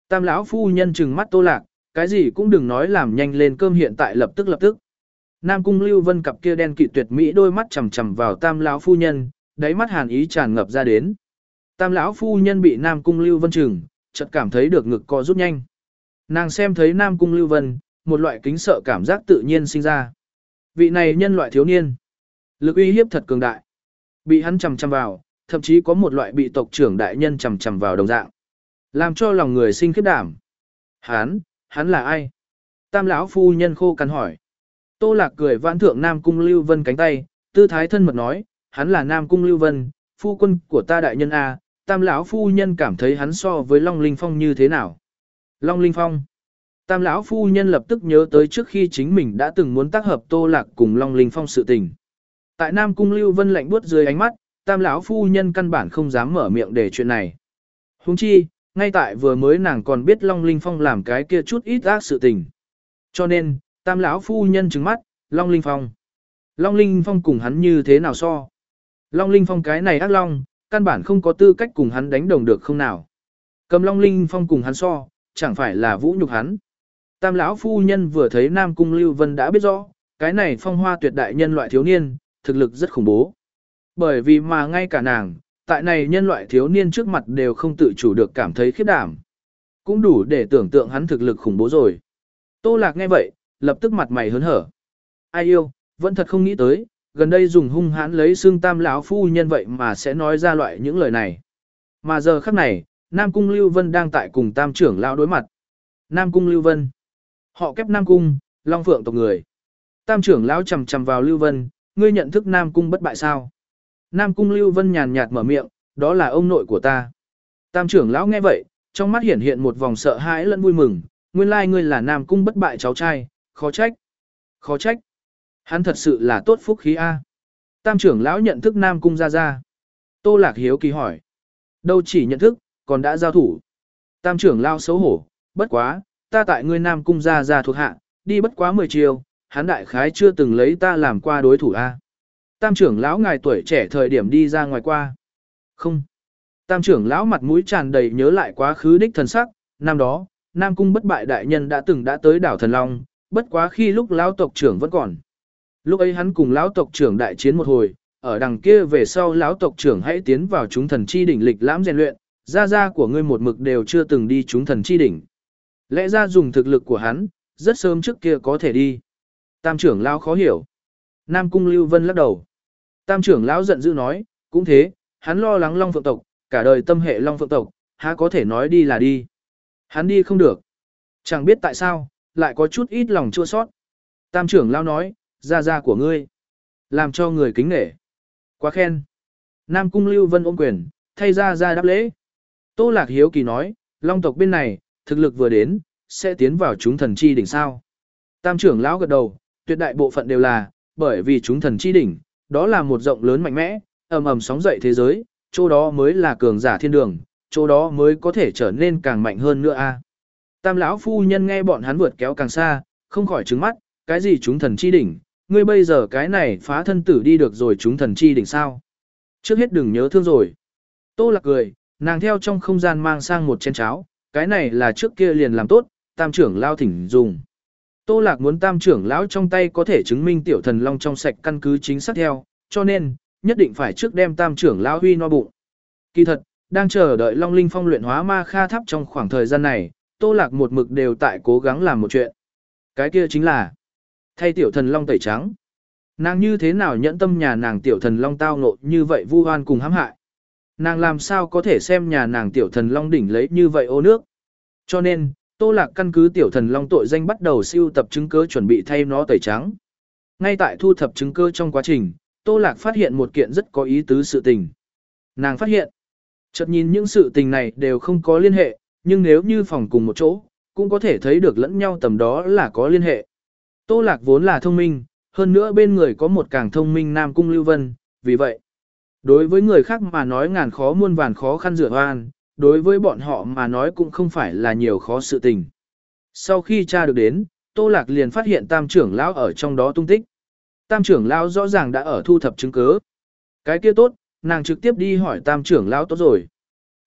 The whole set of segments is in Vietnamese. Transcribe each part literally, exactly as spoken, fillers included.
Tam lão phu nhân trừng mắt Tô Lạc, cái gì cũng đừng nói làm nhanh lên cơm hiện tại lập tức lập tức. Nam Cung Lưu Vân cặp kia đen kịt tuyệt mỹ đôi mắt chằm chằm vào Tam lão phu nhân, đáy mắt hàn ý tràn ngập ra đến. Tam lão phu nhân bị Nam Cung Lưu Vân trừng, chợt cảm thấy được ngực co rút nhanh. Nàng xem thấy Nam Cung Lưu Vân, một loại kính sợ cảm giác tự nhiên sinh ra. Vị này nhân loại thiếu niên, lực uy hiếp thật cường đại. Bị hắn chằm chằm vào, thậm chí có một loại bị tộc trưởng đại nhân chằm chằm vào đồng dạng, làm cho lòng người sinh khiếp đảm. Hắn, hắn là ai? Tam lão phu nhân khô cằn hỏi. Tô Lạc cười vãn thượng Nam Cung Lưu Vân cánh tay, tư thái thân mật nói, hắn là Nam Cung Lưu Vân, phu quân của ta đại nhân a. Tam lão phu nhân cảm thấy hắn so với Long Linh Phong như thế nào? Long Linh Phong. Tam lão phu nhân lập tức nhớ tới trước khi chính mình đã từng muốn tác hợp Tô Lạc cùng Long Linh Phong sự tình. Tại Nam Cung Lưu Vân lạnh buốt dưới ánh mắt, Tam lão phu nhân căn bản không dám mở miệng để chuyện này. Huống chi, ngay tại vừa mới nàng còn biết Long Linh Phong làm cái kia chút ít ác sự tình. Cho nên, Tam lão phu nhân trừng mắt, Long Linh Phong. Long Linh Phong cùng hắn như thế nào so? Long Linh Phong cái này ác long, căn bản không có tư cách cùng hắn đánh đồng được không nào. Cầm Long Linh Phong cùng hắn so, chẳng phải là vũ nhục hắn. Tam lão phu nhân vừa thấy Nam Cung Lưu Vân đã biết rõ, cái này phong hoa tuyệt đại nhân loại thiếu niên, thực lực rất khủng bố. Bởi vì mà ngay cả nàng, tại này nhân loại thiếu niên trước mặt đều không tự chủ được cảm thấy khiếp đảm. Cũng đủ để tưởng tượng hắn thực lực khủng bố rồi. Tô Lạc nghe vậy, lập tức mặt mày hớn hở. Ai yêu, vẫn thật không nghĩ tới, gần đây dùng hung hãn lấy xương Tam lão phu nhân vậy mà sẽ nói ra loại những lời này. Mà giờ khắc này, Nam Cung Lưu Vân đang tại cùng Tam trưởng lão đối mặt. Nam Cung Lưu Vân. Họ kép Nam Cung, Long Phượng tộc người. Tam trưởng lão chầm chầm vào Lưu Vân, ngươi nhận thức Nam Cung bất bại sao? Nam Cung Lưu Vân nhàn nhạt mở miệng, đó là ông nội của ta. Tam trưởng lão nghe vậy, trong mắt hiển hiện một vòng sợ hãi lẫn vui mừng, nguyên lai ngươi là Nam Cung bất bại cháu trai, khó trách. Khó trách. Hắn thật sự là tốt phúc khí a. Tam trưởng lão nhận thức Nam Cung gia gia. Tô Lạc hiếu kỳ hỏi. Đâu chỉ nhận thức, còn đã giao thủ. Tam trưởng lão xấu hổ, bất quá, ta tại ngươi Nam Cung gia gia thuộc hạ, đi bất quá mười chiều, hắn đại khái chưa từng lấy ta làm qua đối thủ a. Tam trưởng lão ngài tuổi trẻ thời điểm đi ra ngoài qua. Không. Tam trưởng lão mặt mũi tràn đầy nhớ lại quá khứ đích thần sắc, năm đó, Nam Cung bất bại đại nhân đã từng đã tới đảo Thần Long, bất quá khi lúc lão tộc trưởng vẫn còn. Lúc ấy hắn cùng lão tộc trưởng đại chiến một hồi, ở đằng kia về sau lão tộc trưởng hãy tiến vào chúng thần chi đỉnh lịch lãm rèn luyện, gia gia của ngươi một mực đều chưa từng đi chúng thần chi đỉnh. Lẽ ra dùng thực lực của hắn, rất sớm trước kia có thể đi. Tam trưởng lão khó hiểu. Nam Cung Lưu Vân lắc đầu. Tam trưởng lão giận dữ nói, cũng thế, hắn lo lắng Long Phượng tộc, cả đời tâm hệ Long Phượng tộc, há có thể nói đi là đi. Hắn đi không được. Chẳng biết tại sao, lại có chút ít lòng chua sót. Tam trưởng lão nói, gia gia của ngươi, làm cho người kính nể. Quá khen. Nam Cung Lưu Vân ôm quyền, thay gia gia đáp lễ. Tô Lạc hiếu kỳ nói, Long tộc bên này, thực lực vừa đến, sẽ tiến vào chúng thần chi đỉnh sao. Tam trưởng lão gật đầu, tuyệt đại bộ phận đều là, bởi vì chúng thần chi đỉnh, đó là một rộng lớn mạnh mẽ, ầm ầm sóng dậy thế giới, chỗ đó mới là cường giả thiên đường, chỗ đó mới có thể trở nên càng mạnh hơn nữa a. Tam lão phu nhân nghe bọn hắn vượt kéo càng xa, không khỏi trừng mắt, cái gì chúng thần chi đỉnh, ngươi bây giờ cái này phá thân tử đi được rồi chúng thần chi đỉnh sao? Trước hết đừng nhớ thương rồi. Tô Lạc cười, nàng theo trong không gian mang sang một chén cháo, cái này là trước kia liền làm tốt, tam trưởng lao thỉnh dùng. Tô Lạc muốn tam trưởng lão trong tay có thể chứng minh tiểu thần long trong sạch căn cứ chính xác theo, cho nên, nhất định phải trước đem tam trưởng lão huy no bụng. Kỳ thật, đang chờ đợi Long Linh Phong luyện hóa ma kha tháp trong khoảng thời gian này, Tô Lạc một mực đều tại cố gắng làm một chuyện. Cái kia chính là thay tiểu thần long tẩy trắng. Nàng như thế nào nhẫn tâm nhà nàng tiểu thần long tao ngộ như vậy vu oan cùng hãm hại. Nàng làm sao có thể xem nhà nàng tiểu thần long đỉnh lấy như vậy ô nước. Cho nên, Tô Lạc căn cứ tiểu thần long tội danh bắt đầu siêu tập chứng cứ chuẩn bị thay nó tẩy trắng. Ngay tại thu thập chứng cứ trong quá trình, Tô Lạc phát hiện một kiện rất có ý tứ sự tình. Nàng phát hiện, chợt nhìn những sự tình này đều không có liên hệ, nhưng nếu như phòng cùng một chỗ, cũng có thể thấy được lẫn nhau tầm đó là có liên hệ. Tô Lạc vốn là thông minh, hơn nữa bên người có một càng thông minh Nam Cung Lưu Vân, vì vậy, đối với người khác mà nói ngàn khó muôn vàn khó khăn rửa oan, đối với bọn họ mà nói cũng không phải là nhiều khó sự tình. Sau khi tra được đến, Tô Lạc liền phát hiện tam trưởng lão ở trong đó tung tích. Tam trưởng lão rõ ràng đã ở thu thập chứng cứ. Cái kia tốt, nàng trực tiếp đi hỏi tam trưởng lão tốt rồi.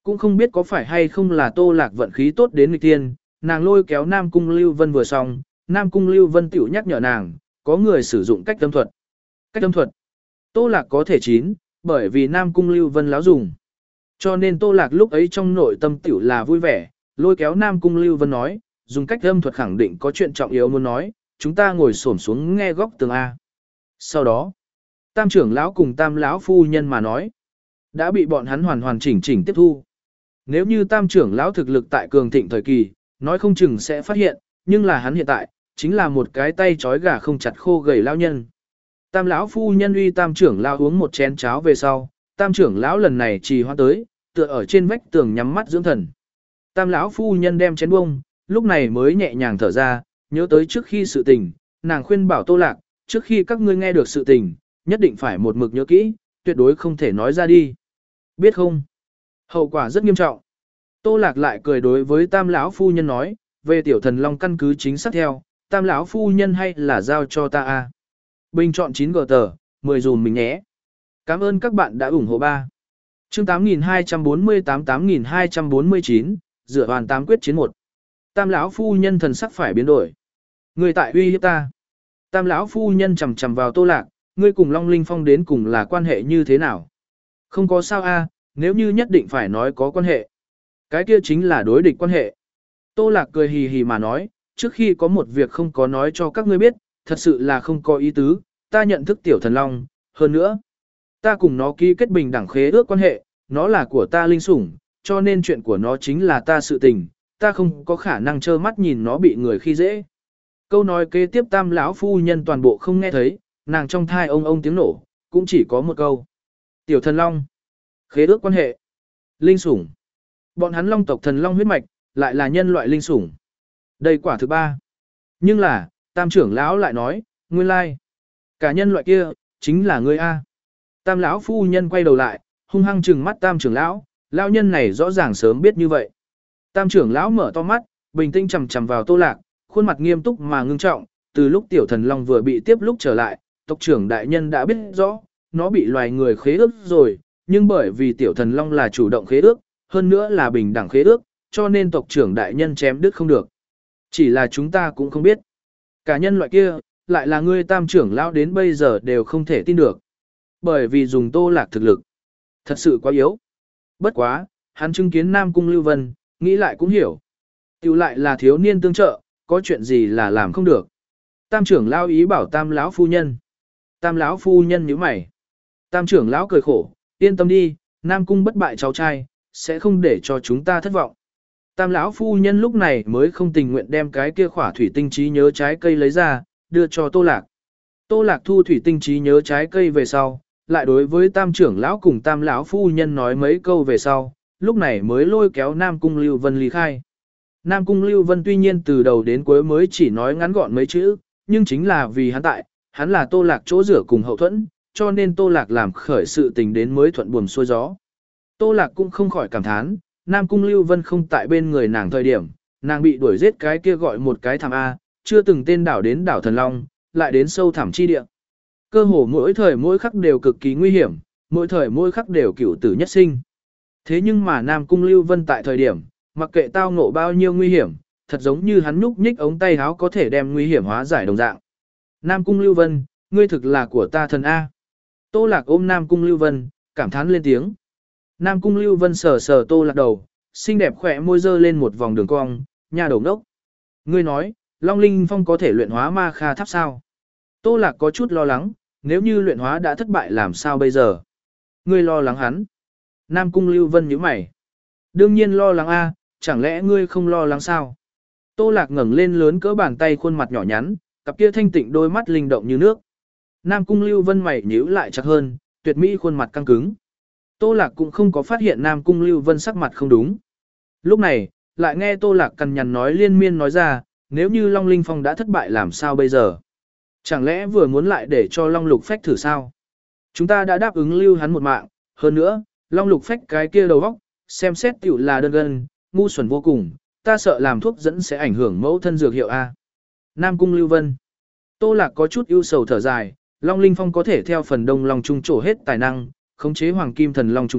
Cũng không biết có phải hay không là Tô Lạc vận khí tốt đến nghịch tiên, nàng lôi kéo Nam Cung Lưu Vân vừa xong, Nam Cung Lưu Vân tiểu nhắc nhở nàng, có người sử dụng cách âm thuật. Cách âm thuật. Tô Lạc có thể chín, bởi vì Nam Cung Lưu Vân láo dùng. Cho nên Tô Lạc lúc ấy trong nội tâm tiểu là vui vẻ, lôi kéo Nam Cung Lưu Vân nói, dùng cách âm thuật khẳng định có chuyện trọng yếu muốn nói, chúng ta ngồi xổm xuống nghe góc tường A. Sau đó, Tam trưởng lão cùng Tam lão phu nhân mà nói, đã bị bọn hắn hoàn hoàn chỉnh chỉnh tiếp thu. Nếu như Tam trưởng lão thực lực tại cường thịnh thời kỳ, nói không chừng sẽ phát hiện, nhưng là hắn hiện tại, chính là một cái tay trói gà không chặt khô gầy lão nhân. Tam lão phu nhân uy Tam trưởng lão uống một chén cháo về sau, Tam trưởng lão lần này trì hoãn tới, tựa ở trên vách tường nhắm mắt dưỡng thần. Tam lão phu nhân đem chén bông, lúc này mới nhẹ nhàng thở ra, nhớ tới trước khi sự tình, nàng khuyên bảo Tô Lạc, trước khi các ngươi nghe được sự tình, nhất định phải một mực nhớ kỹ, tuyệt đối không thể nói ra đi. Biết không? Hậu quả rất nghiêm trọng. Tô Lạc lại cười đối với Tam lão phu nhân nói, về tiểu thần long căn cứ chính xác theo, Tam lão phu nhân hay là giao cho ta a. Bình chọn chín gờ tờ, mười dùm mình nhé. Cảm ơn các bạn đã ủng hộ ba. Chương tám nghìn hai trăm bốn mươi tám tám nghìn hai trăm bốn mươi chín, dựa hoàn tám quyết chiến một. Tam lão phu nhân thần sắc phải biến đổi. Người tại uy hiếp ta. Tam lão phu nhân chằm chằm vào Tô Lạc, ngươi cùng Long Linh Phong đến cùng là quan hệ như thế nào? Không có sao a, nếu như nhất định phải nói có quan hệ. Cái kia chính là đối địch quan hệ. Tô Lạc cười hì hì mà nói, trước khi có một việc không có nói cho các ngươi biết, thật sự là không có ý tứ, ta nhận thức tiểu thần long, hơn nữa. Ta cùng nó ký kết bình đẳng khế ước quan hệ, nó là của ta linh sủng, cho nên chuyện của nó chính là ta sự tình, ta không có khả năng trơ mắt nhìn nó bị người khi dễ. Câu nói kế tiếp Tam lão phu nhân toàn bộ không nghe thấy, nàng trong thai ông ông tiếng nổ, cũng chỉ có một câu. Tiểu thần long, khế ước quan hệ, linh sủng. Bọn hắn long tộc thần long huyết mạch, lại là nhân loại linh sủng. Đây quả thứ ba. Nhưng là, Tam trưởng lão lại nói, nguyên lai, cả nhân loại kia, chính là ngươi A. Tam lão phu nhân quay đầu lại, hung hăng trừng mắt Tam trưởng lão, lão nhân này rõ ràng sớm biết như vậy. Tam trưởng lão mở to mắt, bình tĩnh chằm chằm vào Tô Lạc, khuôn mặt nghiêm túc mà ngưng trọng, từ lúc tiểu thần long vừa bị tiếp lúc trở lại, tộc trưởng đại nhân đã biết rõ, nó bị loài người khế ước rồi, nhưng bởi vì tiểu thần long là chủ động khế ước, hơn nữa là bình đẳng khế ước, cho nên tộc trưởng đại nhân chém đứt không được. Chỉ là chúng ta cũng không biết. Cả nhân loại kia, lại là ngươi Tam trưởng lão đến bây giờ đều không thể tin được. Bởi vì dùng Tô Lạc thực lực, thật sự quá yếu. Bất quá, hắn chứng kiến Nam Cung Lưu Vân, nghĩ lại cũng hiểu. Tiểu lại là thiếu niên tương trợ, có chuyện gì là làm không được. Tam trưởng lão ý bảo Tam lão phu nhân. Tam lão phu nhân nhíu mày. Tam trưởng lão cười khổ, yên tâm đi, Nam Cung bất bại cháu trai, sẽ không để cho chúng ta thất vọng. Tam lão phu nhân lúc này mới không tình nguyện đem cái kia khỏa thủy tinh trí nhớ trái cây lấy ra, đưa cho Tô Lạc. Tô Lạc thu thủy tinh trí nhớ trái cây về sau, lại đối với Tam trưởng lão cùng Tam lão phu nhân nói mấy câu về sau, lúc này mới lôi kéo Nam Cung Lưu Vân ly khai. Nam Cung Lưu Vân tuy nhiên từ đầu đến cuối mới chỉ nói ngắn gọn mấy chữ, nhưng chính là vì hắn tại, hắn là Tô Lạc chỗ rửa cùng hậu thuẫn, cho nên Tô Lạc làm khởi sự tình đến mới thuận buồm xuôi gió. Tô Lạc cũng không khỏi cảm thán, Nam Cung Lưu Vân không tại bên người nàng thời điểm, nàng bị đuổi giết cái kia gọi một cái thảm A, chưa từng tên đảo đến đảo Thần Long, lại đến sâu thẳm chi địa. Cơ hồ mỗi thời mỗi khắc đều cực kỳ nguy hiểm, mỗi thời mỗi khắc đều cửu tử nhất sinh. Thế nhưng mà Nam Cung Lưu Vân tại thời điểm, mặc kệ tao ngộ bao nhiêu nguy hiểm, thật giống như hắn nhúc nhích ống tay áo có thể đem nguy hiểm hóa giải đồng dạng. Nam Cung Lưu Vân, ngươi thực là của ta thần A. Tô Lạc ôm Nam Cung Lưu Vân, cảm thán lên tiếng. Nam Cung Lưu Vân sờ sờ Tô Lạc đầu, xinh đẹp khỏe môi dơ lên một vòng đường cong, nhà đầu đốc. Ngươi nói, Long Linh Phong có thể luyện hóa ma kha tháp sao? Tô Lạc có chút lo lắng, nếu như luyện hóa đã thất bại làm sao bây giờ? Ngươi lo lắng hắn. Nam Cung Lưu Vân nhíu mày. Đương nhiên lo lắng a, chẳng lẽ ngươi không lo lắng sao? Tô Lạc ngẩng lên lớn cỡ bàn tay khuôn mặt nhỏ nhắn, cặp kia thanh tịnh đôi mắt linh động như nước. Nam Cung Lưu Vân mày nhíu lại chặt hơn, tuyệt mỹ khuôn mặt căng cứng. Tô Lạc cũng không có phát hiện Nam Cung Lưu Vân sắc mặt không đúng. Lúc này, lại nghe Tô Lạc cằn nhằn nói liên miên nói ra, nếu như Long Linh Phong đã thất bại làm sao bây giờ? Chẳng lẽ vừa muốn lại để cho Long Lục Phách thử sao? Chúng ta đã đáp ứng lưu hắn một mạng, hơn nữa, Long Lục Phách cái kia đầu óc, xem xét tiểu là đơn gân, ngu xuẩn vô cùng, ta sợ làm thuốc dẫn sẽ ảnh hưởng mẫu thân dược hiệu A. Nam Cung Lưu Vân. Tô Lạc có chút ưu sầu thở dài, Long Linh Phong có thể theo phần đông Long Trung trổ hết tài năng, khống chế Hoàng Kim Thần Long Trung tộc,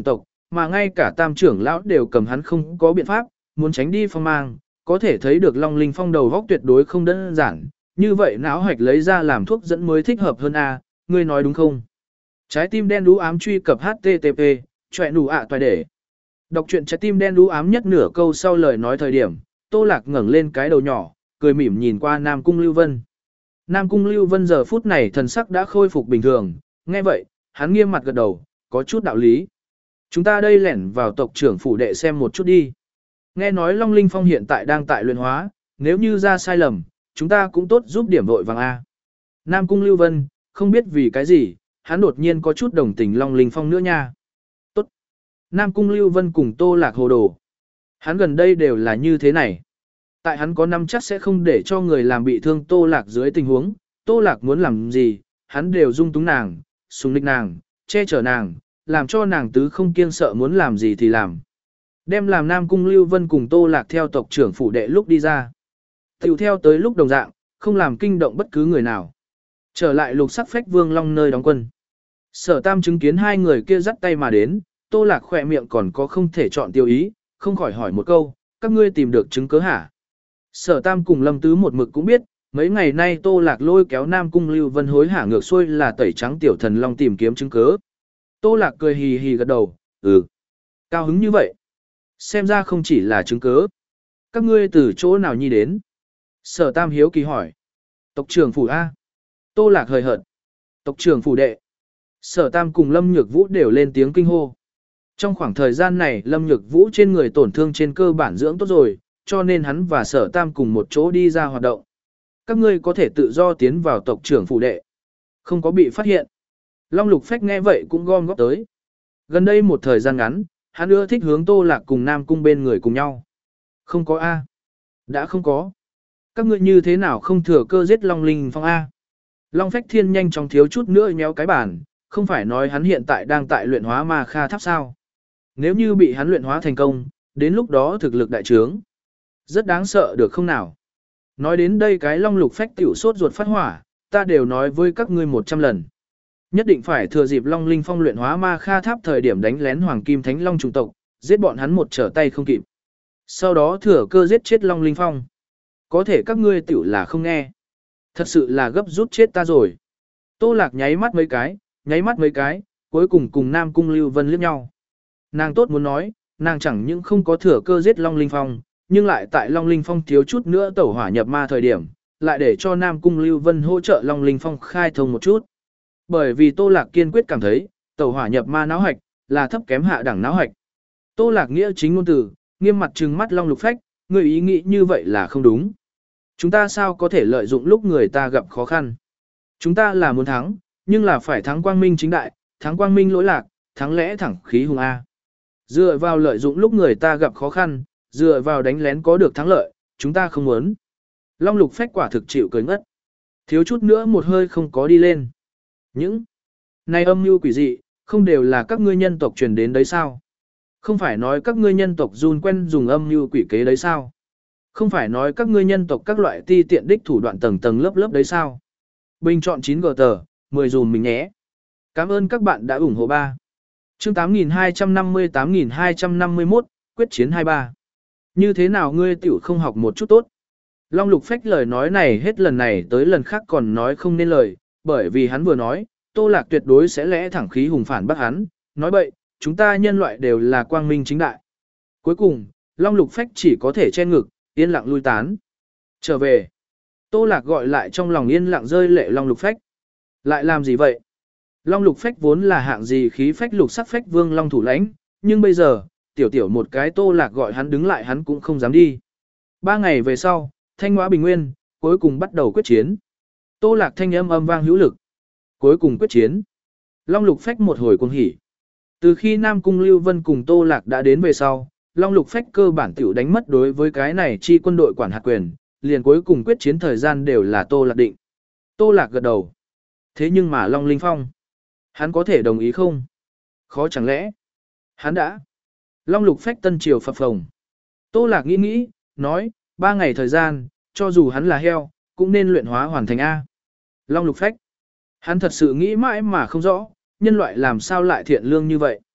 mà ngay cả tam trưởng lão đều cầm hắn không có biện pháp, muốn tránh đi phong mang, có thể thấy được Long Linh Phong đầu góc tuyệt đối không đơn giản, như vậy não hoạch lấy ra làm thuốc dẫn mới thích hợp hơn a, ngươi nói đúng không? Trái tim đen đú ám truy cập http, chọe nụ ạ toài để. Đọc truyện trái tim đen đú ám nhất nửa câu sau lời nói thời điểm, Tô Lạc ngẩng lên cái đầu nhỏ, cười mỉm nhìn qua Nam Cung Lưu Vân. Nam Cung Lưu Vân giờ phút này thần sắc đã khôi phục bình thường, nghe vậy, hắn nghiêm mặt gật đầu, có chút đạo lý. Chúng ta đây lẻn vào tộc trưởng phủ đệ xem một chút đi. Nghe nói Long Linh Phong hiện tại đang tại luyện hóa, nếu như ra sai lầm, chúng ta cũng tốt giúp điểm vội vàng A. Nam Cung Lưu Vân, không biết vì cái gì, hắn đột nhiên có chút đồng tình Long Linh Phong nữa nha. Tốt. Nam Cung Lưu Vân cùng Tô Lạc hồ đồ. Hắn gần đây đều là như thế này. Tại hắn có năm chắc sẽ không để cho người làm bị thương Tô Lạc dưới tình huống, Tô Lạc muốn làm gì, hắn đều dung túng nàng, sùng nịch nàng, che chở nàng, làm cho nàng tứ không kiêng sợ muốn làm gì thì làm. Đem làm Nam Cung Lưu Vân cùng Tô Lạc theo tộc trưởng phủ đệ lúc đi ra. Tiểu theo tới lúc đồng dạng, không làm kinh động bất cứ người nào. Trở lại lục sắc phách vương long nơi đóng quân. Sở Tam chứng kiến hai người kia dắt tay mà đến, Tô Lạc khỏe miệng còn có không thể chọn tiêu ý, không khỏi hỏi một câu, các ngươi tìm được chứng cớ hả? Sở Tam cùng Lâm Tứ một mực cũng biết, mấy ngày nay Tô Lạc lôi kéo Nam Cung Lưu Vân hối hả ngược xuôi là tẩy trắng tiểu thần long tìm kiếm chứng cớ. Tô Lạc cười hì hì gật đầu, ừ, cao hứng như vậy. Xem ra không chỉ là chứng cớ. Các ngươi từ chỗ nào nhi đến? Sở Tam hiếu kỳ hỏi. Tộc trưởng phủ A. Tô Lạc hời hợt. Tộc trưởng phủ đệ. Sở Tam cùng Lâm Nhược Vũ đều lên tiếng kinh hô. Trong khoảng thời gian này Lâm Nhược Vũ trên người tổn thương trên cơ bản dưỡng tốt rồi, cho nên hắn và Sở Tam cùng một chỗ đi ra hoạt động. Các ngươi có thể tự do tiến vào tộc trưởng phủ đệ. Không có bị phát hiện. Long Lục Phách nghe vậy cũng gom góp tới. Gần đây một thời gian ngắn, hắn ưa thích hướng Tô Lạc cùng Nam Cung bên người cùng nhau. Không có A. Đã không có. Các ngươi như thế nào không thừa cơ giết Long Linh Phong A. Long Phách Thiên nhanh chóng thiếu chút nữa nhéo cái bản, không phải nói hắn hiện tại đang tại luyện hóa ma kha tháp sao. Nếu như bị hắn luyện hóa thành công, đến lúc đó thực lực đại trướng. Rất đáng sợ được không nào. Nói đến đây cái Long Lục Phách tiểu sốt ruột phát hỏa, ta đều nói với các ngươi một trăm lần. Nhất định phải thừa dịp Long Linh Phong luyện hóa ma kha tháp thời điểm đánh lén Hoàng Kim Thánh Long chủng tộc, giết bọn hắn một trở tay không kịp. Sau đó thừa cơ giết chết Long Linh Phong. Có thể các ngươi tiểu là không nghe. Thật sự là gấp rút chết ta rồi. Tô Lạc nháy mắt mấy cái, nháy mắt mấy cái, cuối cùng cùng Nam Cung Lưu Vân liếc nhau. Nàng tốt muốn nói, nàng chẳng những không có thừa cơ giết Long Linh Phong, nhưng lại tại Long Linh Phong thiếu chút nữa tẩu hỏa nhập ma thời điểm, lại để cho Nam Cung Lưu Vân hỗ trợ Long Linh Phong khai thông một chút. Bởi vì Tô Lạc kiên quyết cảm thấy, tẩu hỏa nhập ma náo hạch, là thấp kém hạ đẳng náo hạch. Tô Lạc nghĩa chính ngôn từ, nghiêm mặt trừng mắt Long Lục Phách, người ý nghĩ như vậy là không đúng. Chúng ta sao có thể lợi dụng lúc người ta gặp khó khăn? Chúng ta là muốn thắng, nhưng là phải thắng quang minh chính đại, thắng quang minh lỗi lạc, thắng lẽ thẳng khí hùng A. Dựa vào lợi dụng lúc người ta gặp khó khăn, dựa vào đánh lén có được thắng lợi, chúng ta không muốn. Long Lục Phách quả thực chịu cười ngất. Thiếu chút nữa một hơi không có đi lên. Những này âm mưu quỷ dị, không đều là các ngươi nhân tộc truyền đến đấy sao? Không phải nói các ngươi nhân tộc run quen dùng âm mưu quỷ kế đấy sao? Không phải nói các ngươi nhân tộc các loại ti tiện đích thủ đoạn tầng tầng lớp lớp đấy sao? Bình chọn chín gờ tờ, mười dùm mình nhé. Cảm ơn các bạn đã ủng hộ ba. Chương tám nghìn hai trăm năm mươi tám nghìn hai trăm năm mươi mốt, quyết chiến hai ba. Như thế nào ngươi tiểu không học một chút tốt? Long Lục Phách lời nói này hết lần này tới lần khác còn nói không nên lời, bởi vì hắn vừa nói, Tô Lạc tuyệt đối sẽ lẽ thẳng khí hùng phản bắt hắn, nói bậy, chúng ta nhân loại đều là quang minh chính đại. Cuối cùng, Long Lục Phách chỉ có thể che ngực, yên lặng lui tán. Trở về. Tô Lạc gọi lại trong lòng yên lặng rơi lệ Long Lục Phách. Lại làm gì vậy? Long Lục Phách vốn là hạng gì khí phách lục sắc phách vương Long thủ lãnh, nhưng bây giờ, tiểu tiểu một cái Tô Lạc gọi hắn đứng lại hắn cũng không dám đi. Ba ngày về sau, Thanh Hóa Bình Nguyên, cuối cùng bắt đầu quyết chiến. Tô Lạc thanh âm âm vang hữu lực. Cuối cùng quyết chiến. Long Lục Phách một hồi cuồng hỉ. Từ khi Nam Cung Lưu Vân cùng Tô Lạc đã đến về sau, Long Lục Phách cơ bản tiểu đánh mất đối với cái này chi quân đội quản hạt quyền, liền cuối cùng quyết chiến thời gian đều là Tô Lạc định. Tô Lạc gật đầu. Thế nhưng mà Long Linh Phong, hắn có thể đồng ý không? Khó chẳng lẽ? Hắn đã. Long Lục Phách tân triều phập phồng. Tô Lạc nghĩ nghĩ, nói, ba ngày thời gian, cho dù hắn là heo, cũng nên luyện hóa hoàn thành A. Long Lục Phách. Hắn thật sự nghĩ mãi mà không rõ, nhân loại làm sao lại thiện lương như vậy.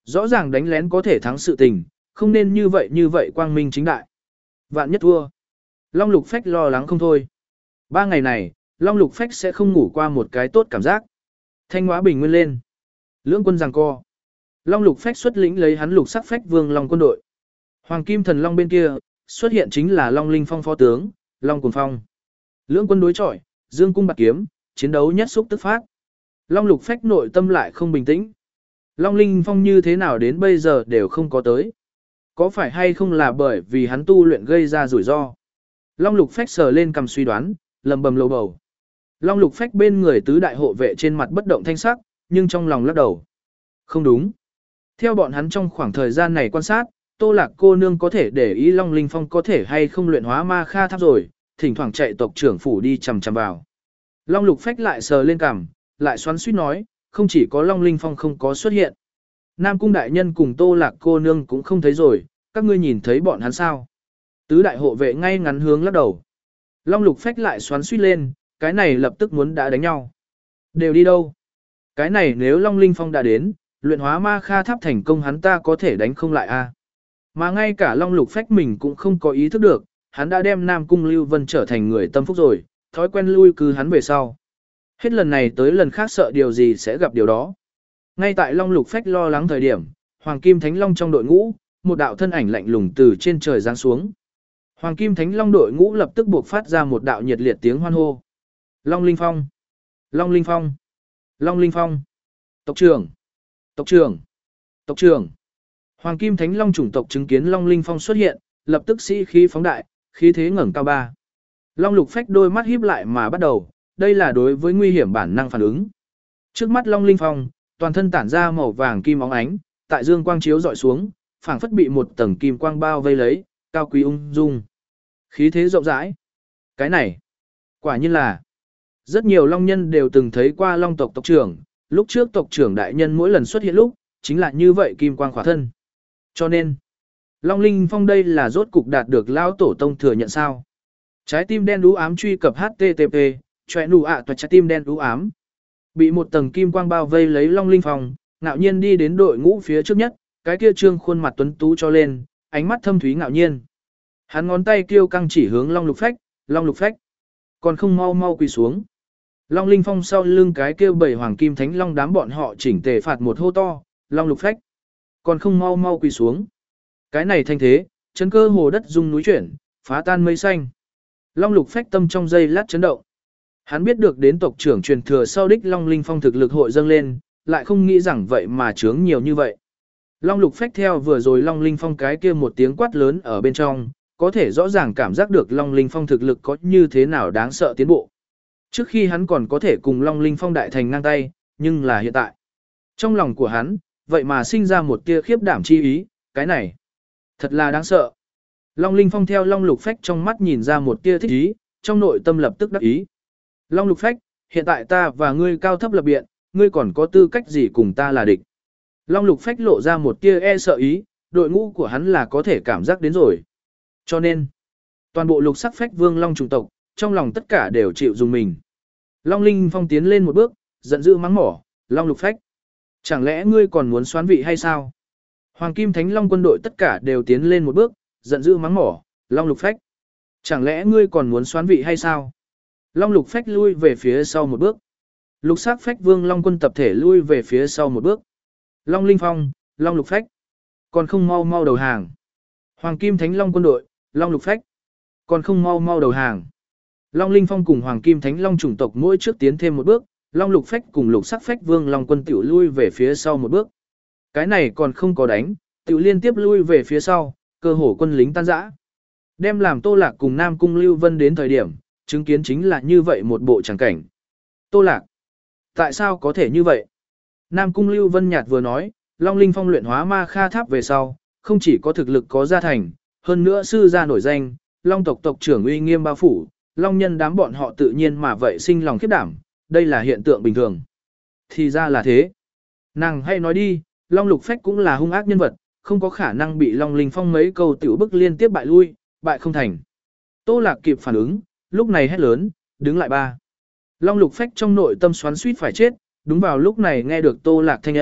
Rõ ràng đánh lén có thể thắng sự tình, không nên như vậy như vậy quang minh chính đại. Vạn nhất thua. Long Lục Phách lo lắng không thôi. Ba ngày này, Long Lục Phách sẽ không ngủ qua một cái tốt cảm giác. Thanh Hóa bình nguyên lên. Lưỡng quân giằng co. Long Lục Phách xuất lĩnh lấy hắn Lục Sắc Phách Vương Long quân đội. Hoàng Kim Thần Long bên kia, xuất hiện chính là Long Linh Phong phó tướng, Long Cuồng Phong. Lưỡng quân đối chọi, dương cung bạc kiếm, chiến đấu nhất xúc tức phát. Long Lục Phách nội tâm lại không bình tĩnh. Long Linh Phong như thế nào đến bây giờ đều không có tới. Có phải hay không là bởi vì hắn tu luyện gây ra rủi ro? Long Lục Phách sờ lên cầm suy đoán, lầm bầm lầu bầu. Long Lục Phách bên người tứ đại hộ vệ trên mặt bất động thanh sắc, nhưng trong lòng lắc đầu. Không đúng. Theo bọn hắn trong khoảng thời gian này quan sát, Tô Lạc cô nương có thể để ý Long Linh Phong có thể hay không luyện hóa ma kha tháp rồi, thỉnh thoảng chạy tộc trưởng phủ đi chằm chằm vào. Long Lục Phách lại sờ lên cằm, lại xoắn suýt nói, không chỉ có Long Linh Phong không có xuất hiện. Nam Cung đại nhân cùng Tô Lạc cô nương cũng không thấy rồi, các ngươi nhìn thấy bọn hắn sao? Tứ đại hộ vệ ngay ngắn hướng lắc đầu. Long Lục Phách lại xoắn suýt lên, cái này lập tức muốn đã đánh nhau. Đều đi đâu? Cái này nếu Long Linh Phong đã đến, luyện hóa ma kha tháp thành công hắn ta có thể đánh không lại a. À? Mà ngay cả Long Lục Phách mình cũng không có ý thức được, hắn đã đem Nam Cung Lưu Vân trở thành người tâm phúc rồi, thói quen lui cứ hắn về sau. Hết lần này tới lần khác sợ điều gì sẽ gặp điều đó. Ngay tại Long Lục Phách lo lắng thời điểm, Hoàng Kim Thánh Long trong đội ngũ, một đạo thân ảnh lạnh lùng từ trên trời giáng xuống. Hoàng Kim Thánh Long đội ngũ lập tức buộc phát ra một đạo nhiệt liệt tiếng hoan hô. Long Linh Phong! Long Linh Phong! Long Linh Phong! Tộc trưởng! Tộc trưởng! Tộc trưởng! Hoàng Kim Thánh Long chủng tộc chứng kiến Long Linh Phong xuất hiện, lập tức sĩ khí phóng đại, khí thế ngẩng cao ba. Long Lục Phách đôi mắt híp lại mà bắt đầu, đây là đối với nguy hiểm bản năng phản ứng. Trước mắt Long Linh Phong, toàn thân tản ra màu vàng kim óng ánh, tại dương quang chiếu dọi xuống, phảng phất bị một tầng kim quang bao vây lấy, cao quý ung dung. Khí thế rộng rãi. Cái này, quả nhiên là rất nhiều long nhân đều từng thấy qua long tộc tộc trưởng, lúc trước tộc trưởng đại nhân mỗi lần xuất hiện lúc, chính là như vậy kim quang khỏa thân. Cho nên, Long Linh Phong đây là rốt cục đạt được lão tổ tông thừa nhận sao? Trái tim đen đú ám truy cập http, choe nụ ạ toa trái tim đen đú ám. Bị một tầng kim quang bao vây lấy Long Linh Phong, ngạo nhiên đi đến đội ngũ phía trước nhất, cái kia trương khuôn mặt tuấn tú cho lên, ánh mắt thâm thúy ngạo nhiên. Hắn ngón tay kêu căng chỉ hướng Long Lục Phách, Long Lục Phách, còn không mau mau quỳ xuống. Long Linh Phong sau lưng cái kêu bảy hoàng kim thánh long đám bọn họ chỉnh tề phạt một hô to, Long Lục Phách, còn không mau mau quỳ xuống. Cái này thanh thế, chấn cơ hồ đất rung núi chuyển, phá tan mây xanh. Long Lục Phách tâm trong giây lát chấn động. Hắn biết được đến tộc trưởng truyền thừa sau đích Long Linh Phong thực lực hội dâng lên, lại không nghĩ rằng vậy mà chướng nhiều như vậy. Long Lục Phách theo vừa rồi Long Linh Phong cái kia một tiếng quát lớn ở bên trong, có thể rõ ràng cảm giác được Long Linh Phong thực lực có như thế nào đáng sợ tiến bộ. Trước khi hắn còn có thể cùng Long Linh Phong đại thành ngang tay, nhưng là hiện tại. Trong lòng của hắn, vậy mà sinh ra một tia khiếp đảm chi ý, cái này, thật là đáng sợ. Long Linh Phong theo Long Lục Phách trong mắt nhìn ra một tia thích ý, trong nội tâm lập tức đắc ý. Long Lục Phách, hiện tại ta và ngươi cao thấp lập biện, ngươi còn có tư cách gì cùng ta là địch. Long Lục Phách lộ ra một tia e sợ ý, đội ngũ của hắn là có thể cảm giác đến rồi. Cho nên, toàn bộ Lục Sắc Phách Vương Long chủng tộc, trong lòng tất cả đều chịu dùng mình. Long Linh Phong tiến lên một bước, giận dữ mắng mỏ, Long Lục Phách, chẳng lẽ ngươi còn muốn xoán vị hay sao? Hoàng Kim Thánh Long quân đội tất cả đều tiến lên một bước, giận dữ mắng mỏ, Long Lục Phách, chẳng lẽ ngươi còn muốn xoán vị hay sao? Long Lục Phách lui về phía sau một bước. Lục Sắc Phách Vương Long quân tập thể lui về phía sau một bước. Long Linh Phong, Long Lục Phách, còn không mau mau đầu hàng. Hoàng Kim Thánh Long quân đội, Long Lục Phách, còn không mau mau đầu hàng. Long Linh Phong cùng Hoàng Kim Thánh Long chủng tộc mỗi trước tiến thêm một bước, Long Lục Phách cùng Lục Sắc Phách Vương Long quân tiểu lui về phía sau một bước. Cái này còn không có đánh, tiểu liên tiếp lui về phía sau, cơ hồ quân lính tan rã. Đem làm Tô Lạc cùng Nam Cung Lưu Vân đến thời điểm, chứng kiến chính là như vậy một bộ tràng cảnh. Tô Lạc, tại sao có thể như vậy? Nam Cung Lưu Vân nhạt vừa nói, Long Linh Phong luyện hóa ma kha tháp về sau, không chỉ có thực lực có gia thành, hơn nữa sư gia nổi danh, Long tộc tộc trưởng uy nghiêm bao phủ, Long nhân đám bọn họ tự nhiên mà vậy sinh lòng khiếp đảm, đây là hiện tượng bình thường. Thì ra là thế. Nàng hay nói đi, Long Lục Phách cũng là hung ác nhân vật, không có khả năng bị Long Linh Phong mấy câu tiểu bức liên tiếp bại lui, bại không thành. Tô Lạc kịp phản ứng, lúc này hét lớn, đứng lại ba. Long Lục Phách trong nội tâm xoắn suýt phải chết, đúng vào lúc này nghe được Tô Lạc thanh âm,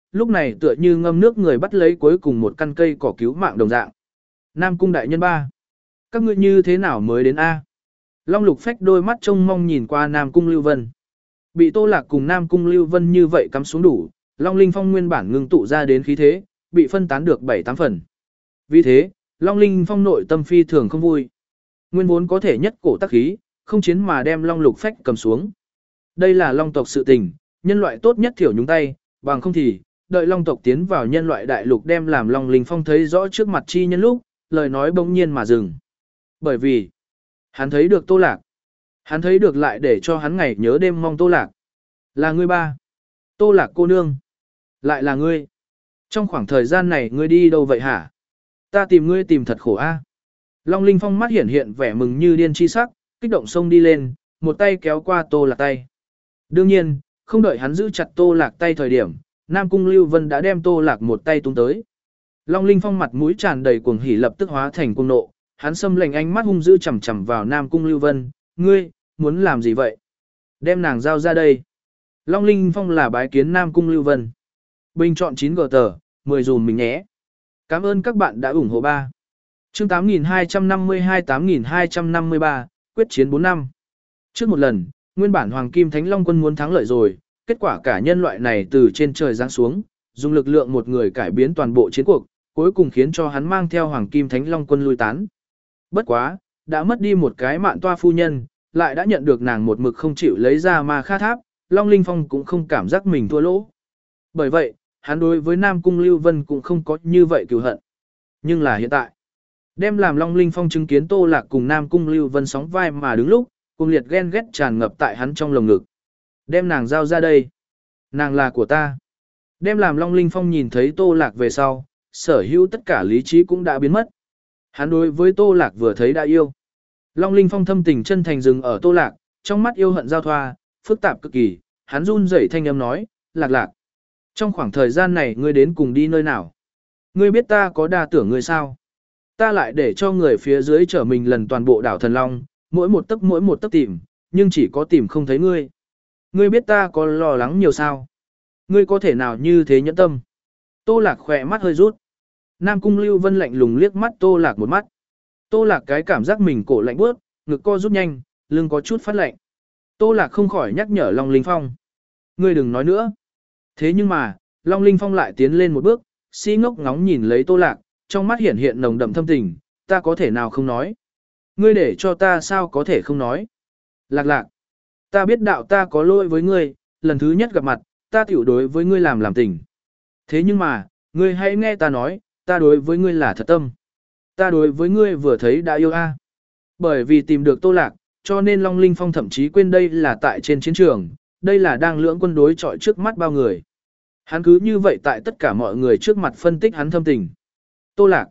lúc này tựa như ngâm nước người bắt lấy cuối cùng một căn cây cỏ cứu mạng đồng dạng. Nam cung đại nhân ba. Các ngươi như thế nào mới đến A? Long Lục Phách đôi mắt trông mong nhìn qua Nam cung Lưu Vân. Bị Tô Lạc cùng Nam cung Lưu Vân như vậy cắm xuống đủ, Long Linh Phong nguyên bản ngưng tụ ra đến khí thế, bị phân tán được bảy tám phần. Vì thế, Long Linh Phong nội tâm phi thường không vui. Nguyên vốn có thể nhất cổ tác khí, không chiến mà đem Long Lục Phách cầm xuống. Đây là Long tộc sự tình, nhân loại tốt nhất thiểu nhúng tay, bằng không thì, đợi Long tộc tiến vào nhân loại đại lục đem làm Long Linh Phong thấy rõ trước mặt chi nhân lúc, lời nói bỗng nhiên mà dừng. Bởi vì, hắn thấy được Tô Lạc. Hắn thấy được lại để cho hắn ngày nhớ đêm mong Tô Lạc. Là ngươi ba. Tô Lạc cô nương. Lại là ngươi. Trong khoảng thời gian này ngươi đi đâu vậy hả? Ta tìm ngươi tìm thật khổ a. Long Linh Phong mắt hiện hiện vẻ mừng như điên chi sắc, kích động xông đi lên, một tay kéo qua Tô Lạc tay. Đương nhiên, không đợi hắn giữ chặt Tô Lạc tay thời điểm, Nam Cung Lưu Vân đã đem Tô Lạc một tay tung tới. Long Linh Phong mặt mũi tràn đầy cuồng hỉ lập tức hóa thành cuồng nộ, hắn xâm lệnh ánh mắt hung dữ chằm chằm vào Nam Cung Lưu Vân, "Ngươi, muốn làm gì vậy? Đem nàng giao ra đây." Long Linh Phong là bái kiến Nam Cung Lưu Vân. Bình chọn chín gờ tờ, mười dùm mình nhé. Cảm ơn các bạn đã ủng hộ ba. Chương tám nghìn hai trăm năm mươi hai tám nghìn hai trăm năm mươi ba, quyết chiến bốn năm. Trước một lần, nguyên bản Hoàng Kim Thánh Long quân muốn thắng lợi rồi, kết quả cả nhân loại này từ trên trời giáng xuống, dùng lực lượng một người cải biến toàn bộ chiến cuộc, cuối cùng khiến cho hắn mang theo Hoàng Kim Thánh Long quân lui tán. Bất quá, đã mất đi một cái mạn toa phu nhân, lại đã nhận được nàng một mực không chịu lấy ra ma kha tháp, Long Linh Phong cũng không cảm giác mình thua lỗ. Bởi vậy, hắn đối với Nam Cung Lưu Vân cũng không có như vậy cừu hận. Nhưng là hiện tại, đem làm Long Linh Phong chứng kiến Tô Lạc cùng Nam Cung Lưu Vân sóng vai mà đứng lúc, cùng liệt ghen ghét tràn ngập tại hắn trong lồng ngực. Đem nàng giao ra đây. Nàng là của ta. Đem làm Long Linh Phong nhìn thấy Tô Lạc về sau, sở hữu tất cả lý trí cũng đã biến mất. Hắn đối với Tô Lạc vừa thấy đã yêu. Long Linh Phong thâm tình chân thành dừng ở Tô Lạc, trong mắt yêu hận giao thoa, phức tạp cực kỳ, hắn run rẩy thanh âm nói, "Lạc Lạc, trong khoảng thời gian này ngươi đến cùng đi nơi nào? Ngươi biết ta có đa tưởng ngươi sao? Ta lại để cho người phía dưới chở mình lần toàn bộ đảo Thần Long, mỗi một tấc mỗi một tấc tìm, nhưng chỉ có tìm không thấy ngươi. Ngươi biết ta có lo lắng nhiều sao? Ngươi có thể nào như thế nhẫn tâm?" Tô Lạc khỏe mắt hơi rút. Nam Cung Lưu Vân lạnh lùng liếc mắt Tô Lạc một mắt. Tô Lạc cái cảm giác mình cổ lạnh bước, ngực co rút nhanh, lưng có chút phát lạnh. Tô Lạc không khỏi nhắc nhở Long Linh Phong. "Ngươi đừng nói nữa." Thế nhưng mà, Long Linh Phong lại tiến lên một bước, si ngốc ngóng nhìn lấy Tô Lạc, trong mắt hiện hiện nồng đậm thâm tình, "Ta có thể nào không nói? Ngươi để cho ta sao có thể không nói? Lạc Lạc, ta biết đạo ta có lỗi với ngươi, lần thứ nhất gặp mặt, ta tiểu đối với ngươi làm làm tình. Thế nhưng mà, ngươi hãy nghe ta nói, ta đối với ngươi là thật tâm. Ta đối với ngươi vừa thấy đã yêu a." Bởi vì tìm được Tô Lạc, cho nên Long Linh Phong thậm chí quên đây là tại trên chiến trường, đây là đang lưỡng quân đối chọi trước mắt bao người. Hắn cứ như vậy tại tất cả mọi người trước mặt phân tích hắn thâm tình. Tô Lạc,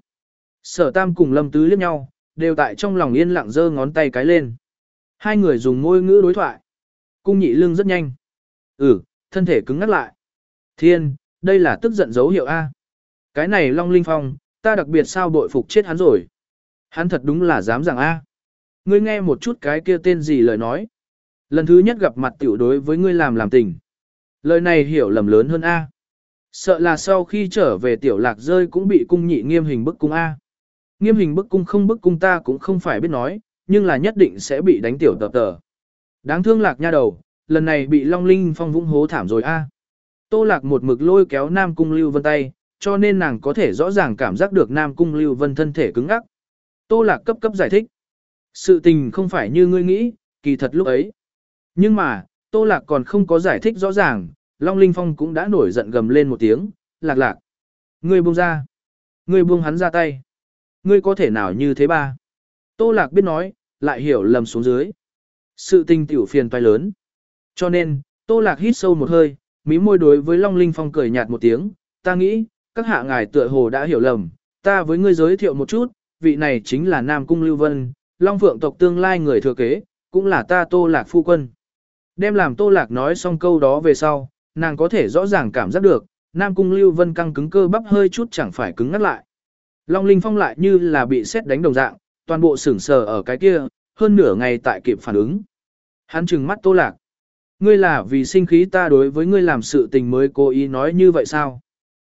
Sở Tam cùng Lâm Tứ liếc nhau, đều tại trong lòng yên lặng giơ ngón tay cái lên. Hai người dùng ngôn ngữ đối thoại. Cung Nhị Lương rất nhanh. Ừ, thân thể cứng ngắc lại. Thiên, đây là tức giận dấu hiệu A. Cái này Long Linh Phong, ta đặc biệt sao bội phục chết hắn rồi. Hắn thật đúng là dám rằng A. Ngươi nghe một chút cái kia tên gì lời nói. Lần thứ nhất gặp mặt tiểu đối với ngươi làm làm tình. Lời này hiểu lầm lớn hơn A. Sợ là sau khi trở về Tiểu Lạc rơi cũng bị Cung Nhị nghiêm hình bức cung A. Nghiêm hình bức cung không bức cung ta cũng không phải biết nói, nhưng là nhất định sẽ bị đánh tiểu tập tờ. Đáng thương Lạc nha đầu, lần này bị Long Linh Phong vũng hố thảm rồi A. Tô Lạc một mực lôi kéo Nam Cung Lưu Vân tay, cho nên nàng có thể rõ ràng cảm giác được Nam Cung Lưu Vân thân thể cứng ngắc. Tô Lạc cấp cấp giải thích. Sự tình không phải như ngươi nghĩ, kỳ thật lúc ấy. Nhưng mà, Tô Lạc còn không có giải thích rõ ràng, Long Linh Phong cũng đã nổi giận gầm lên một tiếng, "Lạc Lạc, ngươi buông ra. Ngươi buông hắn ra tay. Ngươi có thể nào như thế ba?" Tô Lạc biết nói, lại hiểu lầm xuống dưới. Sự tình tiểu phiền toái lớn. Cho nên, Tô Lạc hít sâu một hơi, mí môi đối với Long Linh Phong cười nhạt một tiếng, "Ta nghĩ, các hạ ngài tựa hồ đã hiểu lầm, ta với ngươi giới thiệu một chút, vị này chính là Nam Cung Lưu Vân, Long Phượng tộc tương lai người thừa kế, cũng là ta Tô Lạc phu quân." Đem làm Tô Lạc nói xong câu đó về sau, nàng có thể rõ ràng cảm giác được, Nam Cung Lưu Vân căng cứng cơ bắp hơi chút chẳng phải cứng ngắt lại. Long Linh Phong lại như là bị sét đánh đồng dạng, toàn bộ sửng sờ ở cái kia, hơn nửa ngày tại kịp phản ứng. Hắn trừng mắt Tô Lạc. "Ngươi là vì sinh khí ta đối với ngươi làm sự tình mới cố ý nói như vậy sao?"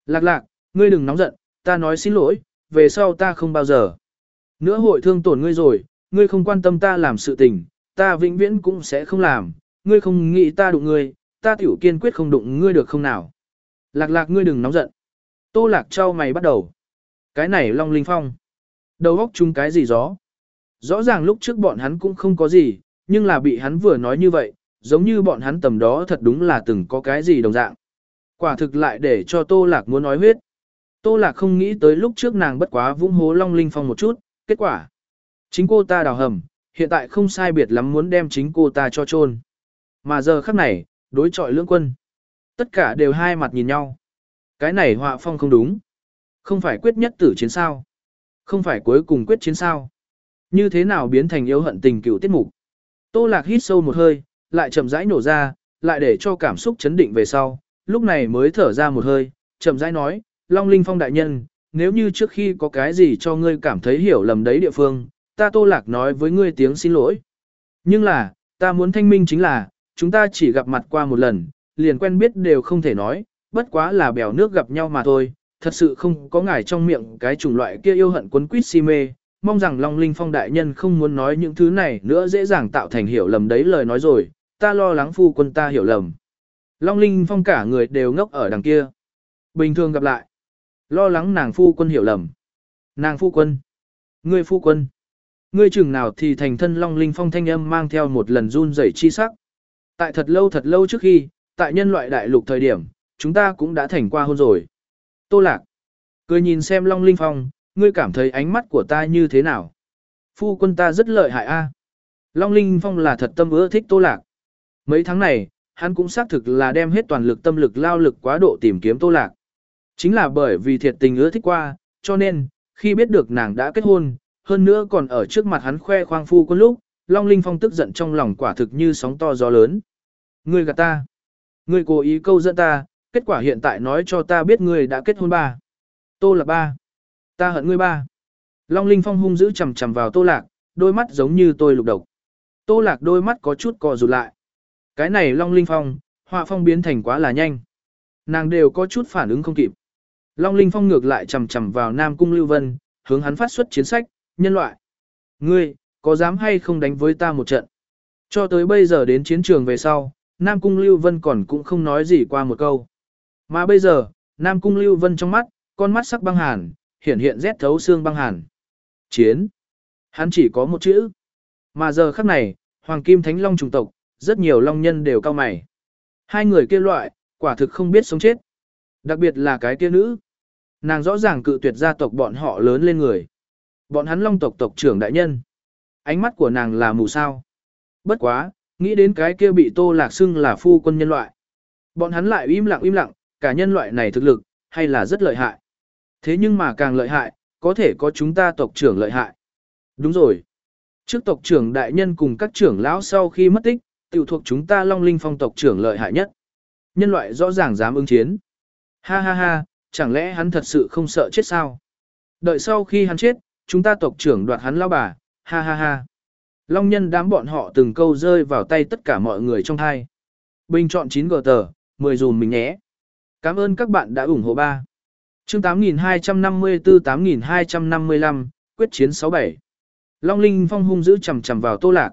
Lạc lạc, ngươi đừng nóng giận, ta nói xin lỗi, về sau ta không bao giờ. Nữa hội thương tổn ngươi rồi, ngươi không quan tâm ta làm sự tình, ta vĩnh viễn cũng sẽ không làm, ngươi không nghĩ ta đụng ngươi, ta tiểu kiên quyết không đụng ngươi được không nào. Lạc lạc ngươi đừng nóng giận. Tô lạc trao mày bắt đầu. Cái này Long Linh Phong. Đầu óc chúng cái gì gió. Rõ ràng lúc trước bọn hắn cũng không có gì, nhưng là bị hắn vừa nói như vậy, giống như bọn hắn tầm đó thật đúng là từng có cái gì đồng dạng. Quả thực lại để cho Tô Lạc muốn nói huyết. Tô Lạc không nghĩ tới lúc trước nàng bất quá vũng hố Long Linh Phong một chút, kết quả. Chính cô ta đào hầm, hiện tại không sai biệt lắm muốn đem chính cô ta cho chôn. Mà giờ khắc này, đối chọi lưỡng quân. Tất cả đều hai mặt nhìn nhau. Cái này họa phong không đúng. Không phải quyết nhất tử chiến sao. Không phải cuối cùng quyết chiến sao. Như thế nào biến thành yêu hận tình cựu tiết mục. Tô Lạc hít sâu một hơi, lại chậm rãi nổ ra, lại để cho cảm xúc chấn định về sau, lúc này mới thở ra một hơi, chậm rãi nói, Long Linh Phong đại nhân, nếu như trước khi có cái gì cho ngươi cảm thấy hiểu lầm đấy địa phương, ta Tô Lạc nói với ngươi tiếng xin lỗi. Nhưng là, ta muốn thanh minh chính là, chúng ta chỉ gặp mặt qua một lần, liền quen biết đều không thể nói, bất quá là bèo nước gặp nhau mà thôi, thật sự không có ngài trong miệng cái chủng loại kia yêu hận quấn quýt si mê, mong rằng Long Linh Phong đại nhân không muốn nói những thứ này nữa dễ dàng tạo thành hiểu lầm đấy lời nói rồi, ta lo lắng phu quân ta hiểu lầm. Long Linh Phong cả người đều ngốc ở đằng kia. Bình thường gặp lại. Lo lắng nàng phu quân hiểu lầm. Nàng phu quân. Ngươi phu quân. Ngươi chừng nào thì thành thân Long Linh Phong thanh âm mang theo một lần run rẩy chi sắc. Tại thật lâu thật lâu trước khi, tại nhân loại đại lục thời điểm, chúng ta cũng đã thành qua hôn rồi. Tô Lạc. Cười nhìn xem Long Linh Phong, ngươi cảm thấy ánh mắt của ta như thế nào? Phu quân ta rất lợi hại a. Long Linh Phong là thật tâm ưa thích Tô Lạc. Mấy tháng này, hắn cũng xác thực là đem hết toàn lực tâm lực lao lực quá độ tìm kiếm Tô Lạc. Chính là bởi vì thiệt tình ưa thích qua, cho nên, khi biết được nàng đã kết hôn, hơn nữa còn ở trước mặt hắn khoe khoang phu quân lúc, Long Linh Phong tức giận trong lòng quả thực như sóng to gió lớn. Ngươi gạt ta. Ngươi cố ý câu dẫn ta, kết quả hiện tại nói cho ta biết ngươi đã kết hôn ba. Tô Lạc ba. Ta hận ngươi ba. Long Linh Phong hung dữ chằm chằm vào Tô Lạc, đôi mắt giống như tôi lục độc. Tô Lạc đôi mắt có chút co rụt lại. Cái này Long Linh Phong, họa phong biến thành quá là nhanh. Nàng đều có chút phản ứng không kịp. Long Linh Phong ngược lại chằm chằm vào Nam Cung Lưu Vân, hướng hắn phát xuất chiến sách, nhân loại. Ngươi, có dám hay không đánh với ta một trận? Cho tới bây giờ đến chiến trường về sau, Nam Cung Lưu Vân còn cũng không nói gì qua một câu. Mà bây giờ, Nam Cung Lưu Vân trong mắt, con mắt sắc băng hàn, hiển hiện rét thấu xương băng hàn. Chiến. Hắn chỉ có một chữ. Mà giờ khắc này, Hoàng Kim Thánh Long chủng tộc, rất nhiều long nhân đều cao mày. Hai người kia loại, quả thực không biết sống chết. Đặc biệt là cái kia nữ. Nàng rõ ràng cự tuyệt gia tộc bọn họ lớn lên người. Bọn hắn long tộc tộc trưởng đại nhân. Ánh mắt của nàng là mù sao. Bất quá, nghĩ đến cái kia bị Tô Lạc xưng là phu quân nhân loại. Bọn hắn lại im lặng im lặng, cả nhân loại này thực lực, hay là rất lợi hại. Thế nhưng mà càng lợi hại, có thể có chúng ta tộc trưởng lợi hại. Đúng rồi. Trước tộc trưởng đại nhân cùng các trưởng lão sau khi mất tích, tiểu thuộc chúng ta Long Linh Phong tộc trưởng lợi hại nhất. Nhân loại rõ ràng dám ứng chiến. Ha ha ha, chẳng lẽ hắn thật sự không sợ chết sao? Đợi sau khi hắn chết, chúng ta tộc trưởng đoạt hắn lao bà, ha ha ha. Long nhân đám bọn họ từng câu rơi vào tay tất cả mọi người trong thai. Bình chọn chín gờ tờ, mười dùm mình nhé. Cảm ơn các bạn đã ủng hộ ba. Chương tám nghìn hai trăm năm mươi tư tám nghìn hai trăm năm mươi lăm, quyết chiến sáu bảy. Long Linh Phong hung dữ chằm chằm vào Tô Lạc.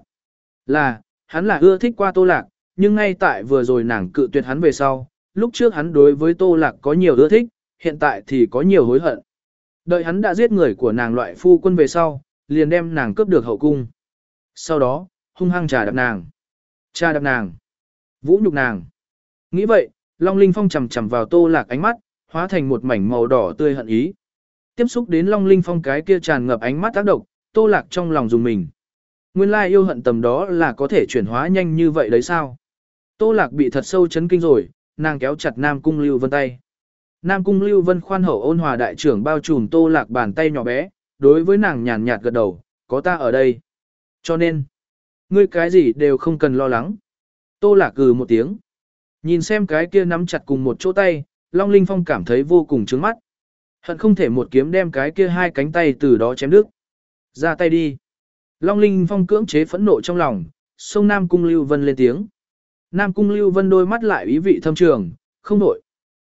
Là, hắn là ưa thích qua Tô Lạc, nhưng ngay tại vừa rồi nàng cự tuyệt hắn về sau, lúc trước hắn đối với Tô Lạc có nhiều ưa thích, hiện tại thì có nhiều hối hận. Đợi hắn đã giết người của nàng loại phu quân về sau, liền đem nàng cướp được hậu cung. Sau đó, hung hăng trà đạp nàng. Trà đạp nàng. Vũ nhục nàng. Nghĩ vậy, Long Linh Phong chằm chằm vào Tô Lạc ánh mắt, hóa thành một mảnh màu đỏ tươi hận ý. Tiếp xúc đến Long Linh Phong cái kia tràn ngập ánh mắt tác động, Tô Lạc trong lòng dùng mình. Nguyên lai yêu hận tầm đó là có thể chuyển hóa nhanh như vậy đấy sao? Tô Lạc bị thật sâu chấn kinh rồi, nàng kéo chặt Nam Cung Lưu Vân tay. Nam Cung Lưu Vân khoan hậu ôn hòa đại trưởng bao trùm Tô Lạc bàn tay nhỏ bé, đối với nàng nhàn nhạt gật đầu, có ta ở đây. Cho nên, ngươi cái gì đều không cần lo lắng. Tô Lạc cừ một tiếng. Nhìn xem cái kia nắm chặt cùng một chỗ tay, Long Linh Phong cảm thấy vô cùng trướng mắt. Hận không thể một kiếm đem cái kia hai cánh tay từ đó chém đứt. Ra tay đi. Long Linh Phong cưỡng chế phẫn nộ trong lòng, xông Nam Cung Lưu Vân lên tiếng. Nam Cung Lưu Vân đôi mắt lại ý vị thâm trường, không nổi.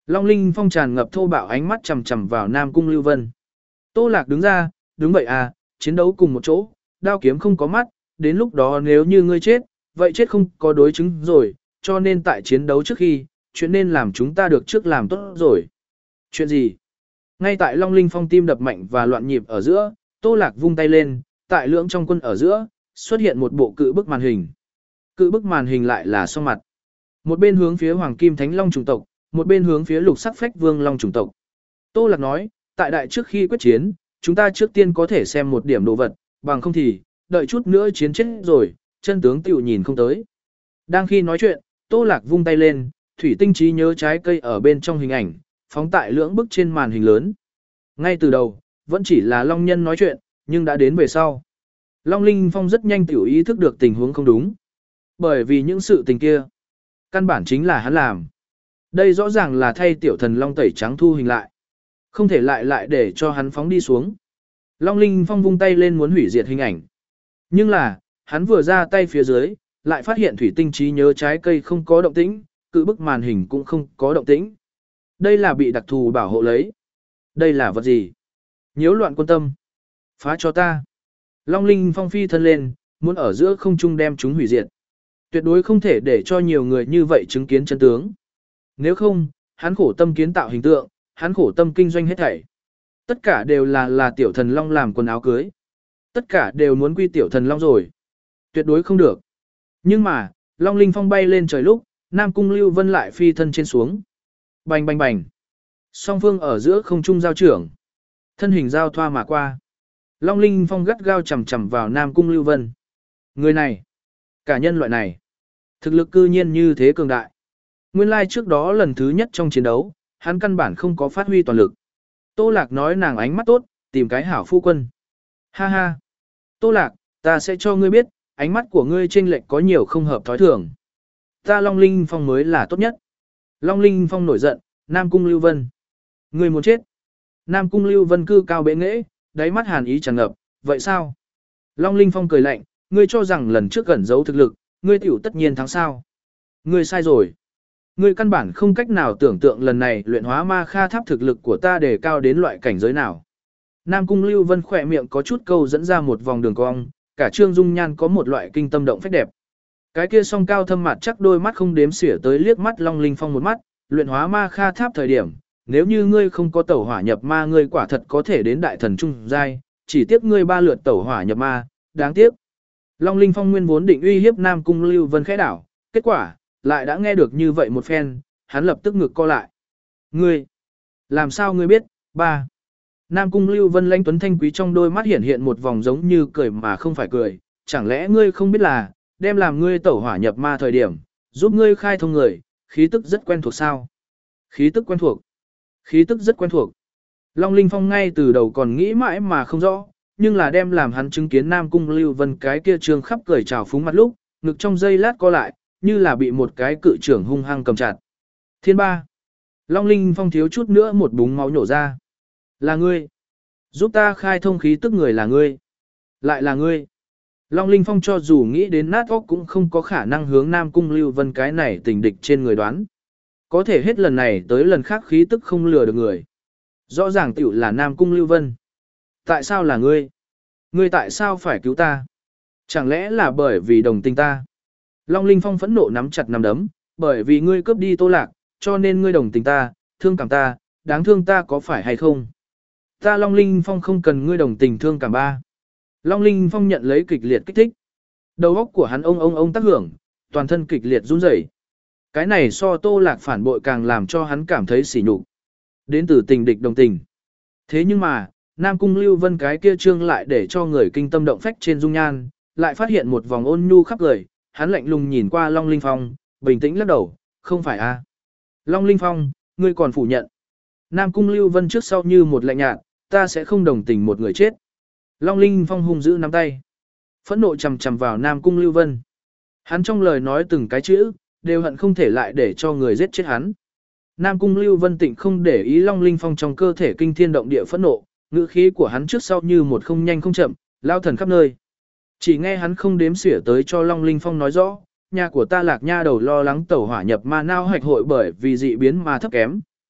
Long Linh Phong tràn ngập thô bạo ánh mắt chằm chằm vào Nam Cung Lưu Vân. Tô Lạc đứng ra, đúng vậy à, chiến đấu cùng một chỗ, đao kiếm không có mắt, đến lúc đó nếu như ngươi chết, vậy chết không có đối chứng rồi, cho nên tại chiến đấu trước khi, chuyện nên làm chúng ta được trước làm tốt rồi. Chuyện gì? Ngay tại Long Linh Phong tim đập mạnh và loạn nhịp ở giữa, Tô Lạc vung tay lên, tại lưỡng trong quân ở giữa, xuất hiện một bộ cự bức màn hình. Cự bức màn hình lại là song mặt. Một bên hướng phía Hoàng Kim Thánh Long chủng tộc, một bên hướng phía Lục Sắc Phách Vương Long chủng tộc. Tô Lạc nói, tại đại trước khi quyết chiến, chúng ta trước tiên có thể xem một điểm đồ vật, bằng không thì, đợi chút nữa chiến chết rồi, chân tướng tiểu nhìn không tới. Đang khi nói chuyện, Tô Lạc vung tay lên, thủy tinh trí nhớ trái cây ở bên trong hình ảnh, phóng tại lưỡng bức trên màn hình lớn. Ngay từ đầu, vẫn chỉ là Long Nhân nói chuyện, nhưng đã đến về sau. Long Linh Phong rất nhanh tiểu ý thức được tình huống không đúng. Bởi vì những sự tình kia, căn bản chính là hắn làm. Đây rõ ràng là thay tiểu thần Long tẩy trắng thu hình lại. Không thể lại lại để cho hắn phóng đi xuống. Long Linh Phong vung tay lên muốn hủy diệt hình ảnh. Nhưng là, hắn vừa ra tay phía dưới, lại phát hiện thủy tinh trí nhớ trái cây không có động tĩnh, cự bức màn hình cũng không có động tĩnh. Đây là bị đặc thù bảo hộ lấy. Đây là vật gì? Nhiễu loạn quân tâm. Phá cho ta. Long Linh Phong phi thân lên, muốn ở giữa không trung đem chúng hủy diệt. Tuyệt đối không thể để cho nhiều người như vậy chứng kiến chân tướng. Nếu không, hắn khổ tâm kiến tạo hình tượng, hắn khổ tâm kinh doanh hết thảy. Tất cả đều là là tiểu thần Long làm quần áo cưới. Tất cả đều muốn quy tiểu thần Long rồi. Tuyệt đối không được. Nhưng mà, Long Linh Phong bay lên trời lúc, Nam Cung Lưu Vân lại phi thân trên xuống. Bành bành bành. Song phương ở giữa không trung giao trưởng. Thân hình giao thoa mà qua. Long Linh Phong gắt gao chầm chầm vào Nam Cung Lưu Vân. Người này, cả nhân loại này, thực lực cư nhiên như thế cường đại. Nguyên lai trước đó lần thứ nhất trong chiến đấu, hắn căn bản không có phát huy toàn lực. Tô Lạc nói nàng ánh mắt tốt, tìm cái hảo phu quân. Ha ha. Tô Lạc, ta sẽ cho ngươi biết, ánh mắt của ngươi chênh lệch có nhiều không hợp thói thường. Ta Long Linh Phong mới là tốt nhất. Long Linh Phong nổi giận, Nam Cung Lưu Vân. Ngươi muốn chết. Nam Cung Lưu Vân cư cao bệ nghễ, đáy mắt hàn ý tràn ngập, vậy sao? Long Linh Phong cười lạnh, ngươi cho rằng lần trước gần giấu thực lực, ngươi tiểu tất nhiên thắng sao? Ngươi sai rồi. Ngươi căn bản không cách nào tưởng tượng lần này luyện hóa ma kha tháp thực lực của ta để cao đến loại cảnh giới nào. Nam Cung Lưu Vân khỏe miệng có chút câu dẫn ra một vòng đường cong, cả trương dung nhan có một loại kinh tâm động phách đẹp. Cái kia song cao thâm mặt chắc đôi mắt không đếm xỉa tới liếc mắt Long Linh Phong một mắt, luyện hóa ma kha tháp thời điểm, nếu như ngươi không có tẩu hỏa nhập ma ngươi quả thật có thể đến đại thần trung giai, chỉ tiếc ngươi ba lượt tẩu hỏa nhập ma, đáng tiếc. Long Linh Phong nguyên vốn định uy hiếp Nam Cung Lưu Vân khẽ đảo, kết quả, lại đã nghe được như vậy một phen, hắn lập tức ngực co lại. Ngươi, làm sao ngươi biết, ba. Nam Cung Lưu Vân lãnh tuấn thanh quý trong đôi mắt hiện hiện một vòng giống như cười mà không phải cười, chẳng lẽ ngươi không biết là, đem làm ngươi tẩu hỏa nhập ma thời điểm, giúp ngươi khai thông người, khí tức rất quen thuộc sao? Khí tức quen thuộc. Khí tức rất quen thuộc. Long Linh Phong ngay từ đầu còn nghĩ mãi mà không rõ, nhưng là đem làm hắn chứng kiến Nam Cung Lưu Vân cái kia trương khắp cười chào phúng mặt lúc, ngực trong giây lát co lại, như là bị một cái cự trưởng hung hăng cầm chặt. Thiên ba. Long Linh Phong thiếu chút nữa một búng máu nhổ ra. Là ngươi. Giúp ta khai thông khí tức người là ngươi. Lại là ngươi. Long Linh Phong cho dù nghĩ đến nát óc cũng không có khả năng hướng Nam Cung Lưu Vân cái này tình địch trên người đoán. Có thể hết lần này tới lần khác khí tức không lừa được người. Rõ ràng tiểu là Nam Cung Lưu Vân. Tại sao là ngươi? Ngươi tại sao phải cứu ta? Chẳng lẽ là bởi vì đồng tình ta? Long Linh Phong phẫn nộ nắm chặt nắm đấm, bởi vì ngươi cướp đi Tô Lạc, cho nên ngươi đồng tình ta, thương cảm ta, đáng thương ta có phải hay không? Ta Long Linh Phong không cần ngươi đồng tình thương cảm ba. Long Linh Phong nhận lấy kịch liệt kích thích. Đầu óc của hắn ông ông ông tác hưởng, toàn thân kịch liệt run rẩy. Cái này so Tô Lạc phản bội càng làm cho hắn cảm thấy sỉ nhục. Đến từ tình địch đồng tình. Thế nhưng mà, Nam Cung Lưu Vân cái kia trương lại để cho người kinh tâm động phách trên dung nhan, lại phát hiện một vòng ôn nhu khắp người, hắn lạnh lùng nhìn qua Long Linh Phong, bình tĩnh lắc đầu, không phải a. Long Linh Phong, ngươi còn phủ nhận. Nam Cung Lưu Vân trước sau như một lạnh nhạt, ta sẽ không đồng tình một người chết. Long Linh Phong hung dữ nắm tay, phẫn nộ chầm chầm vào Nam Cung Lưu Vân. Hắn trong lời nói từng cái chữ, đều hận không thể lại để cho người giết chết hắn. Nam Cung Lưu Vân Tịnh không để ý Long Linh Phong trong cơ thể kinh thiên động địa phẫn nộ, ngữ khí của hắn trước sau như một không nhanh không chậm, lao thần khắp nơi. Chỉ nghe hắn không đếm xỉa tới cho Long Linh Phong nói rõ, nhà của ta Lạc Nha đầu lo lắng tẩu hỏa nhập ma nao hạch hội bởi vì dị biến mà thấp kém,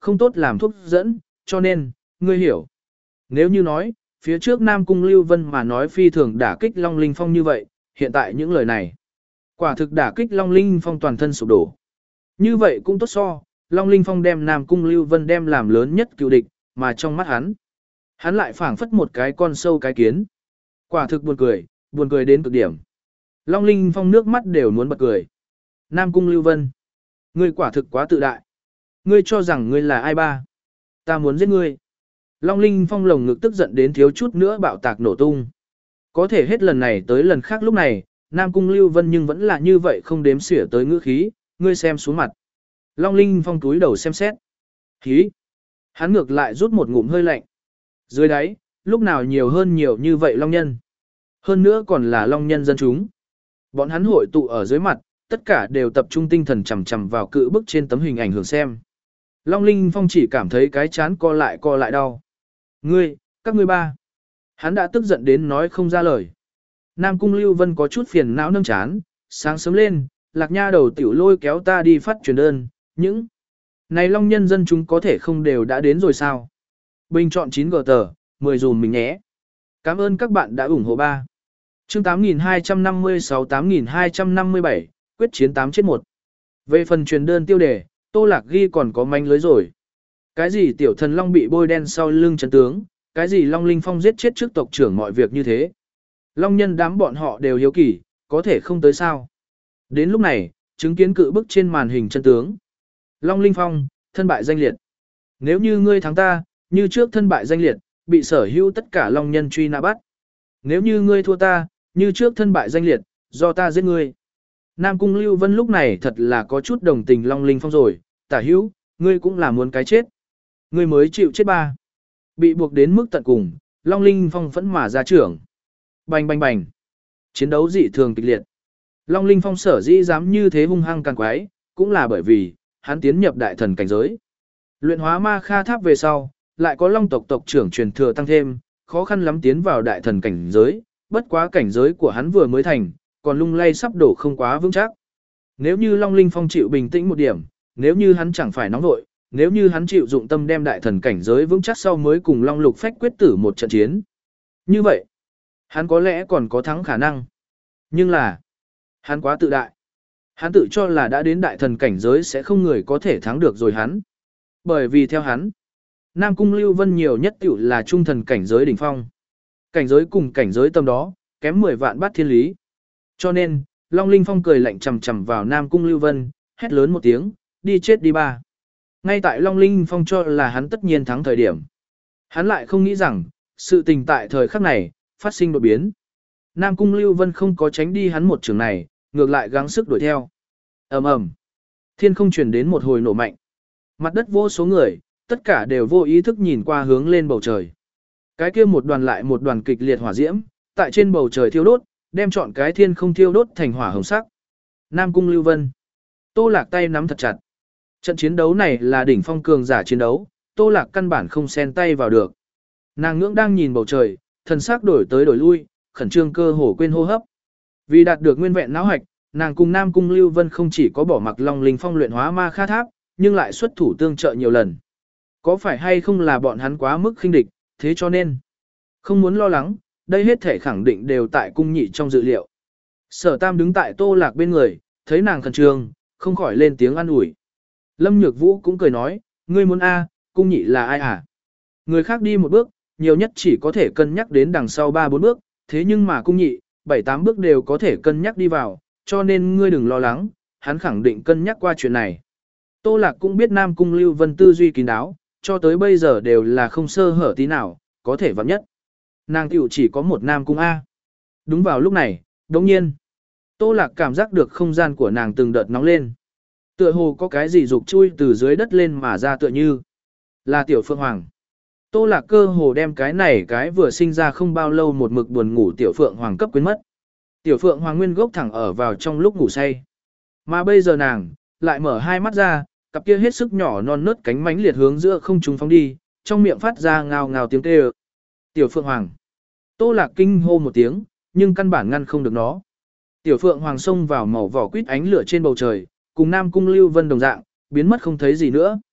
không tốt làm thuốc dẫn, cho nên, ngươi hiểu. Nếu như nói, phía trước Nam Cung Lưu Vân mà nói phi thường đả kích Long Linh Phong như vậy, hiện tại những lời này, quả thực đả kích Long Linh Phong toàn thân sụp đổ. Như vậy cũng tốt so, Long Linh Phong đem Nam Cung Lưu Vân đem làm lớn nhất cựu địch, mà trong mắt hắn, hắn lại phảng phất một cái con sâu cái kiến. Quả thực buồn cười, buồn cười đến cực điểm. Long Linh Phong nước mắt đều muốn bật cười. Nam Cung Lưu Vân, ngươi quả thực quá tự đại. Ngươi cho rằng ngươi là ai ba? Ta muốn giết ngươi. Long Linh Phong lồng ngực tức giận đến thiếu chút nữa bạo tạc nổ tung. Có thể hết lần này tới lần khác lúc này, Nam Cung Lưu Vân nhưng vẫn là như vậy không đếm xỉa tới ngữ khí, ngươi xem xuống mặt. Long Linh Phong túi đầu xem xét. Khí. Hắn ngược lại rút một ngụm hơi lạnh. Dưới đáy, lúc nào nhiều hơn nhiều như vậy Long Nhân. Hơn nữa còn là Long Nhân dân chúng. Bọn hắn hội tụ ở dưới mặt, tất cả đều tập trung tinh thần chằm chằm vào cự bức trên tấm hình ảnh hưởng xem. Long Linh Phong chỉ cảm thấy cái chán co lại co lại đau. Ngươi, các ngươi ba. Hắn đã tức giận đến nói không ra lời. Nam Cung Lưu Vân có chút phiền não nâng chán, sáng sớm lên, Lạc Nha đầu tiểu lôi kéo ta đi phát truyền đơn, những này Long Nhân dân chúng có thể không đều đã đến rồi sao? Bình chọn chín gờ tờ, mười dùm mình nhé. Cảm ơn các bạn đã ủng hộ ba. Chương tám nghìn hai trăm năm mươi sáu tám nghìn hai trăm năm mươi bảy, quyết chiến tám chết một. Về phần truyền đơn tiêu đề, Tô Lạc ghi còn có manh lưới rồi. Cái gì tiểu thần Long bị bôi đen sau lưng chân tướng, cái gì Long Linh Phong giết chết trước tộc trưởng mọi việc như thế. Long Nhân đám bọn họ đều hiếu kỳ, có thể không tới sao. Đến lúc này, chứng kiến cự bức trên màn hình chân tướng. Long Linh Phong, thân bại danh liệt. Nếu như ngươi thắng ta, như trước thân bại danh liệt, bị sở hữu tất cả Long Nhân truy nã bắt. Nếu như ngươi thua ta, như trước thân bại danh liệt, do ta giết ngươi. Nam Cung Lưu Vân lúc này thật là có chút đồng tình Long Linh Phong rồi, tả hữu, ngươi cũng là muốn cái chết. Ngươi mới chịu chết ba. Bị buộc đến mức tận cùng, Long Linh Phong vẫn mà ra trưởng. Bành bành bành. Chiến đấu dị thường kịch liệt. Long Linh Phong sở dĩ dám như thế hung hăng càng quái, cũng là bởi vì, hắn tiến nhập đại thần cảnh giới. Luyện hóa ma kha tháp về sau, lại có Long tộc tộc trưởng truyền thừa tăng thêm, khó khăn lắm tiến vào đại thần cảnh giới, bất quá cảnh giới của hắn vừa mới thành, còn lung lay sắp đổ không quá vững chắc. Nếu như Long Linh Phong chịu bình tĩnh một điểm, nếu như hắn chẳng phải nóng nội, nếu như hắn chịu dụng tâm đem đại thần cảnh giới vững chắc sau mới cùng Long Lục Phách quyết tử một trận chiến. Như vậy, hắn có lẽ còn có thắng khả năng. Nhưng là, hắn quá tự đại. Hắn tự cho là đã đến đại thần cảnh giới sẽ không người có thể thắng được rồi hắn. Bởi vì theo hắn, Nam Cung Lưu Vân nhiều nhất tiểu là trung thần cảnh giới đỉnh phong. Cảnh giới cùng cảnh giới tầm đó, kém mười vạn bát thiên lý. Cho nên, Long Linh Phong cười lạnh chầm chầm vào Nam Cung Lưu Vân, hét lớn một tiếng, đi chết đi ba. Ngay tại Long Linh Phong cho là hắn tất nhiên thắng thời điểm. Hắn lại không nghĩ rằng, sự tình tại thời khắc này, phát sinh đột biến. Nam Cung Lưu Vân không có tránh đi hắn một trường này, ngược lại gắng sức đuổi theo. ầm ầm, thiên không truyền đến một hồi nổ mạnh. Mặt đất vô số người, tất cả đều vô ý thức nhìn qua hướng lên bầu trời. Cái kia một đoàn lại một đoàn kịch liệt hỏa diễm, tại trên bầu trời thiêu đốt, đem trọn cái thiên không thiêu đốt thành hỏa hồng sắc. Nam Cung Lưu Vân. Tô Lạc tay nắm thật chặt. Trận chiến đấu này là đỉnh phong cường giả chiến đấu, Tô Lạc căn bản không xen tay vào được. Nàng ngưỡng đang nhìn bầu trời, thần sắc đổi tới đổi lui, khẩn trương cơ hồ quên hô hấp. Vì đạt được nguyên vẹn não hạch, nàng cùng Nam Cung Lưu Vân không chỉ có bỏ mặc Long Linh Phong luyện hóa ma kha tháp, nhưng lại xuất thủ tương trợ nhiều lần. Có phải hay không là bọn hắn quá mức khinh địch, thế cho nên không muốn lo lắng, đây hết thể khẳng định đều tại cung nhị trong dự liệu. Sở Tam đứng tại Tô Lạc bên người, thấy nàng khẩn trương, không khỏi lên tiếng an ủi. Lâm Nhược Vũ cũng cười nói, ngươi muốn A, cung nhị là ai à? Người khác đi một bước, nhiều nhất chỉ có thể cân nhắc đến đằng sau ba bốn bước, thế nhưng mà cung nhị, bảy tám bước đều có thể cân nhắc đi vào, cho nên ngươi đừng lo lắng, hắn khẳng định cân nhắc qua chuyện này. Tô Lạc cũng biết Nam Cung Lưu Vân tư duy kín đáo, cho tới bây giờ đều là không sơ hở tí nào, có thể vặn nhất. Nàng tiểu chỉ có một Nam Cung A. Đúng vào lúc này, đồng nhiên, Tô Lạc cảm giác được không gian của nàng từng đợt nóng lên. Tựa hồ có cái gì rục chui từ dưới đất lên mà ra tựa như là Tiểu Phượng Hoàng. Tô Lạc cơ hồ đem cái này cái vừa sinh ra không bao lâu một mực buồn ngủ Tiểu Phượng Hoàng cấp quên mất. Tiểu Phượng Hoàng nguyên gốc thẳng ở vào trong lúc ngủ say. Mà bây giờ nàng lại mở hai mắt ra, cặp kia hết sức nhỏ non nớt cánh mánh liệt hướng giữa không trung phóng đi, trong miệng phát ra ngào ngào tiếng kêu. Tiểu Phượng Hoàng. Tô Lạc kinh hô một tiếng, nhưng căn bản ngăn không được nó. Tiểu Phượng Hoàng xông vào màu vỏ quýt ánh lửa trên bầu trời, cùng Nam Cung Lưu Vân đồng dạng, biến mất không thấy gì nữa.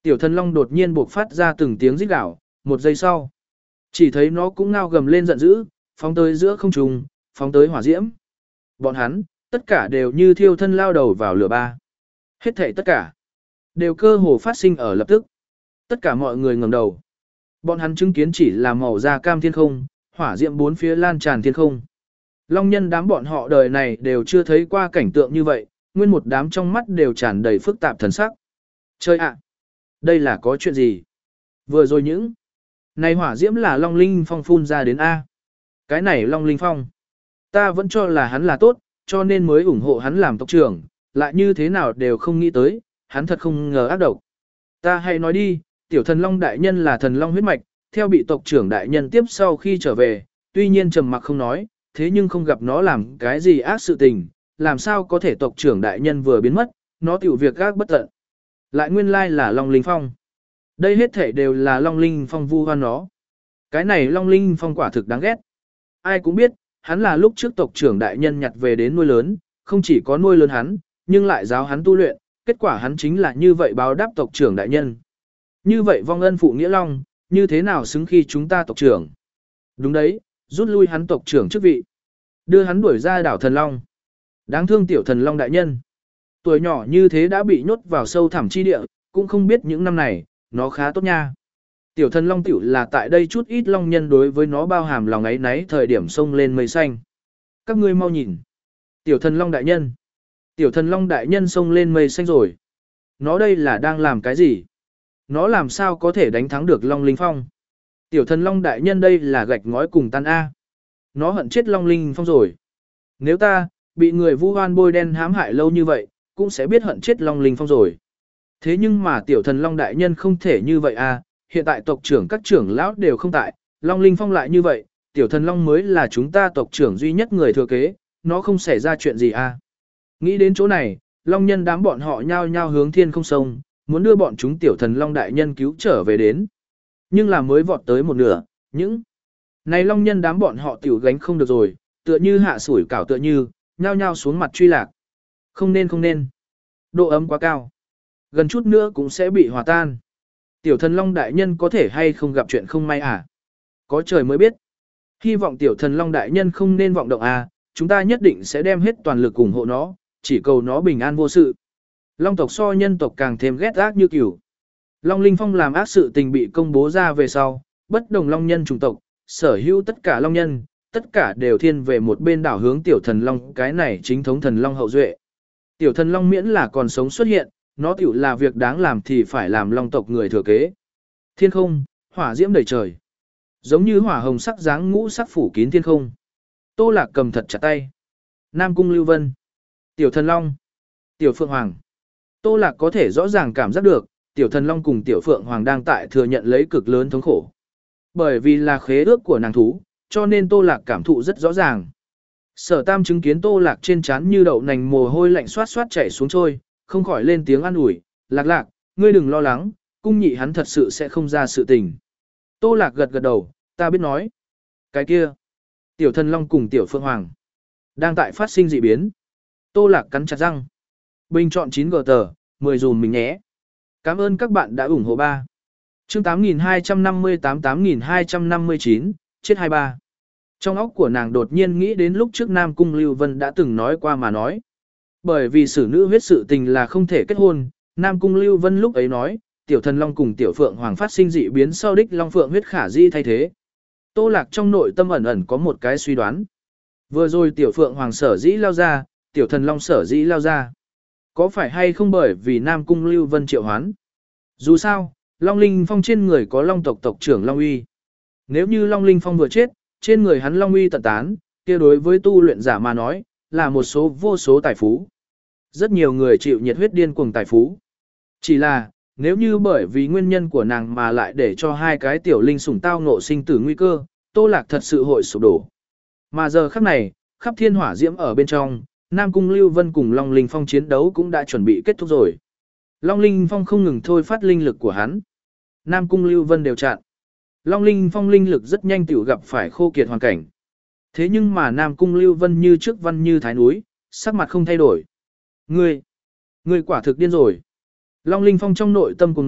Tiểu thần long đột nhiên buộc phát ra từng tiếng rít gào, một giây sau. Chỉ thấy nó cũng ngao gầm lên giận dữ, phóng tới giữa không trung, phóng tới hỏa diễm. Bọn hắn, tất cả đều như thiêu thân lao đầu vào lửa ba. Hết thảy tất cả, đều cơ hồ phát sinh ở lập tức. Tất cả mọi người ngẩng đầu. Bọn hắn chứng kiến chỉ là màu da cam thiên không, hỏa diễm bốn phía lan tràn thiên không. Long nhân đám bọn họ đời này đều chưa thấy qua cảnh tượng như vậy, nguyên một đám trong mắt đều tràn đầy phức tạp thần sắc. Chơi ạ! Đây là có chuyện gì? Vừa rồi những này hỏa diễm là Long Linh Phong phun ra đến A. Cái này Long Linh Phong. Ta vẫn cho là hắn là tốt, cho nên mới ủng hộ hắn làm tộc trưởng, lại như thế nào đều không nghĩ tới, hắn thật không ngờ ác độc. Ta hãy nói đi, tiểu thần Long đại nhân là thần Long huyết mạch, theo bị tộc trưởng đại nhân tiếp sau khi trở về, tuy nhiên trầm mặc không nói, thế nhưng không gặp nó làm cái gì ác sự tình, làm sao có thể tộc trưởng đại nhân vừa biến mất, nó tiểu việc ác bất tận. Lại nguyên lai là Long Linh Phong. Đây hết thể đều là Long Linh Phong vu hoan nó. Cái này Long Linh Phong quả thực đáng ghét. Ai cũng biết, hắn là lúc trước tộc trưởng đại nhân nhặt về đến nuôi lớn, không chỉ có nuôi lớn hắn, nhưng lại giáo hắn tu luyện, kết quả hắn chính là như vậy báo đáp tộc trưởng đại nhân. Như vậy vong ân phụ nghĩa long, như thế nào xứng khi chúng ta tộc trưởng? Đúng đấy, rút lui hắn tộc trưởng chức vị. Đưa hắn đuổi ra đảo thần long. Đáng thương tiểu thần long đại nhân. Tuổi nhỏ như thế đã bị nhốt vào sâu thẳm chi địa, cũng không biết những năm này, nó khá tốt nha. Tiểu thần long tiểu là tại đây chút ít long nhân đối với nó bao hàm lòng ấy náy thời điểm sông lên mây xanh. Các ngươi mau nhìn. Tiểu thần long đại nhân. Tiểu thần long đại nhân sông lên mây xanh rồi. Nó đây là đang làm cái gì? Nó làm sao có thể đánh thắng được Long Linh Phong? Tiểu thần Long đại nhân đây là gạch ngói cùng tan A. Nó hận chết Long Linh Phong rồi. Nếu ta, bị người vu oan bôi đen hãm hại lâu như vậy, cũng sẽ biết hận chết Long Linh Phong rồi. Thế nhưng mà tiểu thần Long đại nhân không thể như vậy a. Hiện tại tộc trưởng các trưởng lão đều không tại, Long Linh Phong lại như vậy, tiểu thần Long mới là chúng ta tộc trưởng duy nhất người thừa kế, nó không xảy ra chuyện gì a. Nghĩ đến chỗ này, Long nhân đám bọn họ nhao nhao hướng thiên không sông, muốn đưa bọn chúng tiểu thần Long đại nhân cứu trở về đến. Nhưng là mới vọt tới một nửa, những này Long nhân đám bọn họ tiểu gánh không được rồi, tựa như hạ sủi cảo tựa như, nhao nhao xuống mặt truy lạc. Không nên không nên. Độ ấm quá cao. Gần chút nữa cũng sẽ bị hòa tan. Tiểu thần Long đại nhân có thể hay không gặp chuyện không may à? Có trời mới biết. Hy vọng tiểu thần Long đại nhân không nên vọng động à, chúng ta nhất định sẽ đem hết toàn lực ủng hộ nó, chỉ cầu nó bình an vô sự. Long tộc so nhân tộc càng thêm ghét ác như cừu. Long Linh Phong làm ác sự tình bị công bố ra về sau, bất đồng Long nhân chủng tộc, sở hữu tất cả Long nhân, tất cả đều thiên về một bên đảo hướng tiểu thần Long, cái này chính thống thần Long hậu duệ. Tiểu thần Long miễn là còn sống xuất hiện, nó tiểu là việc đáng làm thì phải làm Long tộc người thừa kế. Thiên không, hỏa diễm đầy trời. Giống như hỏa hồng sắc dáng ngũ sắc phủ kín thiên không. Tô Lạc cầm thật chặt tay. Nam Cung Lưu Vân. Tiểu thần Long. Tiểu Phượng Hoàng. Tô Lạc có thể rõ ràng cảm giác được, tiểu thần Long cùng tiểu Phượng Hoàng đang tại thừa nhận lấy cực lớn thống khổ. Bởi vì là khế ước của nàng thú, cho nên Tô Lạc cảm thụ rất rõ ràng. Sở Tam chứng kiến Tô Lạc trên trán như đậu nành mồ hôi lạnh xoát xoát chảy xuống trôi, không khỏi lên tiếng an ủi, Lạc Lạc, ngươi đừng lo lắng, cung nhị hắn thật sự sẽ không ra sự tình. Tô Lạc gật gật đầu, ta biết nói. Cái kia, tiểu thần Long cùng tiểu Phượng Hoàng, đang tại phát sinh dị biến. Tô Lạc cắn chặt răng. Bình chọn chín gờ tờ, mười dùm mình nhé. Cảm ơn các bạn đã ủng hộ ba. Chương tám nghìn hai trăm năm mươi tám tám nghìn hai trăm năm mươi chín, chết hai mươi ba. Trong óc của nàng đột nhiên nghĩ đến lúc trước Nam Cung Lưu Vân đã từng nói qua mà nói. Bởi vì xử nữ huyết sự tình là không thể kết hôn, Nam Cung Lưu Vân lúc ấy nói, tiểu thần Long cùng tiểu Phượng Hoàng phát sinh dị biến sau đích Long Phượng huyết khả di thay thế. Tô Lạc trong nội tâm ẩn ẩn có một cái suy đoán. Vừa rồi tiểu Phượng Hoàng sở dĩ lao ra, tiểu thần Long sở dĩ lao ra. Có phải hay không bởi vì Nam Cung Lưu Vân triệu hoán? Dù sao, Long Linh Phong trên người có Long tộc tộc trưởng Long Uy. Nếu như Long Linh Phong vừa chết, trên người hắn Long Uy tận tán, kia đối với tu luyện giả mà nói, là một số vô số tài phú. Rất nhiều người chịu nhiệt huyết điên cuồng tài phú. Chỉ là, nếu như bởi vì nguyên nhân của nàng mà lại để cho hai cái tiểu linh sủng tao ngộ sinh tử nguy cơ, Tô Lạc thật sự hội sụp đổ. Mà giờ khắc này, khắp thiên hỏa diễm ở bên trong, Nam Cung Lưu Vân cùng Long Linh Phong chiến đấu cũng đã chuẩn bị kết thúc rồi. Long Linh Phong không ngừng thôi phát linh lực của hắn. Nam Cung Lưu Vân đều chặn. Long Linh Phong linh lực rất nhanh tiểu gặp phải khô kiệt hoàn cảnh. Thế nhưng mà Nam Cung Lưu Vân như trước văn như thái núi, sắc mặt không thay đổi. Ngươi, ngươi quả thực điên rồi. Long Linh Phong trong nội tâm cùng nộ,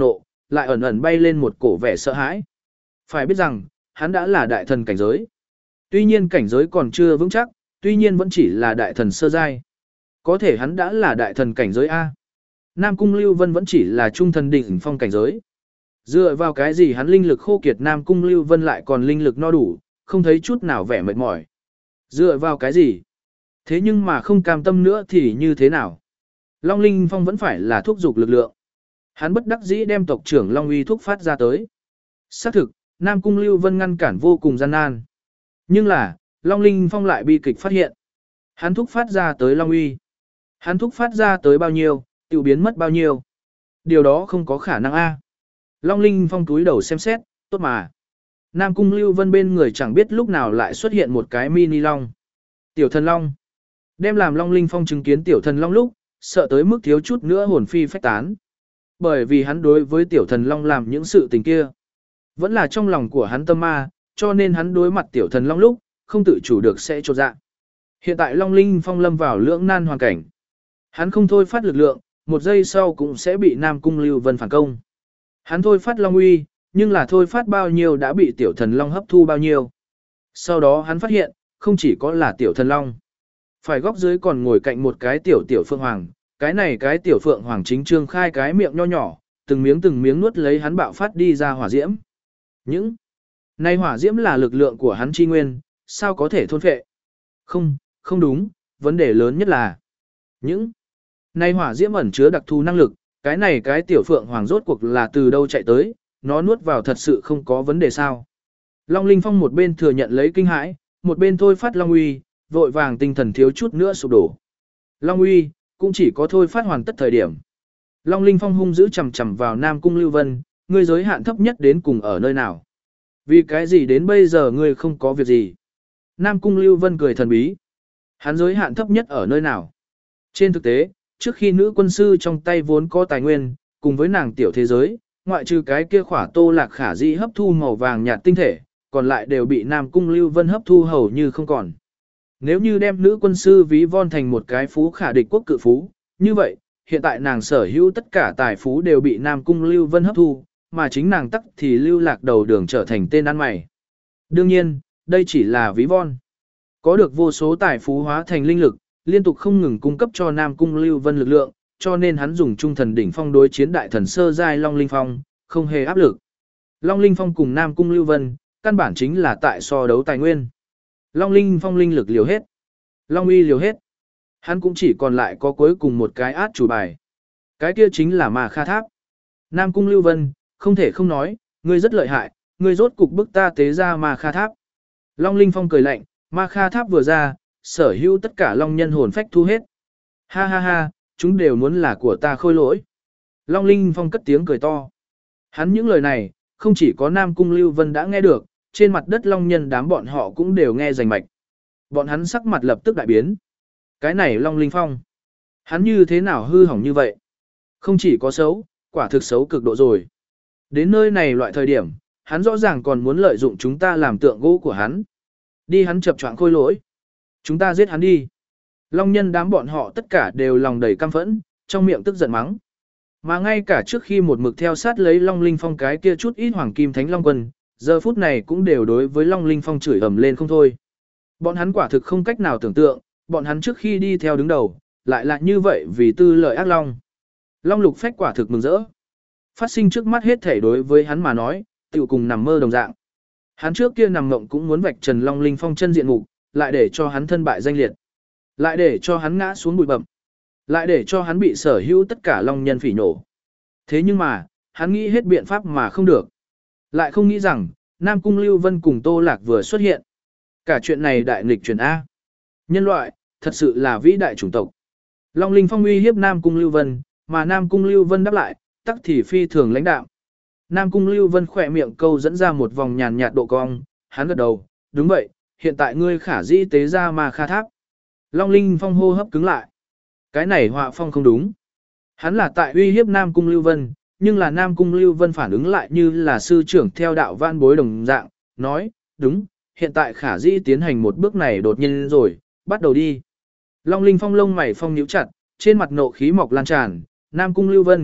lại ẩn ẩn bay lên một cổ vẻ sợ hãi. Phải biết rằng, hắn đã là đại thần cảnh giới. Tuy nhiên cảnh giới còn chưa vững chắc, tuy nhiên vẫn chỉ là đại thần sơ giai. Có thể hắn đã là đại thần cảnh giới A. Nam Cung Lưu Vân vẫn chỉ là trung thần đỉnh phong cảnh giới. Dựa vào cái gì hắn linh lực khô kiệt Nam Cung Lưu Vân lại còn linh lực no đủ, không thấy chút nào vẻ mệt mỏi. Dựa vào cái gì? Thế nhưng mà không cam tâm nữa thì như thế nào? Long Linh Phong vẫn phải là thúc dục lực lượng. Hắn bất đắc dĩ đem tộc trưởng Long Uy thúc phát ra tới. Xác thực, Nam Cung Lưu Vân ngăn cản vô cùng gian nan. Nhưng là, Long Linh Phong lại bi kịch phát hiện. Hắn thúc phát ra tới Long Uy. Hắn thúc phát ra tới bao nhiêu, tự biến mất bao nhiêu. Điều đó không có khả năng a. Long Linh Phong túi đầu xem xét, tốt mà. Nam Cung Lưu Vân bên người chẳng biết lúc nào lại xuất hiện một cái mini long. Tiểu thần long. Đem làm Long Linh Phong chứng kiến tiểu thần long lúc, sợ tới mức thiếu chút nữa hồn phi phách tán. Bởi vì hắn đối với tiểu thần long làm những sự tình kia. Vẫn là trong lòng của hắn tâm ma, cho nên hắn đối mặt tiểu thần long lúc, không tự chủ được sẽ trột dạ. Hiện tại Long Linh Phong lâm vào lưỡng nan hoàn cảnh. Hắn không thôi phát lực lượng, một giây sau cũng sẽ bị Nam Cung Lưu Vân phản công. Hắn thôi phát Long Uy, nhưng là thôi phát bao nhiêu đã bị tiểu thần long hấp thu bao nhiêu. Sau đó hắn phát hiện, không chỉ có là tiểu thần long. Phải góc dưới còn ngồi cạnh một cái tiểu tiểu phượng hoàng, cái này cái tiểu phượng hoàng chính trương khai cái miệng nho nhỏ, từng miếng từng miếng nuốt lấy hắn bạo phát đi ra hỏa diễm. Những này hỏa diễm là lực lượng của hắn chi nguyên, sao có thể thôn phệ? Không, không đúng, vấn đề lớn nhất là những này hỏa diễm ẩn chứa đặc thù năng lực, cái này cái tiểu phượng hoàng rốt cuộc là từ đâu chạy tới, nó nuốt vào thật sự không có vấn đề sao? Long Linh Phong một bên thừa nhận lấy kinh hãi, một bên thôi phát Long Uy, vội vàng tinh thần thiếu chút nữa sụp đổ. Long Uy cũng chỉ có thôi phát hoàn tất thời điểm. Long Linh Phong hung dữ chằm chằm vào Nam Cung Lưu Vân, ngươi giới hạn thấp nhất đến cùng ở nơi nào? Vì cái gì đến bây giờ ngươi không có việc gì? Nam Cung Lưu Vân cười thần bí. Hắn giới hạn thấp nhất ở nơi nào? Trên thực tế, trước khi nữ quân sư trong tay vốn có tài nguyên, cùng với nàng tiểu thế giới, ngoại trừ cái kia khỏa Tô Lạc Khả Dĩ hấp thu màu vàng nhạt tinh thể, còn lại đều bị Nam Cung Lưu Vân hấp thu hầu như không còn. Nếu như đem nữ quân sư ví von thành một cái phú khả địch quốc cự phú, như vậy, hiện tại nàng sở hữu tất cả tài phú đều bị Nam Cung Lưu Vân hấp thu, mà chính nàng tắc thì lưu lạc đầu đường trở thành tên ăn mày. Đương nhiên, đây chỉ là ví von. Có được vô số tài phú hóa thành linh lực, liên tục không ngừng cung cấp cho Nam Cung Lưu Vân lực lượng, cho nên hắn dùng trung thần đỉnh phong đối chiến đại thần sơ giai Long Linh Phong, không hề áp lực. Long Linh Phong cùng Nam Cung Lưu Vân, căn bản chính là tại so đấu tài nguyên. Long Linh Phong linh lực liều hết, Long Uy liều hết. Hắn cũng chỉ còn lại có cuối cùng một cái át chủ bài. Cái kia chính là Ma Kha Tháp. Nam Cung Lưu Vân, không thể không nói, ngươi rất lợi hại, ngươi rốt cục bức ta tế ra Ma Kha Tháp. Long Linh Phong cười lạnh, Ma Kha Tháp vừa ra, sở hữu tất cả long nhân hồn phách thu hết. Ha ha ha, chúng đều muốn là của ta khôi lỗi. Long Linh Phong cất tiếng cười to. Hắn những lời này, không chỉ có Nam Cung Lưu Vân đã nghe được, trên mặt đất long nhân đám bọn họ cũng đều nghe rành mạch. Bọn hắn sắc mặt lập tức đại biến. Cái này Long Linh Phong, hắn như thế nào hư hỏng như vậy? Không chỉ có xấu, quả thực xấu cực độ rồi. Đến nơi này loại thời điểm, hắn rõ ràng còn muốn lợi dụng chúng ta làm tượng gỗ của hắn. Đi hắn chập choạng khôi lỗi. Chúng ta giết hắn đi. Long nhân đám bọn họ tất cả đều lòng đầy căm phẫn, trong miệng tức giận mắng. Mà ngay cả trước khi một mực theo sát lấy Long Linh Phong cái kia chút ít hoàng kim thánh long quân, giờ phút này cũng đều đối với Long Linh Phong chửi ầm lên không thôi. Bọn hắn quả thực không cách nào tưởng tượng, bọn hắn trước khi đi theo đứng đầu, lại là như vậy vì tư lợi ác long. Long Lục Phách quả thực mừng rỡ. Phát sinh trước mắt hết thể đối với hắn mà nói, tựu cùng nằm mơ đồng dạng. Hắn trước kia nằm mộng cũng muốn vạch trần Long Linh Phong chân diện mục, lại để cho hắn thân bại danh liệt, lại để cho hắn ngã xuống bụi bặm, lại để cho hắn bị sở hữu tất cả long nhân phỉ nổ. Thế nhưng mà, hắn nghĩ hết biện pháp mà không được. Lại không nghĩ rằng, Nam Cung Lưu Vân cùng Tô Lạc vừa xuất hiện. Cả chuyện này đại nghịch chuyển A. Nhân loại, thật sự là vĩ đại chủng tộc. Long Linh Phong uy hiếp Nam Cung Lưu Vân, mà Nam Cung Lưu Vân đáp lại, tắc thì phi thường lãnh đạm. Nam Cung Lưu Vân khỏe miệng câu dẫn ra một vòng nhàn nhạt độ cong, hắn gật đầu, đúng vậy, hiện tại ngươi khả dĩ tế ra Ma Kha Tháp. Long Linh Phong hô hấp cứng lại. Cái này họa phong không đúng. Hắn là tại uy hiếp Nam Cung Lưu Vân, nhưng là Nam Cung Lưu Vân phản ứng lại như là sư trưởng theo đạo vãn bối đồng dạng, nói, đúng, hiện tại khả dĩ tiến hành một bước này đột nhiên rồi, bắt đầu đi. Long Linh Phong lông mày phong nhíu chặt, trên mặt nộ khí mọc lan tràn, Nam Cung Lưu Vân,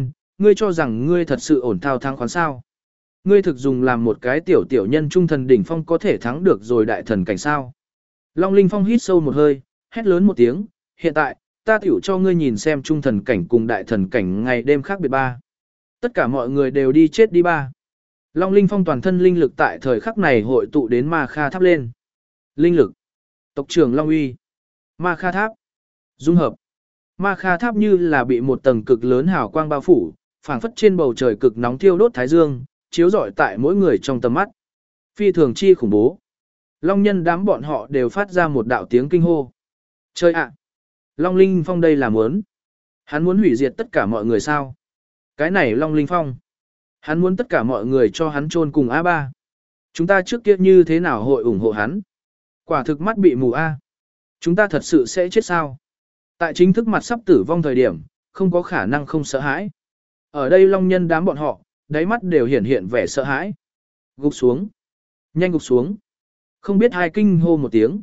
ngươi cho rằng ngươi thật sự ổn thao thắng khoán sao? Ngươi thực dùng làm một cái tiểu tiểu nhân trung thần đỉnh phong có thể thắng được rồi đại thần cảnh sao? Long Linh Phong hít sâu một hơi, hét lớn một tiếng, hiện tại, ta tiểu cho ngươi nhìn xem trung thần cảnh cùng đại thần cảnh ngày đêm khác biệt ba. Tất cả mọi người đều đi chết đi ba. Long Linh Phong toàn thân linh lực tại thời khắc này hội tụ đến Ma Kha Tháp lên. Linh lực. Tộc trưởng Long Uy. Ma Kha Tháp. Dung hợp. Ma Kha Tháp như là bị một tầng cực lớn hào quang bao phủ, phảng phất trên bầu trời cực nóng thiêu đốt thái dương, chiếu rọi tại mỗi người trong tầm mắt. Phi thường chi khủng bố. Long nhân đám bọn họ đều phát ra một đạo tiếng kinh hô. Chơi ạ! Long Linh Phong đây là muốn. Hắn muốn hủy diệt tất cả mọi người sao? Cái này Long Linh Phong. Hắn muốn tất cả mọi người cho hắn chôn cùng A ba. Chúng ta trước kia như thế nào hội ủng hộ hắn? Quả thực mắt bị mù A. Chúng ta thật sự sẽ chết sao? Tại chính thức mặt sắp tử vong thời điểm, không có khả năng không sợ hãi. Ở đây Long nhân đám bọn họ, đáy mắt đều hiển hiện vẻ sợ hãi. Gục xuống. Nhanh gục xuống. Không biết hai kinh hô một tiếng.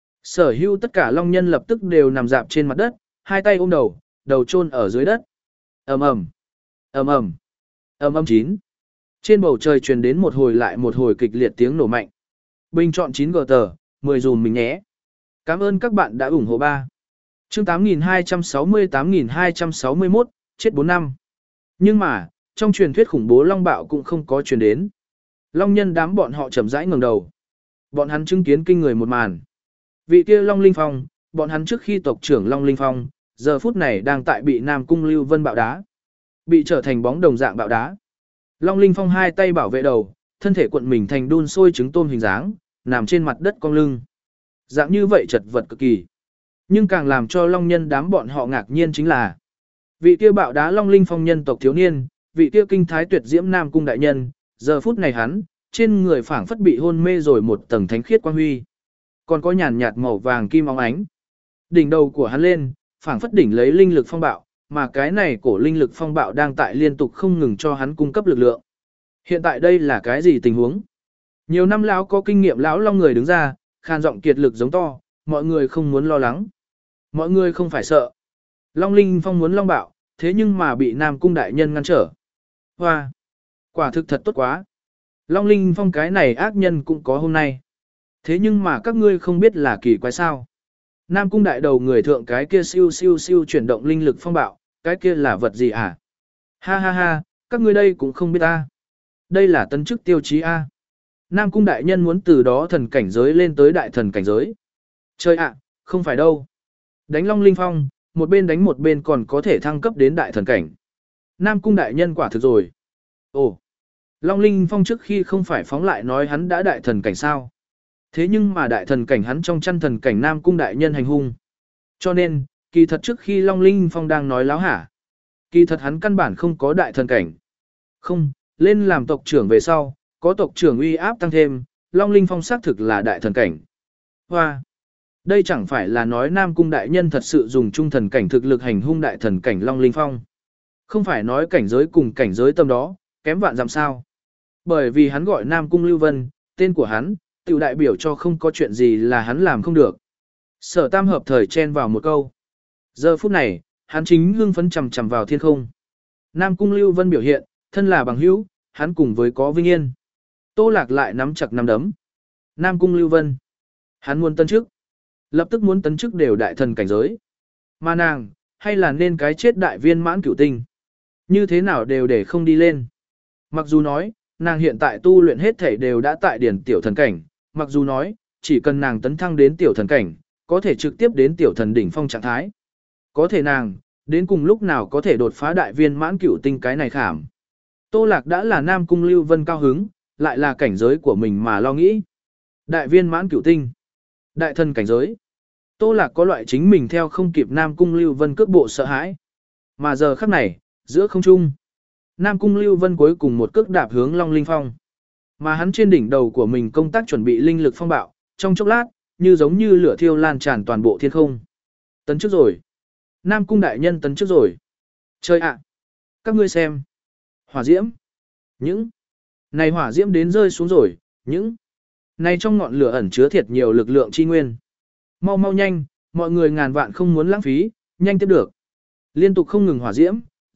Sở hữu tất cả Long nhân lập tức đều nằm dạp trên mặt đất, hai tay ôm đầu, đầu chôn ở dưới đất. Ầm ầm. Ầm ầm. Ầm ầm chín. Trên bầu trời truyền đến một hồi lại một hồi kịch liệt tiếng nổ mạnh. Bình chọn chín gờ tờ, mười dùm mình nhé. Cảm ơn các bạn đã ủng hộ ba. Chương tám nghìn hai trăm sáu mươi tám nghìn hai trăm sáu mươi mốt, chết bốn năm. Nhưng mà, trong truyền thuyết khủng bố Long bạo cũng không có truyền đến. Long nhân đám bọn họ chậm rãi ngẩng đầu. Bọn hắn chứng kiến kinh người một màn. Vị kia Long Linh Phong, bọn hắn trước khi tộc trưởng Long Linh Phong, giờ phút này đang tại bị Nam Cung Lưu Vân bạo đá. Bị trở thành bóng đồng dạng bạo đá. Long Linh Phong hai tay bảo vệ đầu, thân thể cuộn mình thành đun sôi trứng tôm hình dáng, nằm trên mặt đất cong lưng. Dạng như vậy chật vật cực kỳ. Nhưng càng làm cho Long nhân đám bọn họ ngạc nhiên chính là vị kia bạo đá Long Linh Phong nhân tộc thiếu niên, vị kia kinh thái tuyệt diễm Nam Cung đại nhân, giờ phút này hắn, trên người phảng phất bị hôn mê rồi một tầng thánh khiết quang huy. Còn có nhàn nhạt màu vàng kim óng ánh. Đỉnh đầu của hắn lên, phảng phất đỉnh lấy linh lực phong bạo, mà cái này cổ linh lực phong bạo đang tại liên tục không ngừng cho hắn cung cấp lực lượng. Hiện tại đây là cái gì tình huống? Nhiều năm lão có kinh nghiệm lão Long người đứng ra, khan giọng kiệt lực giống to, mọi người không muốn lo lắng. Mọi người không phải sợ. Long Linh Phong muốn Long bạo, thế nhưng mà bị Nam Cung đại nhân ngăn trở. Hoa! Quả thực thật tốt quá. Long Linh Phong cái này ác nhân cũng có hôm nay. Thế nhưng mà các ngươi không biết là kỳ quái sao. Nam Cung đại đầu người thượng cái kia siêu siêu siêu chuyển động linh lực phong bạo, cái kia là vật gì à? Ha ha ha, các ngươi đây cũng không biết ta. Đây là tấn chức tiêu chí A. Nam Cung đại nhân muốn từ đó thần cảnh giới lên tới đại thần cảnh giới. Chơi ạ, không phải đâu. Đánh Long Linh Phong, một bên đánh một bên còn có thể thăng cấp đến đại thần cảnh. Nam Cung đại nhân quả thực rồi. Ồ, Long Linh Phong trước khi không phải phóng lại nói hắn đã đại thần cảnh sao. Thế nhưng mà đại thần cảnh hắn trong chăn thần cảnh Nam Cung đại nhân hành hung. Cho nên, kỳ thật trước khi Long Linh Phong đang nói láo hả. Kỳ thật hắn căn bản không có đại thần cảnh. Không, lên làm tộc trưởng về sau, có tộc trưởng uy áp tăng thêm, Long Linh Phong xác thực là đại thần cảnh. Hoa! Đây chẳng phải là nói Nam Cung đại nhân thật sự dùng trung thần cảnh thực lực hành hung đại thần cảnh Long Linh Phong. Không phải nói cảnh giới cùng cảnh giới tâm đó, kém vạn dặm sao. Bởi vì hắn gọi Nam Cung Lưu Vân, tên của hắn, tiểu đại biểu cho không có chuyện gì là hắn làm không được. Sở Tam hợp thời chen vào một câu. Giờ phút này, hắn chính hưng phấn chầm chầm vào thiên không. Nam Cung Lưu Vân biểu hiện, thân là bằng hữu, hắn cùng với có vinh yên. Tô Lạc lại nắm chặt nắm đấm. Nam Cung Lưu Vân. Hắn muốn tấn chức. Lập tức muốn tấn chức đều đại thần cảnh giới. Mà nàng, hay là nên cái chết đại viên mãn cửu tinh. Như thế nào đều để không đi lên. Mặc dù nói, nàng hiện tại tu luyện hết thể đều đã tại điển tiểu thần cảnh. Mặc dù nói, chỉ cần nàng tấn thăng đến tiểu thần cảnh, có thể trực tiếp đến tiểu thần đỉnh phong trạng thái. Có thể nàng, đến cùng lúc nào có thể đột phá đại viên mãn cửu tinh cái này khảm. Tô Lạc đã là Nam Cung Lưu Vân cao hứng, lại là cảnh giới của mình mà lo nghĩ. Đại viên mãn cửu tinh. Đại thần cảnh giới. Tô Lạc có loại chính mình theo không kịp Nam Cung Lưu Vân cước bộ sợ hãi. Mà giờ khắc này, giữa không trung, Nam Cung Lưu Vân cuối cùng một cước đạp hướng Long Linh Phong. Mà hắn trên đỉnh đầu của mình công tác chuẩn bị linh lực phong bạo, trong chốc lát, như giống như lửa thiêu lan tràn toàn bộ thiên không. Tấn trước rồi. Nam Cung đại nhân tấn trước rồi. Chơi ạ. Các ngươi xem. Hỏa diễm. Những. Này hỏa diễm đến rơi xuống rồi. Những. Này trong ngọn lửa ẩn chứa thiệt nhiều lực lượng chi nguyên. Mau mau nhanh, mọi người ngàn vạn không muốn lãng phí, nhanh tiếp được. Liên tục không ngừng hỏa diễm,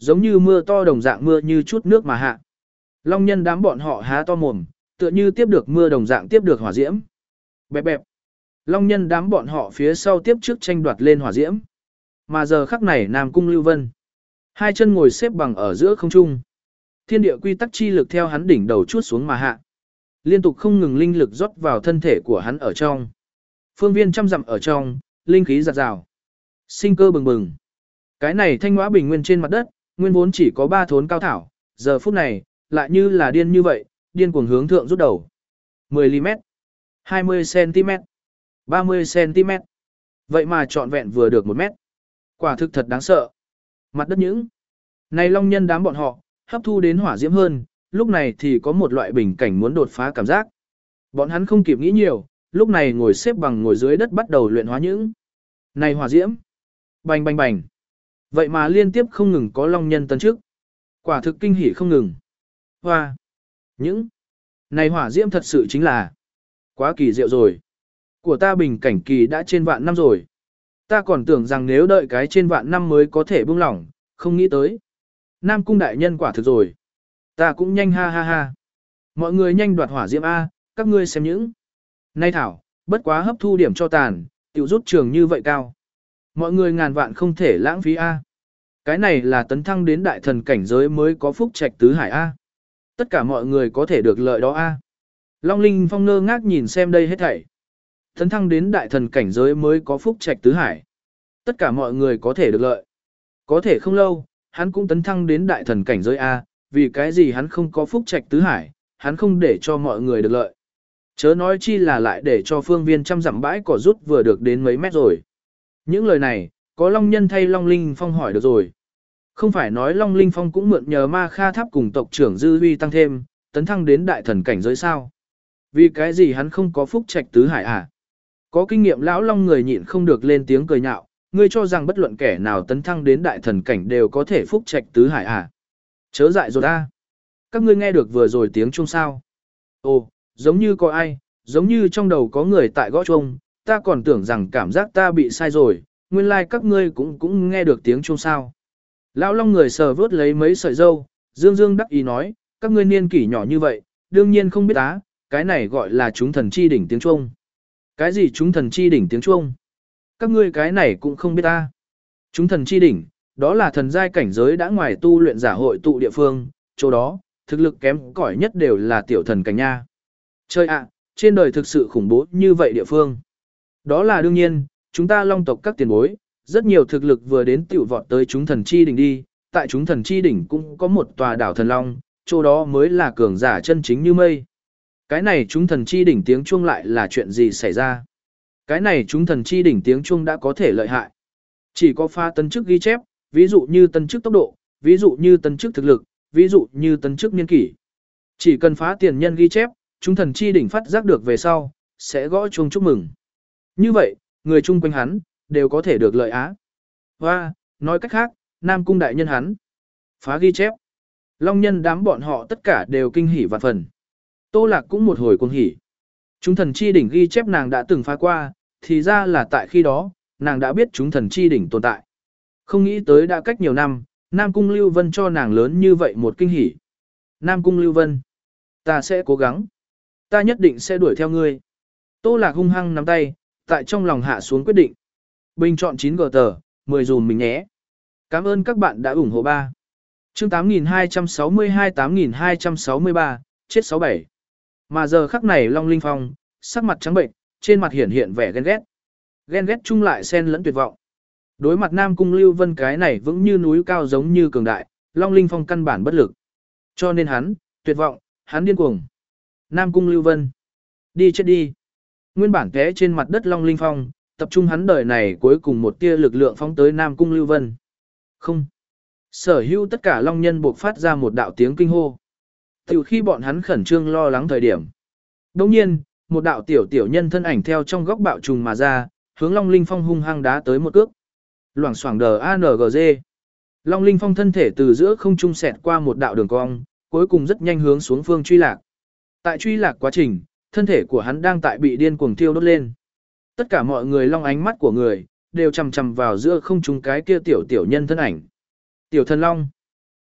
giống như mưa to đồng dạng mưa như chút nước mà hạ. Long nhân đám bọn họ há to mồm, tựa như tiếp được mưa đồng dạng tiếp được hỏa diễm. Bẹp bẹp. Long nhân đám bọn họ phía sau tiếp trước tranh đoạt lên hỏa diễm. Mà giờ khắc này Nam Cung Lưu Vân, hai chân ngồi xếp bằng ở giữa không trung. Thiên địa quy tắc chi lực theo hắn đỉnh đầu chuốt xuống mà hạ. Liên tục không ngừng linh lực rót vào thân thể của hắn ở trong. Phương viên trăm dặm ở trong, linh khí giạt rào. Sinh cơ bừng bừng. Cái này thanh ngõa bình nguyên trên mặt đất, nguyên vốn chỉ có ba thốn cao thảo, giờ phút này, lại như là điên như vậy, điên cuồng hướng thượng rút đầu. mười mi-li-mét, hai mươi xăng-ti-mét, ba mươi xăng-ti-mét. Vậy mà trọn vẹn vừa được một mét. Quả thực thật đáng sợ. Mặt đất những này long nhân đám bọn họ, hấp thu đến hỏa diễm hơn, lúc này thì có một loại bình cảnh muốn đột phá cảm giác. Bọn hắn không kịp nghĩ nhiều, lúc này ngồi xếp bằng ngồi dưới đất bắt đầu luyện hóa những này hỏa diễm. Bành bành bành. Vậy mà liên tiếp không ngừng có long nhân tấn trước. Quả thực kinh hỉ không ngừng. Hoa. Những này hỏa diễm thật sự chính là quá kỳ diệu rồi. Của ta bình cảnh kỳ đã trên vạn năm rồi. Ta còn tưởng rằng nếu đợi cái trên vạn năm mới có thể buông lỏng, không nghĩ tới. Nam Cung đại nhân quả thực rồi. Ta cũng nhanh ha ha ha. Mọi người nhanh đoạt hỏa diễm A, các ngươi xem những. Nay thảo, bất quá hấp thu điểm cho tàn, tiểu rút trường như vậy cao. Mọi người ngàn vạn không thể lãng phí A. Cái này là tấn thăng đến đại thần cảnh giới mới có phúc trạch tứ hải A. Tất cả mọi người có thể được lợi đó A. Long Linh Phong ngơ ngác nhìn xem đây hết thảy. Tấn thăng đến đại thần cảnh giới mới có phúc trạch tứ hải. Tất cả mọi người có thể được lợi. Có thể không lâu, hắn cũng tấn thăng đến đại thần cảnh giới A, vì cái gì hắn không có phúc trạch tứ hải, hắn không để cho mọi người được lợi. Chớ nói chi là lại để cho phương viên trăm dặm bãi cỏ rút vừa được đến mấy mét rồi. Những lời này, có Long Nhân thay Long Linh Phong hỏi được rồi. Không phải nói Long Linh Phong cũng mượn nhờ Ma Kha Tháp cùng tộc trưởng Dư Huy tăng thêm, tấn thăng đến đại thần cảnh giới sao? Vì cái gì hắn không có phúc trạch tứ hải à? Có kinh nghiệm lão Long người nhịn không được lên tiếng cười nhạo, ngươi cho rằng bất luận kẻ nào tấn thăng đến đại thần cảnh đều có thể phúc trạch tứ hải à? Chớ dại rồi ta. Các ngươi nghe được vừa rồi tiếng chuông sao? Ồ, giống như có ai, giống như trong đầu có người tại gõ chuông, ta còn tưởng rằng cảm giác ta bị sai rồi, nguyên lai like các ngươi cũng cũng nghe được tiếng chuông sao. Lão Long người sờ vớt lấy mấy sợi dâu, dương dương đắc ý nói, các ngươi niên kỷ nhỏ như vậy, đương nhiên không biết á, cái này gọi là chúng thần chi đỉnh tiếng chuông. Cái gì chúng thần chi đỉnh tiếng chuông? Các ngươi cái này cũng không biết ta. Chúng thần chi đỉnh, đó là thần giai cảnh giới đã ngoài tu luyện giả hội tụ địa phương, chỗ đó, thực lực kém cỏi nhất đều là tiểu thần cảnh nha. Chơi ạ, trên đời thực sự khủng bố như vậy địa phương. Đó là đương nhiên, chúng ta Long tộc các tiền bối, rất nhiều thực lực vừa đến tiểu vọt tới chúng thần chi đỉnh đi, tại chúng thần chi đỉnh cũng có một tòa đảo thần long, chỗ đó mới là cường giả chân chính như mây. Cái này chúng thần chi đỉnh tiếng chuông lại là chuyện gì xảy ra? Cái này chúng thần chi đỉnh tiếng chuông đã có thể lợi hại. Chỉ có pha tân chức ghi chép, ví dụ như tân chức tốc độ, ví dụ như tân chức thực lực, ví dụ như tân chức niên kỷ. Chỉ cần phá tiền nhân ghi chép, chúng thần chi đỉnh phát giác được về sau, sẽ gõ chuông chúc mừng. Như vậy, người chung quanh hắn, đều có thể được lợi á. Và, nói cách khác, Nam Cung đại nhân hắn. Phá ghi chép. Long nhân đám bọn họ tất cả đều kinh hỉ vạn phần. Tô Lạc cũng một hồi cuồng hỉ. Chúng thần chi đỉnh ghi chép nàng đã từng phá qua, thì ra là tại khi đó, nàng đã biết chúng thần chi đỉnh tồn tại. Không nghĩ tới đã cách nhiều năm, Nam Cung Lưu Vân cho nàng lớn như vậy một kinh hỉ. Nam Cung Lưu Vân, ta sẽ cố gắng. Ta nhất định sẽ đuổi theo ngươi. Tô Lạc hung hăng nắm tay, tại trong lòng hạ xuống quyết định. Bình chọn chín gờ tờ, mười dùm mình nhé. Cảm ơn các bạn đã ủng hộ ba. Chương tám nghìn hai trăm sáu mươi hai tám nghìn hai trăm sáu mươi ba, chết sáu bảy. Mà giờ khắc này Long Linh Phong, sắc mặt trắng bệnh, trên mặt hiển hiện vẻ ghen ghét. Ghen ghét chung lại xen lẫn tuyệt vọng. Đối mặt Nam Cung Lưu Vân cái này vững như núi cao giống như cường đại, Long Linh Phong căn bản bất lực. Cho nên hắn, tuyệt vọng, hắn điên cuồng. Nam Cung Lưu Vân, đi chết đi. Nguyên bản té trên mặt đất Long Linh Phong, tập trung hắn đời này cuối cùng một tia lực lượng phóng tới Nam Cung Lưu Vân. Không. Sở hữu tất cả Long nhân buộc phát ra một đạo tiếng kinh hô. Từ khi bọn hắn khẩn trương lo lắng thời điểm. Đồng nhiên, một đạo tiểu tiểu nhân thân ảnh theo trong góc bạo trùng mà ra, hướng Long Linh Phong hung hăng đá tới một cước. Loảng xoảng đờ a en giê. Long Linh Phong thân thể từ giữa không trung xẹt qua một đạo đường cong, cuối cùng rất nhanh hướng xuống phương truy lạc. Tại truy lạc quá trình, thân thể của hắn đang tại bị điên cuồng thiêu đốt lên. Tất cả mọi người long ánh mắt của người, đều chằm chằm vào giữa không trung cái kia tiểu tiểu nhân thân ảnh. Tiểu thần long.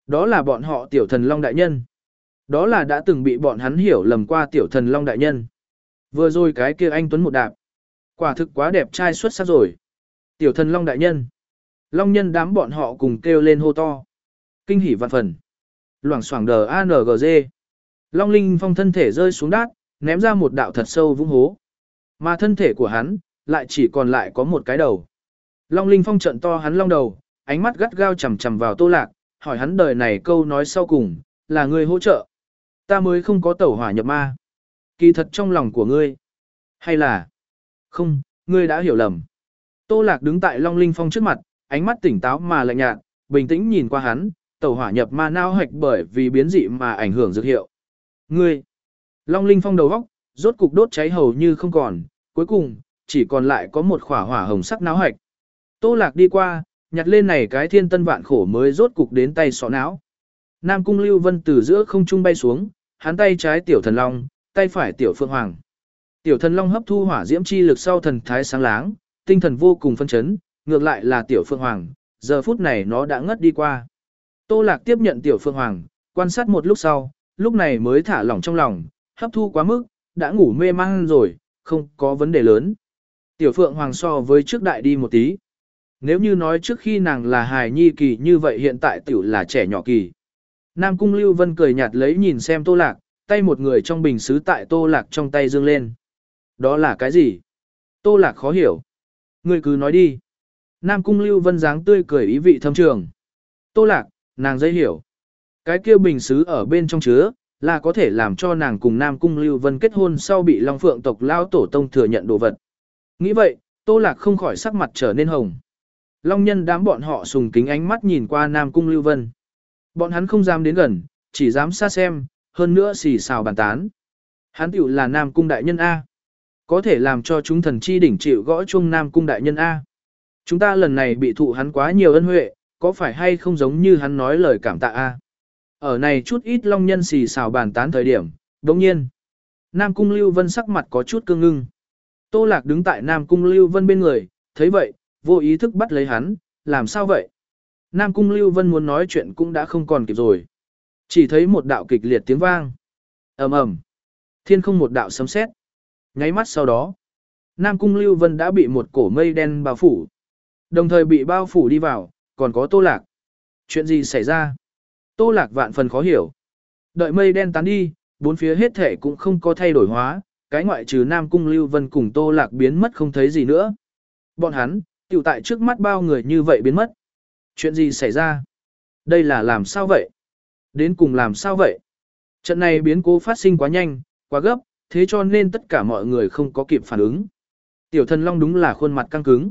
Đó là bọn họ tiểu thần Long đại nhân. Đó là đã từng bị bọn hắn hiểu lầm qua tiểu thần Long đại nhân. Vừa rồi cái kia anh Tuấn một đạp. Quả thực quá đẹp trai xuất sắc rồi. Tiểu thần Long đại nhân. Long nhân đám bọn họ cùng kêu lên hô to. Kinh hỉ vạn phần. Loảng xoảng đờ a en giê. Long Linh Phong thân thể rơi xuống đát, ném ra một đạo thật sâu vũng hố. Mà thân thể của hắn, lại chỉ còn lại có một cái đầu. Long Linh Phong trận to hắn long đầu, ánh mắt gắt gao chằm chằm vào Tô Lạc, hỏi hắn đời này câu nói sau cùng, là ngươi hỗ trợ. Ta mới không có tẩu hỏa nhập ma. Kỳ thật trong lòng của ngươi. Hay là... Không, ngươi đã hiểu lầm. Tô Lạc đứng tại Long Linh Phong trước mặt, ánh mắt tỉnh táo mà lạnh nhạt, bình tĩnh nhìn qua hắn, tẩu hỏa nhập ma nao hạch bởi vì biến dị mà ảnh hưởng dược hiệu. Ngươi! Long Linh Phong đầu góc, rốt cục đốt cháy hầu như không còn, cuối cùng, chỉ còn lại có một khỏa hỏa hồng sắc náo hạch. Tô Lạc đi qua, nhặt lên này cái thiên tân vạn khổ mới rốt cục đến tay sọ não. Nam Cung Lưu Vân từ giữa không trung bay xuống, hắn tay trái tiểu thần long, tay phải tiểu phượng hoàng. Tiểu thần long hấp thu hỏa diễm chi lực sau thần thái sáng láng, tinh thần vô cùng phân chấn, ngược lại là tiểu phượng hoàng, giờ phút này nó đã ngất đi qua. Tô Lạc tiếp nhận tiểu phượng hoàng, quan sát một lúc sau, lúc này mới thả lỏng trong lòng, hấp thu quá mức, đã ngủ mê man rồi, không có vấn đề lớn. Tiểu phượng hoàng so với trước đại đi một tí. Nếu như nói trước khi nàng là hài nhi kỳ như vậy hiện tại tiểu là trẻ nhỏ kỳ. Nam Cung Lưu Vân cười nhạt lấy nhìn xem Tô Lạc, tay một người trong bình sứ tại Tô Lạc trong tay dương lên. Đó là cái gì? Tô Lạc khó hiểu. Ngươi cứ nói đi. Nam Cung Lưu Vân dáng tươi cười ý vị thâm trường. Tô Lạc, nàng dễ hiểu. Cái kia bình sứ ở bên trong chứa, là có thể làm cho nàng cùng Nam Cung Lưu Vân kết hôn sau bị Long Phượng tộc lao tổ tông thừa nhận đồ vật. Nghĩ vậy, Tô Lạc không khỏi sắc mặt trở nên hồng. Long nhân đám bọn họ sùng kính ánh mắt nhìn qua Nam Cung Lưu Vân. Bọn hắn không dám đến gần, chỉ dám xa xem, hơn nữa xì xào bàn tán. Hắn tiểu là Nam Cung đại nhân A. Có thể làm cho chúng thần chi đỉnh chịu gõ chuông Nam Cung đại nhân A. Chúng ta lần này bị thụ hắn quá nhiều ân huệ, có phải hay không giống như hắn nói lời cảm tạ A. Ở này chút ít long nhân xì xào bàn tán thời điểm, đồng nhiên. Nam Cung Lưu Vân sắc mặt có chút cương ngưng. Tô Lạc đứng tại Nam Cung Lưu Vân bên người, thấy vậy, vô ý thức bắt lấy hắn, làm sao vậy? Nam Cung Lưu Vân muốn nói chuyện cũng đã không còn kịp rồi. Chỉ thấy một đạo kịch liệt tiếng vang. Ầm ầm. Thiên không một đạo sấm sét. Nháy mắt sau đó, Nam Cung Lưu Vân đã bị một cổ mây đen bao phủ. Đồng thời bị bao phủ đi vào, còn có Tô Lạc. Chuyện gì xảy ra? Tô Lạc vạn phần khó hiểu. Đợi mây đen tán đi, bốn phía hết thể cũng không có thay đổi hóa, cái ngoại trừ Nam Cung Lưu Vân cùng Tô Lạc biến mất không thấy gì nữa. Bọn hắn, tiểu tại trước mắt bao người như vậy biến mất. Chuyện gì xảy ra? Đây là làm sao vậy? Đến cùng làm sao vậy? Trận này biến cố phát sinh quá nhanh, quá gấp, thế cho nên tất cả mọi người không có kịp phản ứng. Tiểu thần long đúng là khuôn mặt căng cứng.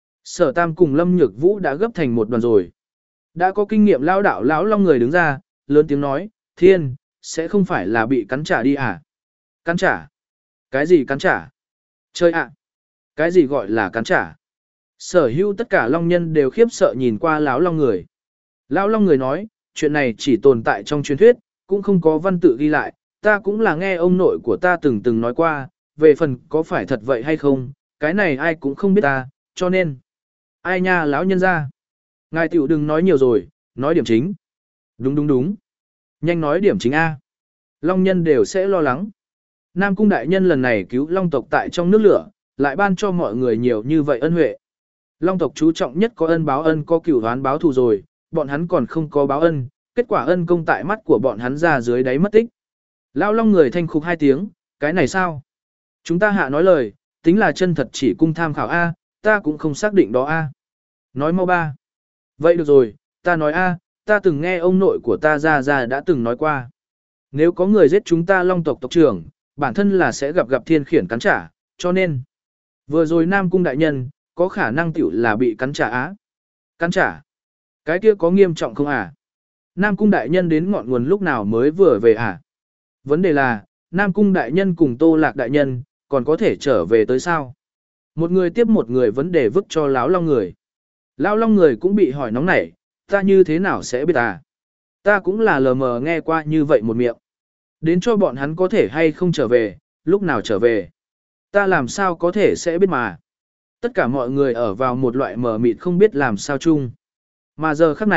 Sở Tam cùng Lâm Nhược Vũ đã gấp thành một đoàn rồi. Đã có kinh nghiệm lao đạo lão long người đứng ra, lớn tiếng nói, thiên, sẽ không phải là bị cắn trả đi à? Cắn trả? Cái gì cắn trả? Chơi ạ! Cái gì gọi là cắn trả? Sở hữu tất cả long nhân đều khiếp sợ nhìn qua lão long người. Lão long người nói, chuyện này chỉ tồn tại trong truyền thuyết, cũng không có văn tự ghi lại, ta cũng là nghe ông nội của ta từng từng nói qua, về phần có phải thật vậy hay không, cái này ai cũng không biết ta, cho nên. Ai nha lão nhân ra. Ngài tiểu đừng nói nhiều rồi, nói điểm chính. Đúng đúng đúng. Nhanh nói điểm chính A. Long nhân đều sẽ lo lắng. Nam Cung đại nhân lần này cứu long tộc tại trong nước lửa, lại ban cho mọi người nhiều như vậy ân huệ. Long tộc chú trọng nhất có ân báo ân có cửu hoán báo thù rồi, bọn hắn còn không có báo ân, kết quả ân công tại mắt của bọn hắn ra dưới đáy mất tích. Lão long người thanh khục hai tiếng, cái này sao? Chúng ta hạ nói lời, tính là chân thật chỉ cung tham khảo A, ta cũng không xác định đó A. Nói mau ba. Vậy được rồi, ta nói A, ta từng nghe ông nội của ta ra ra đã từng nói qua. Nếu có người giết chúng ta long tộc tộc trưởng, bản thân là sẽ gặp gặp thiên khiển cắn trả, cho nên. Vừa rồi Nam Cung đại nhân, có khả năng tiểu là bị cắn trả á. Cắn trả? Cái kia có nghiêm trọng không à? Nam Cung đại nhân đến ngọn nguồn lúc nào mới vừa về à? Vấn đề là, Nam Cung đại nhân cùng Tô Lạc đại nhân, còn có thể trở về tới sao? Một người tiếp một người vấn đề vứt cho lão long người. Lão long người cũng bị hỏi nóng nảy, ta như thế nào sẽ biết à? Ta cũng là lờ mờ nghe qua như vậy một miệng. Đến cho bọn hắn có thể hay không trở về, lúc nào trở về. Ta làm sao có thể sẽ biết mà. Tất cả mọi người ở vào một loại mờ mịt không biết làm sao chung. Mà giờ khắc này,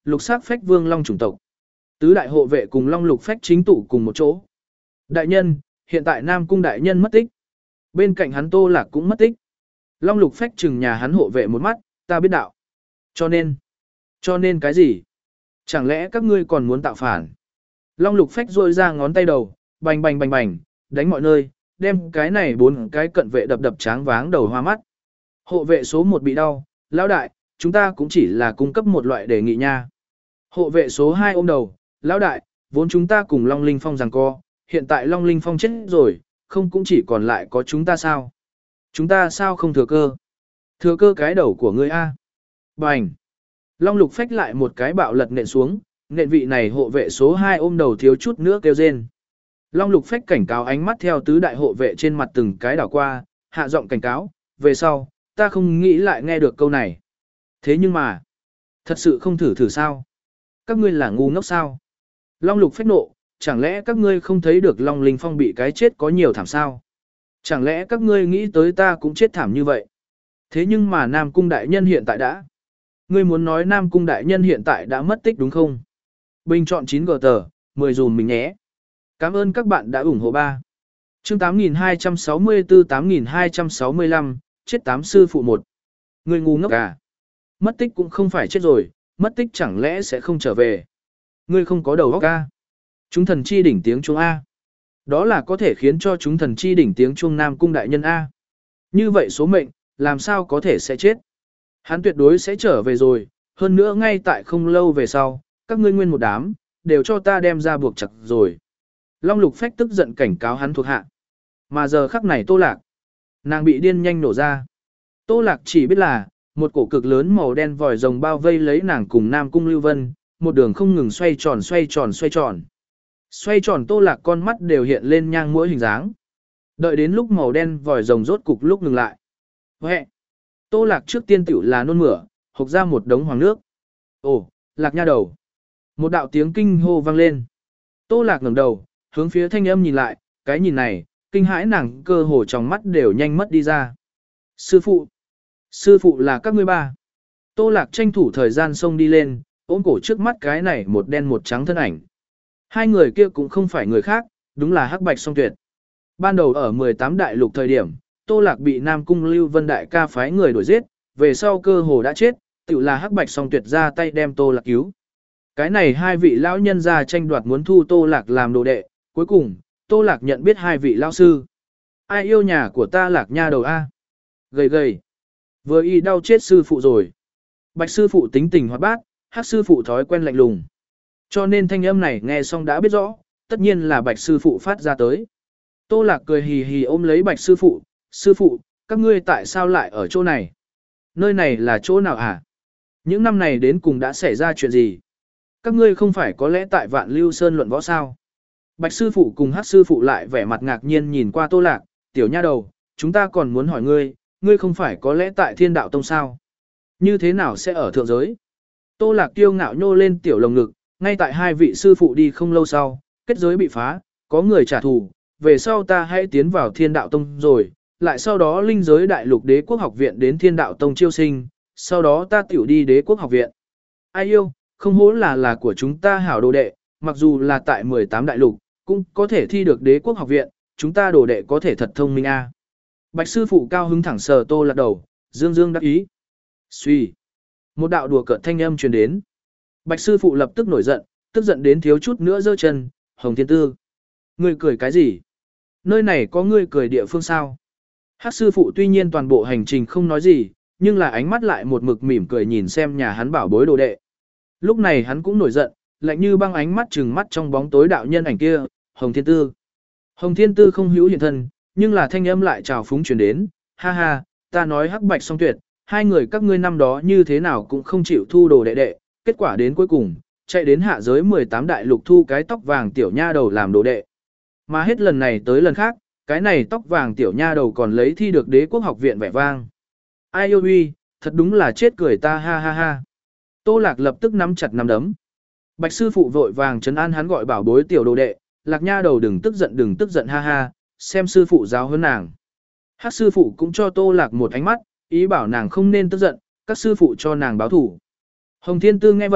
lục sắc phách vương long chủng tộc. Tứ đại hộ vệ cùng long lục phách chính tụ cùng một chỗ. Đại nhân, hiện tại Nam Cung đại nhân mất tích. Bên cạnh hắn Tô Lạc cũng mất tích. Long lục phách chừng nhà hắn hộ vệ một mắt, ta biết đạo. Cho nên, cho nên cái gì? Chẳng lẽ các ngươi còn muốn tạo phản? Long lục phách rôi ra ngón tay đầu, bành bành bành bành, đánh mọi nơi, đem cái này bốn cái cận vệ đập đập tráng váng đầu hoa mắt. Hộ vệ số một bị đau, lão đại, chúng ta cũng chỉ là cung cấp một loại đề nghị nha. Hộ vệ số hai ôm đầu, lão đại, vốn chúng ta cùng Long Linh Phong giằng co, hiện tại Long Linh Phong chết rồi, không cũng chỉ còn lại có chúng ta sao? Chúng ta sao không thừa cơ? Thừa cơ cái đầu của ngươi a. Bành. Long lục phách lại một cái bạo lật nện xuống, nện vị này hộ vệ số hai ôm đầu thiếu chút nữa kêu rên. Long lục phách cảnh cáo ánh mắt theo tứ đại hộ vệ trên mặt từng cái đảo qua, hạ giọng cảnh cáo, về sau, ta không nghĩ lại nghe được câu này. Thế nhưng mà, thật sự không thử thử sao? Các ngươi là ngu ngốc sao? Long lục phách nộ, chẳng lẽ các ngươi không thấy được Long Linh Phong bị cái chết có nhiều thảm sao? Chẳng lẽ các ngươi nghĩ tới ta cũng chết thảm như vậy? Thế nhưng mà Nam Cung đại nhân hiện tại đã. Ngươi muốn nói Nam Cung đại nhân hiện tại đã mất tích đúng không? Bình chọn chín gờ tờ, mười dùm mình nhé. Cảm ơn các bạn đã ủng hộ ba. Chương tám nghìn hai trăm sáu mươi tư tám nghìn hai trăm sáu mươi lăm, chết tám sư phụ một. Ngươi ngu ngốc à? Mất tích cũng không phải chết rồi, mất tích chẳng lẽ sẽ không trở về? Ngươi không có đầu óc a? Chúng thần chi đỉnh tiếng chuông A. Đó là có thể khiến cho chúng thần chi đỉnh tiếng chuông Nam Cung đại nhân A. Như vậy số mệnh, làm sao có thể sẽ chết? Hắn tuyệt đối sẽ trở về rồi, hơn nữa ngay tại không lâu về sau, các ngươi nguyên một đám, đều cho ta đem ra buộc chặt rồi. Long lục phách tức giận cảnh cáo hắn thuộc hạ. Mà giờ khắc này Tô Lạc, nàng bị điên nhanh nổ ra. Tô Lạc chỉ biết là, một cổ cực lớn màu đen vòi rồng bao vây lấy nàng cùng Nam Cung Lưu Vân, một đường không ngừng xoay tròn xoay tròn xoay tròn. Xoay tròn Tô Lạc con mắt đều hiện lên nhang mũi hình dáng. Đợi đến lúc màu đen vòi rồng rốt cục lúc ngừng lại. Huệ! Tô Lạc trước tiên tiểu là nôn mửa, hộc ra một đống hoàng nước. Ồ, Lạc nha đầu! Một đạo tiếng kinh hô vang lên. Tô Lạc ngẩng đầu, hướng phía thanh âm nhìn lại, cái nhìn này, kinh hãi nàng cơ hồ trong mắt đều nhanh mất đi ra. Sư phụ! Sư phụ là các ngươi ba. Tô Lạc tranh thủ thời gian xông đi lên, ôm cổ trước mắt cái này một đen một trắng thân ảnh. Hai người kia cũng không phải người khác, đúng là Hắc Bạch Song Tuyệt. Ban đầu ở mười tám đại lục thời điểm, Tô Lạc bị Nam Cung Lưu Vân đại ca phái người đuổi giết, về sau cơ hồ đã chết, tự là Hắc Bạch Song Tuyệt ra tay đem Tô Lạc cứu. Cái này hai vị lão nhân ra tranh đoạt muốn thu Tô Lạc làm đồ đệ, cuối cùng, Tô Lạc nhận biết hai vị lão sư. Ai yêu nhà của ta Lạc nha đầu a? Gầy gầy. Vừa y đau chết sư phụ rồi. Bạch sư phụ tính tình hoạt bát, Hắc sư phụ thói quen lạnh lùng. Cho nên thanh âm này nghe xong đã biết rõ, tất nhiên là Bạch sư phụ phát ra tới. Tô Lạc cười hì hì ôm lấy Bạch sư phụ, sư phụ, các ngươi tại sao lại ở chỗ này? Nơi này là chỗ nào hả? Những năm này đến cùng đã xảy ra chuyện gì? Các ngươi không phải có lẽ tại Vạn Lưu Sơn luận võ sao? Bạch sư phụ cùng Hắc sư phụ lại vẻ mặt ngạc nhiên nhìn qua Tô Lạc, tiểu nha đầu, chúng ta còn muốn hỏi ngươi, ngươi không phải có lẽ tại Thiên Đạo Tông sao? Như thế nào sẽ ở thượng giới? Tô Lạc kiêu ngạo nhô lên tiểu lồng ngực, ngay tại hai vị sư phụ đi không lâu sau, kết giới bị phá, có người trả thù, về sau ta hãy tiến vào Thiên Đạo Tông rồi, lại sau đó linh giới đại lục đế quốc học viện đến Thiên Đạo Tông chiêu sinh, sau đó ta tiểu đi đế quốc học viện. Ai yêu, không hổ là là của chúng ta hảo đồ đệ, mặc dù là tại mười tám đại lục, cũng có thể thi được đế quốc học viện, chúng ta đồ đệ có thể thật thông minh a. Bạch sư phụ cao hứng thẳng sờ Tô Lạc đầu, dương dương đắc ý. Suy. Một đạo đùa cợt thanh âm truyền đến. Bạch sư phụ lập tức nổi giận, tức giận đến thiếu chút nữa giơ chân, Hồng Thiên Tư. Ngươi cười cái gì? Nơi này có ngươi cười địa phương sao? Hắc sư phụ tuy nhiên toàn bộ hành trình không nói gì, nhưng là ánh mắt lại một mực mỉm cười nhìn xem nhà hắn bảo bối đồ đệ. Lúc này hắn cũng nổi giận, lạnh như băng ánh mắt trừng mắt trong bóng tối đạo nhân ảnh kia, Hồng Thiên Tư. Hồng Thiên Tư không hữu hiện thân, nhưng là thanh âm lại trào phúng truyền đến, ha ha, ta nói Hắc Bạch Song Tuyệt, hai người các ngươi năm đó như thế nào cũng không chịu thu đồ đệ đệ, kết quả đến cuối cùng, chạy đến hạ giới mười tám đại lục thu cái tóc vàng tiểu nha đầu làm đồ đệ. Mà hết lần này tới lần khác, cái này tóc vàng tiểu nha đầu còn lấy thi được đế quốc học viện vẻ vang. Ai yêu uy, thật đúng là chết cười ta ha ha ha. Tô Lạc lập tức nắm chặt nắm đấm. Bạch sư phụ vội vàng trấn an hắn gọi bảo bối tiểu đồ đệ, Lạc nha đầu đừng tức giận đừng tức giận ha ha, xem sư phụ giáo huấn nàng. Hắc sư phụ cũng cho Tô Lạc một ánh mắt, ý bảo nàng không nên tức giận, các sư phụ cho nàng báo thủ. Hồng Thiên Tư nghe vậy,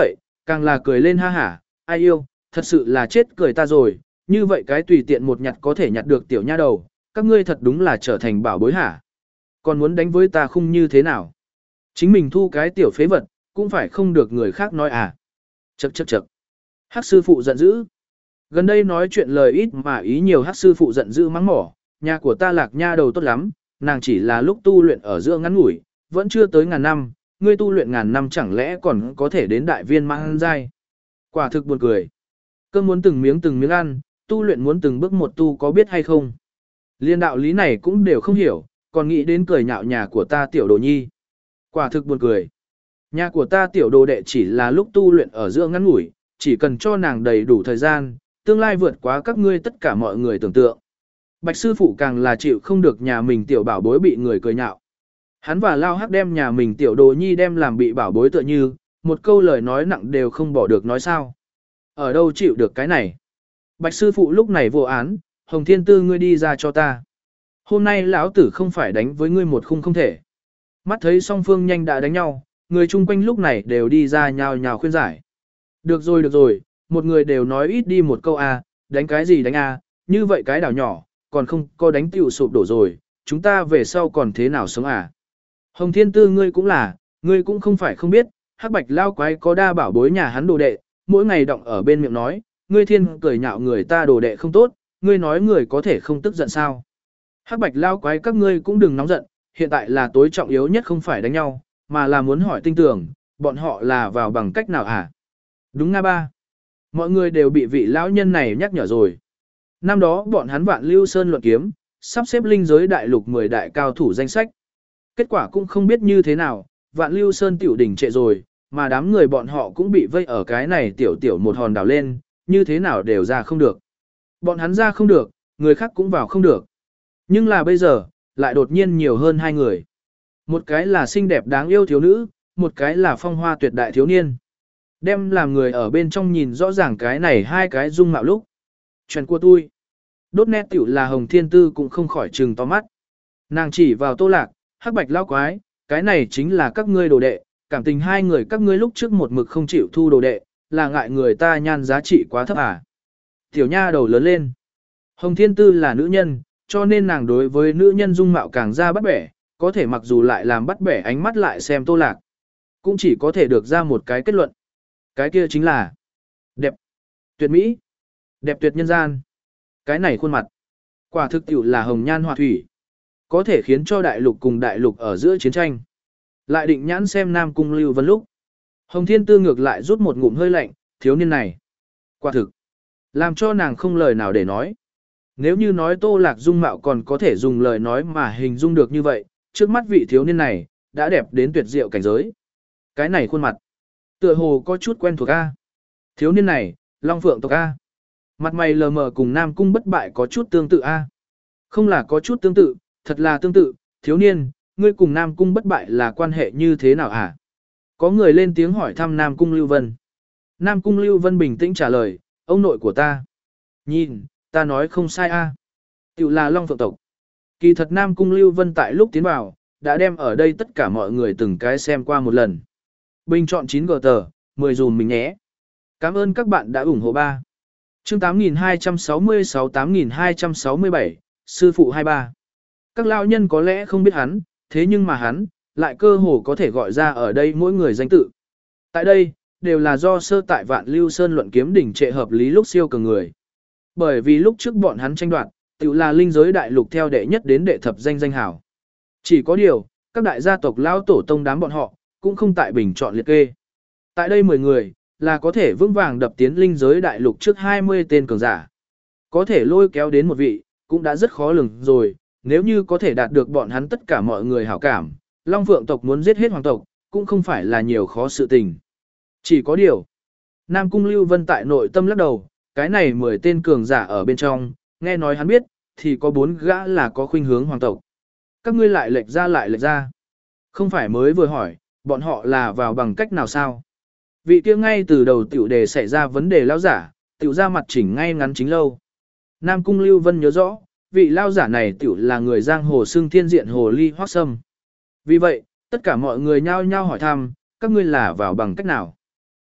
Càng là cười lên ha hả, ai yêu, thật sự là chết cười ta rồi, như vậy cái tùy tiện một nhặt có thể nhặt được tiểu nha đầu, các ngươi thật đúng là trở thành bảo bối hả. Còn muốn đánh với ta khung như thế nào? Chính mình thu cái tiểu phế vật, cũng phải không được người khác nói à. Chậc chậc chậc. Hắc sư phụ giận dữ. Gần đây nói chuyện lời ít mà ý nhiều, hắc sư phụ giận dữ mắng mỏ, nhà của ta Lạc nha đầu tốt lắm, nàng chỉ là lúc tu luyện ở giữa ngắn ngủi, vẫn chưa tới ngàn năm, ngươi tu luyện ngàn năm chẳng lẽ còn có thể đến đại viên mãn giai. Quả thực buồn cười. Cơm muốn từng miếng từng miếng ăn, tu luyện muốn từng bước một tu có biết hay không. Liên đạo lý này cũng đều không hiểu, còn nghĩ đến cười nhạo nhà của ta tiểu đồ nhi. Quả thực buồn cười. Nhà của ta tiểu đồ đệ chỉ là lúc tu luyện ở giữa ngắn ngủi, chỉ cần cho nàng đầy đủ thời gian, tương lai vượt quá các ngươi tất cả mọi người tưởng tượng. Bạch sư phụ càng là chịu không được nhà mình tiểu bảo bối bị người cười nhạo. Hắn và Lao Hắc đem nhà mình tiểu đồ nhi đem làm bị bảo bối tựa như, một câu lời nói nặng đều không bỏ được nói sao. Ở đâu chịu được cái này? Bạch sư phụ lúc này vô án, Hồng Thiên Tư ngươi đi ra cho ta. Hôm nay lão tử không phải đánh với ngươi một khung không thể. Mắt thấy song phương nhanh đã đánh nhau, người chung quanh lúc này đều đi ra nhào nhào khuyên giải. Được rồi được rồi, một người đều nói ít đi một câu a, đánh cái gì đánh a, như vậy cái đảo nhỏ, còn không có đánh tiểu sụp đổ rồi, chúng ta về sau còn thế nào sống à? Hồng Thiên Tư ngươi cũng là, ngươi cũng không phải không biết, Hắc Bạch lao quái có đa bảo bối nhà hắn đồ đệ, mỗi ngày động ở bên miệng nói, ngươi thiên cười nhạo người ta đồ đệ không tốt, ngươi nói người có thể không tức giận sao? Hắc Bạch lao quái các ngươi cũng đừng nóng giận, hiện tại là tối trọng yếu nhất không phải đánh nhau, mà là muốn hỏi tinh tưởng, bọn họ là vào bằng cách nào hả? Đúng nga ba. Mọi người đều bị vị lão nhân này nhắc nhở rồi. Năm đó bọn hắn Vạn Lưu Sơn luận kiếm, sắp xếp linh giới đại lục mười đại cao thủ danh sách. Kết quả cũng không biết như thế nào, Vạn Lưu Sơn tiểu đỉnh trệ rồi, mà đám người bọn họ cũng bị vây ở cái này tiểu tiểu một hòn đảo lên, như thế nào đều ra không được. Bọn hắn ra không được, người khác cũng vào không được. Nhưng là bây giờ, lại đột nhiên nhiều hơn hai người. Một cái là xinh đẹp đáng yêu thiếu nữ, một cái là phong hoa tuyệt đại thiếu niên. Đem làm người ở bên trong nhìn rõ ràng cái này hai cái dung mạo lúc. Chuyện của tôi. Đốt nét tiểu là Hồng Thiên Tư cũng không khỏi trừng to mắt. Nàng chỉ vào Tô Lạc, Hắc Bạch lão quái, cái này chính là các ngươi đồ đệ, cảm tình hai người các ngươi lúc trước một mực không chịu thu đồ đệ, là ngại người ta nhan giá trị quá thấp à. Tiểu nha đầu lớn lên. Hồng Thiên Tư là nữ nhân, cho nên nàng đối với nữ nhân dung mạo càng ra bắt bẻ, có thể mặc dù lại làm bắt bẻ ánh mắt lại xem Tô Lạc. Cũng chỉ có thể được ra một cái kết luận. Cái kia chính là đẹp, tuyệt mỹ, đẹp tuyệt nhân gian. Cái này khuôn mặt, quả thực tiểu là hồng nhan họa thủy, có thể khiến cho đại lục cùng đại lục ở giữa chiến tranh. Lại định nhãn xem Nam Cung Lưu Vân lúc. Hồng Thiên Tư ngược lại rút một ngụm hơi lạnh, thiếu niên này. Quả thực, làm cho nàng không lời nào để nói. Nếu như nói Tô Lạc dung mạo còn có thể dùng lời nói mà hình dung được như vậy, trước mắt vị thiếu niên này, đã đẹp đến tuyệt diệu cảnh giới. Cái này khuôn mặt, tựa hồ có chút quen thuộc A. Thiếu niên này, Long Phượng tộc A. Mặt mày lờ mờ cùng Nam Cung bất bại có chút tương tự A. Không là có chút tương tự, thật là tương tự, thiếu niên, ngươi cùng Nam Cung bất bại là quan hệ như thế nào hả? Có người lên tiếng hỏi thăm Nam Cung Lưu Vân. Nam Cung Lưu Vân bình tĩnh trả lời, ông nội của ta. Nhìn, ta nói không sai A. Tiểu là Long Phượng tộc. Kỳ thật Nam Cung Lưu Vân tại lúc tiến vào, đã đem ở đây tất cả mọi người từng cái xem qua một lần. Bình chọn chín gờ tờ, mười dùm mình nhé. Cảm ơn các bạn đã ủng hộ ba. Chương tám nghìn hai trăm sáu mươi sáu tám nghìn hai trăm sáu mươi bảy, Sư phụ hai ba. Các lão nhân có lẽ không biết hắn, thế nhưng mà hắn, lại cơ hồ có thể gọi ra ở đây mỗi người danh tự. Tại đây, đều là do sơ tại Vạn Lưu Sơn luận kiếm đỉnh trệ hợp lý lúc siêu cường người. Bởi vì lúc trước bọn hắn tranh đoạt, tự là linh giới đại lục theo đệ nhất đến đệ thập danh danh hảo. Chỉ có điều, các đại gia tộc lão tổ tông đám bọn họ, cũng không tại bình chọn liệt kê. Tại đây mười người, là có thể vững vàng đập tiến linh giới đại lục trước hai mươi tên cường giả. Có thể lôi kéo đến một vị, cũng đã rất khó lường rồi, nếu như có thể đạt được bọn hắn tất cả mọi người hảo cảm, Long Phượng tộc muốn giết hết hoàng tộc, cũng không phải là nhiều khó sự tình. Chỉ có điều, Nam Cung Lưu Vân tại nội tâm lắc đầu, cái này mười tên cường giả ở bên trong, nghe nói hắn biết, thì có bốn gã là có khuynh hướng hoàng tộc. Các ngươi lại lệch ra lại lệch ra. Không phải mới vừa hỏi, bọn họ là vào bằng cách nào sao? Vị kia ngay từ đầu tiểu đề xảy ra vấn đề lao giả, tiểu ra mặt chỉnh ngay ngắn chính lâu. Nam Cung Lưu Vân nhớ rõ, vị lao giả này tiểu là người giang hồ xưng thiên diện hồ ly hoác sâm. Vì vậy, tất cả mọi người nhao nhao hỏi thăm, các ngươi là vào bằng cách nào?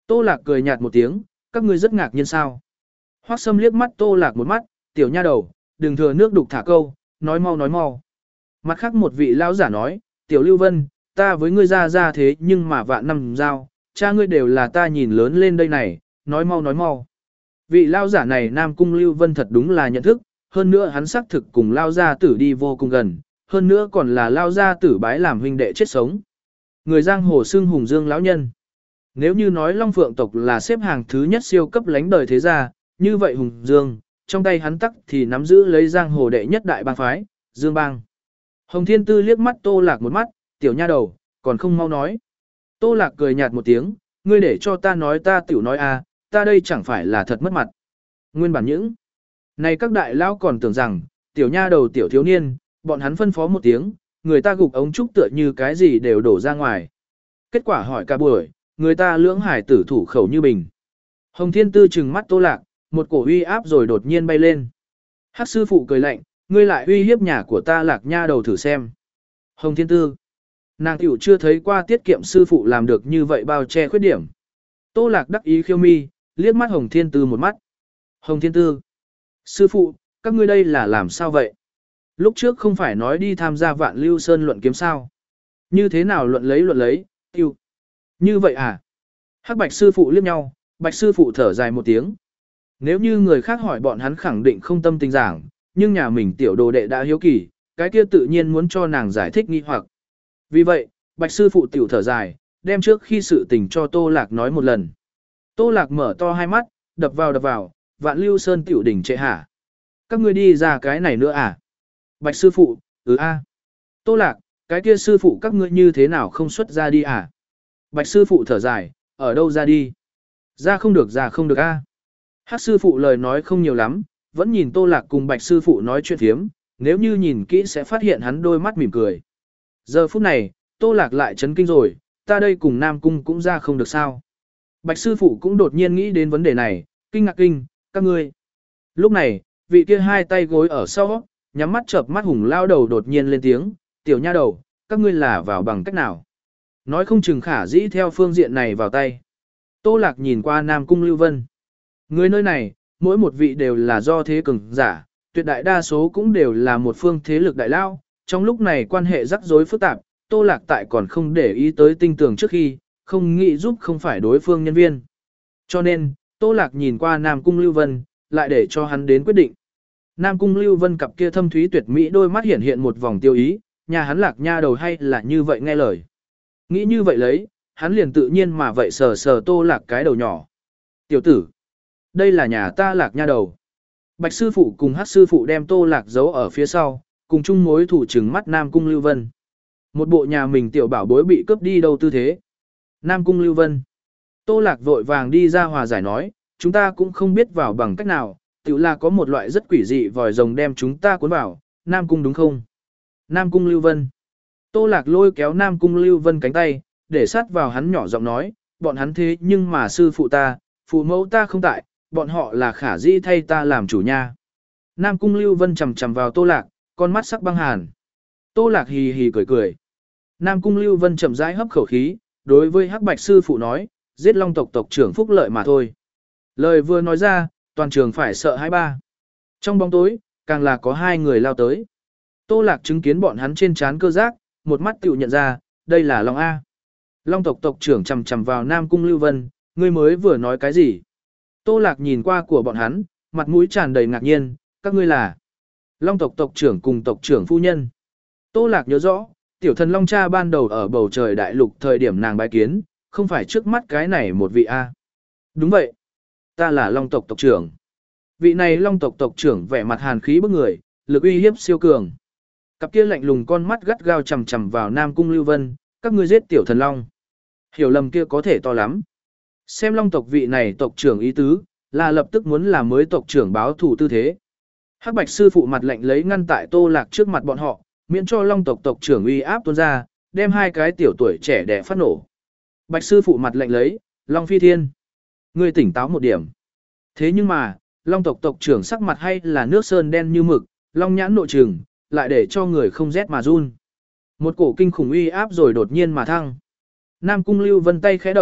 Tô Lạc cười nhạt một tiếng, các ngươi rất ngạc nhiên sao? Hoắc Sâm liếc mắt Tô Lạc một mắt, tiểu nha đầu, đừng thừa nước đục thả câu, nói mau nói mau. Mặt khác một vị lão giả nói, tiểu Lưu Vân, ta với ngươi ra ra thế nhưng mà vạn năm giao, cha ngươi đều là ta nhìn lớn lên đây này, nói mau nói mau. Vị lão giả này Nam Cung Lưu Vân thật đúng là nhận thức, hơn nữa hắn xác thực cùng lao gia tử đi vô cùng gần, hơn nữa còn là lao gia tử bái làm huynh đệ chết sống. Người giang hồ xưng Hùng Dương lão nhân. Nếu như nói Long Phượng tộc là xếp hàng thứ nhất siêu cấp lánh đời thế gia, như vậy Hùng Dương, trong tay hắn tắc thì nắm giữ lấy giang hồ đệ nhất đại bang phái, Dương Bang. Hồng Thiên Tư liếc mắt Tô Lạc một mắt, tiểu nha đầu, còn không mau nói. Tô Lạc cười nhạt một tiếng, ngươi để cho ta nói ta tiểu nói a, ta đây chẳng phải là thật mất mặt. Nguyên bản những này các đại lão còn tưởng rằng, tiểu nha đầu tiểu thiếu niên, bọn hắn phân phó một tiếng, người ta gục ống trúc tựa như cái gì đều đổ ra ngoài. Kết quả hỏi cả buổi, người ta lưỡng hải tử thủ khẩu như bình. Hồng Thiên Tư trừng mắt Tô Lạc, một cổ uy áp rồi đột nhiên bay lên. Hắc sư phụ cười lạnh, ngươi lại uy hiếp nhà của ta Lạc nha đầu thử xem. Hồng Thiên Tư, nàng tiểu chưa thấy qua tiết kiệm sư phụ làm được như vậy bao che khuyết điểm. Tô Lạc đắc ý khiêu mi, liếc mắt Hồng Thiên Tư một mắt. Hồng Thiên Tư, sư phụ, các ngươi đây là làm sao vậy? Lúc trước không phải nói đi tham gia Vạn Lưu Sơn luận kiếm sao? Như thế nào luận lấy luận lấy, tiêu. Như vậy à? Hắc Bạch sư phụ liếc nhau, Bạch sư phụ thở dài một tiếng. Nếu như người khác hỏi bọn hắn khẳng định không tâm tình giảng, nhưng nhà mình tiểu đồ đệ đã hiếu kỳ, cái kia tự nhiên muốn cho nàng giải thích nghi hoặc. Vì vậy, Bạch sư phụ tiểu thở dài, đem trước khi sự tình cho Tô Lạc nói một lần. Tô Lạc mở to hai mắt, đập vào đập vào, Vạn Lưu Sơn tiểu đỉnh trệ hả? Các ngươi đi ra cái này nữa à? Bạch sư phụ, ừ a. Tô Lạc, cái kia sư phụ các ngươi như thế nào không xuất ra đi à? Bạch sư phụ thở dài, ở đâu ra đi? Ra không được ra không được a. Hắc sư phụ lời nói không nhiều lắm, vẫn nhìn Tô Lạc cùng Bạch sư phụ nói chuyện phiếm, nếu như nhìn kỹ sẽ phát hiện hắn đôi mắt mỉm cười. Giờ phút này, Tô Lạc lại chấn kinh rồi, ta đây cùng Nam Cung cũng ra không được sao? Bạch sư phụ cũng đột nhiên nghĩ đến vấn đề này, kinh ngạc kinh, các ngươi. Lúc này, vị kia hai tay gối ở sau, nhắm mắt chợp mắt Hùng lao đầu đột nhiên lên tiếng, tiểu nha đầu, các ngươi là vào bằng cách nào? Nói không chừng khả dĩ theo phương diện này vào tay. Tô Lạc nhìn qua Nam Cung Lưu Vân. Người nơi này, mỗi một vị đều là do thế cường giả, tuyệt đại đa số cũng đều là một phương thế lực đại lao. Trong lúc này quan hệ rắc rối phức tạp, Tô Lạc tại còn không để ý tới tinh tường trước khi, không nghĩ giúp không phải đối phương nhân viên. Cho nên, Tô Lạc nhìn qua Nam Cung Lưu Vân, lại để cho hắn đến quyết định. Nam Cung Lưu Vân cặp kia thâm thúy tuyệt mỹ đôi mắt hiện hiện một vòng tiêu ý, nhà hắn Lạc nha đầu hay là như vậy nghe lời. Nghĩ như vậy lấy, hắn liền tự nhiên mà vậy sờ sờ Tô Lạc cái đầu nhỏ. Tiểu tử, đây là nhà ta Lạc nha đầu. Bạch sư phụ cùng Hắc sư phụ đem Tô Lạc giấu ở phía sau, cùng chung mối thủ trừng mắt Nam Cung Lưu Vân. Một bộ nhà mình tiểu bảo bối bị cướp đi đâu tư thế. Nam Cung Lưu Vân. Tô Lạc vội vàng đi ra hòa giải nói, chúng ta cũng không biết vào bằng cách nào, tiểu là có một loại rất quỷ dị vòi rồng đem chúng ta cuốn vào, Nam Cung đúng không? Nam Cung Lưu Vân. Tô Lạc lôi kéo Nam Cung Lưu Vân cánh tay, để sát vào hắn nhỏ giọng nói, bọn hắn thế nhưng mà sư phụ ta, phụ mẫu ta không tại, bọn họ là khả dĩ thay ta làm chủ nha. Nam Cung Lưu Vân chầm chầm vào Tô Lạc, con mắt sắc băng hàn. Tô Lạc hì hì cười cười. Nam Cung Lưu Vân chậm rãi hấp khẩu khí, đối với Hắc Bạch sư phụ nói, giết Long tộc tộc trưởng phúc lợi mà thôi. Lời vừa nói ra, toàn trường phải sợ hãi ba. Trong bóng tối, càng là có hai người lao tới. Tô Lạc chứng kiến bọn hắn trên trán cơ giác, một mắt tiểu nhận ra, đây là Long A. Long tộc tộc trưởng chầm chầm vào Nam Cung Lưu Vân, ngươi mới vừa nói cái gì? Tô Lạc nhìn qua của bọn hắn, mặt mũi tràn đầy ngạc nhiên, các ngươi là Long tộc tộc trưởng cùng tộc trưởng phu nhân. Tô Lạc nhớ rõ, tiểu thần Long cha ban đầu ở bầu trời đại lục thời điểm nàng bái kiến, không phải trước mắt cái này một vị A. Đúng vậy, ta là Long tộc tộc trưởng. Vị này Long tộc tộc trưởng vẻ mặt hàn khí bức người, lực uy hiếp siêu cường. Cặp kia lạnh lùng con mắt gắt gao chằm chằm vào Nam Cung Lưu Vân, các ngươi giết tiểu thần Long. Hiểu lầm kia có thể to lắm. Xem Long tộc vị này tộc trưởng ý tứ, là lập tức muốn làm mới tộc trưởng báo thủ tư thế. Hắc Bạch sư phụ mặt lạnh lấy ngăn tại Tô Lạc trước mặt bọn họ, miễn cho Long tộc tộc trưởng uy áp tuôn ra, đem hai cái tiểu tuổi trẻ đẻ phát nổ. Bạch sư phụ mặt lạnh lấy, Long Phi Thiên, ngươi tỉnh táo một điểm. Thế nhưng mà, Long tộc tộc trưởng sắc mặt hay là nước sơn đen như mực, Long nhãn nội trừng, lại để cho người không rét mà run. Một cổ kinh khủng uy áp rồi đột nhiên mà thăng. Nam Cung Lưu Vân tay khẽ động,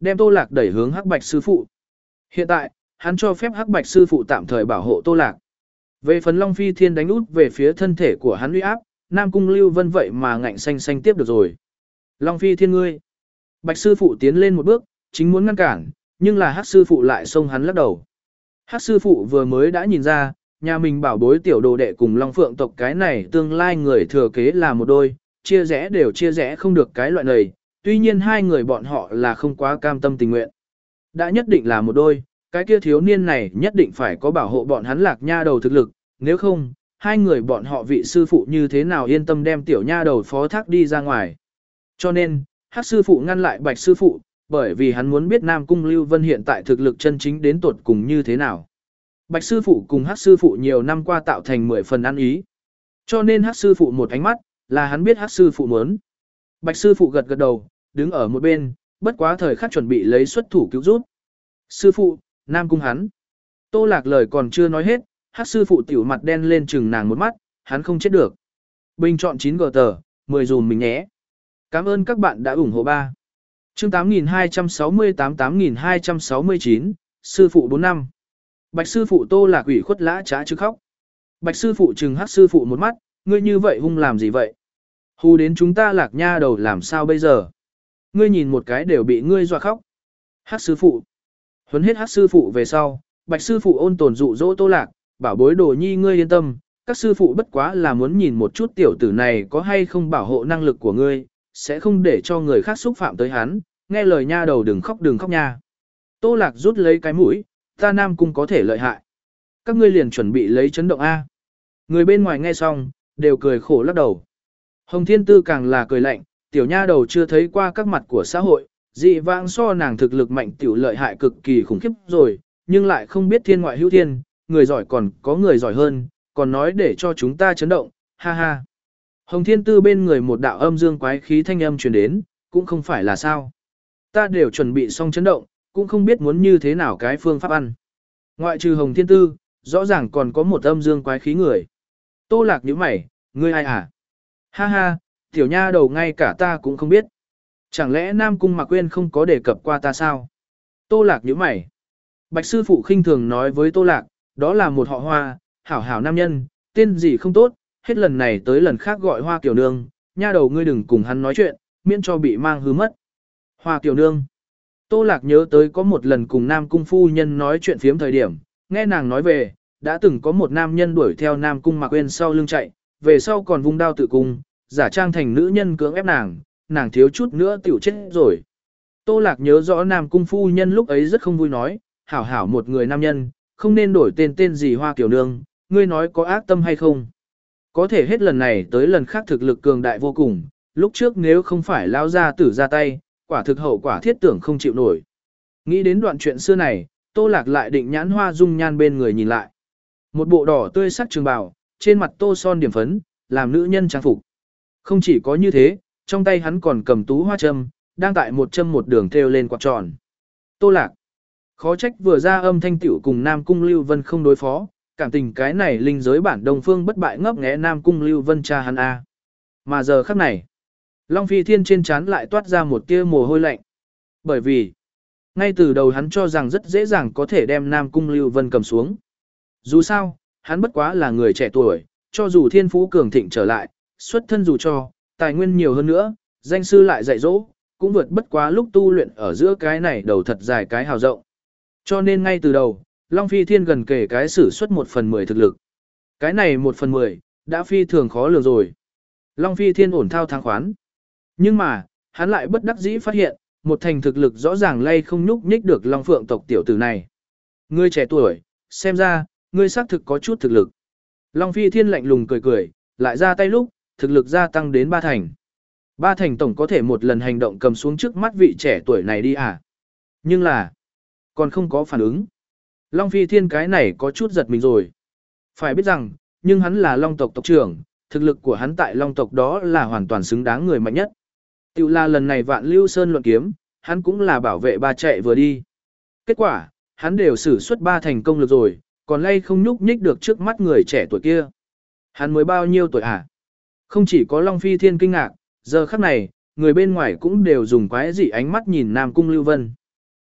đem Tô Lạc đẩy hướng Hắc Bạch sư phụ. Hiện tại, hắn cho phép Hắc Bạch sư phụ tạm thời bảo hộ Tô Lạc. Về phần Long Phi Thiên đánh út về phía thân thể của hắn uy áp, Nam Cung Lưu Vân vậy mà ngạnh xanh xanh tiếp được rồi. Long Phi Thiên ngươi. Bạch sư phụ tiến lên một bước, chính muốn ngăn cản, nhưng là Hắc sư phụ lại xông hắn lắc đầu. Hắc sư phụ vừa mới đã nhìn ra, nhà mình bảo bối tiểu đồ đệ cùng Long Phượng tộc cái này tương lai người thừa kế là một đôi, chia rẽ đều chia rẽ không được cái loại này, tuy nhiên hai người bọn họ là không quá cam tâm tình nguyện. Đã nhất định là một đôi, cái kia thiếu niên này nhất định phải có bảo hộ bọn hắn Lạc Nha đầu thực lực, nếu không, hai người bọn họ vị sư phụ như thế nào yên tâm đem tiểu nha đầu phó thác đi ra ngoài. Cho nên, Hắc sư phụ ngăn lại Bạch sư phụ, bởi vì hắn muốn biết Nam Cung Lưu Vân hiện tại thực lực chân chính đến tột cùng như thế nào. Bạch sư phụ cùng Hắc sư phụ nhiều năm qua tạo thành mười phần ăn ý. Cho nên Hắc sư phụ một ánh mắt, là hắn biết Hắc sư phụ muốn. Bạch sư phụ gật gật đầu, đứng ở một bên, bất quá thời khắc chuẩn bị lấy xuất thủ cứu giúp. Sư phụ, Nam Cung hắn. Tô Lạc lời còn chưa nói hết, Hắc sư phụ tiểu mặt đen lên chừng nàng một mắt, hắn không chết được. Bình chọn chín gờ tờ, mười dùm mình nhé. Cảm ơn các bạn đã ủng hộ ba. Chương tám nghìn hai trăm sáu mươi tám tám nghìn hai trăm sáu mươi chín, sư phụ bốn năm. Bạch sư phụ Tô Lạc ủy khuất lã trá chứ khóc. Bạch sư phụ trừng Hắc sư phụ một mắt, ngươi như vậy hung làm gì vậy? Hù đến chúng ta Lạc Nha đầu làm sao bây giờ? Ngươi nhìn một cái đều bị ngươi dọa khóc. Hắc sư phụ. Huấn hết Hắc sư phụ về sau, Bạch sư phụ ôn tồn dụ dỗ Tô Lạc, bảo bối đồ nhi ngươi yên tâm, các sư phụ bất quá là muốn nhìn một chút tiểu tử này có hay không bảo hộ năng lực của ngươi, sẽ không để cho người khác xúc phạm tới hắn, nghe lời nha đầu đừng khóc đừng khóc nha. Tô Lạc rút lấy cái mũi, ta Nam Cung có thể lợi hại. Các ngươi liền chuẩn bị lấy chấn động A. Người bên ngoài nghe xong, đều cười khổ lắc đầu. Hồng Thiên Tư càng là cười lạnh, tiểu nha đầu chưa thấy qua các mặt của xã hội, dị vãng so nàng thực lực mạnh tiểu lợi hại cực kỳ khủng khiếp rồi, nhưng lại không biết thiên ngoại hữu thiên, người giỏi còn có người giỏi hơn, còn nói để cho chúng ta chấn động, ha ha. Hồng Thiên Tư bên người một đạo âm dương quái khí thanh âm truyền đến, cũng không phải là sao. Ta đều chuẩn bị xong chấn động, cũng không biết muốn như thế nào cái phương pháp ăn. Ngoại trừ Hồng Thiên Tư, rõ ràng còn có một âm dương quái khí người. Tô Lạc nhíu mày, ngươi ai à? Ha ha, tiểu nha đầu ngay cả ta cũng không biết. Chẳng lẽ Nam Cung Mạc Quyên không có đề cập qua ta sao? Tô Lạc nhíu mày. Bạch sư phụ khinh thường nói với Tô Lạc, đó là một họ Hoa, hảo hảo nam nhân, tên gì không tốt, hết lần này tới lần khác gọi Hoa Kiều Nương, nha đầu ngươi đừng cùng hắn nói chuyện, miễn cho bị mang hư mất. Hoa Kiều Nương. Tô Lạc nhớ tới có một lần cùng Nam Cung phu nhân nói chuyện phiếm thời điểm, nghe nàng nói về, đã từng có một nam nhân đuổi theo Nam Cung Mạc Quyên sau lưng chạy, về sau còn vung đao tự cung, giả trang thành nữ nhân cưỡng ép nàng, nàng thiếu chút nữa tiểu chết rồi. Tô Lạc nhớ rõ Nam Cung phu nhân lúc ấy rất không vui nói, hảo hảo một người nam nhân, không nên đổi tên tên gì Hoa Kiều Nương, ngươi nói có ác tâm hay không? Có thể hết lần này tới lần khác thực lực cường đại vô cùng, lúc trước nếu không phải lao ra tử ra tay, quả thực hậu quả thiết tưởng không chịu nổi. Nghĩ đến đoạn chuyện xưa này, Tô Lạc lại định nhãn Hoa Dung Nhan bên người nhìn lại. Một bộ đỏ tươi sắc trường bào, trên mặt tô son điểm phấn, làm nữ nhân trang phục. Không chỉ có như thế, trong tay hắn còn cầm tú hoa châm, đang tại một châm một đường thêu lên quạt tròn. Tô Lạc. Khó trách vừa ra âm thanh tiểu cùng Nam Cung Lưu Vân không đối phó, cảm tình cái này linh giới bản Đông Phương bất bại ngấp nghé Nam Cung Lưu Vân cha hắn a. Mà giờ khắc này, Long Phi Thiên trên trán lại toát ra một tia mồ hôi lạnh. Bởi vì, ngay từ đầu hắn cho rằng rất dễ dàng có thể đem Nam Cung Lưu Vân cầm xuống. Dù sao, hắn bất quá là người trẻ tuổi, cho dù thiên phú cường thịnh trở lại, xuất thân dù cho, tài nguyên nhiều hơn nữa, danh sư lại dạy dỗ, cũng vượt bất quá lúc tu luyện ở giữa cái này đầu thật dài cái hào rộng. Cho nên ngay từ đầu, Long Phi Thiên gần kể cái sử xuất một phần mười thực lực. Cái này một phần mười, đã phi thường khó lường rồi. Long Phi Thiên ổn thao thắng khoán. Nhưng mà, hắn lại bất đắc dĩ phát hiện, một thành thực lực rõ ràng lay không nhúc nhích được Long Phượng tộc tiểu tử này. Ngươi trẻ tuổi, xem ra, ngươi xác thực có chút thực lực. Long Phi Thiên lạnh lùng cười cười, lại ra tay lúc, thực lực gia tăng đến ba thành. Ba thành tổng có thể một lần hành động cầm xuống trước mắt vị trẻ tuổi này đi à. Nhưng là, còn không có phản ứng. Long Phi Thiên cái này có chút giật mình rồi. Phải biết rằng, nhưng hắn là Long tộc tộc trưởng, thực lực của hắn tại Long tộc đó là hoàn toàn xứng đáng người mạnh nhất. Tiểu là lần này Vạn Lưu Sơn luận kiếm, hắn cũng là bảo vệ ba chạy vừa đi. Kết quả, hắn đều sử xuất ba thành công lực rồi, còn lay không nhúc nhích được trước mắt người trẻ tuổi kia. Hắn mới bao nhiêu tuổi à? Không chỉ có Long Phi Thiên kinh ngạc, giờ khắc này, người bên ngoài cũng đều dùng quái dị ánh mắt nhìn Nam Cung Lưu Vân.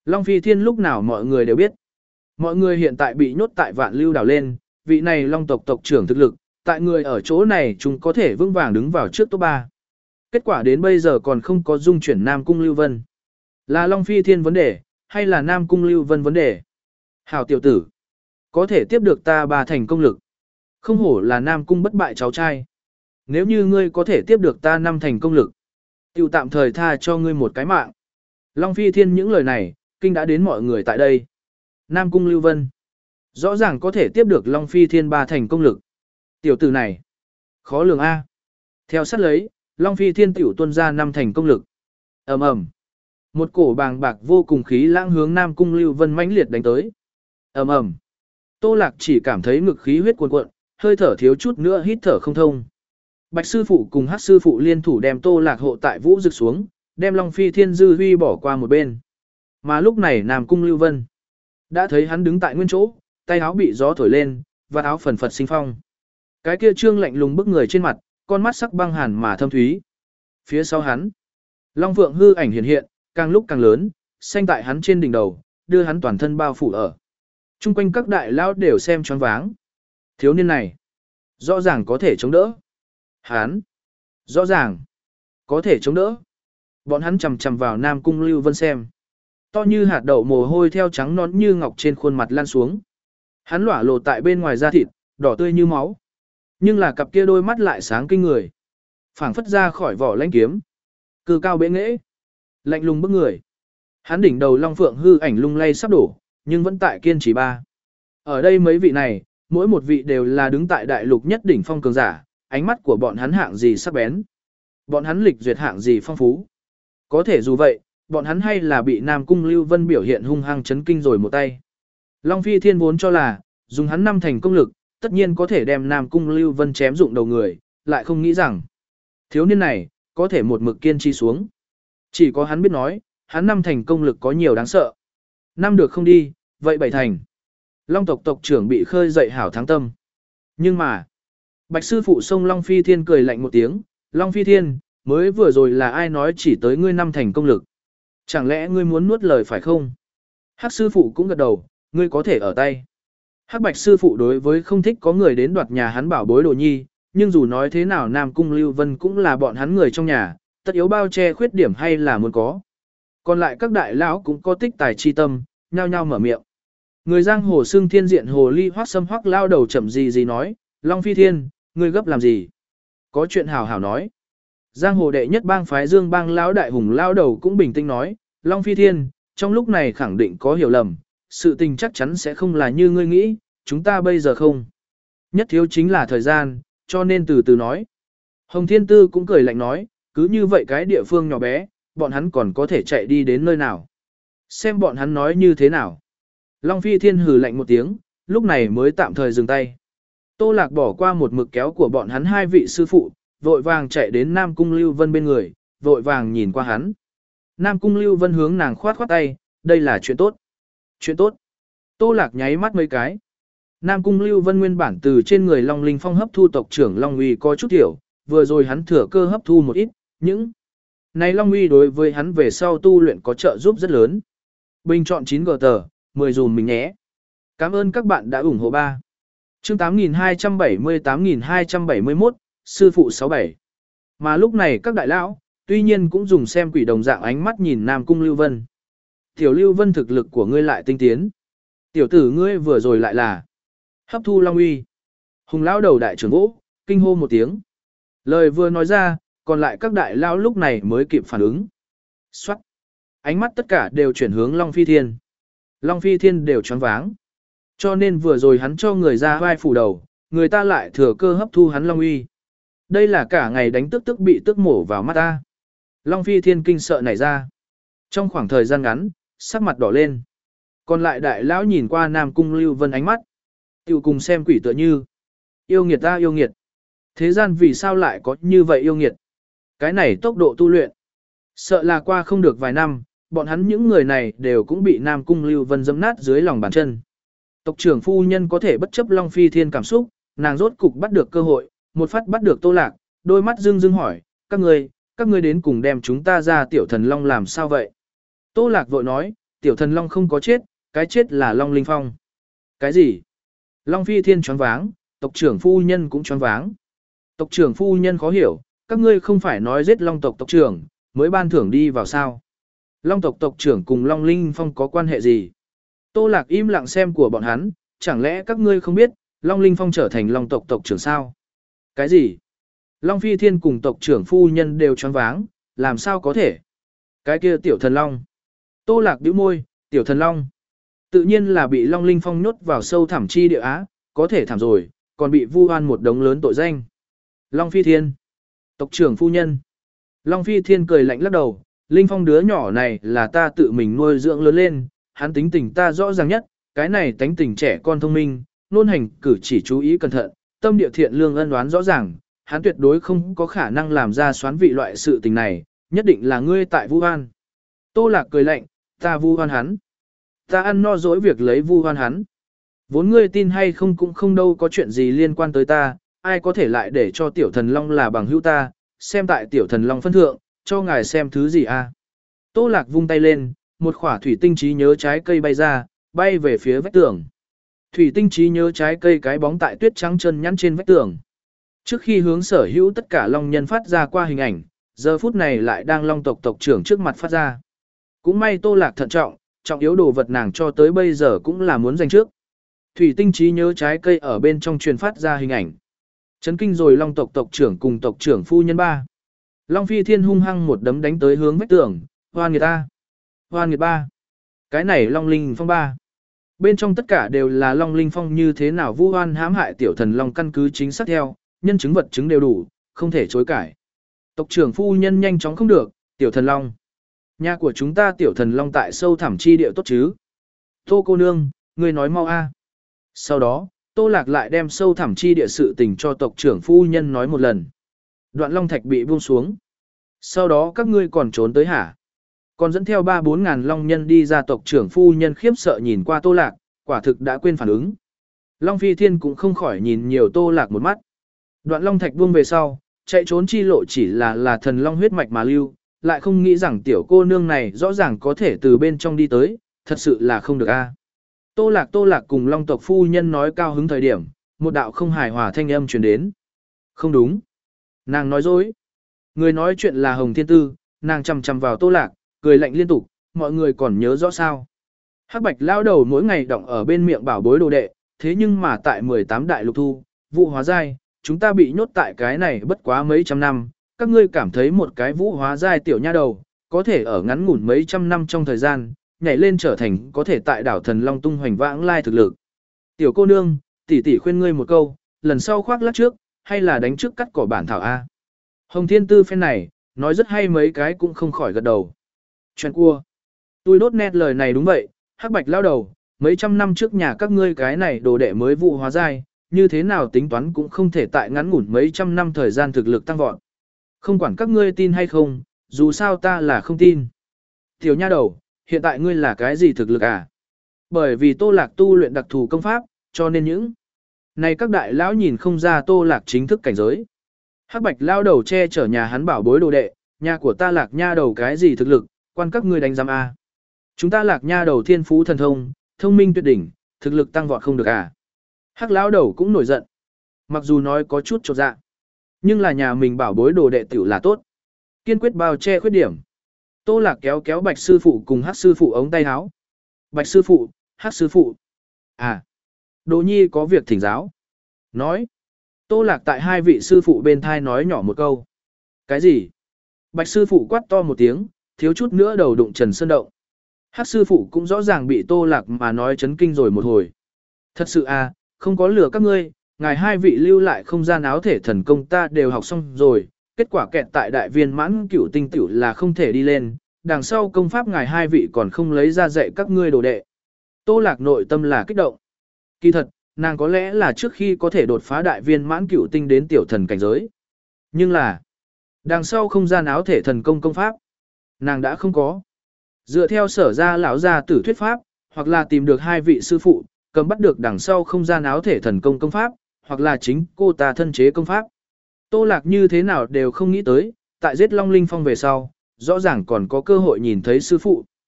Long Phi Thiên lúc nào mọi người đều biết. Mọi người hiện tại bị nhốt tại Vạn Lưu đảo lên, vị này Long tộc tộc trưởng thực lực, tại người ở chỗ này chúng có thể vững vàng đứng vào trước top ba. Kết quả đến bây giờ còn không có dung chuyển Nam Cung Lưu Vân. Là Long Phi Thiên vấn đề, hay là Nam Cung Lưu Vân vấn đề? Hảo tiểu tử, có thể tiếp được ta ba thành công lực. Không hổ là Nam Cung bất bại cháu trai. Nếu như ngươi có thể tiếp được ta năm thành công lực, tiểu tạm thời tha cho ngươi một cái mạng. Long Phi Thiên những lời này, kinh đã đến mọi người tại đây. Nam Cung Lưu Vân, rõ ràng có thể tiếp được Long Phi Thiên ba thành công lực. Tiểu tử này, khó lường A. Theo sát lấy, Long Phi Thiên tiểu tuân ra năm thành công lực. ầm ầm, một cổ bàng bạc vô cùng khí lãng hướng Nam Cung Lưu Vân mãnh liệt đánh tới. ầm ầm, Tô Lạc chỉ cảm thấy ngực khí huyết cuồn cuộn, hơi thở thiếu chút nữa hít thở không thông. Bạch sư phụ cùng Hắc sư phụ liên thủ đem Tô Lạc hộ tại vũ rực xuống, đem Long Phi Thiên dư huy bỏ qua một bên. Mà lúc này Nam Cung Lưu Vân đã thấy hắn đứng tại nguyên chỗ, tay áo bị gió thổi lên, và áo phần phật sinh phong. Cái kia trương lạnh lùng bức người trên mặt, con mắt sắc băng hàn mà thâm thúy. Phía sau hắn, Long Vượng hư ảnh hiện hiện, càng lúc càng lớn, xanh tại hắn trên đỉnh đầu, đưa hắn toàn thân bao phủ ở. Trung quanh các đại lão đều xem choáng váng. Thiếu niên này, rõ ràng có thể chống đỡ. Hắn, rõ ràng, có thể chống đỡ. Bọn hắn chầm chầm vào Nam Cung Lưu Vân xem. To như hạt đậu mồ hôi theo trắng nón như ngọc trên khuôn mặt lan xuống. Hắn lỏa lộ tại bên ngoài da thịt, đỏ tươi như máu. Nhưng là cặp kia đôi mắt lại sáng kinh người. Phảng phất ra khỏi vỏ lãnh kiếm. Cư cao bệ nghệ. Lạnh lùng bức người. Hắn đỉnh đầu Long Phượng hư ảnh lung lay sắp đổ, nhưng vẫn tại kiên trì ba. Ở đây mấy vị này, mỗi một vị đều là đứng tại đại lục nhất đỉnh phong cường giả, ánh mắt của bọn hắn hạng gì sắc bén. Bọn hắn lịch duyệt hạng gì phong phú. Có thể dù vậy, bọn hắn hay là bị Nam Cung Lưu Vân biểu hiện hung hăng chấn kinh rồi một tay. Long Phi Thiên vốn cho là, dùng hắn năm thành công lực, tất nhiên có thể đem Nam Cung Lưu Vân chém dụng đầu người, lại không nghĩ rằng, thiếu niên này, có thể một mực kiên trì xuống. Chỉ có hắn biết nói, hắn năm thành công lực có nhiều đáng sợ. Năm được không đi, vậy bảy thành. Long tộc tộc trưởng bị khơi dậy hảo thắng tâm. Nhưng mà, Bạch sư phụ sông Long Phi Thiên cười lạnh một tiếng, Long Phi Thiên, mới vừa rồi là ai nói chỉ tới ngươi năm thành công lực. Chẳng lẽ ngươi muốn nuốt lời phải không? Hắc sư phụ cũng gật đầu, ngươi có thể ở tay. Hắc Bạch sư phụ đối với không thích có người đến đoạt nhà hắn bảo bối đồ nhi, nhưng dù nói thế nào Nam Cung Lưu Vân cũng là bọn hắn người trong nhà, tất yếu bao che khuyết điểm hay là muốn có. Còn lại các đại lão cũng có tích tài chi tâm, nhao nhao mở miệng. Người giang hồ xưng thiên diện hồ ly hoắc sâm hoắc lao đầu chậm gì gì nói, Long Phi Thiên, ngươi gấp làm gì? Có chuyện hào hào nói. Giang hồ đệ nhất bang phái Dương bang lão đại hùng lao đầu cũng bình tĩnh nói, Long Phi Thiên, trong lúc này khẳng định có hiểu lầm, sự tình chắc chắn sẽ không là như ngươi nghĩ, chúng ta bây giờ không. Nhất thiếu chính là thời gian, cho nên từ từ nói. Hồng Thiên Tư cũng cười lạnh nói, cứ như vậy cái địa phương nhỏ bé, bọn hắn còn có thể chạy đi đến nơi nào. Xem bọn hắn nói như thế nào. Long Phi Thiên hừ lạnh một tiếng, lúc này mới tạm thời dừng tay. Tô Lạc bỏ qua một mực kéo của bọn hắn hai vị sư phụ, vội vàng chạy đến Nam Cung Lưu Vân bên người, vội vàng nhìn qua hắn. Nam Cung Lưu Vân hướng nàng khoát khoát tay, đây là chuyện tốt. Chuyện tốt. Tô Lạc nháy mắt mấy cái. Nam Cung Lưu Vân nguyên bản từ trên người Long Linh Phong hấp thu tộc trưởng Long Uy có chút tiểu, vừa rồi hắn thừa cơ hấp thu một ít, những này Long Uy đối với hắn về sau tu luyện có trợ giúp rất lớn. Bình chọn chín gờ tờ, mười dùm mình nhé. Cảm ơn các bạn đã ủng hộ ba. Chương tám nghìn hai trăm bảy mươi tám nghìn hai trăm bảy mươi mốt, sư phụ sáu bảy. Mà lúc này các đại lão, tuy nhiên cũng dùng xem quỷ đồng dạng ánh mắt nhìn Nam Cung Lưu Vân. Tiểu Lưu Vân thực lực của ngươi lại tinh tiến. Tiểu tử ngươi vừa rồi lại là hấp thu Long Uy. Hùng lão đầu đại trưởng vỗ, kinh hô một tiếng. Lời vừa nói ra, còn lại các đại lão lúc này mới kịp phản ứng. Xoát. Ánh mắt tất cả đều chuyển hướng Long Phi Thiên. Long Phi Thiên đều choáng váng. Cho nên vừa rồi hắn cho người ra vai phủ đầu, người ta lại thừa cơ hấp thu hắn Long Uy. Đây là cả ngày đánh tức tức bị tức mổ vào mắt ta. Long Phi Thiên kinh sợ nảy ra. Trong khoảng thời gian ngắn, sắc mặt đỏ lên. Còn lại đại lão nhìn qua Nam Cung Lưu Vân ánh mắt. Tiểu cùng xem quỷ tựa như. Yêu nghiệt ta yêu nghiệt. Thế gian vì sao lại có như vậy yêu nghiệt? Cái này tốc độ tu luyện. Sợ là qua không được vài năm, bọn hắn những người này đều cũng bị Nam Cung Lưu Vân dẫm nát dưới lòng bàn chân. Tộc trưởng phu nhân có thể bất chấp Long Phi Thiên cảm xúc, nàng rốt cục bắt được cơ hội, một phát bắt được Tô Lạc, đôi mắt dưng dưng hỏi, các ngươi, các ngươi đến cùng đem chúng ta ra tiểu thần long làm sao vậy? Tô Lạc vội nói, tiểu thần long không có chết, cái chết là Long Linh Phong. Cái gì? Long Phi Thiên choáng váng, tộc trưởng phu nhân cũng choáng váng. Tộc trưởng phu nhân khó hiểu, các ngươi không phải nói giết Long tộc tộc trưởng, mới ban thưởng đi vào sao? Long tộc tộc trưởng cùng Long Linh Phong có quan hệ gì? Tô Lạc im lặng xem của bọn hắn, chẳng lẽ các ngươi không biết, Long Linh Phong trở thành Long tộc tộc trưởng sao? Cái gì? Long Phi Thiên cùng tộc trưởng phu nhân đều choáng váng, làm sao có thể? Cái kia tiểu thần Long. Tô Lạc bĩu môi, tiểu thần Long. Tự nhiên là bị Long Linh Phong nhốt vào sâu thẳm chi địa á, có thể thảm rồi, còn bị vu oan một đống lớn tội danh. Long Phi Thiên. Tộc trưởng phu nhân. Long Phi Thiên cười lạnh lắc đầu, Linh Phong đứa nhỏ này là ta tự mình nuôi dưỡng lớn lên, hắn tính tình ta rõ ràng nhất, cái này tánh tình trẻ con thông minh, luôn hành cử chỉ chú ý cẩn thận, tâm địa thiện lương ân oán rõ ràng, hắn tuyệt đối không có khả năng làm ra xoán vị loại sự tình này, nhất định là ngươi tại vu oan. Tô Lạc cười lạnh, ta vu oan hắn. Ta ăn no dỗi việc lấy vu oan hắn. Vốn ngươi tin hay không cũng không đâu có chuyện gì liên quan tới ta, ai có thể lại để cho tiểu thần long là bằng hữu ta, xem tại tiểu thần long phân thượng, cho ngài xem thứ gì a? Tô Lạc vung tay lên, một khỏa thủy tinh trí nhớ trái cây bay ra, bay về phía vách tường. Thủy tinh trí nhớ trái cây cái bóng tại tuyết trắng chân nhắn trên vách tường. Trước khi hướng sở hữu tất cả long nhân phát ra qua hình ảnh, giờ phút này lại đang long tộc tộc trưởng trước mặt phát ra. Cũng may Tô Lạc thận trọng, trọng yếu đồ vật nàng cho tới bây giờ cũng là muốn giành trước. Thủy tinh trí nhớ trái cây ở bên trong truyền phát ra hình ảnh. Chấn kinh rồi long tộc tộc trưởng cùng tộc trưởng phu nhân ba. Long Phi Thiên hung hăng một đấm đánh tới hướng vách tường, hoan người ta. Hoan người ba. Cái này Long Linh Phong ba. Bên trong tất cả đều là Long Linh Phong như thế nào vu oan hãm hại tiểu thần Long căn cứ chính xác theo, nhân chứng vật chứng đều đủ, không thể chối cãi. Tộc trưởng phu nhân nhanh chóng không được, tiểu thần Long. Nhà của chúng ta tiểu thần Long tại sâu thẳm chi địa tốt chứ. Tô cô nương, người nói mau a. Sau đó, Tô Lạc lại đem sâu thẳm chi địa sự tình cho tộc trưởng phu nhân nói một lần. Đoạn long thạch bị buông xuống. Sau đó các ngươi còn trốn tới hả? Còn dẫn theo ba bốn ngàn long nhân đi ra, tộc trưởng phu nhân khiếp sợ nhìn qua Tô Lạc, quả thực đã quên phản ứng. Long Phi Thiên cũng không khỏi nhìn nhiều Tô Lạc một mắt. Đoạn long thạch buông về sau, chạy trốn chi lộ chỉ là là thần long huyết mạch mà lưu, lại không nghĩ rằng tiểu cô nương này rõ ràng có thể từ bên trong đi tới, thật sự là không được a. Tô Lạc Tô Lạc cùng long tộc phu nhân nói cao hứng thời điểm, một đạo không hài hòa thanh âm truyền đến. Không đúng. Nàng nói dối. Người nói chuyện là Hồng Thiên Tư, nàng chằm chằm vào Tô Lạc, cười lạnh liên tục, mọi người còn nhớ rõ sao. Hắc Bạch lao đầu mỗi ngày đọng ở bên miệng bảo bối đồ đệ, thế nhưng mà tại mười tám đại lục thu, vụ hóa giai, chúng ta bị nhốt tại cái này bất quá mấy trăm năm, các ngươi cảm thấy một cái vũ hóa giai tiểu nha đầu, có thể ở ngắn ngủn mấy trăm năm trong thời gian, nhảy lên trở thành có thể tại đảo thần long tung hoành vãng lai thực lực. Tiểu cô nương, tỷ tỷ khuyên ngươi một câu, lần sau khoác lác trước, hay là đánh trước cắt cỏ bản thảo A. Hồng Thiên Tư phen này, nói rất hay mấy cái cũng không khỏi gật đầu. Chuyện cua. Tôi đốt nét lời này đúng vậy, Hắc Bạch lao đầu, mấy trăm năm trước nhà các ngươi cái này đồ đệ mới vụ hóa giai, như thế nào tính toán cũng không thể tại ngắn ngủn mấy trăm năm thời gian thực lực tăng vọt. Không quản các ngươi tin hay không, dù sao ta là không tin. Tiểu nha đầu, hiện tại ngươi là cái gì thực lực à? Bởi vì Tô Lạc tu luyện đặc thù công pháp, cho nên những này các đại lão nhìn không ra Tô Lạc chính thức cảnh giới. Hắc Bạch lao đầu che chở nhà hắn bảo bối đồ đệ, nhà của ta Lạc nha đầu cái gì thực lực, quan các ngươi đánh giám a. Chúng ta Lạc nha đầu thiên phú thần thông, thông minh tuyệt đỉnh, thực lực tăng vọt không được à? Hắc lão đầu cũng nổi giận. Mặc dù nói có chút chột dạ, nhưng là nhà mình bảo bối đồ đệ tiểu là tốt. Kiên quyết bao che khuyết điểm. Tô Lạc kéo kéo Bạch sư phụ cùng Hắc sư phụ ống tay áo. Bạch sư phụ, Hắc sư phụ. À, Đồ Nhi có việc thỉnh giáo. Nói. Tô Lạc tại hai vị sư phụ bên thai nói nhỏ một câu. Cái gì? Bạch sư phụ quát to một tiếng, thiếu chút nữa đầu đụng Trần Sơn Động. Hắc sư phụ cũng rõ ràng bị Tô Lạc mà nói chấn kinh rồi một hồi. Thật sự à, không có lừa các ngươi, ngài hai vị lưu lại không gian áo thể thần công ta đều học xong rồi, kết quả kẹt tại đại viên mãn cửu tinh tiểu là không thể đi lên, đằng sau công pháp ngài hai vị còn không lấy ra dạy các ngươi đồ đệ. Tô Lạc nội tâm là kích động. Kỳ thật, nàng có lẽ là trước khi có thể đột phá đại viên mãn cửu tinh đến tiểu thần cảnh giới. Nhưng là, đằng sau không gian áo thể thần công công pháp, nàng đã không có. Dựa theo sở ra lão gia tử thuyết pháp, hoặc là tìm được hai vị sư phụ, cầm bắt được đằng sau không gian áo thể thần công công pháp, hoặc là chính cô ta thân chế công pháp. Tô Lạc như thế nào đều không nghĩ tới, tại giết Long Linh Phong về sau, rõ ràng còn có cơ hội nhìn thấy sư phụ.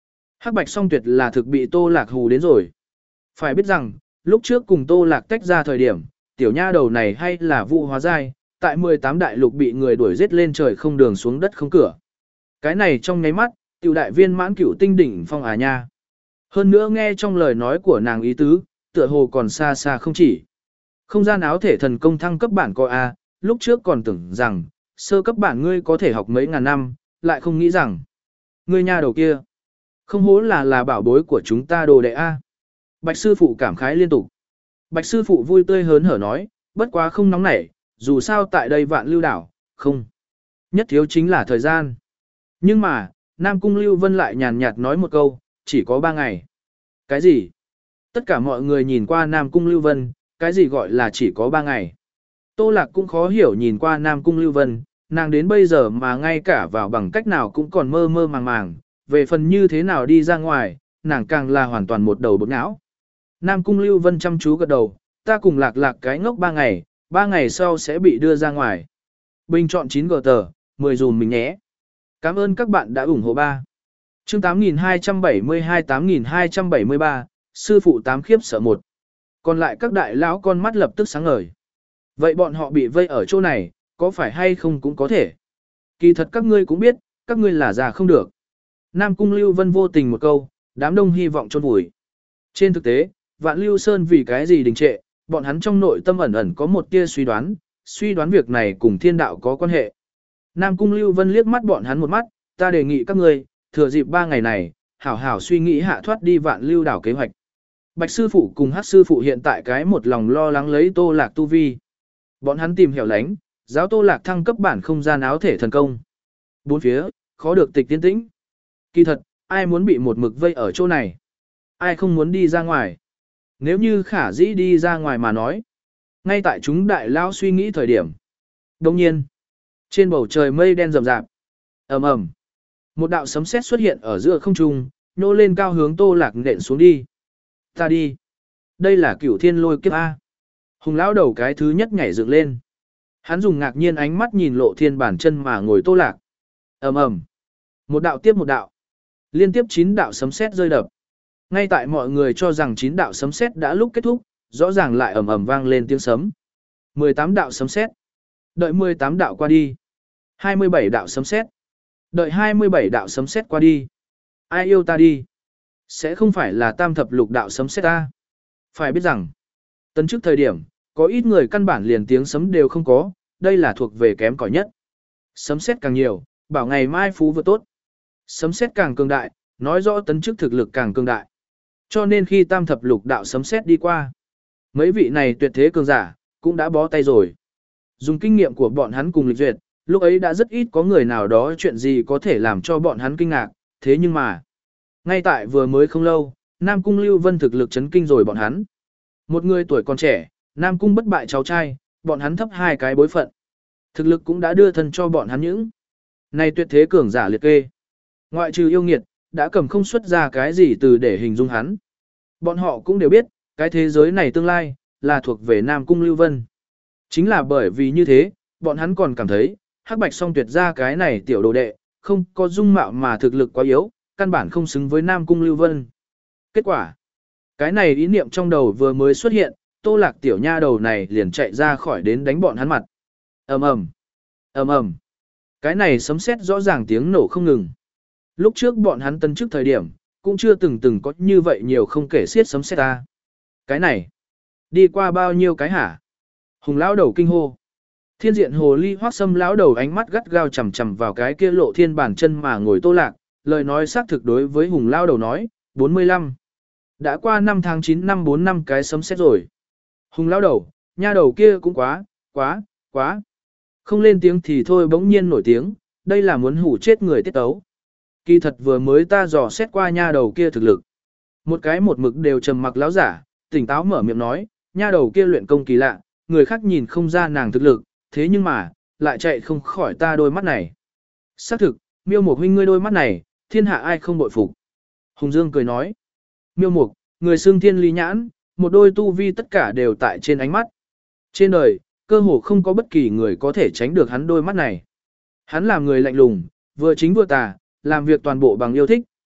Hắc Bạch Song Tuyệt là thực bị Tô Lạc hù đến rồi. Phải biết rằng, lúc trước cùng Tô Lạc tách ra thời điểm, tiểu nha đầu này hay là vụ hóa giai, tại mười tám đại lục bị người đuổi giết lên trời không đường xuống đất không cửa. Cái này trong nháy mắt, tiểu đại viên mãn cửu tinh đỉnh phong à nha. Hơn nữa nghe trong lời nói của nàng ý tứ, tựa hồ còn xa xa không chỉ. Không gian áo thể thần công thăng cấp bản có A, lúc trước còn tưởng rằng, sơ cấp bản ngươi có thể học mấy ngàn năm, lại không nghĩ rằng, ngươi nha đầu kia, không hố là là bảo bối của chúng ta đồ đệ A. Bạch sư phụ cảm khái liên tục. Bạch sư phụ vui tươi hớn hở nói, bất quá không nóng nảy, dù sao tại đây vạn lưu đảo, không. Nhất thiếu chính là thời gian. Nhưng mà, Nam Cung Lưu Vân lại nhàn nhạt nói một câu, chỉ có ba ngày. Cái gì? Tất cả mọi người nhìn qua Nam Cung Lưu Vân, cái gì gọi là chỉ có ba ngày. Tô Lạc cũng khó hiểu nhìn qua Nam Cung Lưu Vân, nàng đến bây giờ mà ngay cả vào bằng cách nào cũng còn mơ mơ màng màng, về phần như thế nào đi ra ngoài, nàng càng là hoàn toàn một đầu bột não. Nam Cung Lưu Vân chăm chú gật đầu, ta cùng Lạc Lạc cái ngốc ba ngày, ba ngày sau sẽ bị đưa ra ngoài. Bình chọn chín gờ tờ, mười dùm mình nhé. Cảm ơn các bạn đã ủng hộ ba. Chương tám nghìn hai trăm bảy mươi hai tám nghìn hai trăm bảy mươi ba, sư phụ tám khiếp sợ một. Còn lại các đại lão con mắt lập tức sáng ngời. Vậy bọn họ bị vây ở chỗ này, có phải hay không cũng có thể. Kỳ thật các ngươi cũng biết, các ngươi là già không được. Nam Cung Lưu Vân vô tình một câu, đám đông hy vọng chôn vùi. Trên thực tế, Vạn Lưu Sơn vì cái gì đình trệ, bọn hắn trong nội tâm ẩn ẩn có một tia suy đoán, suy đoán việc này cùng thiên đạo có quan hệ. Nam Cung Lưu Vân liếc mắt bọn hắn một mắt, ta đề nghị các ngươi, thừa dịp ba ngày này, hảo hảo suy nghĩ hạ thoát đi Vạn Lưu đảo kế hoạch. Bạch sư phụ cùng Hắc sư phụ hiện tại cái một lòng lo lắng lấy Tô Lạc tu vi. Bọn hắn tìm hẻo lánh, giáo Tô Lạc thăng cấp bản không gian áo thể thần công. Bốn phía, khó được tịch tiến tĩnh. Kỳ thật, ai muốn bị một mực vây ở chỗ này? Ai không muốn đi ra ngoài? Nếu như khả dĩ đi ra ngoài mà nói. Ngay tại chúng đại lao suy nghĩ thời điểm. Đồng nhiên, trên bầu trời mây đen rậm rạp. Ầm ầm. Một đạo sấm sét xuất hiện ở giữa không trung, nhô lên cao hướng Tô Lạc nện xuống đi. Ta đi. Đây là cửu thiên lôi kiếp A. Hùng lão đầu cái thứ nhất nhảy dựng lên. Hắn dùng ngạc nhiên ánh mắt nhìn lộ thiên bản chân mà ngồi Tô Lạc. Ầm ầm. Một đạo tiếp một đạo. Liên tiếp chín đạo sấm sét rơi đập. Ngay tại mọi người cho rằng chín đạo sấm sét đã lúc kết thúc, rõ ràng lại ầm ầm vang lên tiếng sấm. mười tám đạo sấm sét. Đợi mười tám đạo qua đi. hai mươi bảy đạo sấm sét. Đợi hai mươi bảy đạo sấm sét qua đi. Ai yêu ta đi. Sẽ không phải là tam thập lục đạo sấm sét ta. Phải biết rằng, tấn trước thời điểm, có ít người căn bản liền tiếng sấm đều không có, đây là thuộc về kém cỏi nhất. Sấm sét càng nhiều, bảo ngày mai phú vừa tốt. Sấm sét càng cường đại, nói rõ tấn trước thực lực càng cường đại. Cho nên khi tam thập lục đạo sấm sét đi qua, mấy vị này tuyệt thế cường giả, cũng đã bó tay rồi. Dùng kinh nghiệm của bọn hắn cùng lịch duyệt, lúc ấy đã rất ít có người nào đó chuyện gì có thể làm cho bọn hắn kinh ngạc, thế nhưng mà, ngay tại vừa mới không lâu, Nam Cung Lưu Vân thực lực chấn kinh rồi bọn hắn. Một người tuổi còn trẻ, Nam Cung bất bại cháu trai, bọn hắn thấp hai cái bối phận. Thực lực cũng đã đưa thân cho bọn hắn những. Này tuyệt thế cường giả liệt kê. Ngoại trừ yêu nghiệt, đã cầm không xuất ra cái gì từ để hình dung hắn. Bọn họ cũng đều biết, cái thế giới này tương lai, là thuộc về Nam Cung Lưu Vân. Chính là bởi vì như thế, bọn hắn còn cảm thấy, Hắc Bạch Song Tuyệt ra cái này tiểu đồ đệ, không có dung mạo mà thực lực quá yếu, căn bản không xứng với Nam Cung Lưu Vân. Kết quả, cái này ý niệm trong đầu vừa mới xuất hiện, Tô Lạc tiểu nha đầu này liền chạy ra khỏi đến đánh bọn hắn mặt. Ầm ầm, ầm ầm. Cái này sấm sét rõ ràng tiếng nổ không ngừng. Lúc trước bọn hắn tân trước thời điểm, cũng chưa từng từng có như vậy nhiều không kể xiết sấm sét ta. Cái này, đi qua bao nhiêu cái hả? Hùng lão đầu kinh hô. Thiên diện hồ ly hoác sâm lão đầu ánh mắt gắt gao chằm chằm vào cái kia lộ thiên bản chân mà ngồi Tô Lạc, lời nói xác thực đối với Hùng lão đầu nói, bốn mươi lăm. Đã qua năm tháng chín năm bốn năm cái sấm sét rồi. Hùng lão đầu, nha đầu kia cũng quá, quá, quá. Không lên tiếng thì thôi bỗng nhiên nổi tiếng, đây là muốn hủ chết người tiết tấu. Kỳ thật vừa mới ta dò xét qua nha đầu kia thực lực. Một cái một mực đều trầm mặc lão giả, tỉnh táo mở miệng nói, nha đầu kia luyện công kỳ lạ, người khác nhìn không ra nàng thực lực, thế nhưng mà, lại chạy không khỏi ta đôi mắt này. Xác thực, Miêu Mục huynh ngươi đôi mắt này, thiên hạ ai không bội phục. Hùng Dương cười nói, Miêu Mục, người xương thiên lý nhãn, một đôi tu vi tất cả đều tại trên ánh mắt. Trên đời, cơ hồ không có bất kỳ người có thể tránh được hắn đôi mắt này. Hắn là người lạnh lùng, vừa chính vừa tà, làm việc toàn bộ bằng yêu thích,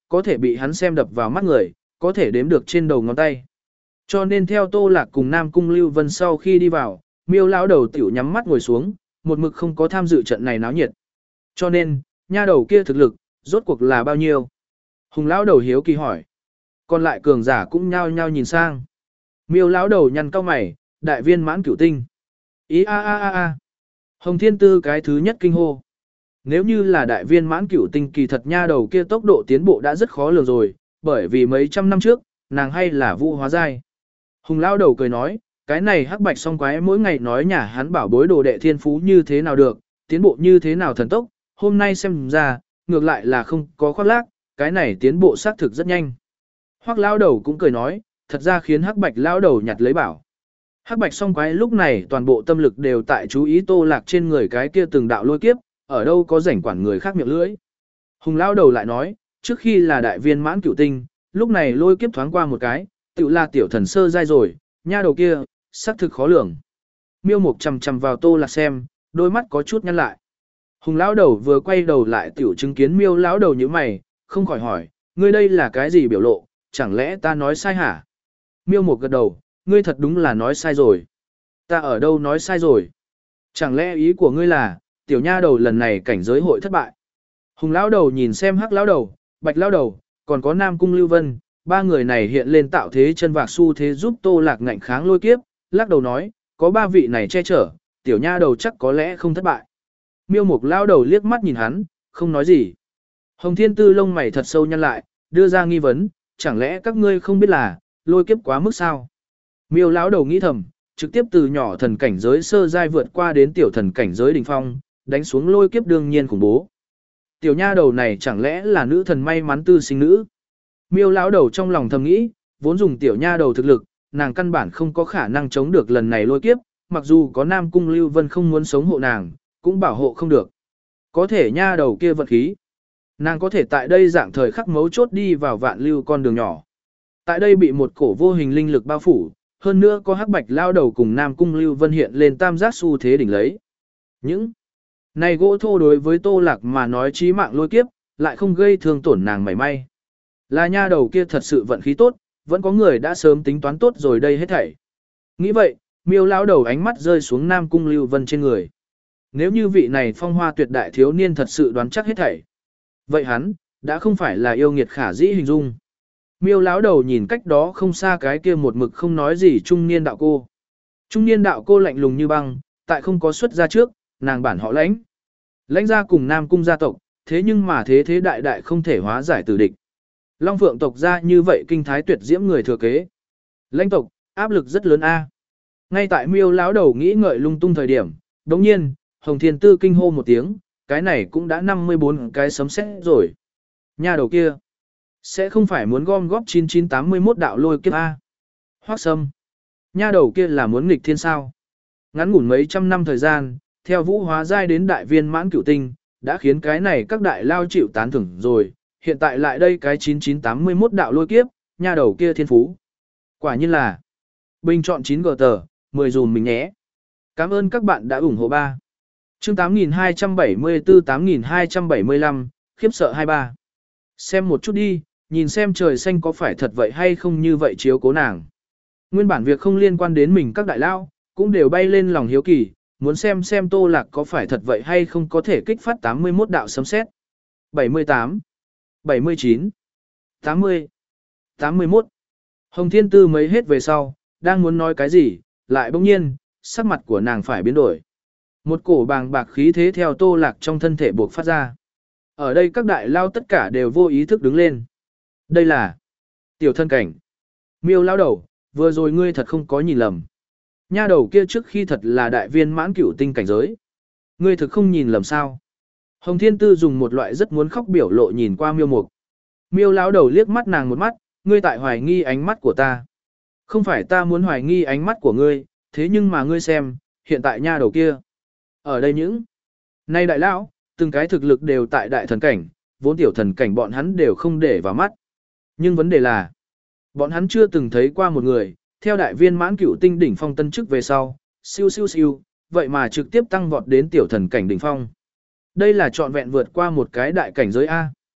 có thể bị hắn xem đập vào mắt người, có thể đếm được trên đầu ngón tay. Cho nên theo Tô Lạc cùng Nam Cung Lưu Vân sau khi đi vào, Miêu lão đầu tiểu nhắm mắt ngồi xuống, một mực không có tham dự trận này náo nhiệt. Cho nên, nha đầu kia thực lực, rốt cuộc là bao nhiêu? Hùng lão đầu hiếu kỳ hỏi. Còn lại cường giả cũng nhao nhao nhìn sang. Miêu lão đầu nhăn cau mày, đại viên mãn cửu tinh. Ý a a a a. Hồng Thiên Tư cái thứ nhất kinh hô. Nếu như là đại viên mãn cửu tinh kỳ thật nha đầu kia tốc độ tiến bộ đã rất khó lường rồi, bởi vì mấy trăm năm trước, nàng hay là vũ hóa giai. Hùng lão đầu cười nói, cái này hắc bạch song quái mỗi ngày nói nhà hắn bảo bối đồ đệ thiên phú như thế nào được, tiến bộ như thế nào thần tốc, hôm nay xem ra, ngược lại là không có khoác lác, cái này tiến bộ xác thực rất nhanh. Hoắc lão đầu cũng cười nói, thật ra khiến hắc bạch lão đầu nhặt lấy bảo. Hắc bạch song quái lúc này toàn bộ tâm lực đều tại chú ý Tô Lạc trên người cái kia từng đạo lôi kiếp, ở đâu có rảnh quản người khác miệng lưỡi. Hùng lão đầu lại nói, trước khi là đại viên mãn cửu tinh, lúc này lôi kiếp thoáng qua một cái, tự là tiểu thần sơ giai rồi, nha đầu kia, xác thực khó lường. Miêu Mục chằm chằm vào Tô Lạc xem, đôi mắt có chút nhăn lại. Hùng lão đầu vừa quay đầu lại tiểu chứng kiến Miêu lão đầu như mày, không khỏi hỏi, ngươi đây là cái gì biểu lộ, chẳng lẽ ta nói sai hả? Miêu Mục gật đầu, ngươi thật đúng là nói sai rồi. Ta ở đâu nói sai rồi? Chẳng lẽ ý của ngươi là, tiểu nha đầu lần này cảnh giới hội thất bại? Hùng lão đầu nhìn xem Hắc lão đầu, Bạch lão đầu, còn có Nam Cung Lưu Vân, ba người này hiện lên tạo thế chân vạc xu thế giúp Tô Lạc ngạnh kháng lôi kiếp, lắc đầu nói, có ba vị này che chở, tiểu nha đầu chắc có lẽ không thất bại. Miêu Mục lão đầu liếc mắt nhìn hắn, không nói gì. Hồng Thiên Tư lông mày thật sâu nhăn lại, đưa ra nghi vấn, chẳng lẽ các ngươi không biết là, lôi kiếp quá mức sao? Miêu lão đầu nghĩ thầm, trực tiếp từ nhỏ thần cảnh giới sơ giai vượt qua đến tiểu thần cảnh giới đỉnh phong, đánh xuống lôi kiếp đương nhiên khủng bố. Tiểu nha đầu này chẳng lẽ là nữ thần may mắn tư sinh nữ? Miêu lão đầu trong lòng thầm nghĩ, vốn dùng tiểu nha đầu thực lực, nàng căn bản không có khả năng chống được lần này lôi kiếp, mặc dù có Nam Cung Lưu Vân không muốn sống hộ nàng, cũng bảo hộ không được. Có thể nha đầu kia vận khí. Nàng có thể tại đây dạng thời khắc mấu chốt đi vào vạn lưu con đường nhỏ. Tại đây bị một cổ vô hình linh lực bao phủ, hơn nữa có hắc bạch lao đầu cùng Nam Cung Lưu Vân hiện lên tam giác xu thế đỉnh lấy. Những này gỗ thô đối với Tô Lạc mà nói chí mạng lôi kiếp, lại không gây thương tổn nàng mảy may. Là nha đầu kia thật sự vận khí tốt, vẫn có người đã sớm tính toán tốt rồi đây hết thảy. Nghĩ vậy, Miêu lão đầu ánh mắt rơi xuống Nam Cung Lưu Vân trên người. Nếu như vị này phong hoa tuyệt đại thiếu niên thật sự đoán chắc hết thảy, vậy hắn đã không phải là yêu nghiệt khả dĩ hình dung. Miêu lão đầu nhìn cách đó không xa cái kia một mực không nói gì trung niên đạo cô. Trung niên đạo cô lạnh lùng như băng, tại không có xuất ra trước, nàng bản họ Lãnh. Lãnh gia cùng Nam Cung gia tộc, thế nhưng mà thế thế đại đại không thể hóa giải tử địch. Long Phượng tộc gia như vậy kinh thái tuyệt diễm người thừa kế. Lãnh tộc, áp lực rất lớn a. Ngay tại Miêu lão đầu nghĩ ngợi lung tung thời điểm, đống nhiên, Hồng Thiên Tư kinh hô một tiếng, cái này cũng đã năm mươi bốn cái sấm sét rồi. Nhà đầu kia, sẽ không phải muốn gom góp chín chín tám mươi mốt đạo lôi kiếp a. Hoắc Sâm, nha đầu kia là muốn nghịch thiên sao? Ngắn ngủn mấy trăm năm thời gian, theo vũ hóa giai đến đại viên mãn cửu tinh, đã khiến cái này các đại lao chịu tán thưởng rồi, hiện tại lại đây cái chín chín tám mươi mốt đạo lôi kiếp, nha đầu kia thiên phú. Quả nhiên là bình chọn chín gờ tờ, mười dùm mình nhé. Cảm ơn các bạn đã ủng hộ ba. Chương tám nghìn hai trăm bảy mươi tư tám nghìn hai trăm bảy mươi lăm, khiếp sợ hai ba. Xem một chút đi, nhìn xem trời xanh có phải thật vậy hay không như vậy chiếu cố nàng. Nguyên bản việc không liên quan đến mình các đại lao, cũng đều bay lên lòng hiếu kỳ, muốn xem xem Tô Lạc có phải thật vậy hay không có thể kích phát tám mươi mốt đạo sấm sét. bảy mươi tám, bảy mươi chín, tám mươi, tám mươi mốt. Hồng Thiên Tư mấy hết về sau, đang muốn nói cái gì, lại bỗng nhiên, sắc mặt của nàng phải biến đổi. Một cổ bàng bạc khí thế theo Tô Lạc trong thân thể buộc phát ra. Ở đây các đại lao tất cả đều vô ý thức đứng lên. Đây là tiểu thân cảnh. Miêu lao đầu, vừa rồi ngươi thật không có nhìn lầm. Nha đầu kia trước khi thật là đại viên mãn cửu tinh cảnh giới. Ngươi thực không nhìn lầm sao? Hồng Thiên Tư dùng một loại rất muốn khóc biểu lộ nhìn qua Miêu Mục. Miêu lão đầu liếc mắt nàng một mắt, ngươi tại hoài nghi ánh mắt của ta. Không phải ta muốn hoài nghi ánh mắt của ngươi, thế nhưng mà ngươi xem, hiện tại nha đầu kia. Ở đây những nay đại lão, từng cái thực lực đều tại đại thần cảnh, vốn tiểu thần cảnh bọn hắn đều không để vào mắt. Nhưng vấn đề là, bọn hắn chưa từng thấy qua một người, theo đại viên mãn cửu tinh đỉnh phong tân chức về sau, siêu siêu siêu, vậy mà trực tiếp tăng vọt đến tiểu thần cảnh đỉnh phong. Đây là trọn vẹn vượt qua một cái đại cảnh giới A.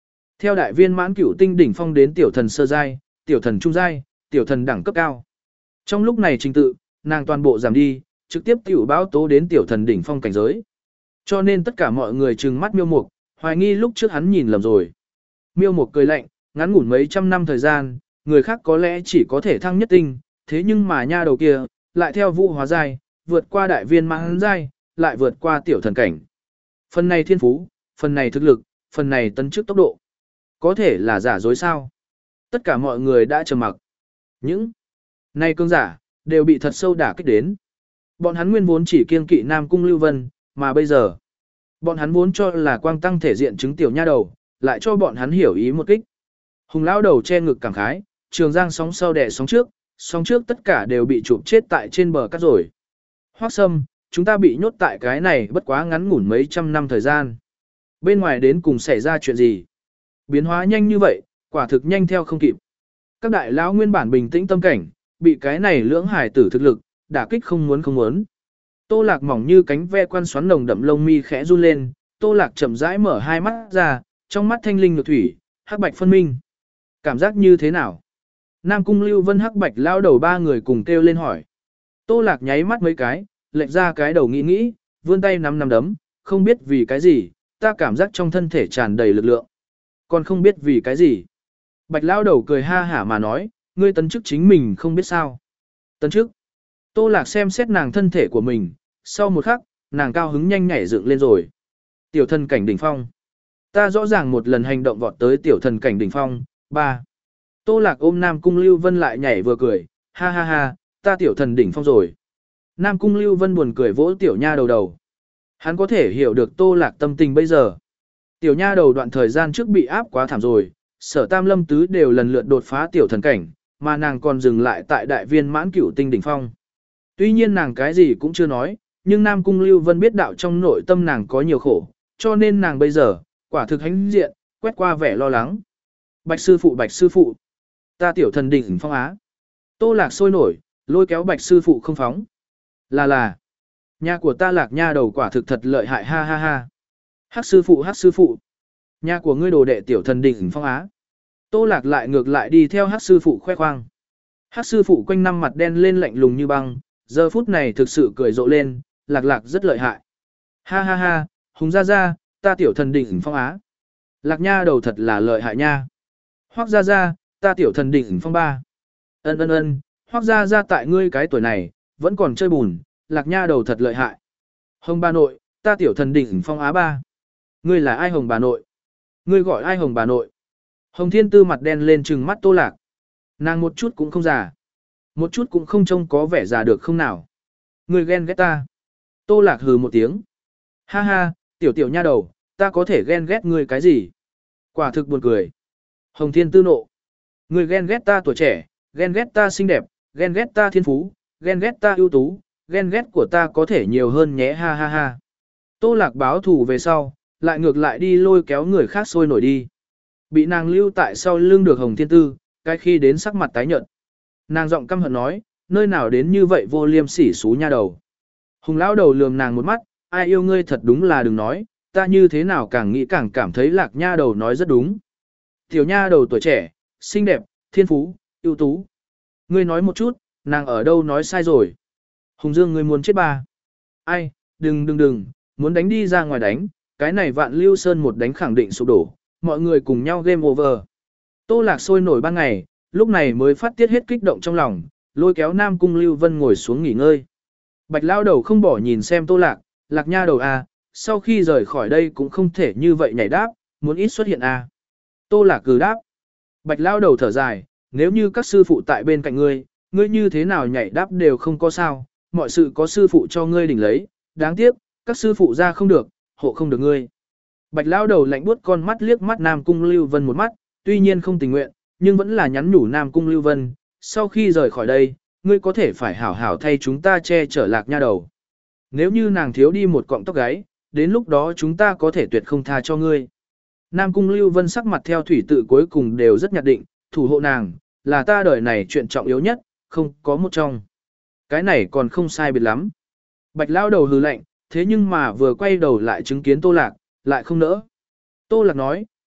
Theo đại viên mãn cửu tinh đỉnh phong đến tiểu thần sơ giai, tiểu thần trung giai, tiểu thần đẳng cấp cao. Trong lúc này trình tự, nàng toàn bộ giảm đi, trực tiếp tiểu báo tố đến tiểu thần đỉnh phong cảnh giới. Cho nên tất cả mọi người trừng mắt Miêu Mục, hoài nghi lúc trước hắn nhìn lầm rồi. Miêu Mục cười lạnh, ngắn ngủn mấy trăm năm thời gian, người khác có lẽ chỉ có thể thăng nhất tinh, thế nhưng mà nha đầu kia, lại theo vũ hóa giai, vượt qua đại viên mãn giai, lại vượt qua tiểu thần cảnh. Phần này thiên phú, phần này thực lực, phần này tấn chức tốc độ. Có thể là giả dối sao? Tất cả mọi người đã trầm mặc. Những này cương giả, đều bị thật sâu đả kích đến. Bọn hắn nguyên vốn chỉ kiêng kỵ Nam Cung Lưu Vân, mà bây giờ, bọn hắn vốn cho là quang tăng thể diện chứng tiểu nha đầu, lại cho bọn hắn hiểu ý một kích. Hùng lão đầu che ngực cảm khái, Trường Giang sóng sau đẻ sóng trước, sóng trước tất cả đều bị chụp chết tại trên bờ cát rồi. Hoắc Sâm, chúng ta bị nhốt tại cái này bất quá ngắn ngủn mấy trăm năm thời gian. Bên ngoài đến cùng xảy ra chuyện gì? Biến hóa nhanh như vậy, quả thực nhanh theo không kịp. Các đại lão nguyên bản bình tĩnh tâm cảnh, bị cái này lưỡng hải tử thực lực, đả kích không muốn không muốn. Tô Lạc mỏng như cánh ve quan xoắn nồng đậm lông mi khẽ run lên, Tô Lạc chậm rãi mở hai mắt ra, trong mắt thanh linh nhược thủy, hắc bạch phân minh. Cảm giác như thế nào? Nam Cung Lưu Vân hắc bạch lao đầu ba người cùng kêu lên hỏi. Tô Lạc nháy mắt mấy cái, lệch ra cái đầu nghĩ nghĩ, vươn tay nắm nắm đấm, không biết vì cái gì, ta cảm giác trong thân thể tràn đầy lực lượng. Còn không biết vì cái gì. Bạch lao đầu cười ha hả mà nói, ngươi tấn chức chính mình không biết sao. Tấn chức. Tô Lạc xem xét nàng thân thể của mình, sau một khắc, nàng cao hứng nhanh nhảy dựng lên rồi. Tiểu thần cảnh đỉnh phong. Ta rõ ràng một lần hành động vọt tới tiểu thần cảnh đỉnh phong. ba. Tô Lạc ôm Nam Cung Lưu Vân lại nhảy vừa cười, ha ha ha, ta tiểu thần đỉnh phong rồi. Nam Cung Lưu Vân buồn cười vỗ tiểu nha đầu đầu. Hắn có thể hiểu được Tô Lạc tâm tình bây giờ. Tiểu nha đầu đoạn thời gian trước bị áp quá thảm rồi, Sở Tam Lâm Tứ đều lần lượt đột phá tiểu thần cảnh, mà nàng còn dừng lại tại đại viên mãn cửu tinh đỉnh phong. Tuy nhiên nàng cái gì cũng chưa nói, nhưng Nam Cung Lưu Vân biết đạo trong nội tâm nàng có nhiều khổ, cho nên nàng bây giờ, quả thực hãnh diện, quét qua vẻ lo lắng. Bạch sư phụ bạch sư phụ, ta tiểu thần đỉnh phong á. Tô Lạc sôi nổi, lôi kéo bạch sư phụ không phóng. Là là, nhà của ta Lạc nha đầu quả thực thật lợi hại ha ha ha. Hắc sư phụ hắc sư phụ, nhà của ngươi đồ đệ tiểu thần đỉnh phong á. Tô Lạc lại ngược lại đi theo hắc sư phụ khoe khoang. Hắc sư phụ quanh năm mặt đen lên lạnh lùng như băng, giờ phút này thực sự cười rộ lên, Lạc Lạc rất lợi hại. Ha ha ha, Hùng gia gia, ta tiểu thần đỉnh phong á. Lạc nha đầu thật là lợi hại nha. Hoắc gia gia, ta tiểu thần đỉnh phong ba. Ân ân ân, Hoắc gia gia tại ngươi cái tuổi này, vẫn còn chơi bùn, Lạc nha đầu thật lợi hại. Hồng bà nội, ta tiểu thần đỉnh phong á ba. Ngươi là ai Hồng bà nội? Ngươi gọi ai Hồng bà nội? Hồng Thiên Tư mặt đen lên trừng mắt Tô Lạc. Nàng một chút cũng không già. Một chút cũng không trông có vẻ già được không nào. Ngươi ghen ghét ta. Tô Lạc hừ một tiếng. Ha ha, tiểu tiểu nha đầu, ta có thể ghen ghét ngươi cái gì? Quả thực buồn cười. Hồng Thiên Tư nộ. Ngươi ghen ghét ta tuổi trẻ, ghen ghét ta xinh đẹp, ghen ghét ta thiên phú, ghen ghét ta ưu tú, ghen ghét của ta có thể nhiều hơn nhé ha ha ha. Tô Lạc báo thù về sau, lại ngược lại đi lôi kéo người khác sôi nổi đi. Bị nàng lưu tại sau lưng được Hồng Thiên Tư, cái khi đến sắc mặt tái nhợt. Nàng giọng căm hận nói, nơi nào đến như vậy vô liêm sỉ xú nha đầu. Hùng lão đầu lườm nàng một mắt, ai yêu ngươi thật đúng là đừng nói, ta như thế nào càng nghĩ càng cảm thấy Lạc nha đầu nói rất đúng. Tiểu nha đầu tuổi trẻ, xinh đẹp, thiên phú, ưu tú. Ngươi nói một chút, nàng ở đâu nói sai rồi. Hùng Dương ngươi muốn chết ba. Ai, đừng đừng đừng, muốn đánh đi ra ngoài đánh, cái này Vạn Lưu Sơn một đánh khẳng định sụp đổ, mọi người cùng nhau game over. Tô Lạc sôi nổi ban ngày, lúc này mới phát tiết hết kích động trong lòng, lôi kéo Nam Cung Lưu Vân ngồi xuống nghỉ ngơi. Bạch lao đầu không bỏ nhìn xem Tô Lạc, Lạc nha đầu à, sau khi rời khỏi đây cũng không thể như vậy nhảy đáp, muốn ít xuất hiện à. Tô Lạc cứ đáp. Bạch lao đầu thở dài, nếu như các sư phụ tại bên cạnh ngươi, ngươi như thế nào nhảy đáp đều không có sao, mọi sự có sư phụ cho ngươi đỉnh lấy, đáng tiếc, các sư phụ ra không được, hộ không được ngươi. Bạch lao đầu lạnh buốt con mắt liếc mắt Nam Cung Lưu Vân một mắt, tuy nhiên không tình nguyện, nhưng vẫn là nhắn nhủ Nam Cung Lưu Vân, sau khi rời khỏi đây, ngươi có thể phải hảo hảo thay chúng ta che chở Lạc nha đầu. Nếu như nàng thiếu đi một cọng tóc gáy, đến lúc đó chúng ta có thể tuyệt không tha cho ngươi. Nam Cung Lưu Vân sắc mặt theo thủy tự cuối cùng đều rất nhạt định, thủ hộ nàng, là ta đời này chuyện trọng yếu nhất, không có một trong. Cái này còn không sai biệt lắm. Bạch lao đầu hừ lạnh, thế nhưng mà vừa quay đầu lại chứng kiến Tô Lạc, lại không nỡ. Tô Lạc nói,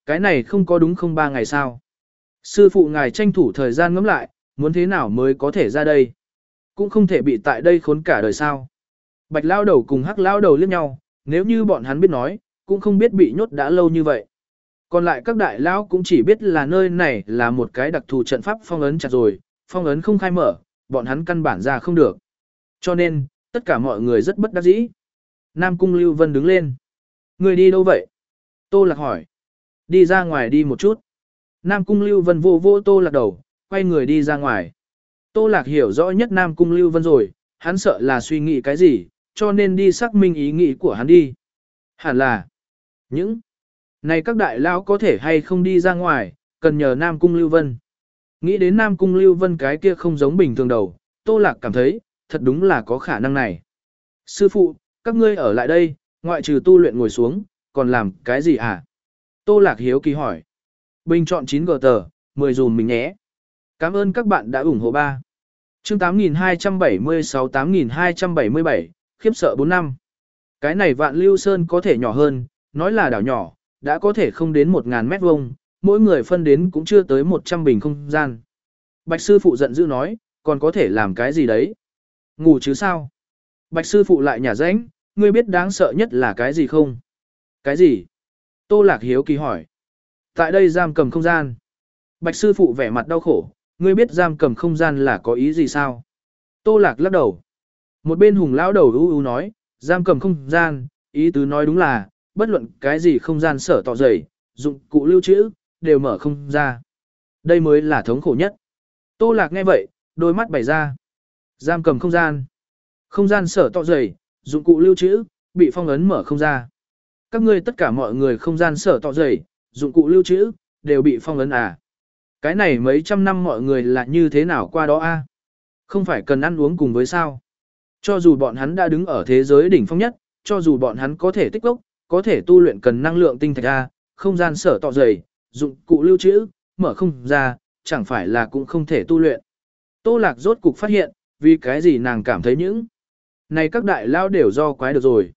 Cái này không có đúng không ba ngày sao? Sư phụ ngài tranh thủ thời gian ngẫm lại, muốn thế nào mới có thể ra đây? Cũng không thể bị tại đây khốn cả đời sao? Bạch lao đầu cùng hắc lao đầu liếc nhau, nếu như bọn hắn biết nói, cũng không biết bị nhốt đã lâu như vậy. Còn lại các đại lão cũng chỉ biết là nơi này là một cái đặc thù trận pháp phong ấn chặt rồi, phong ấn không khai mở, bọn hắn căn bản ra không được. Cho nên, tất cả mọi người rất bất đắc dĩ. Nam Cung Lưu Vân đứng lên. Người đi đâu vậy? Tô Lạc hỏi. Đi ra ngoài đi một chút. Nam Cung Lưu Vân vô vô Tô Lạc đầu, quay người đi ra ngoài. Tô Lạc hiểu rõ nhất Nam Cung Lưu Vân rồi, hắn sợ là suy nghĩ cái gì, cho nên đi xác minh ý nghĩ của hắn đi. Hẳn là, những này các đại lão có thể hay không đi ra ngoài, cần nhờ Nam Cung Lưu Vân. Nghĩ đến Nam Cung Lưu Vân cái kia không giống bình thường đầu, Tô Lạc cảm thấy, thật đúng là có khả năng này. Sư phụ, các ngươi ở lại đây, ngoại trừ tu luyện ngồi xuống, còn làm cái gì hả? Tô Lạc hiếu kỳ hỏi. Bình chọn chín gờ tờ, mười dùm mình nhé. Cảm ơn các bạn đã ủng hộ ba. Chương tám nghìn hai trăm bảy mươi sáu tám nghìn hai trăm bảy mươi bảy, khiếp sợ bốn năm. Cái này Vạn Lưu Sơn có thể nhỏ hơn, nói là đảo nhỏ, đã có thể không đến một ngàn mét vuông, mỗi người phân đến cũng chưa tới một trăm bình không gian. Bạch sư phụ giận dữ nói, còn có thể làm cái gì đấy? Ngủ chứ sao? Bạch sư phụ lại nhả rãnh, ngươi biết đáng sợ nhất là cái gì không? Cái gì? Tô Lạc hiếu kỳ hỏi. Tại đây giam cầm không gian. Bạch sư phụ vẻ mặt đau khổ, ngươi biết giam cầm không gian là có ý gì sao? Tô Lạc lắc đầu. Một bên Hùng lão đầu u u nói, giam cầm không gian, ý tứ nói đúng là, bất luận cái gì không gian sở tỏ dày, dụng cụ lưu trữ, đều mở không ra. Đây mới là thống khổ nhất. Tô Lạc nghe vậy, đôi mắt bày ra. Giam cầm không gian. Không gian sở tỏ dày, dụng cụ lưu trữ, bị phong ấn mở không ra. Các ngươi tất cả mọi người không gian sở tỏ dày, dụng cụ lưu trữ, đều bị phong ấn à. Cái này mấy trăm năm mọi người là như thế nào qua đó a? Không phải cần ăn uống cùng với sao? Cho dù bọn hắn đã đứng ở thế giới đỉnh phong nhất, cho dù bọn hắn có thể tích lốc, có thể tu luyện cần năng lượng tinh thạch a, không gian sở tọ dày, dụng cụ lưu trữ, mở không ra, chẳng phải là cũng không thể tu luyện. Tô Lạc rốt cục phát hiện, vì cái gì nàng cảm thấy những này các đại lao đều do quái được rồi.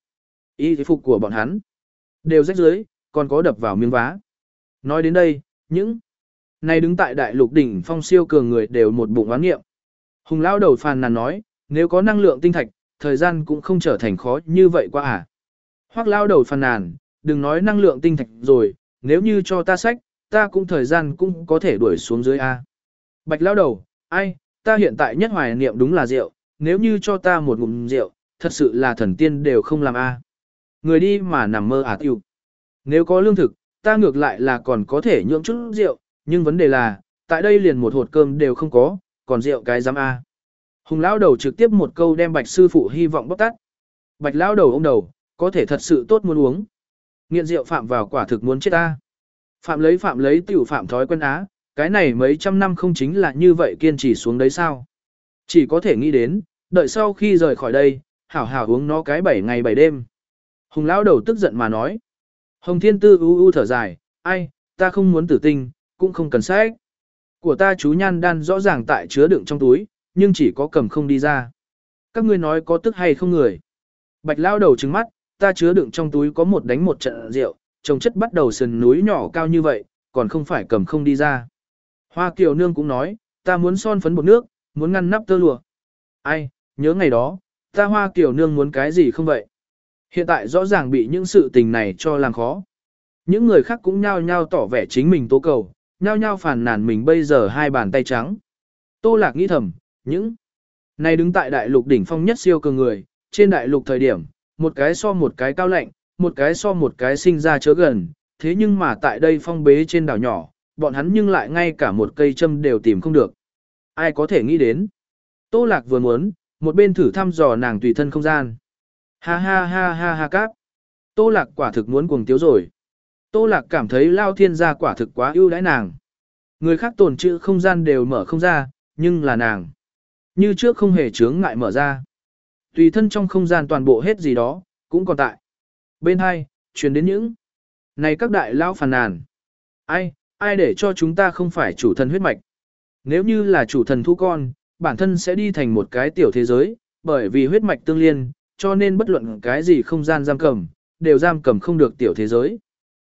Y phục của bọn hắn đều rách dưới, còn có đập vào miếng vá. Nói đến đây, những này đứng tại đại lục đỉnh phong siêu cường người đều một bụng oán nghiệm. Hùng lao đầu phàn nàn nói, nếu có năng lượng tinh thạch, thời gian cũng không trở thành khó như vậy qua à. Hoắc lao đầu phàn nàn, đừng nói năng lượng tinh thạch rồi, nếu như cho ta sách, ta cũng thời gian cũng có thể đuổi xuống dưới A. Bạch lao đầu, ai, ta hiện tại nhất hoài niệm đúng là rượu, nếu như cho ta một ngụm rượu, thật sự là thần tiên đều không làm A. Người đi mà nằm mơ à tiêu. Nếu có lương thực, ta ngược lại là còn có thể nhượng chút rượu, nhưng vấn đề là, tại đây liền một hột cơm đều không có, còn rượu cái giám A. Hùng lão đầu trực tiếp một câu đem bạch sư phụ hy vọng bóc tát. Bạch lão đầu ôm đầu, có thể thật sự tốt muốn uống. Nghiện rượu phạm vào quả thực muốn chết ta. Phạm lấy phạm lấy tiểu phạm thói quen á, cái này mấy trăm năm không chính là như vậy kiên trì xuống đấy sao. Chỉ có thể nghĩ đến, đợi sau khi rời khỏi đây, hảo hảo uống nó cái bảy ngày bảy đêm. Hùng lão đầu tức giận mà nói. Hồng Thiên Tư u u thở dài, ai, ta không muốn tử tinh, cũng không cần sách. Của ta chú nhan đan rõ ràng tại chứa đựng trong túi, nhưng chỉ có cầm không đi ra. Các ngươi nói có tức hay không người? Bạch lao đầu trừng mắt, ta chứa đựng trong túi có một đánh một trận rượu, trồng chất bắt đầu sườn núi nhỏ cao như vậy, còn không phải cầm không đi ra. Hoa Kiều Nương cũng nói, ta muốn son phấn bột nước, muốn ngăn nắp tơ lụa. Ai, nhớ ngày đó, ta Hoa Kiều Nương muốn cái gì không vậy? Hiện tại rõ ràng bị những sự tình này cho làm khó. Những người khác cũng nhao nhao tỏ vẻ chính mình tố cầu, nhao nhao phàn nàn mình bây giờ hai bàn tay trắng. Tô Lạc nghĩ thầm, những này đứng tại đại lục đỉnh phong nhất siêu cường người, trên đại lục thời điểm, một cái so một cái cao lạnh, một cái so một cái sinh ra chớ gần, thế nhưng mà tại đây phong bế trên đảo nhỏ, bọn hắn nhưng lại ngay cả một cây châm đều tìm không được. Ai có thể nghĩ đến? Tô Lạc vừa muốn, một bên thử thăm dò nàng tùy thân không gian. Ha ha ha ha ha cáp. Tô Lạc quả thực muốn cuồng tiếu rồi. Tô Lạc cảm thấy Lao Thiên gia quả thực quá ưu đãi nàng. Người khác tồn trữ không gian đều mở không ra, nhưng là nàng. Như trước không hề chướng ngại mở ra. Tùy thân trong không gian toàn bộ hết gì đó, cũng còn tại. Bên hai, truyền đến những này các đại lao phàn nàn. Ai, ai để cho chúng ta không phải chủ thần huyết mạch. Nếu như là chủ thần thu con, bản thân sẽ đi thành một cái tiểu thế giới, bởi vì huyết mạch tương liên, cho nên bất luận cái gì không gian giam cầm, đều giam cầm không được tiểu thế giới.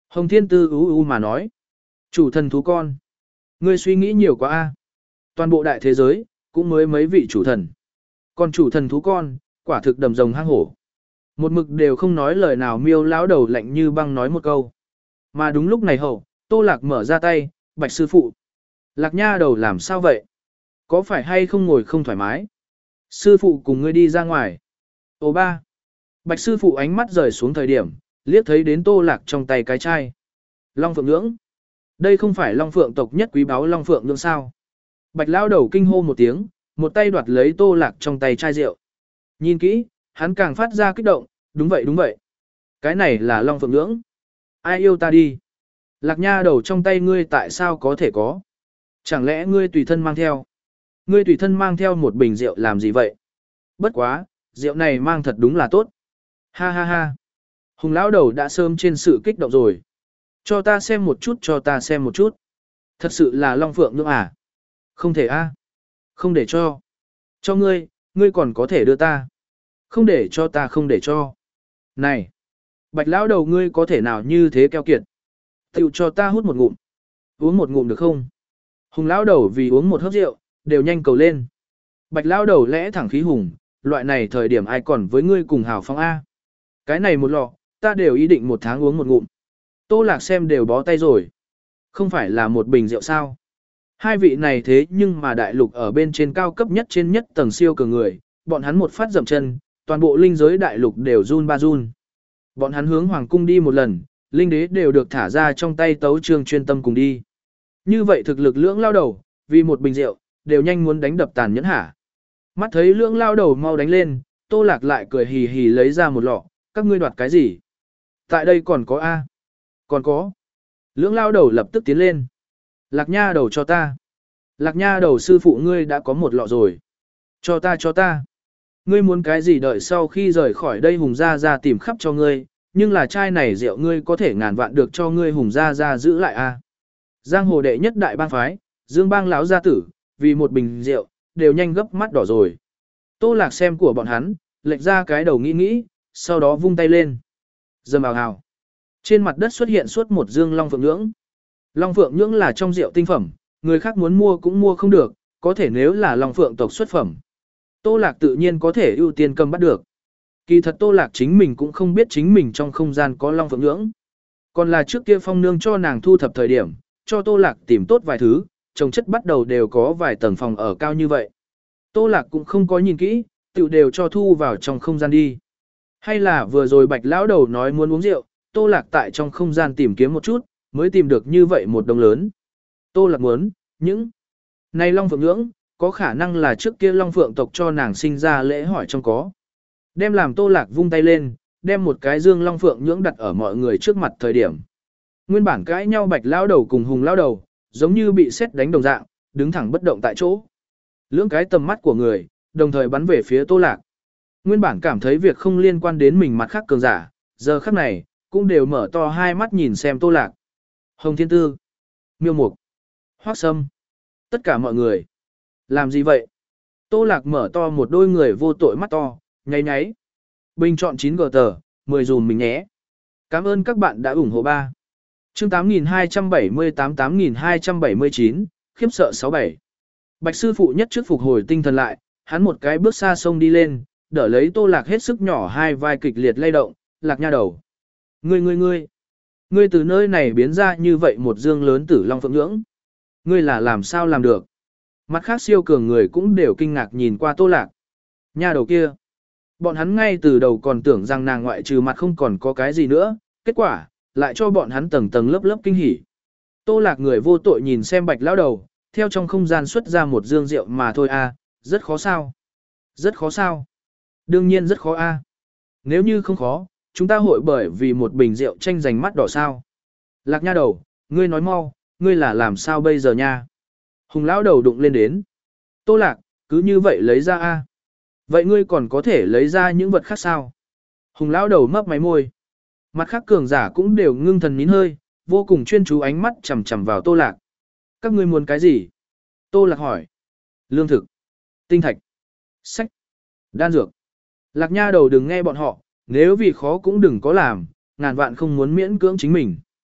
Hồng Thiên Tư u u mà nói. Chủ thần thú con. Ngươi suy nghĩ nhiều quá a. Toàn bộ đại thế giới, cũng mới mấy vị chủ thần. Còn chủ thần thú con, quả thực đầm rồng hang hổ. Một mực đều không nói lời nào miêu lão đầu lạnh như băng nói một câu. Mà đúng lúc này hậu, Tô Lạc mở ra tay, Bạch sư phụ. Lạc nha đầu làm sao vậy? Có phải hay không ngồi không thoải mái? Sư phụ cùng ngươi đi ra ngoài. Ô ba. Bạch sư phụ ánh mắt rời xuống thời điểm, liếc thấy đến Tô Lạc trong tay cái chai. Long Phượng Nhưỡng. Đây không phải Long Phượng tộc nhất quý báu Long Phượng Nhưỡng sao? Bạch lão đầu kinh hô một tiếng, một tay đoạt lấy Tô Lạc trong tay chai rượu. Nhìn kỹ, hắn càng phát ra kích động, đúng vậy đúng vậy. Cái này là Long Phượng Nhưỡng. Ai yêu ta đi? Lạc nha đầu trong tay ngươi tại sao có thể có? Chẳng lẽ ngươi tùy thân mang theo? Ngươi tùy thân mang theo một bình rượu làm gì vậy? Bất quá, rượu này mang thật đúng là tốt. Ha ha ha. Hùng lão đầu đã sớm trên sự kích động rồi. Cho ta xem một chút, cho ta xem một chút. Thật sự là Long Phượng Nhưỡng à? Không thể a. Không để cho. Cho ngươi, ngươi còn có thể đưa ta. Không để cho ta không để cho. Này, Bạch lão đầu ngươi có thể nào như thế keo kiệt? Tiểu cho ta hút một ngụm. Uống một ngụm được không? Hùng lão đầu vì uống một hớp rượu, đều nhanh cầu lên. Bạch lão đầu lẽ thẳng khí hùng, loại này thời điểm ai còn với ngươi cùng hào phong A. Cái này một lọ, ta đều ý định một tháng uống một ngụm. Tô Lạc xem đều bó tay rồi. Không phải là một bình rượu sao? Hai vị này thế nhưng mà đại lục ở bên trên cao cấp nhất trên nhất tầng siêu cường người, bọn hắn một phát dậm chân, toàn bộ linh giới đại lục đều run ba run. Bọn hắn hướng hoàng cung đi một lần, linh đế đều được thả ra trong tay tấu trương chuyên tâm cùng đi. Như vậy thực lực lưỡng lao đầu, vì một bình rượu, đều nhanh muốn đánh đập tàn nhẫn hả. Mắt thấy lưỡng lao đầu mau đánh lên, Tô Lạc lại cười hì hì lấy ra một lọ, các ngươi đoạt cái gì? Tại đây còn có A. Còn có. Lưỡng lao đầu lập tức tiến lên. Lạc nha đầu cho ta. Lạc nha đầu sư phụ ngươi đã có một lọ rồi. Cho ta cho ta. Ngươi muốn cái gì đợi sau khi rời khỏi đây hùng gia ra tìm khắp cho ngươi, nhưng là chai này rượu ngươi có thể ngàn vạn được cho ngươi hùng gia ra giữ lại a. Giang hồ đệ nhất đại bang phái, Dương bang lão gia tử, vì một bình rượu, đều nhanh gấp mắt đỏ rồi. Tô Lạc xem của bọn hắn, lệch ra cái đầu nghĩ nghĩ, sau đó vung tay lên. Dầm ào hào. Trên mặt đất xuất hiện suốt một dương Long Phượng Nhưỡng. Long Phượng Nhưỡng là trong rượu tinh phẩm, người khác muốn mua cũng mua không được, có thể nếu là Long Phượng tộc xuất phẩm. Tô Lạc tự nhiên có thể ưu tiên cầm bắt được. Kỳ thật Tô Lạc chính mình cũng không biết chính mình trong không gian có Long Phượng Nhưỡng. Còn là trước kia Phong Nương cho nàng thu thập thời điểm, cho Tô Lạc tìm tốt vài thứ, trồng chất bắt đầu đều có vài tầng phòng ở cao như vậy. Tô Lạc cũng không có nhìn kỹ, tự đều cho thu vào trong không gian đi. Hay là vừa rồi Bạch lão đầu nói muốn uống rượu, Tô Lạc tại trong không gian tìm kiếm một chút, mới tìm được như vậy một đồng lớn. Tô Lạc muốn, những này Long Phượng Nhưỡng, có khả năng là trước kia Long Phượng tộc cho nàng sinh ra lễ hỏi trong có. Đem làm Tô Lạc vung tay lên, đem một cái dương Long Phượng Nhưỡng đặt ở mọi người trước mặt thời điểm. Nguyên bản cãi nhau Bạch lão đầu cùng Hùng lão đầu, giống như bị sét đánh đồng dạng, đứng thẳng bất động tại chỗ. Lưỡng cái tầm mắt của người, đồng thời bắn về phía Tô Lạc. Nguyên bản cảm thấy việc không liên quan đến mình mặt khác cường giả, giờ khắc này, cũng đều mở to hai mắt nhìn xem Tô Lạc. Hồng Thiên Tư, Miêu Mục, Hoắc Sâm, tất cả mọi người. Làm gì vậy? Tô Lạc mở to một đôi người vô tội mắt to, nháy nháy. Bình chọn chín gờ tờ, mười dùm mình nhé. Cảm ơn các bạn đã ủng hộ ba. Chương tám nghìn hai trăm bảy mươi tám tám nghìn hai trăm bảy mươi chín, khiếp sợ sáu bảy. Bạch sư phụ nhất trước phục hồi tinh thần lại, hắn một cái bước xa sông đi lên, đỡ lấy Tô Lạc hết sức nhỏ hai vai kịch liệt lay động, Lạc nha đầu. Ngươi ngươi ngươi, ngươi từ nơi này biến ra như vậy một dương lớn tử Long Phượng Nhưỡng. Ngươi là làm sao làm được? Mặt khác siêu cường người cũng đều kinh ngạc nhìn qua Tô Lạc. Nha đầu kia. Bọn hắn ngay từ đầu còn tưởng rằng nàng ngoại trừ mặt không còn có cái gì nữa, kết quả, lại cho bọn hắn tầng tầng lớp lớp kinh hỉ. Tô Lạc người vô tội nhìn xem Bạch lão đầu, theo trong không gian xuất ra một dương rượu mà thôi a, rất khó sao? Rất khó sao? Đương nhiên rất khó a. Nếu như không khó, chúng ta hội bởi vì một bình rượu tranh giành mắt đỏ sao? Lạc nha đầu, ngươi nói mau, ngươi là làm sao bây giờ nha? Hùng lão đầu đụng lên đến. Tô Lạc, cứ như vậy lấy ra a. Vậy ngươi còn có thể lấy ra những vật khác sao? Hùng lão đầu mấp máy môi. Mặt khác cường giả cũng đều ngưng thần nín hơi, vô cùng chuyên chú ánh mắt chằm chằm vào Tô Lạc. Các ngươi muốn cái gì? Tô Lạc hỏi. Lương thực, tinh thạch, sách, đan dược. Lạc nha đầu đừng nghe bọn họ, nếu vì khó cũng đừng có làm, ngàn vạn không muốn miễn cưỡng chính mình.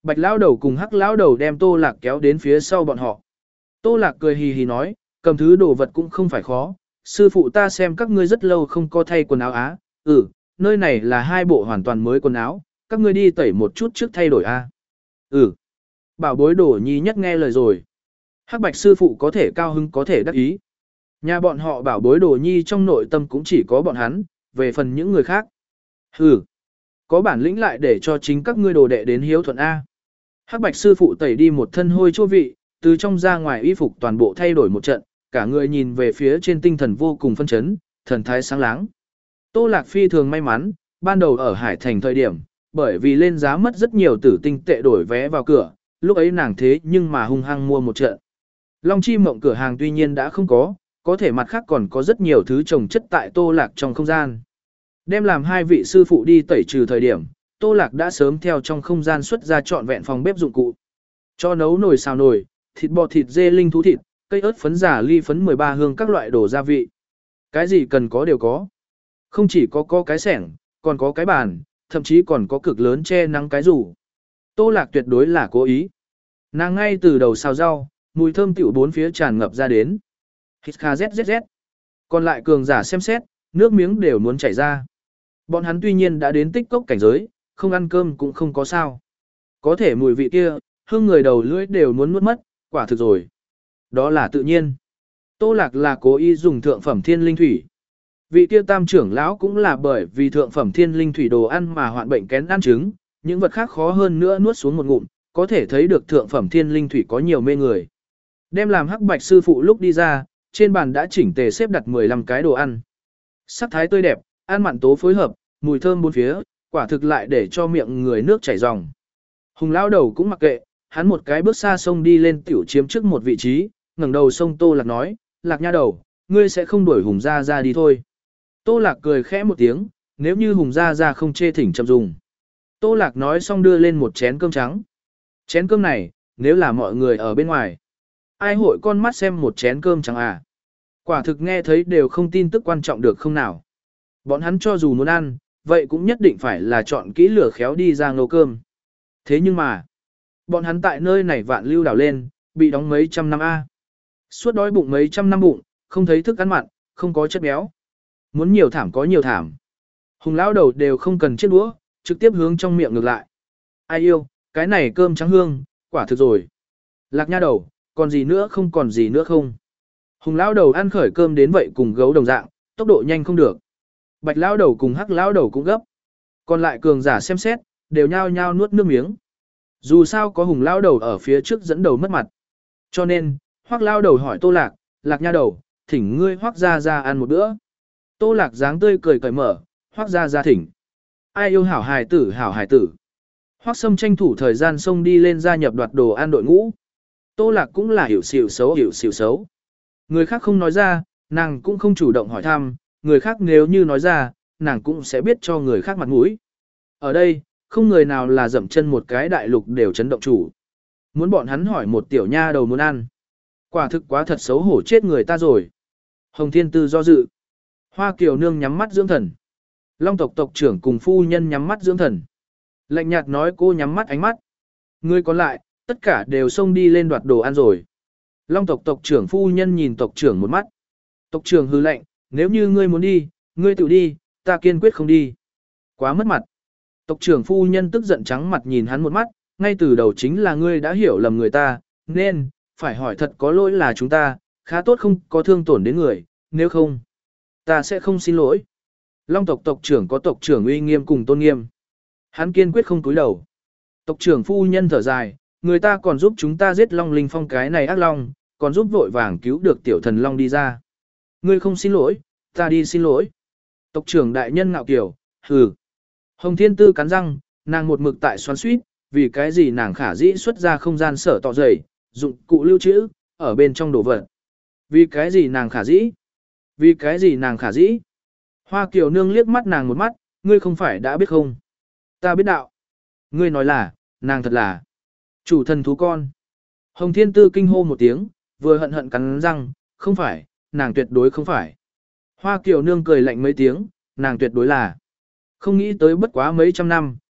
Bạch lão đầu cùng hắc lão đầu đem Tô Lạc kéo đến phía sau bọn họ. Tô Lạc cười hì hì nói, cầm thứ đồ vật cũng không phải khó, sư phụ ta xem các ngươi rất lâu không có thay quần áo á, ừ, nơi này là hai bộ hoàn toàn mới quần áo, các ngươi đi tẩy một chút trước thay đổi a. Ừ. Bảo bối Đổ Nhi nhất nghe lời rồi. Hắc Bạch sư phụ có thể cao hứng có thể đắc ý. Nhà bọn họ bảo bối Đồ Nhi trong nội tâm cũng chỉ có bọn hắn, về phần những người khác. Hừ, có bản lĩnh lại để cho chính các ngươi đồ đệ đến hiếu thuận A. Hắc Bạch sư phụ tẩy đi một thân hôi chua vị, từ trong ra ngoài y phục toàn bộ thay đổi một trận, cả người nhìn về phía trên tinh thần vô cùng phân chấn, thần thái sáng láng. Tô Lạc phi thường may mắn, ban đầu ở Hải Thành thời điểm, bởi vì lên giá mất rất nhiều tử tinh tệ đổi vé vào cửa, lúc ấy nàng thế nhưng mà hung hăng mua một trận. Long Chi Mộng cửa hàng tuy nhiên đã không có, có thể mặt khác còn có rất nhiều thứ trồng chất tại Tô Lạc trong không gian. Đem làm hai vị sư phụ đi tẩy trừ thời điểm, Tô Lạc đã sớm theo trong không gian xuất ra trọn vẹn phòng bếp dụng cụ. Cho nấu nồi xào nồi, thịt bò thịt dê linh thú thịt, cây ớt phấn giả ly phấn mười ba hương các loại đồ gia vị. Cái gì cần có đều có. Không chỉ có có cái sẻng, còn có cái bàn, thậm chí còn có cực lớn che nắng cái rủ. Tô Lạc tuyệt đối là cố ý. Nàng ngay từ đầu xào rau, mùi thơm tiểu bốn phía tràn ngập ra đến. Hít kha zzz. Còn lại cường giả xem xét, nước miếng đều muốn chảy ra. Bọn hắn tuy nhiên đã đến tích cốc cảnh giới, không ăn cơm cũng không có sao. Có thể mùi vị kia, hương người đầu lưỡi đều muốn nuốt mất, quả thực rồi. Đó là tự nhiên. Tô Lạc là cố ý dùng thượng phẩm thiên linh thủy. Vị kia tam trưởng lão cũng là bởi vì thượng phẩm thiên linh thủy đồ ăn mà hoạn bệnh kén ăn trứng, những vật khác khó hơn nữa nuốt xuống một ngụm, có thể thấy được thượng phẩm thiên linh thủy có nhiều mê người. Đem làm Hắc Bạch sư phụ lúc đi ra, trên bàn đã chỉnh tề xếp đặt mười lăm cái đồ ăn. Sắc thái tươi đẹp, ăn mặn tố phối hợp, mùi thơm bốn phía, quả thực lại để cho miệng người nước chảy ròng. Hùng lão đầu cũng mặc kệ, hắn một cái bước xa sông đi lên tiểu chiếm trước một vị trí, ngẩng đầu sông Tô Lạc nói, Lạc nha đầu, ngươi sẽ không đuổi Hùng gia ra đi thôi. Tô Lạc cười khẽ một tiếng, nếu như Hùng gia ra không chê thỉnh chậm dùng. Tô Lạc nói xong đưa lên một chén cơm trắng. Chén cơm này, nếu là mọi người ở bên ngoài, ai hội con mắt xem một chén cơm trắng à? Quả thực nghe thấy đều không tin tức quan trọng được không nào. Bọn hắn cho dù muốn ăn, vậy cũng nhất định phải là chọn kỹ lửa khéo đi ra nấu cơm. Thế nhưng mà, bọn hắn tại nơi này vạn lưu đảo lên, bị đóng mấy trăm năm A. Suốt đói bụng mấy trăm năm bụng, không thấy thức ăn mặn, không có chất béo. Muốn nhiều thảm có nhiều thảm. Hùng lão đầu đều không cần chiếc đũa, trực tiếp hướng trong miệng ngược lại. Ai yêu, cái này cơm trắng hương, quả thực rồi. Lạc nha đầu, còn gì nữa không còn gì nữa không. Hùng lão đầu ăn khởi cơm đến vậy cùng gấu đồng dạng, tốc độ nhanh không được. Bạch lão đầu cùng hắc lão đầu cũng gấp. Còn lại cường giả xem xét, đều nhao nhao nuốt nước miếng. Dù sao có Hùng lão đầu ở phía trước dẫn đầu mất mặt. Cho nên, Hoắc lão đầu hỏi Tô Lạc, Lạc nha đầu, thỉnh ngươi Hoắc gia gia ăn một bữa. Tô Lạc dáng tươi cười cởi mở, Hoắc gia gia thỉnh. Ai yêu hảo hài tử hảo hài tử. Hoắc Sâm tranh thủ thời gian xông đi lên gia nhập đoạt đồ ăn đội ngũ. Tô Lạc cũng là hiểu xỉu xấu hiểu xỉu xấu. Người khác không nói ra, nàng cũng không chủ động hỏi thăm, người khác nếu như nói ra, nàng cũng sẽ biết cho người khác mặt mũi. Ở đây, không người nào là dậm chân một cái đại lục đều chấn động chủ. Muốn bọn hắn hỏi một tiểu nha đầu muốn ăn. Quả thực quá thật xấu hổ chết người ta rồi. Hồng Thiên Tư do dự. Hoa Kiều Nương nhắm mắt dưỡng thần. Long tộc tộc trưởng cùng phu nhân nhắm mắt dưỡng thần. Lạnh nhạt nói cô nhắm mắt ánh mắt. Người còn lại, tất cả đều xông đi lên đoạt đồ ăn rồi. Long tộc tộc trưởng phu nhân nhìn tộc trưởng một mắt. Tộc trưởng hư lạnh, nếu như ngươi muốn đi, ngươi tự đi, ta kiên quyết không đi. Quá mất mặt. Tộc trưởng phu nhân tức giận trắng mặt nhìn hắn một mắt, ngay từ đầu chính là ngươi đã hiểu lầm người ta, nên, phải hỏi thật có lỗi là chúng ta, khá tốt không có thương tổn đến người, nếu không, ta sẽ không xin lỗi. Long tộc tộc trưởng có tộc trưởng uy nghiêm cùng tôn nghiêm. Hắn kiên quyết không cúi đầu. Tộc trưởng phu nhân thở dài, người ta còn giúp chúng ta giết Long Linh Phong cái này ác long, còn giúp vội vàng cứu được tiểu thần long đi ra. Ngươi không xin lỗi, ta đi xin lỗi. Tộc trưởng đại nhân ngạo kiểu, hừ. Hồng Thiên Tư cắn răng, nàng một mực tại xoắn suýt, vì cái gì nàng khả dĩ xuất ra không gian sở tọ dày, dụng cụ lưu trữ, ở bên trong đồ vật. Vì cái gì nàng khả dĩ? Vì cái gì nàng khả dĩ? Hoa Kiều Nương liếc mắt nàng một mắt, ngươi không phải đã biết không? Ta biết đạo. Ngươi nói là, nàng thật là chủ thần thú con. Hồng Thiên Tư kinh hô một tiếng, vừa hận hận cắn răng, không phải, nàng tuyệt đối không phải. Hoa Kiều Nương cười lạnh mấy tiếng, nàng tuyệt đối là. Không nghĩ tới bất quá mấy trăm năm,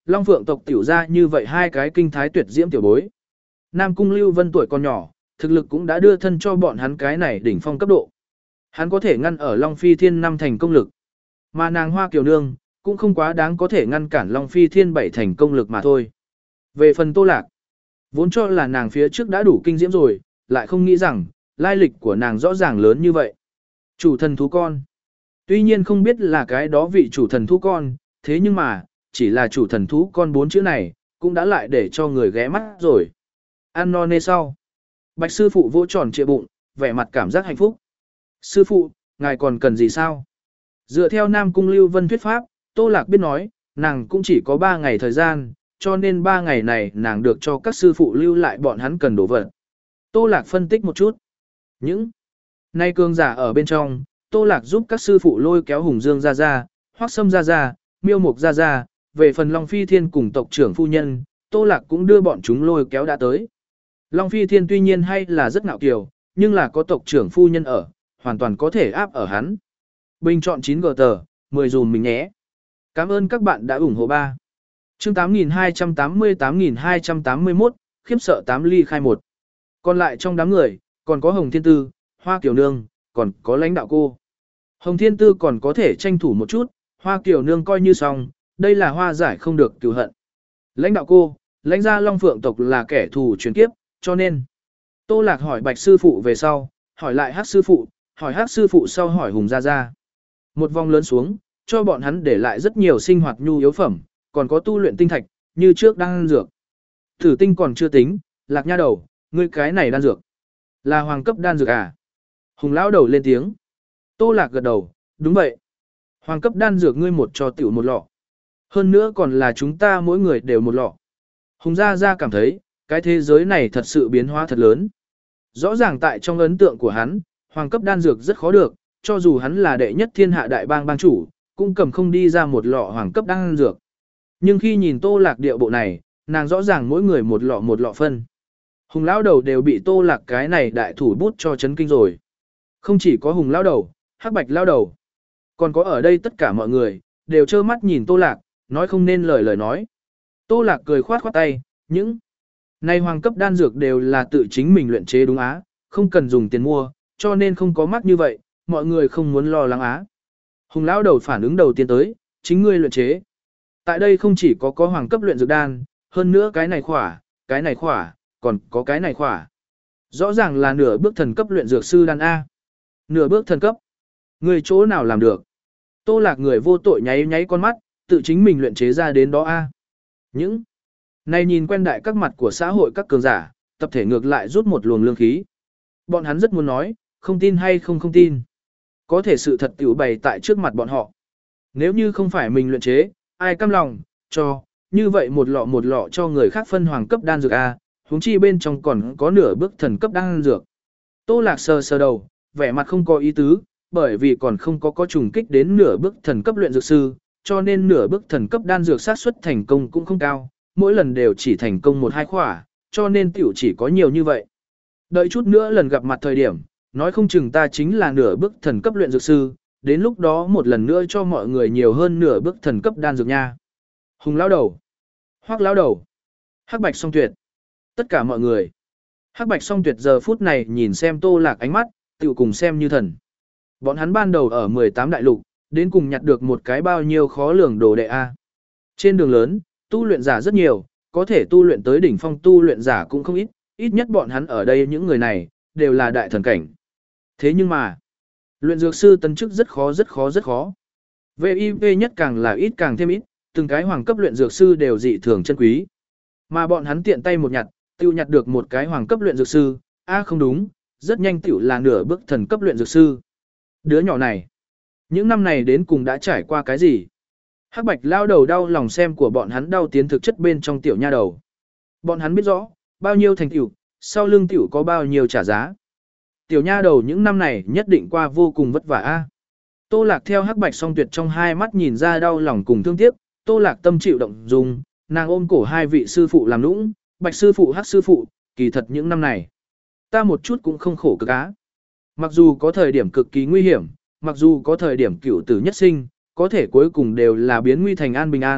Long Phượng tộc tiểu ra như vậy hai cái kinh thái tuyệt diễm tiểu bối. Nam Cung Lưu Vân tuổi còn nhỏ, thực lực cũng đã đưa thân cho bọn hắn cái này đỉnh phong cấp độ. Hắn có thể ngăn ở Long Phi Thiên năm thành công lực. Mà nàng Hoa Kiều Nương, cũng không quá đáng có thể ngăn cản Long Phi Thiên bảy thành công lực mà thôi. Về phần Tô Lạc, vốn cho là nàng phía trước đã đủ kinh diễm rồi, lại không nghĩ rằng, lai lịch của nàng rõ ràng lớn như vậy. Chủ thần thú con. Tuy nhiên không biết là cái đó vị chủ thần thú con, thế nhưng mà, chỉ là chủ thần thú con bốn chữ này, cũng đã lại để cho người ghé mắt rồi. Ăn no nê sau. Bạch sư phụ vỗ tròn trịa bụng, vẻ mặt cảm giác hạnh phúc. Sư phụ, ngài còn cần gì sao? Dựa theo Nam Cung Lưu Vân thuyết pháp, Tô Lạc biết nói, nàng cũng chỉ có ba ngày thời gian, cho nên ba ngày này nàng được cho các sư phụ lưu lại bọn hắn cần đổ vật. Tô Lạc phân tích một chút. Những nay cường giả ở bên trong, Tô Lạc giúp các sư phụ lôi kéo Hùng Dương ra ra, Hoắc Sâm ra ra, Miêu Mục ra ra, về phần Long Phi Thiên cùng tộc trưởng phu nhân, Tô Lạc cũng đưa bọn chúng lôi kéo đã tới. Long Phi Thiên tuy nhiên hay là rất ngạo kiều, nhưng là có tộc trưởng phu nhân ở, hoàn toàn có thể áp ở hắn. Bình chọn chín gờ tờ, mười dùm mình nhé. Cảm ơn các bạn đã ủng hộ ba. Chương tám nghìn hai trăm tám mươi tám nghìn hai trăm tám mươi mốt, khiếp sợ tám ly khai một. Còn lại trong đám người, còn có Hồng Thiên Tư, Hoa Kiều Nương, còn có lãnh đạo cô. Hồng Thiên Tư còn có thể tranh thủ một chút, Hoa Kiều Nương coi như xong, đây là hoa giải không được cửu hận. Lãnh đạo cô, lãnh gia Long Phượng tộc là kẻ thù truyền kiếp, cho nên. Tô Lạc hỏi Bạch sư phụ về sau, hỏi lại Hắc sư phụ, hỏi Hắc sư phụ sau hỏi Hùng gia gia. Một vòng lớn xuống, cho bọn hắn để lại rất nhiều sinh hoạt nhu yếu phẩm, còn có tu luyện tinh thạch, như trước đang ăn dược. Thử tinh còn chưa tính, Lạc nha đầu, ngươi cái này đan dược. Là hoàng cấp đan dược à? Hùng lão đầu lên tiếng. Tô Lạc gật đầu, đúng vậy. Hoàng cấp đan dược ngươi một cho tiểu một lọ. Hơn nữa còn là chúng ta mỗi người đều một lọ. Hùng gia gia cảm thấy, cái thế giới này thật sự biến hóa thật lớn. Rõ ràng tại trong ấn tượng của hắn, hoàng cấp đan dược rất khó được, cho dù hắn là đệ nhất thiên hạ đại bang bang chủ, cũng cầm không đi ra một lọ hoàng cấp đan dược. Nhưng khi nhìn Tô Lạc điệu bộ này, nàng rõ ràng mỗi người một lọ một lọ phân. Hùng lão đầu đều bị Tô Lạc cái này đại thủ bút cho chấn kinh rồi. Không chỉ có Hùng lão đầu, Hắc Bạch lão đầu, còn có ở đây tất cả mọi người, đều trơ mắt nhìn Tô Lạc, nói không nên lời lời nói. Tô Lạc cười khoát khoát tay, những này hoàng cấp đan dược đều là tự chính mình luyện chế đúng á, không cần dùng tiền mua, cho nên không có mắc như vậy, mọi người không muốn lo lắng á. Hùng lão đầu phản ứng đầu tiên tới, chính ngươi luyện chế. Tại đây không chỉ có có hoàng cấp luyện dược đan, hơn nữa cái này khỏa, cái này khỏa, còn có cái này khỏa. Rõ ràng là nửa bước thần cấp luyện dược sư đan A. Nửa bước thần cấp. Người chỗ nào làm được? Tô Lạc người vô tội nháy nháy con mắt, tự chính mình luyện chế ra đến đó A. Những này nhìn quen đại các mặt của xã hội các cường giả, tập thể ngược lại rút một luồng lương khí. Bọn hắn rất muốn nói, không tin hay không không tin. Có thể sự thật tiểu bày tại trước mặt bọn họ. Nếu như không phải mình luyện chế, ai cam lòng, cho, như vậy một lọ một lọ cho người khác phân hoàng cấp đan dược A, huống chi bên trong còn có nửa bước thần cấp đan dược. Tô Lạc sờ sờ đầu, vẻ mặt không có ý tứ, bởi vì còn không có có trùng kích đến nửa bước thần cấp luyện dược sư, cho nên nửa bước thần cấp đan dược xác suất thành công cũng không cao, mỗi lần đều chỉ thành công một hai khỏa, cho nên tiểu chỉ có nhiều như vậy. Đợi chút nữa lần gặp mặt thời điểm, nói không chừng ta chính là nửa bước thần cấp luyện dược sư, đến lúc đó một lần nữa cho mọi người nhiều hơn nửa bước thần cấp đan dược nha. Hùng lão đầu, Hoắc lão đầu, Hắc Bạch Song Tuyệt, tất cả mọi người. Hắc Bạch Song Tuyệt giờ phút này nhìn xem Tô Lạc ánh mắt, tựu cùng xem như thần. Bọn hắn ban đầu ở mười tám đại lục, đến cùng nhặt được một cái bao nhiêu khó lường đồ đệ A. Trên đường lớn, tu luyện giả rất nhiều, có thể tu luyện tới đỉnh phong tu luyện giả cũng không ít, ít nhất bọn hắn ở đây những người này, đều là đại thần cảnh. Thế nhưng mà, luyện dược sư tấn chức rất khó rất khó rất khó. vê i pê nhất càng là ít càng thêm ít, từng cái hoàng cấp luyện dược sư đều dị thường chân quý. Mà bọn hắn tiện tay một nhặt, tiêu nhặt được một cái hoàng cấp luyện dược sư, a à không đúng, rất nhanh tiểu là nửa bước thần cấp luyện dược sư. Đứa nhỏ này, những năm này đến cùng đã trải qua cái gì? Hắc Bạch lao đầu đau lòng xem của bọn hắn đau tiến thực chất bên trong tiểu nha đầu. Bọn hắn biết rõ, bao nhiêu thành tiểu, sau lưng tiểu có bao nhiêu trả giá. Tiểu nha đầu những năm này nhất định qua vô cùng vất vả a. Tô Lạc theo Hắc Bạch Song Tuyệt trong hai mắt nhìn ra đau lòng cùng thương tiếc, Tô Lạc tâm chịu động dung, nàng ôm cổ hai vị sư phụ làm nũng, Bạch sư phụ Hắc sư phụ, kỳ thật những năm này, ta một chút cũng không khổ cực á. Mặc dù có thời điểm cực kỳ nguy hiểm, mặc dù có thời điểm cửu tử nhất sinh, có thể cuối cùng đều là biến nguy thành an bình an,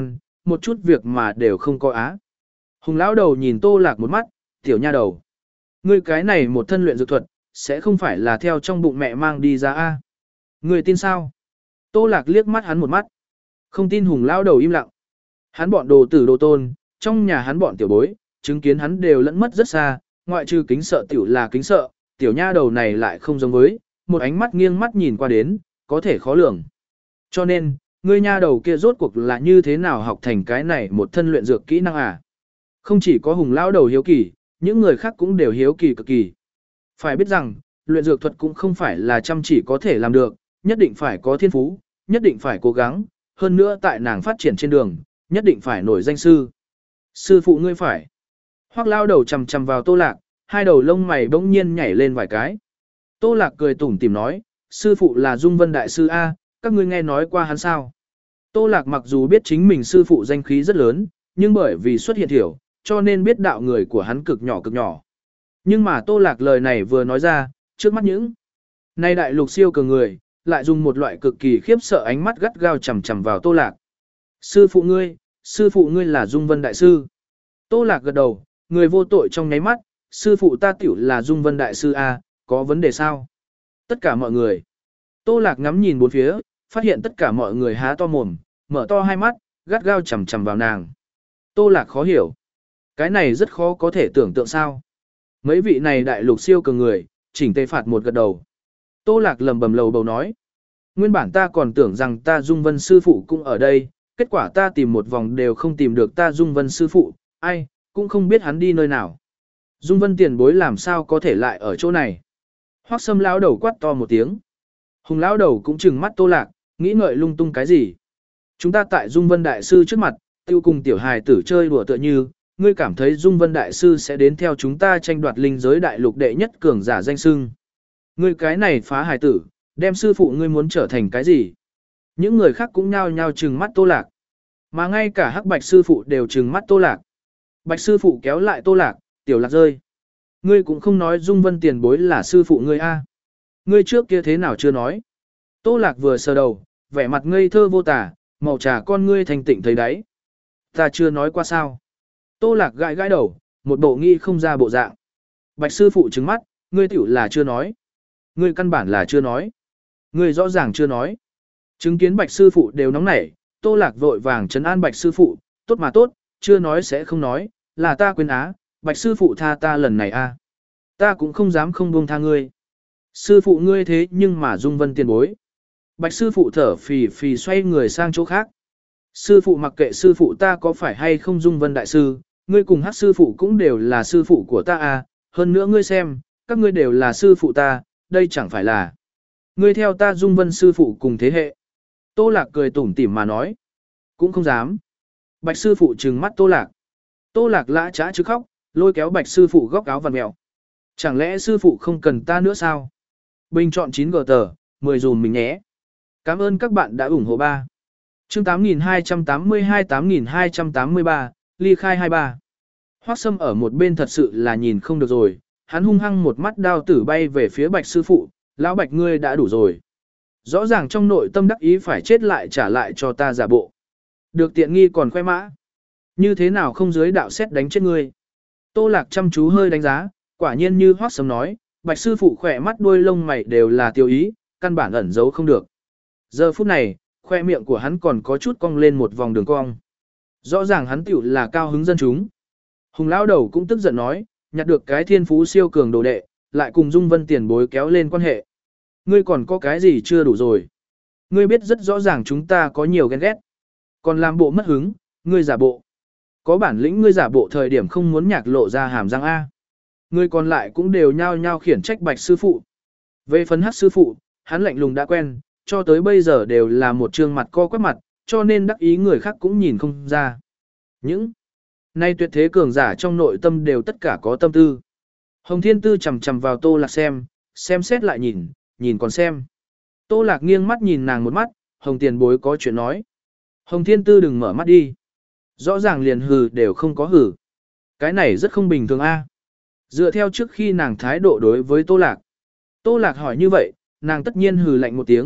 một chút việc mà đều không có á. Hùng lão đầu nhìn Tô Lạc một mắt, tiểu nha đầu. Ngươi cái này một thân luyện dược thuật, sẽ không phải là theo trong bụng mẹ mang đi ra a? Ngươi tin sao? Tô Lạc liếc mắt hắn một mắt. Không tin Hùng lão đầu im lặng. Hắn bọn đồ tử đồ tôn, trong nhà hắn bọn tiểu bối, chứng kiến hắn đều lẫn mất rất xa, ngoại trừ kính sợ tiểu là kính sợ, tiểu nha đầu này lại không giống với, một ánh mắt nghiêng mắt nhìn qua đến, có thể khó lường. Cho nên, ngươi nha đầu kia rốt cuộc là như thế nào học thành cái này một thân luyện dược kỹ năng à? Không chỉ có Hùng lão đầu hiếu kỳ, những người khác cũng đều hiếu kỳ cực kỳ. Phải biết rằng, luyện dược thuật cũng không phải là chăm chỉ có thể làm được, nhất định phải có thiên phú, nhất định phải cố gắng, hơn nữa tại nàng phát triển trên đường, nhất định phải nổi danh sư. Sư phụ ngươi phải. Hoắc lao đầu chầm chầm vào Tô Lạc, hai đầu lông mày bỗng nhiên nhảy lên vài cái. Tô Lạc cười tủm tỉm nói, sư phụ là Dung Vân Đại Sư A, các ngươi nghe nói qua hắn sao? Tô Lạc mặc dù biết chính mình sư phụ danh khí rất lớn, nhưng bởi vì xuất hiện thiểu, cho nên biết đạo người của hắn cực nhỏ cực nhỏ. Nhưng mà Tô Lạc lời này vừa nói ra, trước mắt những nay đại lục siêu cường người, lại dùng một loại cực kỳ khiếp sợ ánh mắt gắt gao chầm chầm vào Tô Lạc. Sư phụ ngươi, sư phụ ngươi là Dung Vân Đại Sư. Tô Lạc gật đầu, người vô tội trong nháy mắt, sư phụ ta tiểu là Dung Vân Đại Sư A, có vấn đề sao? Tất cả mọi người. Tô Lạc ngắm nhìn bốn phía, phát hiện tất cả mọi người há to mồm, mở to hai mắt, gắt gao chầm chầm vào nàng. Tô Lạc khó hiểu. Cái này rất khó có thể tưởng tượng sao. Mấy vị này đại lục siêu cường người, chỉnh tề phạt một gật đầu. Tô Lạc lầm bầm lầu bầu nói. Nguyên bản ta còn tưởng rằng ta Dung Vân sư phụ cũng ở đây, kết quả ta tìm một vòng đều không tìm được ta Dung Vân sư phụ, ai, cũng không biết hắn đi nơi nào. Dung Vân tiền bối làm sao có thể lại ở chỗ này. Hoắc Sâm lão đầu quát to một tiếng. Hùng lão đầu cũng trừng mắt Tô Lạc, nghĩ ngợi lung tung cái gì. Chúng ta tại Dung Vân đại sư trước mặt, tiêu cùng tiểu hài tử chơi đùa tựa như, ngươi cảm thấy Dung Vân đại sư sẽ đến theo chúng ta tranh đoạt linh giới đại lục đệ nhất cường giả danh xưng. Ngươi cái này phá hài tử, đem sư phụ ngươi muốn trở thành cái gì? Những người khác cũng nhao nhao trừng mắt Tô Lạc. Mà ngay cả Hắc Bạch sư phụ đều trừng mắt Tô Lạc. Bạch sư phụ kéo lại Tô Lạc, tiểu Lạc rơi. Ngươi cũng không nói Dung Vân tiền bối là sư phụ ngươi a? Ngươi trước kia thế nào chưa nói? Tô Lạc vừa sờ đầu, vẻ mặt ngây thơ vô tả, màu trà con ngươi thành tịnh thấy đáy. Ta chưa nói qua sao? Tô Lạc gãi gãi đầu, một bộ nghi không ra bộ dạng. Bạch sư phụ trừng mắt, ngươi tiểu là chưa nói. Ngươi căn bản là chưa nói. Ngươi rõ ràng chưa nói. Chứng kiến Bạch sư phụ đều nóng nảy, Tô Lạc vội vàng trấn an Bạch sư phụ, tốt mà tốt, chưa nói sẽ không nói, là ta quên á, Bạch sư phụ tha ta lần này a. Ta cũng không dám không buông tha ngươi. Sư phụ ngươi thế nhưng mà Dung Vân tiền bối. Bạch sư phụ thở phì phì xoay người sang chỗ khác. Sư phụ mặc kệ sư phụ ta có phải hay không Dung Vân đại sư, ngươi cùng Hắc sư phụ cũng đều là sư phụ của ta à, hơn nữa ngươi xem, các ngươi đều là sư phụ ta, đây chẳng phải là ngươi theo ta Dung Vân sư phụ cùng thế hệ. Tô Lạc cười tủm tỉm mà nói, cũng không dám. Bạch sư phụ trừng mắt Tô Lạc. Tô Lạc lã chã chứ khóc, lôi kéo Bạch sư phụ góc áo vặn mèo. Chẳng lẽ sư phụ không cần ta nữa sao? Bình chọn chín gờ tờ, mười dùm mình nhé. Cảm ơn các bạn đã ủng hộ ba. Chương tám nghìn hai trăm tám mươi hai tám nghìn hai trăm tám mươi ba, ly khai hai ba. Hoắc Sâm ở một bên thật sự là nhìn không được rồi, hắn hung hăng một mắt đao tử bay về phía Bạch sư phụ, lão Bạch ngươi đã đủ rồi. Rõ ràng trong nội tâm đắc ý phải chết lại trả lại cho ta giả bộ. Được tiện nghi còn khoe mã. Như thế nào không dưới đạo xét đánh chết ngươi. Tô Lạc chăm chú hơi đánh giá, quả nhiên như Hoắc Sâm nói, Bạch sư phụ khỏe mắt đuôi lông mày đều là tiêu ý, căn bản ẩn giấu không được. Giờ phút này, khoe miệng của hắn còn có chút cong lên một vòng đường cong. Rõ ràng hắn tiểu là cao hứng dân chúng. Hùng lão đầu cũng tức giận nói, nhặt được cái thiên phú siêu cường đồ đệ, lại cùng Dung Vân tiền bối kéo lên quan hệ. Ngươi còn có cái gì chưa đủ rồi? Ngươi biết rất rõ ràng chúng ta có nhiều ghen ghét. Còn làm bộ mất hứng, ngươi giả bộ. Có bản lĩnh ngươi giả bộ thời điểm không muốn nhạc lộ ra hàm răng A. Ngươi còn lại cũng đều nhao nhao khiển trách Bạch sư phụ. Về phần Hắc sư phụ, hắn lạnh lùng đã quen, cho tới bây giờ đều là một trương mặt co quắp mặt, cho nên đắc ý người khác cũng nhìn không ra. Những nay tuyệt thế cường giả trong nội tâm đều tất cả có tâm tư. Hồng Thiên Tư chầm chầm vào Tô Lạc xem, xem xét lại nhìn, nhìn còn xem. Tô Lạc nghiêng mắt nhìn nàng một mắt, Hồng tiền bối có chuyện nói. Hồng Thiên Tư đừng mở mắt đi. Rõ ràng liền hừ đều không có hừ. Cái này rất không bình thường a. Dựa theo trước khi nàng thái độ đối với Tô Lạc. Tô Lạc hỏi như vậy, nàng tất nhiên hừ lạnh một tiếng,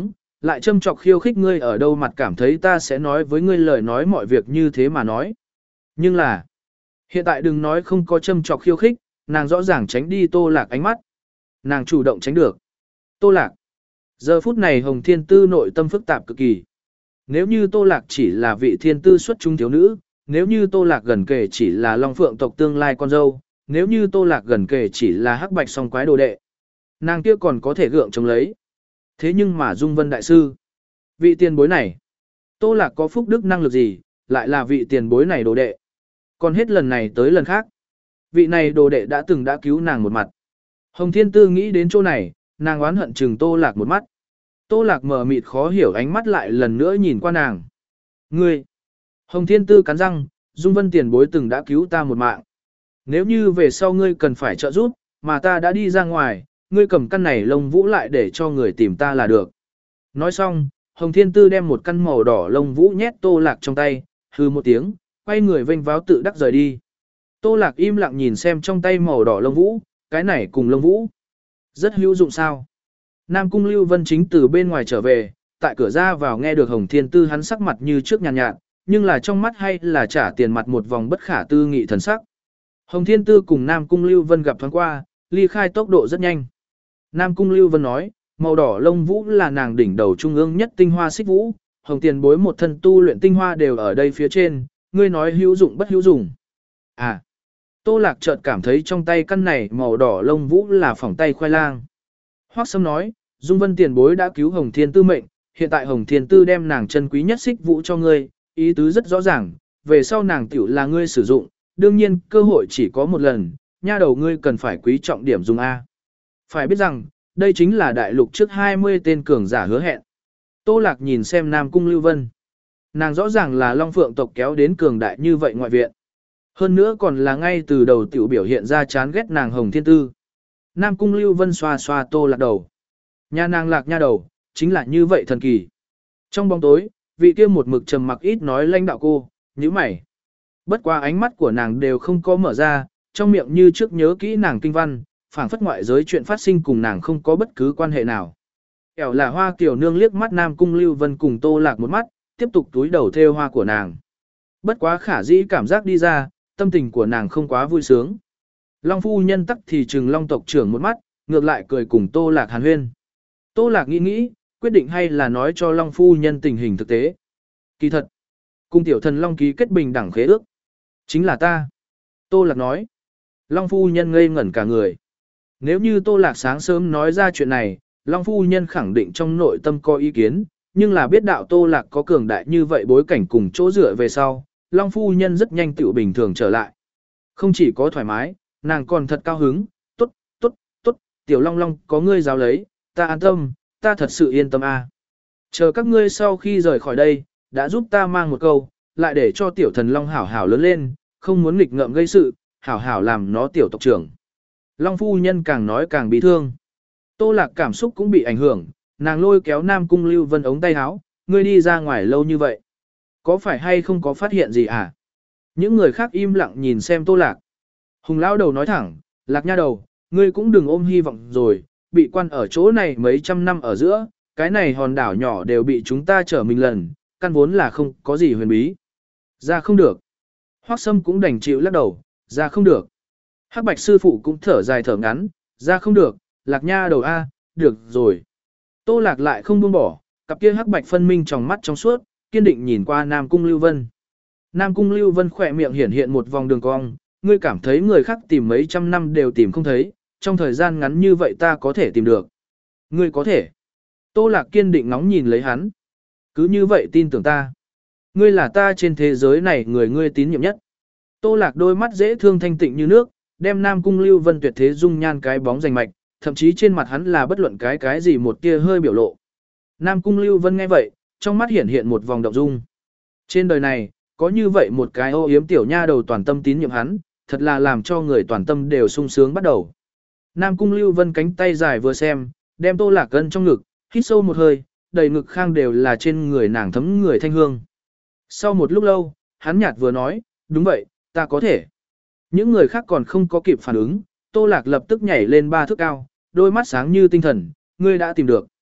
Lại châm chọc khiêu khích ngươi ở đâu mặt cảm thấy ta sẽ nói với ngươi lời nói mọi việc như thế mà nói. Nhưng là, hiện tại đừng nói không có châm chọc khiêu khích, nàng rõ ràng tránh đi Tô Lạc ánh mắt. Nàng chủ động tránh được. Tô Lạc. Giờ phút này Hồng Thiên Tư nội tâm phức tạp cực kỳ. Nếu như Tô Lạc chỉ là vị thiên tư xuất trung thiếu nữ, nếu như Tô Lạc gần kề chỉ là Long Phượng tộc tương lai con dâu, nếu như Tô Lạc gần kề chỉ là hắc bạch song quái đồ đệ, nàng kia còn có thể gượng chống lấy. Thế nhưng mà Dung Vân Đại Sư, vị tiền bối này, Tô Lạc có phúc đức năng lực gì, lại là vị tiền bối này đồ đệ. Còn hết lần này tới lần khác, vị này đồ đệ đã từng đã cứu nàng một mặt. Hồng Thiên Tư nghĩ đến chỗ này, nàng oán hận chừng Tô Lạc một mắt. Tô Lạc mờ mịt khó hiểu ánh mắt lại lần nữa nhìn qua nàng. Ngươi! Hồng Thiên Tư cắn răng, Dung Vân tiền bối từng đã cứu ta một mạng. Nếu như về sau ngươi cần phải trợ giúp, mà ta đã đi ra ngoài, ngươi cầm căn này lông vũ lại để cho người tìm ta là được. Nói xong, Hồng Thiên Tư đem một căn màu đỏ lông vũ nhét Tô Lạc trong tay, hừ một tiếng, quay người vênh váo tự đắc rời đi. Tô Lạc im lặng nhìn xem trong tay màu đỏ lông vũ, cái này cùng lông vũ. Rất hữu dụng sao. Nam Cung Lưu Vân chính từ bên ngoài trở về, tại cửa ra vào nghe được Hồng Thiên Tư hắn sắc mặt như trước nhàn nhạt, nhạt, nhưng là trong mắt hay là trả tiền mặt một vòng bất khả tư nghị thần sắc. Hồng Thiên Tư cùng Nam Cung Lưu Vân gặp thoáng qua, ly khai tốc độ rất nhanh. Nam Cung Lưu Vân nói, màu đỏ lông vũ là nàng đỉnh đầu trung ương nhất tinh hoa xích vũ, Hồng tiền bối một thân tu luyện tinh hoa đều ở đây phía trên, ngươi nói hữu dụng bất hữu dụng. À, Tô Lạc chợt cảm thấy trong tay căn này màu đỏ lông vũ là phỏng tay khoai lang. Hoắc Sâm nói, Dung Vân tiền bối đã cứu Hồng Thiên Tư mệnh, hiện tại Hồng Thiên Tư đem nàng chân quý nhất xích vũ cho ngươi, ý tứ rất rõ ràng, về sau nàng tiểu là ngươi sử dụng, đương nhiên cơ hội chỉ có một lần, nha đầu ngươi cần phải quý trọng điểm dùng A. Phải biết rằng, đây chính là đại lục trước hai mươi tên cường giả hứa hẹn. Tô Lạc nhìn xem Nam Cung Lưu Vân. Nàng rõ ràng là Long Phượng tộc kéo đến cường đại như vậy ngoại viện. Hơn nữa còn là ngay từ đầu tiểu biểu hiện ra chán ghét nàng Hồng Thiên Tư. Nam Cung Lưu Vân xoa xoa Tô Lạc đầu. Nha nàng Lạc nha đầu, chính là như vậy thần kỳ. Trong bóng tối, vị kia một mực trầm mặc ít nói lãnh đạo cô, nhíu mày. Bất qua ánh mắt của nàng đều không có mở ra, trong miệng như trước nhớ kỹ nàng kinh văn, phảng phất ngoại giới chuyện phát sinh cùng nàng không có bất cứ quan hệ nào. Kẻo là Hoa Kiều Nương liếc mắt Nam Cung Lưu Vân cùng Tô Lạc một mắt, tiếp tục túi đầu theo hoa của nàng. Bất quá khả dĩ cảm giác đi ra, tâm tình của nàng không quá vui sướng. Long phu nhân tắc thì trừng Long tộc trưởng một mắt, ngược lại cười cùng Tô Lạc hàn huyên. Tô Lạc nghĩ nghĩ, quyết định hay là nói cho Long phu nhân tình hình thực tế. Kỳ thật, cung tiểu thần Long ký kết bình đẳng khế ước. Chính là ta. Tô Lạc nói. Long phu nhân ngây ngẩn cả người. Nếu như Tô Lạc sáng sớm nói ra chuyện này, Long phu nhân khẳng định trong nội tâm có ý kiến, nhưng là biết đạo Tô Lạc có cường đại như vậy bối cảnh cùng chỗ dựa về sau, Long phu nhân rất nhanh tự bình thường trở lại. Không chỉ có thoải mái, nàng còn thật cao hứng, tốt, tốt, tốt, tiểu Long Long có ngươi giáo lấy, ta an tâm, ta thật sự yên tâm a. À. Chờ các ngươi sau khi rời khỏi đây, đã giúp ta mang một câu, lại để cho tiểu thần Long hảo hảo lớn lên, không muốn nghịch ngợm gây sự, hảo hảo làm nó tiểu tộc trưởng. Long phu nhân càng nói càng bị thương. Tô Lạc cảm xúc cũng bị ảnh hưởng, nàng lôi kéo Nam Cung Lưu Vân ống tay áo, ngươi đi ra ngoài lâu như vậy. Có phải hay không có phát hiện gì à? Những người khác im lặng nhìn xem Tô Lạc. Hùng lão đầu nói thẳng, Lạc nha đầu, ngươi cũng đừng ôm hy vọng rồi, bị quan ở chỗ này mấy trăm năm ở giữa, cái này hòn đảo nhỏ đều bị chúng ta trở mình lần, căn vốn là không có gì huyền bí. Ra không được. Hoắc Sâm cũng đành chịu lắc đầu, ra không được. Hắc Bạch sư phụ cũng thở dài thở ngắn, ra không được, Lạc nha đầu a, được rồi. Tô Lạc lại không buông bỏ, cặp kia hắc bạch phân minh trong mắt trong suốt, kiên định nhìn qua Nam Cung Lưu Vân. Nam Cung Lưu Vân khỏe miệng hiển hiện một vòng đường cong, ngươi cảm thấy người khác tìm mấy trăm năm đều tìm không thấy, trong thời gian ngắn như vậy ta có thể tìm được. Ngươi có thể. Tô Lạc kiên định ngóng nhìn lấy hắn. Cứ như vậy tin tưởng ta. Ngươi là ta trên thế giới này người ngươi tín nhiệm nhất. Tô Lạc đôi mắt dễ thương thanh tịnh như nước, đem Nam Cung Lưu Vân tuyệt thế dung nhan cái bóng rành mạch, thậm chí trên mặt hắn là bất luận cái cái gì một tia hơi biểu lộ. Nam Cung Lưu Vân nghe vậy, trong mắt hiển hiện một vòng động dung. Trên đời này, có như vậy một cái ô yếm tiểu nha đầu toàn tâm tín nhiệm hắn, thật là làm cho người toàn tâm đều sung sướng bắt đầu. Nam Cung Lưu Vân cánh tay dài vừa xem, đem Tô Lạc gân trong ngực, hít sâu một hơi, đầy ngực khang đều là trên người nàng thấm người thanh hương. Sau một lúc lâu, hắn nhạt vừa nói, đúng vậy, ta có thể. Những người khác còn không có kịp phản ứng, Tô Lạc lập tức nhảy lên ba thước cao, đôi mắt sáng như tinh thần, ngươi đã tìm được.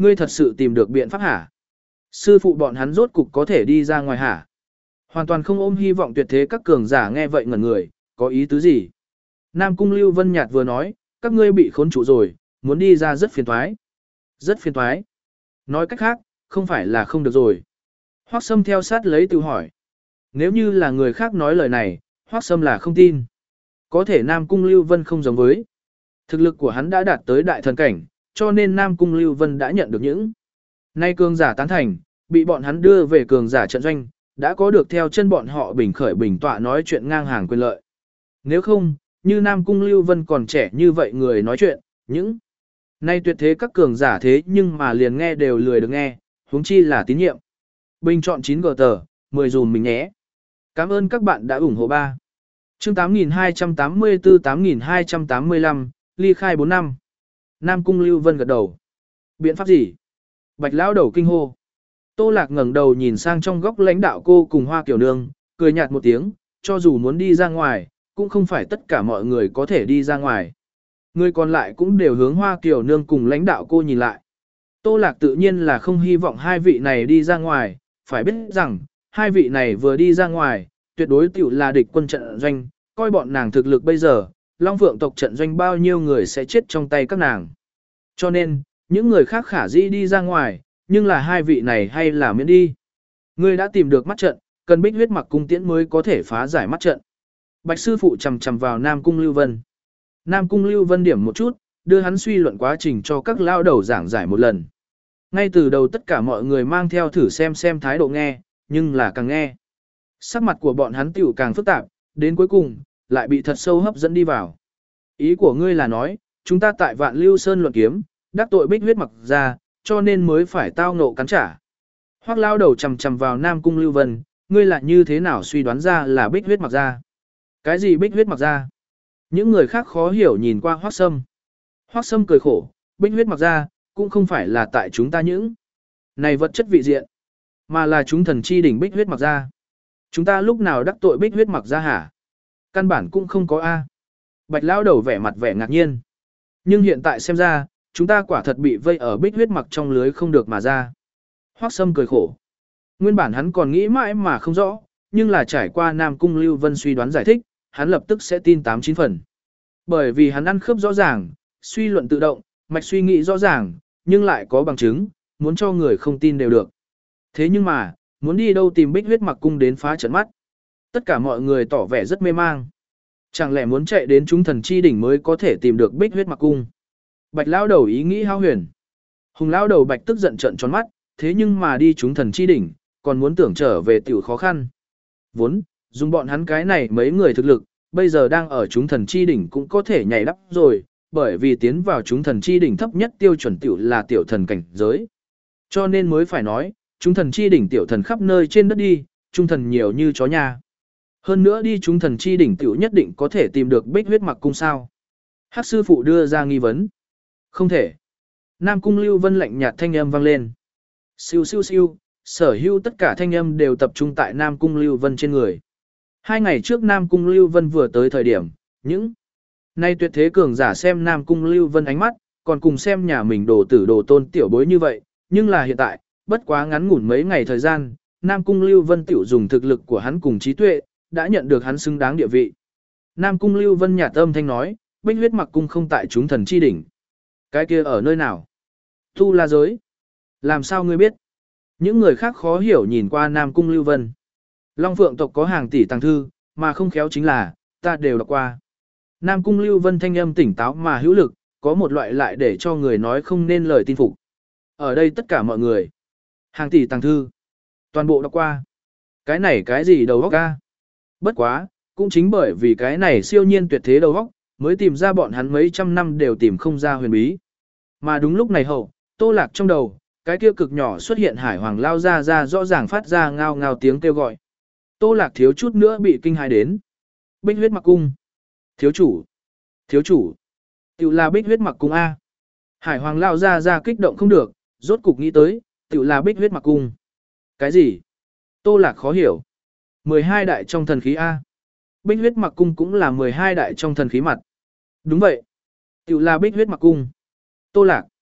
ngươi thật sự tìm được biện pháp hả? Sư phụ bọn hắn rốt cục có thể đi ra ngoài hả? Hoàn toàn không ôm hy vọng tuyệt thế các cường giả nghe vậy ngẩn người, có ý tứ gì? Nam Cung Lưu Vân nhạt vừa nói, các ngươi bị khốn trụ rồi, muốn đi ra rất phiền toái. Rất phiền toái. Nói cách khác, không phải là không được rồi. Hoắc Sâm theo sát lấy tự hỏi. Nếu như là người khác nói lời này, Hoắc Sâm là không tin. Có thể Nam Cung Lưu Vân không giống với. Thực lực của hắn đã đạt tới đại thần cảnh, cho nên Nam Cung Lưu Vân đã nhận được những. Nay cường giả tán thành, bị bọn hắn đưa về cường giả trận doanh, đã có được theo chân bọn họ bình khởi bình tọa nói chuyện ngang hàng quyền lợi. Nếu không, như Nam Cung Lưu Vân còn trẻ như vậy người nói chuyện, những. Nay tuyệt thế các cường giả thế nhưng mà liền nghe đều lười được nghe, huống chi là tín nhiệm. Bình chọn chín gờ tờ, mười dùm mình nhé. Cảm ơn các bạn đã ủng hộ ba. Chương tám nghìn hai trăm tám mươi tư tám nghìn hai trăm tám mươi lăm, ly khai bốn năm. Nam Cung Lưu Vân gật đầu. Biện pháp gì? Bạch lão đầu kinh hô. Tô Lạc ngẩng đầu nhìn sang trong góc lãnh đạo cô cùng Hoa Kiều Nương, cười nhạt một tiếng, cho dù muốn đi ra ngoài, cũng không phải tất cả mọi người có thể đi ra ngoài. Người còn lại cũng đều hướng Hoa Kiều Nương cùng lãnh đạo cô nhìn lại. Tô Lạc tự nhiên là không hy vọng hai vị này đi ra ngoài, phải biết rằng, hai vị này vừa đi ra ngoài, tuyệt đối tiểu là địch quân trận doanh, coi bọn nàng thực lực bây giờ, Long Phượng tộc trận doanh bao nhiêu người sẽ chết trong tay các nàng. Cho nên, những người khác khả dĩ đi ra ngoài, nhưng là hai vị này hay là miễn đi. Ngươi đã tìm được mắt trận, cần Bích huyết mặc cung tiễn mới có thể phá giải mắt trận. Bạch sư phụ chầm chầm vào Nam Cung Lưu Vân. Nam Cung Lưu Vân điểm một chút, đưa hắn suy luận quá trình cho các lao đầu giảng giải một lần. Ngay từ đầu tất cả mọi người mang theo thử xem xem thái độ nghe, nhưng là càng nghe. Sắc mặt của bọn hắn tiểu càng phức tạp, đến cuối cùng, lại bị thật sâu hấp dẫn đi vào. Ý của ngươi là nói, chúng ta tại Vạn Lưu Sơn luận kiếm, đắc tội Bích huyết mặc ra, cho nên mới phải tao nộ cắn trả. Hoắc lao đầu chầm chầm vào Nam Cung Lưu Vân, ngươi là như thế nào suy đoán ra là Bích huyết mặc ra? Cái gì Bích huyết mặc ra? Những người khác khó hiểu nhìn qua Hoắc Sâm. Hoắc Sâm cười khổ, Bích huyết mặc ra, cũng không phải là tại chúng ta những này vật chất vị diện, mà là chúng thần chi đỉnh Bích huyết mặc ra. Chúng ta lúc nào đắc tội Bích huyết mặc ra hả? Căn bản cũng không có A. Bạch lão đầu vẻ mặt vẻ ngạc nhiên. Nhưng hiện tại xem ra, chúng ta quả thật bị vây ở Bích huyết mặc trong lưới không được mà ra. Hoắc Sâm cười khổ. Nguyên bản hắn còn nghĩ mãi mà không rõ, nhưng là trải qua Nam Cung Lưu Vân suy đoán giải thích, hắn lập tức sẽ tin tám chín phần. Bởi vì hắn ăn khớp rõ ràng, suy luận tự động, mạch suy nghĩ rõ ràng, nhưng lại có bằng chứng, muốn cho người không tin đều được. Thế nhưng mà, muốn đi đâu tìm Bích huyết mặc cung đến phá trận mắt. Tất cả mọi người tỏ vẻ rất mê mang. Chẳng lẽ muốn chạy đến chúng thần chi đỉnh mới có thể tìm được Bích huyết mặc cung? Bạch lão đầu ý nghĩ hao huyền. Hùng lão đầu Bạch tức giận trợn tròn mắt, thế nhưng mà đi chúng thần chi đỉnh, còn muốn tưởng trở về tiểu khó khăn. Vốn, dùng bọn hắn cái này mấy người thực lực, bây giờ đang ở chúng thần chi đỉnh cũng có thể nhảy đắp rồi, bởi vì tiến vào chúng thần chi đỉnh thấp nhất tiêu chuẩn tiểu là tiểu thần cảnh giới. Cho nên mới phải nói, chúng thần chi đỉnh tiểu thần khắp nơi trên đất đi, trung thần nhiều như chó nhà. Hơn nữa đi chúng thần chi đỉnh tiểu nhất định có thể tìm được Bích huyết mặc cung sao. Hắc sư phụ đưa ra nghi vấn. Không thể. Nam Cung Lưu Vân lạnh nhạt thanh âm vang lên. Siêu siêu siêu, sở hữu tất cả thanh âm đều tập trung tại Nam Cung Lưu Vân trên người. Hai ngày trước Nam Cung Lưu Vân vừa tới thời điểm, những nay tuyệt thế cường giả xem Nam Cung Lưu Vân ánh mắt, còn cùng xem nhà mình đồ tử đồ tôn tiểu bối như vậy, nhưng là hiện tại, bất quá ngắn ngủn mấy ngày thời gian, Nam Cung Lưu Vân tiểu dùng thực lực của hắn cùng trí tuệ, đã nhận được hắn xứng đáng địa vị. Nam Cung Lưu Vân nhạt âm thanh nói, Bích huyết mặc cung không tại chúng thần chi đỉnh. Cái kia ở nơi nào? Tu La giới. Làm sao ngươi biết? Những người khác khó hiểu nhìn qua Nam Cung Lưu Vân. Long Phượng tộc có hàng tỷ tàng thư, mà không khéo chính là, ta đều đọc qua. Nam Cung Lưu Vân thanh âm tỉnh táo mà hữu lực, có một loại lại để cho người nói không nên lời tin phục. Ở đây tất cả mọi người. Hàng tỷ tàng thư. Toàn bộ đọc qua. Cái này cái gì đầu óc ca? Bất quá, cũng chính bởi vì cái này siêu nhiên tuyệt thế đầu óc, mới tìm ra bọn hắn mấy trăm năm đều tìm không ra huyền bí. Mà đúng lúc này hậu, Tô Lạc trong đầu, cái kia cực nhỏ xuất hiện hải hoàng lao ra ra rõ ràng phát ra ngao ngao tiếng kêu gọi. Tô Lạc thiếu chút nữa bị kinh hãi đến. Bích huyết mặc cung. Thiếu chủ. Thiếu chủ. Tiểu là Bích huyết mặc cung A. Hải hoàng lao ra ra kích động không được, rốt cục nghĩ tới, tiểu là Bích huyết mặc cung. Cái gì? Tô Lạc khó hiểu. mười hai đại trong thần khí A. Bích huyết mặc cung cũng là mười hai đại trong thần khí mặt. Đúng vậy. Tiểu là Bích huyết mặc cung. Tô Lạc.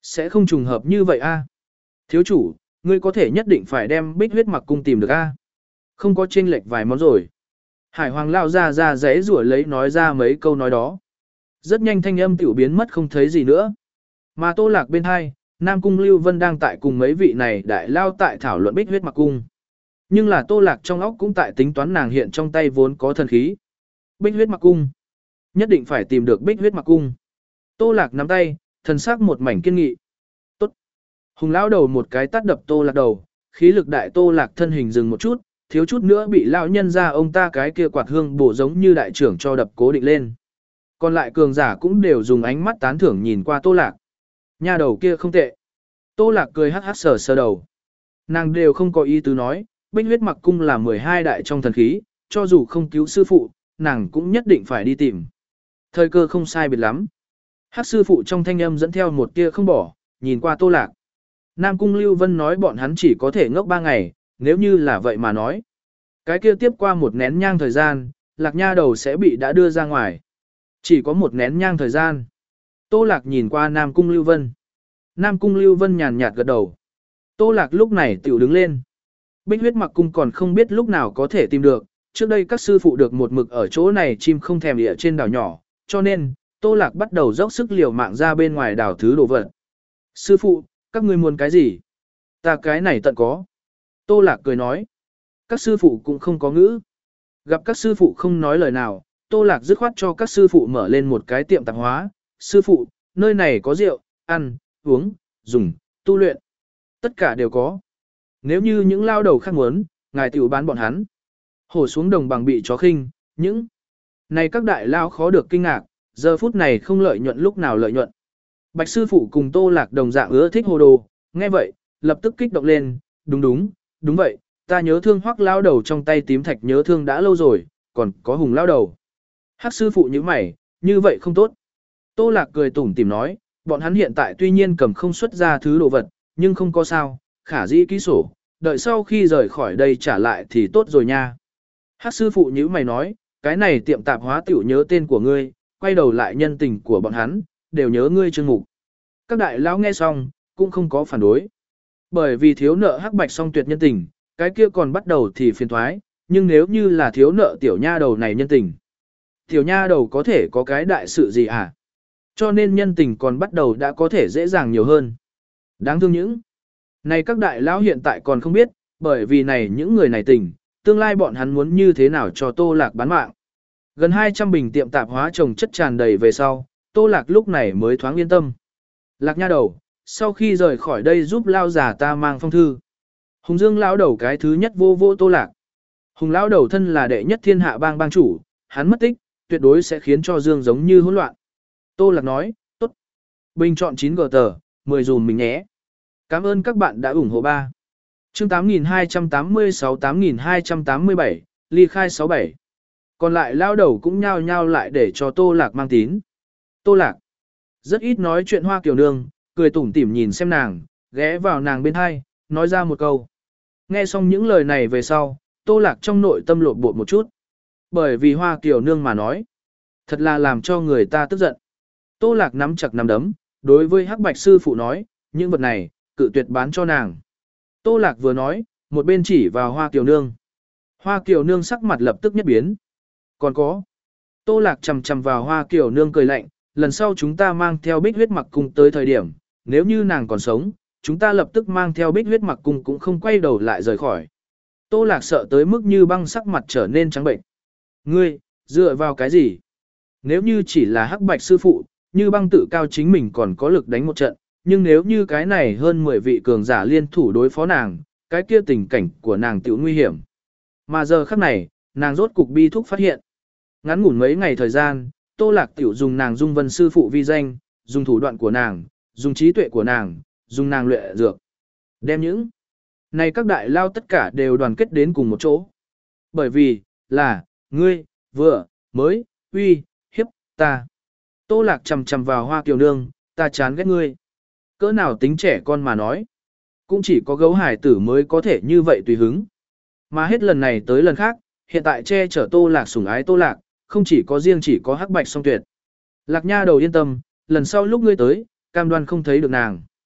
Sẽ không trùng hợp như vậy a. Thiếu chủ, ngươi có thể nhất định phải đem Bích Huyết Mặc Cung tìm được a. Không có chênh lệch vài món rồi. Hải Hoàng lao ra ra rẽ rủa lấy nói ra mấy câu nói đó. Rất nhanh thanh âm tiểu biến mất không thấy gì nữa. Mà Tô Lạc bên hai, Nam Cung Lưu Vân đang tại cùng mấy vị này đại lao tại thảo luận Bích Huyết Mặc Cung. Nhưng là Tô Lạc trong óc cũng tại tính toán nàng hiện trong tay vốn có thần khí. Bích Huyết Mặc Cung. Nhất định phải tìm được Bích Huyết Mặc Cung. Tô Lạc nắm tay, thần sắc một mảnh kiên nghị. Tốt. Hùng lão đầu một cái tát đập Tô Lạc đầu, khí lực đại Tô Lạc thân hình dừng một chút, thiếu chút nữa bị lão nhân ra ông ta cái kia quạt hương bổ giống như đại trưởng cho đập cố định lên. Còn lại cường giả cũng đều dùng ánh mắt tán thưởng nhìn qua Tô Lạc. Nha đầu kia không tệ. Tô Lạc cười hắc hắc sờ sờ đầu. Nàng đều không có ý tứ nói, Bích Huyết Mặc Cung là mười hai đại trong thần khí, cho dù không cứu sư phụ, nàng cũng nhất định phải đi tìm. Thời cơ không sai biệt lắm. Hắc sư phụ trong thanh âm dẫn theo một tia không bỏ, nhìn qua Tô Lạc. Nam Cung Lưu Vân nói bọn hắn chỉ có thể ngốc ba ngày, nếu như là vậy mà nói. Cái kia tiếp qua một nén nhang thời gian, Lạc nha đầu sẽ bị đã đưa ra ngoài. Chỉ có một nén nhang thời gian. Tô Lạc nhìn qua Nam Cung Lưu Vân. Nam Cung Lưu Vân nhàn nhạt gật đầu. Tô Lạc lúc này tiểu đứng lên. Bích Huyết Mặc Cung còn không biết lúc nào có thể tìm được, trước đây các sư phụ được một mực ở chỗ này chim không thèm địa trên đảo nhỏ, cho nên, Tô Lạc bắt đầu dốc sức liều mạng ra bên ngoài đảo thứ đồ vật. Sư phụ, các ngươi muốn cái gì? Ta cái này tận có. Tô Lạc cười nói. Các sư phụ cũng không có ngữ. Gặp các sư phụ không nói lời nào, Tô Lạc dứt khoát cho các sư phụ mở lên một cái tiệm tạp hóa. Sư phụ, nơi này có rượu, ăn, uống, dùng, tu luyện. Tất cả đều có. Nếu như những lao đầu khác muốn, ngài tiểu bán bọn hắn. Hổ xuống đồng bằng bị chó khinh, những này các đại lao khó được kinh ngạc, giờ phút này không lợi nhuận lúc nào lợi nhuận. Bạch sư phụ cùng Tô Lạc đồng dạng ưa thích hồ đồ, nghe vậy, lập tức kích động lên, đúng đúng, đúng vậy, ta nhớ thương Hoắc lao đầu trong tay tím thạch nhớ thương đã lâu rồi, còn có Hùng lao đầu. Hắc sư phụ như mày, như vậy không tốt. Tô Lạc cười tủm tỉm nói, bọn hắn hiện tại tuy nhiên cầm không xuất ra thứ đồ vật, nhưng không có sao, khả dĩ ký sổ, đợi sau khi rời khỏi đây trả lại thì tốt rồi nha. Hắc sư phụ như mày nói, cái này tiệm tạp hóa tiểu nhớ tên của ngươi, quay đầu lại nhân tình của bọn hắn, đều nhớ ngươi chương mục. Các đại lão nghe xong, cũng không có phản đối. Bởi vì thiếu nợ Hắc Bạch song tuyệt nhân tình, cái kia còn bắt đầu thì phiền thoái, nhưng nếu như là thiếu nợ tiểu nha đầu này nhân tình. Tiểu nha đầu có thể có cái đại sự gì à? Cho nên nhân tình còn bắt đầu đã có thể dễ dàng nhiều hơn. Đáng thương những này các đại lão hiện tại còn không biết, bởi vì này những người này tình, tương lai bọn hắn muốn như thế nào cho Tô Lạc bán mạng. Gần hai trăm bình tiệm tạp hóa trồng chất tràn đầy về sau, Tô Lạc lúc này mới thoáng yên tâm. Lạc nha đầu, sau khi rời khỏi đây giúp lao già ta mang phong thư. Hùng Dương lão đầu cái thứ nhất vô vô Tô Lạc. Hùng lão đầu thân là đệ nhất thiên hạ bang bang chủ, hắn mất tích, tuyệt đối sẽ khiến cho Dương giống như hỗn loạn. Tô Lạc nói, tốt. Bình chọn chín gờ tờ, mười dùm mình nhé. Cảm ơn các bạn đã ủng hộ ba. Chương tám nghìn hai trăm tám mươi sáu tám nghìn hai trăm tám mươi bảy, ly khai sáu bảy. Còn lại lao đầu cũng nhao nhao lại để cho Tô Lạc mang tín. Tô Lạc rất ít nói chuyện Hoa Kiều Nương, cười tủm tỉm nhìn xem nàng, ghé vào nàng bên hai, nói ra một câu. Nghe xong những lời này về sau, Tô Lạc trong nội tâm lộn bột một chút. Bởi vì Hoa Kiều Nương mà nói, thật là làm cho người ta tức giận. Tô Lạc nắm chặt nắm đấm, đối với Hắc Bạch sư phụ nói, những vật này, cự tuyệt bán cho nàng. Tô Lạc vừa nói, một bên chỉ vào Hoa Kiều Nương. Hoa Kiều Nương sắc mặt lập tức nhất biến. Còn có. Tô Lạc chầm chầm vào Hoa Kiều Nương cười lạnh, lần sau chúng ta mang theo Bích Huyết Mặc Cung tới thời điểm, nếu như nàng còn sống, chúng ta lập tức mang theo Bích Huyết Mặc Cung cũng không quay đầu lại rời khỏi. Tô Lạc sợ tới mức như băng sắc mặt trở nên trắng bệnh. Ngươi, dựa vào cái gì? Nếu như chỉ là Hắc Bạch sư phụ, như băng tự cao chính mình còn có lực đánh một trận, nhưng nếu như cái này hơn mười vị cường giả liên thủ đối phó nàng, cái kia tình cảnh của nàng tiểu nguy hiểm. Mà giờ khắc này, nàng rốt cục bi thúc phát hiện. Ngắn ngủn mấy ngày thời gian, Tô Lạc tiểu dùng nàng Dung Vân sư phụ vi danh, dùng thủ đoạn của nàng, dùng trí tuệ của nàng, dùng nàng luyện dược. Đem những này các đại lao tất cả đều đoàn kết đến cùng một chỗ. Bởi vì, là, ngươi, vừa, mới, uy, hiếp, ta. Tô Lạc chầm chầm vào Hoa Kiều Nương, ta chán ghét ngươi. Cỡ nào tính trẻ con mà nói. Cũng chỉ có gấu hải tử mới có thể như vậy tùy hứng. Mà hết lần này tới lần khác, hiện tại che chở Tô Lạc sủng ái Tô Lạc, không chỉ có riêng chỉ có Hắc Bạch song tuyệt. Lạc nha đầu yên tâm, lần sau lúc ngươi tới, cam đoan không thấy được nàng.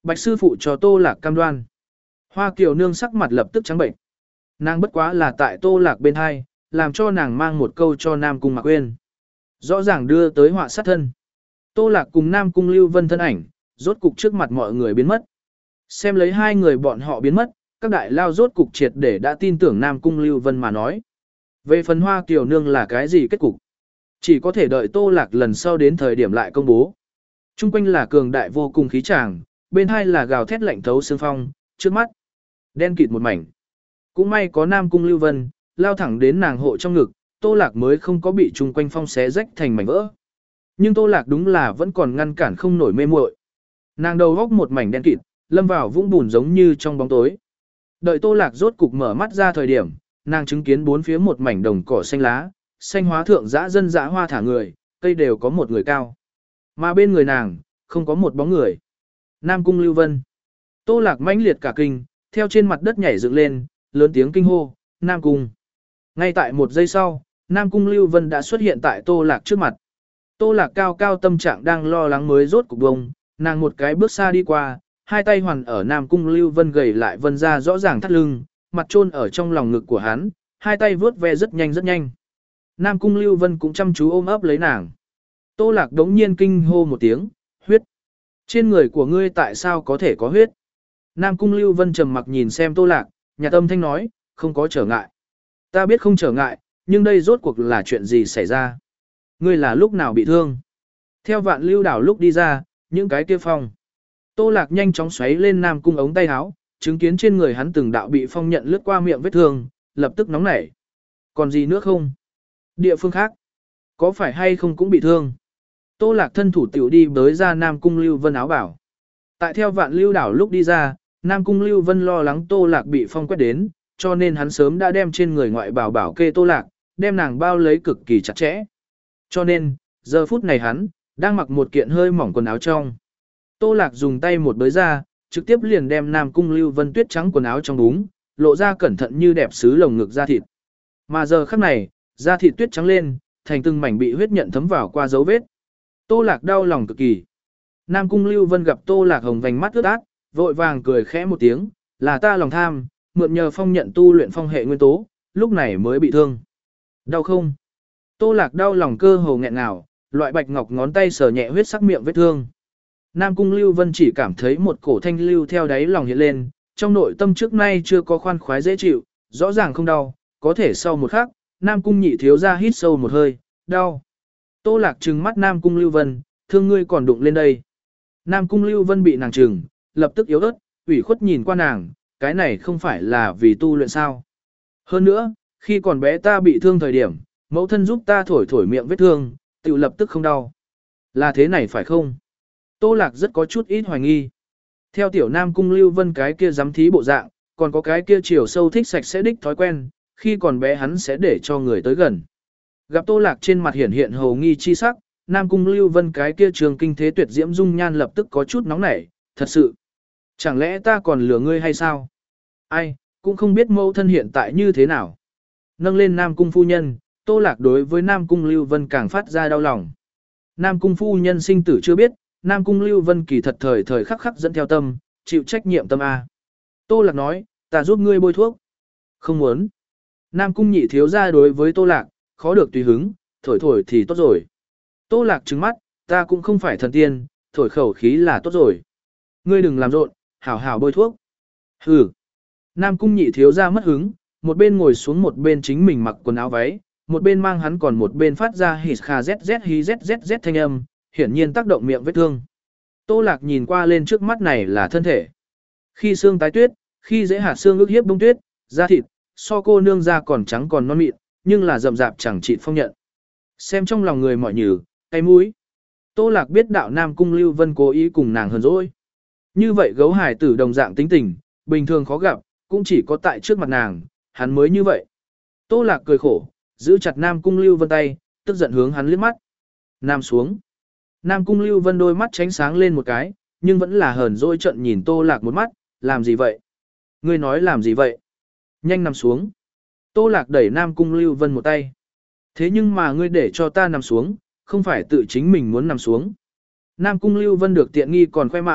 Bạch sư phụ cho Tô Lạc cam đoan. Hoa Kiều Nương sắc mặt lập tức trắng bệnh. Nàng bất quá là tại Tô Lạc bên hai, làm cho nàng mang một câu cho Nam Cung Mạc Uyên. Rõ ràng đưa tới họa sát thân. Tô Lạc cùng Nam Cung Lưu Vân thân ảnh, rốt cục trước mặt mọi người biến mất. Xem lấy hai người bọn họ biến mất, các đại lao rốt cục triệt để đã tin tưởng Nam Cung Lưu Vân mà nói. Về phần Hoa Kiều Nương là cái gì kết cục? Chỉ có thể đợi Tô Lạc lần sau đến thời điểm lại công bố. Trung quanh là cường đại vô cùng khí tràng, bên hai là gào thét lạnh thấu xương phong, trước mắt đen kịt một mảnh. Cũng may có Nam Cung Lưu Vân, lao thẳng đến nàng hộ trong ngực, Tô Lạc mới không có bị trung quanh phong xé rách thành mảnh vỡ. Nhưng Tô Lạc đúng là vẫn còn ngăn cản không nổi mê muội. Nàng đầu góc một mảnh đen kịt, lâm vào vũng bùn giống như trong bóng tối. Đợi Tô Lạc rốt cục mở mắt ra thời điểm, nàng chứng kiến bốn phía một mảnh đồng cỏ xanh lá, xanh hóa thượng dã dân dã hoa thả người, cây đều có một người cao. Mà bên người nàng, không có một bóng người. Nam Cung Lưu Vân. Tô Lạc mãnh liệt cả kinh, theo trên mặt đất nhảy dựng lên, lớn tiếng kinh hô, Nam Cung. Ngay tại một giây sau, Nam Cung Lưu Vân đã xuất hiện tại Tô Lạc trước mặt. Tô Lạc cao cao tâm trạng đang lo lắng mới rốt cục bông, nàng một cái bước xa đi qua, hai tay hoàn ở Nam Cung Lưu Vân gầy lại vân ra rõ ràng thắt lưng, mặt chôn ở trong lòng ngực của hắn, hai tay vướt ve rất nhanh rất nhanh. Nam Cung Lưu Vân cũng chăm chú ôm ấp lấy nàng. Tô Lạc đống nhiên kinh hô một tiếng, huyết. Trên người của ngươi tại sao có thể có huyết? Nam Cung Lưu Vân trầm mặc nhìn xem Tô Lạc, nhà tâm thanh nói, không có trở ngại. Ta biết không trở ngại, nhưng đây rốt cuộc là chuyện gì xảy ra? Ngươi là lúc nào bị thương? Theo Vạn Lưu Đảo lúc đi ra, những cái kia phong. Tô Lạc nhanh chóng xoáy lên Nam Cung ống tay áo, chứng kiến trên người hắn từng đạo bị phong nhận lướt qua miệng vết thương, lập tức nóng nảy. Còn gì nữa không? Địa phương khác, có phải hay không cũng bị thương? Tô Lạc thân thủ tiểu đi bới ra Nam Cung Lưu Vân áo bảo. Tại theo Vạn Lưu Đảo lúc đi ra, Nam Cung Lưu Vân lo lắng Tô Lạc bị phong quét đến, cho nên hắn sớm đã đem trên người ngoại bảo bảo kê Tô Lạc, đem nàng bao lấy cực kỳ chặt chẽ. Cho nên, giờ phút này hắn, đang mặc một kiện hơi mỏng quần áo trong. Tô Lạc dùng tay một bới ra, trực tiếp liền đem Nam Cung Lưu Vân tuyết trắng quần áo trong búng, lộ ra cẩn thận như đẹp sứ lồng ngực da thịt. Mà giờ khắc này, da thịt tuyết trắng lên, thành từng mảnh bị huyết nhận thấm vào qua dấu vết. Tô Lạc đau lòng cực kỳ. Nam Cung Lưu Vân gặp Tô Lạc hồng vành mắt ướt át, vội vàng cười khẽ một tiếng, là ta lòng tham, mượn nhờ phong nhận tu luyện phong hệ nguyên tố, lúc này mới bị thương. Đau không? Tô Lạc đau lòng cơ hồ nghẹn ngào, loại bạch ngọc ngón tay sờ nhẹ huyết sắc miệng vết thương. Nam Cung Lưu Vân chỉ cảm thấy một cổ thanh lưu theo đáy lòng hiện lên, trong nội tâm trước nay chưa có khoan khoái dễ chịu, rõ ràng không đau, có thể sau một khắc, Nam Cung nhị thiếu ra hít sâu một hơi, đau. Tô Lạc trừng mắt Nam Cung Lưu Vân, thương ngươi còn đụng lên đây. Nam Cung Lưu Vân bị nàng trừng, lập tức yếu ớt, ủy khuất nhìn qua nàng, cái này không phải là vì tu luyện sao. Hơn nữa, khi còn bé ta bị thương thời điểm, mẫu thân giúp ta thổi thổi miệng vết thương, tự lập tức không đau. Là thế này phải không? Tô Lạc rất có chút ít hoài nghi. Theo tiểu Nam Cung Lưu Vân cái kia dám thí bộ dạng, còn có cái kia chiều sâu thích sạch sẽ đích thói quen, khi còn bé hắn sẽ để cho người tới gần. Gặp Tô Lạc trên mặt hiển hiện hầu nghi chi sắc, Nam Cung Lưu Vân cái kia trường kinh thế tuyệt diễm dung nhan lập tức có chút nóng nảy, thật sự. Chẳng lẽ ta còn lừa ngươi hay sao? Ai, cũng không biết mẫu thân hiện tại như thế nào. Nâng lên Nam Cung phu nhân, Tô Lạc đối với Nam Cung Lưu Vân càng phát ra đau lòng. Nam Cung phu nhân sinh tử chưa biết, Nam Cung Lưu Vân kỳ thật thời thời khắc khắc dẫn theo tâm, chịu trách nhiệm tâm A. Tô Lạc nói, ta giúp ngươi bôi thuốc. Không muốn. Nam Cung nhị thiếu ra đối với Tô Lạc, khó được tùy hứng, thổi thổi thì tốt rồi. Tô Lạc trừng mắt, ta cũng không phải thần tiên, thổi khẩu khí là tốt rồi. Ngươi đừng làm rộn, hảo hảo bôi thuốc. Hừ. Nam Cung nhị thiếu ra mất hứng, một bên ngồi xuống một bên chính mình mặc quần áo váy, một bên mang hắn còn một bên phát ra hít kha zz hí zzz thanh âm, hiển nhiên tác động miệng vết thương. Tô Lạc nhìn qua lên trước mắt này là thân thể. Khi xương tái tuyết, khi dễ hạt xương ước hiếp bông tuyết, da thịt, so cô nương da còn trắng còn non mịn, nhưng là rậm rạp chẳng chịt phong nhận. Xem trong lòng người mỏi nhừ, cay mũi. Tô Lạc biết đạo Nam Cung Lưu Vân cố ý cùng nàng hờn dỗi. Như vậy gấu hải tử đồng dạng tính tình, bình thường khó gặp, cũng chỉ có tại trước mặt nàng, hắn mới như vậy. Tô Lạc cười khổ, giữ chặt Nam Cung Lưu Vân tay, tức giận hướng hắn liếc mắt. Nam xuống. Nam Cung Lưu Vân đôi mắt tránh sáng lên một cái, nhưng vẫn là hờn dỗi trận nhìn Tô Lạc một mắt, làm gì vậy? Ngươi nói làm gì vậy? Nhanh nằm xuống. Tô Lạc đẩy Nam Cung Lưu Vân một tay. Thế nhưng mà ngươi để cho ta nằm xuống, không phải tự chính mình muốn nằm xuống. Nam Cung Lưu Vân được tiện nghi còn khoe mã,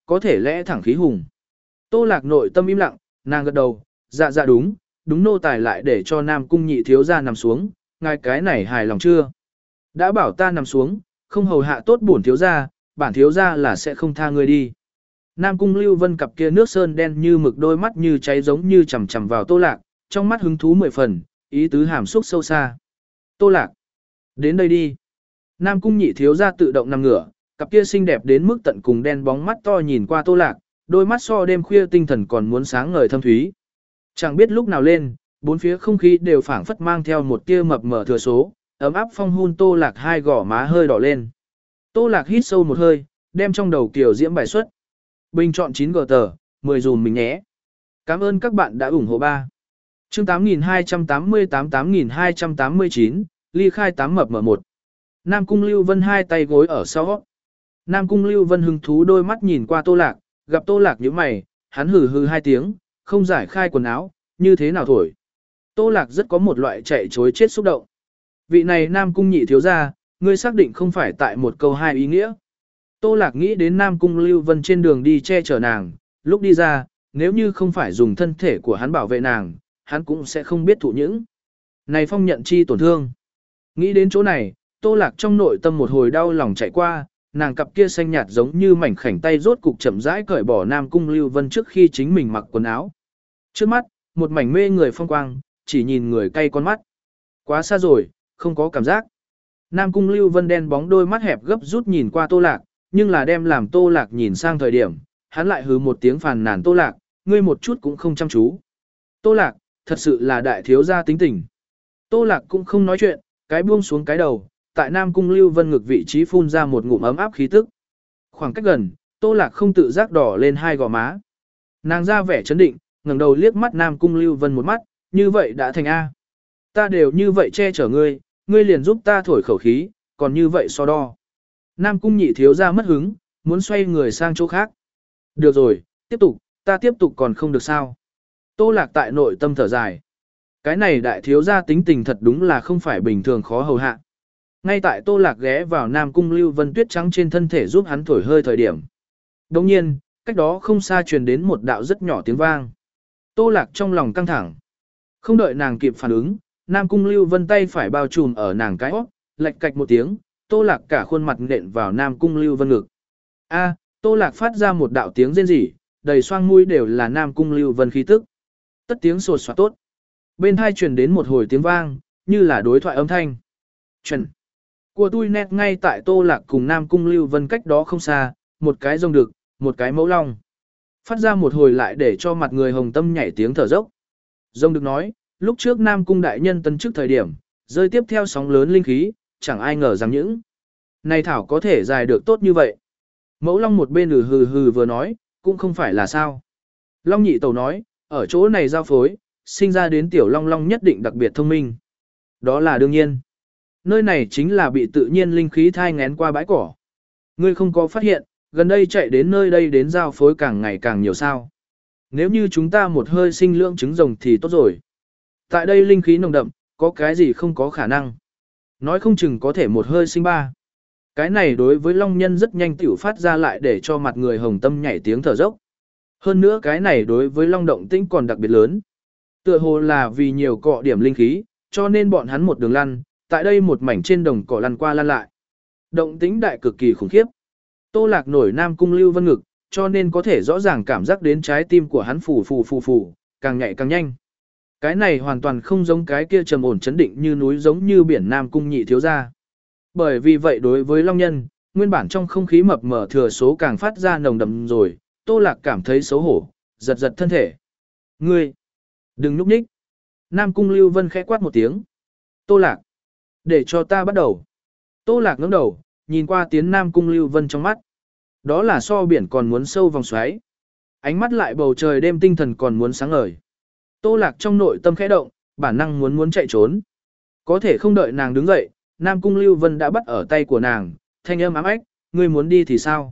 có thể lẽ thẳng khí hùng. Tô Lạc nội tâm im lặng, nàng gật đầu, dạ dạ đúng, đúng nô tài lại để cho Nam Cung nhị thiếu gia nằm xuống, ngài cái này hài lòng chưa? Đã bảo ta nằm xuống, không hầu hạ tốt bổn thiếu gia, bản thiếu gia là sẽ không tha ngươi đi. Nam Cung Lưu Vân cặp kia nước sơn đen như mực đôi mắt như cháy giống như chằm chằm vào Tô Lạc, trong mắt hứng thú mười phần, ý tứ hàm xúc sâu xa. Tô Lạc, đến đây đi. Nam Cung nhị thiếu gia tự động nằm ngửa, cặp kia xinh đẹp đến mức tận cùng đen bóng mắt to nhìn qua Tô Lạc, đôi mắt so đêm khuya tinh thần còn muốn sáng ngời thâm thúy. Chẳng biết lúc nào lên, bốn phía không khí đều phảng phất mang theo một tia mập mờ thừa số, ấm áp phong hun Tô Lạc hai gò má hơi đỏ lên. Tô Lạc hít sâu một hơi, đem trong đầu kiểu diễm bài xuất. Bình chọn chín g tờ, mười dùm mình nhé. Cảm ơn các bạn đã ủng hộ ba. Chương tám nghìn hai trăm tám mươi tám tám nghìn hai trăm tám mươi chín, ly khai tám mập mở một. Nam Cung Lưu Vân hai tay gối ở sau. Nam Cung Lưu Vân hứng thú đôi mắt nhìn qua Tô Lạc, gặp Tô Lạc nhíu mày, hắn hừ hừ hai tiếng, không giải khai quần áo, như thế nào thổi. Tô Lạc rất có một loại chạy chối chết xúc động. Vị này Nam Cung nhị thiếu gia, ngươi xác định không phải tại một câu hai ý nghĩa. Tô Lạc nghĩ đến Nam Cung Lưu Vân trên đường đi che chở nàng, lúc đi ra, nếu như không phải dùng thân thể của hắn bảo vệ nàng, hắn cũng sẽ không biết thụ những. Này phong nhận chi tổn thương. Nghĩ đến chỗ này, Tô Lạc trong nội tâm một hồi đau lòng chạy qua, nàng cặp kia xanh nhạt giống như mảnh khảnh tay rốt cục chậm rãi cởi bỏ Nam Cung Lưu Vân trước khi chính mình mặc quần áo. Trước mắt, một mảnh mê người phong quang, chỉ nhìn người cay con mắt. Quá xa rồi, không có cảm giác. Nam Cung Lưu Vân đen bóng đôi mắt hẹp gấp rút nhìn qua Tô Lạc, nhưng là đem làm Tô Lạc nhìn sang thời điểm, hắn lại hứ một tiếng phàn nàn Tô Lạc, ngươi một chút cũng không chăm chú. Tô Lạc, thật sự là đại thiếu gia tính tình. Tô Lạc cũng không nói chuyện, cái buông xuống cái đầu, tại Nam Cung Lưu Vân ngực vị trí phun ra một ngụm ấm áp khí tức. Khoảng cách gần, Tô Lạc không tự giác đỏ lên hai gò má. Nàng ra vẻ chấn định, ngẩng đầu liếc mắt Nam Cung Lưu Vân một mắt, như vậy đã thành A. Ta đều như vậy che chở ngươi, ngươi liền giúp ta thổi khẩu khí, còn như vậy so đo. Nam Cung nhị thiếu ra mất hứng, muốn xoay người sang chỗ khác. Được rồi, tiếp tục, ta tiếp tục còn không được sao. Tô Lạc tại nội tâm thở dài. Cái này đại thiếu gia tính tình thật đúng là không phải bình thường khó hầu hạ. Ngay tại Tô Lạc ghé vào Nam Cung Lưu Vân tuyết trắng trên thân thể giúp hắn thổi hơi thời điểm. Đồng nhiên, cách đó không xa truyền đến một đạo rất nhỏ tiếng vang. Tô Lạc trong lòng căng thẳng. Không đợi nàng kịp phản ứng, Nam Cung Lưu Vân tay phải bao trùm ở nàng cái óc, lạch cạch một tiếng, Tô Lạc cả khuôn mặt nện vào Nam Cung Lưu Vân ngực. A, Tô Lạc phát ra một đạo tiếng rên rỉ, đầy xoang mũi đều là Nam Cung Lưu Vân khí tức. Tất tiếng sột soạt tốt. Bên tai truyền đến một hồi tiếng vang, như là đối thoại âm thanh. Chuẩn. Của tôi nét ngay tại Tô Lạc cùng Nam Cung Lưu Vân cách đó không xa, một cái rồng đực, một cái mẫu long. Phát ra một hồi lại để cho mặt người hồng tâm nhảy tiếng thở dốc. Rồng đực nói, lúc trước Nam Cung đại nhân tân chức thời điểm, rơi tiếp theo sóng lớn linh khí, chẳng ai ngờ rằng những này thảo có thể dài được tốt như vậy. Mẫu long một bên hừ hừ hừ vừa nói, cũng không phải là sao. Long nhị tẩu nói, ở chỗ này giao phối, sinh ra đến tiểu long long nhất định đặc biệt thông minh. Đó là đương nhiên. Nơi này chính là bị tự nhiên linh khí thai ngén qua bãi cỏ. Ngươi không có phát hiện, gần đây chạy đến nơi đây đến giao phối càng ngày càng nhiều sao. Nếu như chúng ta một hơi sinh lượng trứng rồng thì tốt rồi. Tại đây linh khí nồng đậm, có cái gì không có khả năng. Nói không chừng có thể một hơi sinh ba. Cái này đối với long nhân rất nhanh tiểu phát ra lại để cho mặt người hồng tâm nhảy tiếng thở dốc. Hơn nữa cái này đối với long động tĩnh còn đặc biệt lớn. Tựa hồ là vì nhiều cọ điểm linh khí, cho nên bọn hắn một đường lăn, tại đây một mảnh trên đồng cỏ lăn qua lăn lại. Động tĩnh đại cực kỳ khủng khiếp. Tô Lạc nổi Nam Cung Lưu Vân ngực, cho nên có thể rõ ràng cảm giác đến trái tim của hắn phù phù phù phù, càng nhạy càng nhanh. Cái này hoàn toàn không giống cái kia trầm ổn chấn định như núi giống như biển Nam Cung nhị thiếu gia. Bởi vì vậy đối với long nhân, nguyên bản trong không khí mập mờ thừa số càng phát ra nồng đậm rồi, Tô Lạc cảm thấy xấu hổ, giật giật thân thể. Ngươi, đừng núp nhích. Nam Cung Lưu Vân khẽ quát một tiếng. Tô Lạc, để cho ta bắt đầu. Tô Lạc ngẩng đầu, nhìn qua tiến Nam Cung Lưu Vân trong mắt. Đó là so biển còn muốn sâu vòng xoáy. Ánh mắt lại bầu trời đêm tinh thần còn muốn sáng ngời. Tô Lạc trong nội tâm khẽ động, bản năng muốn muốn chạy trốn. Có thể không đợi nàng đứng dậy, Nam Cung Lưu Vân đã bắt ở tay của nàng, thanh âm ám ách, ngươi muốn đi thì sao?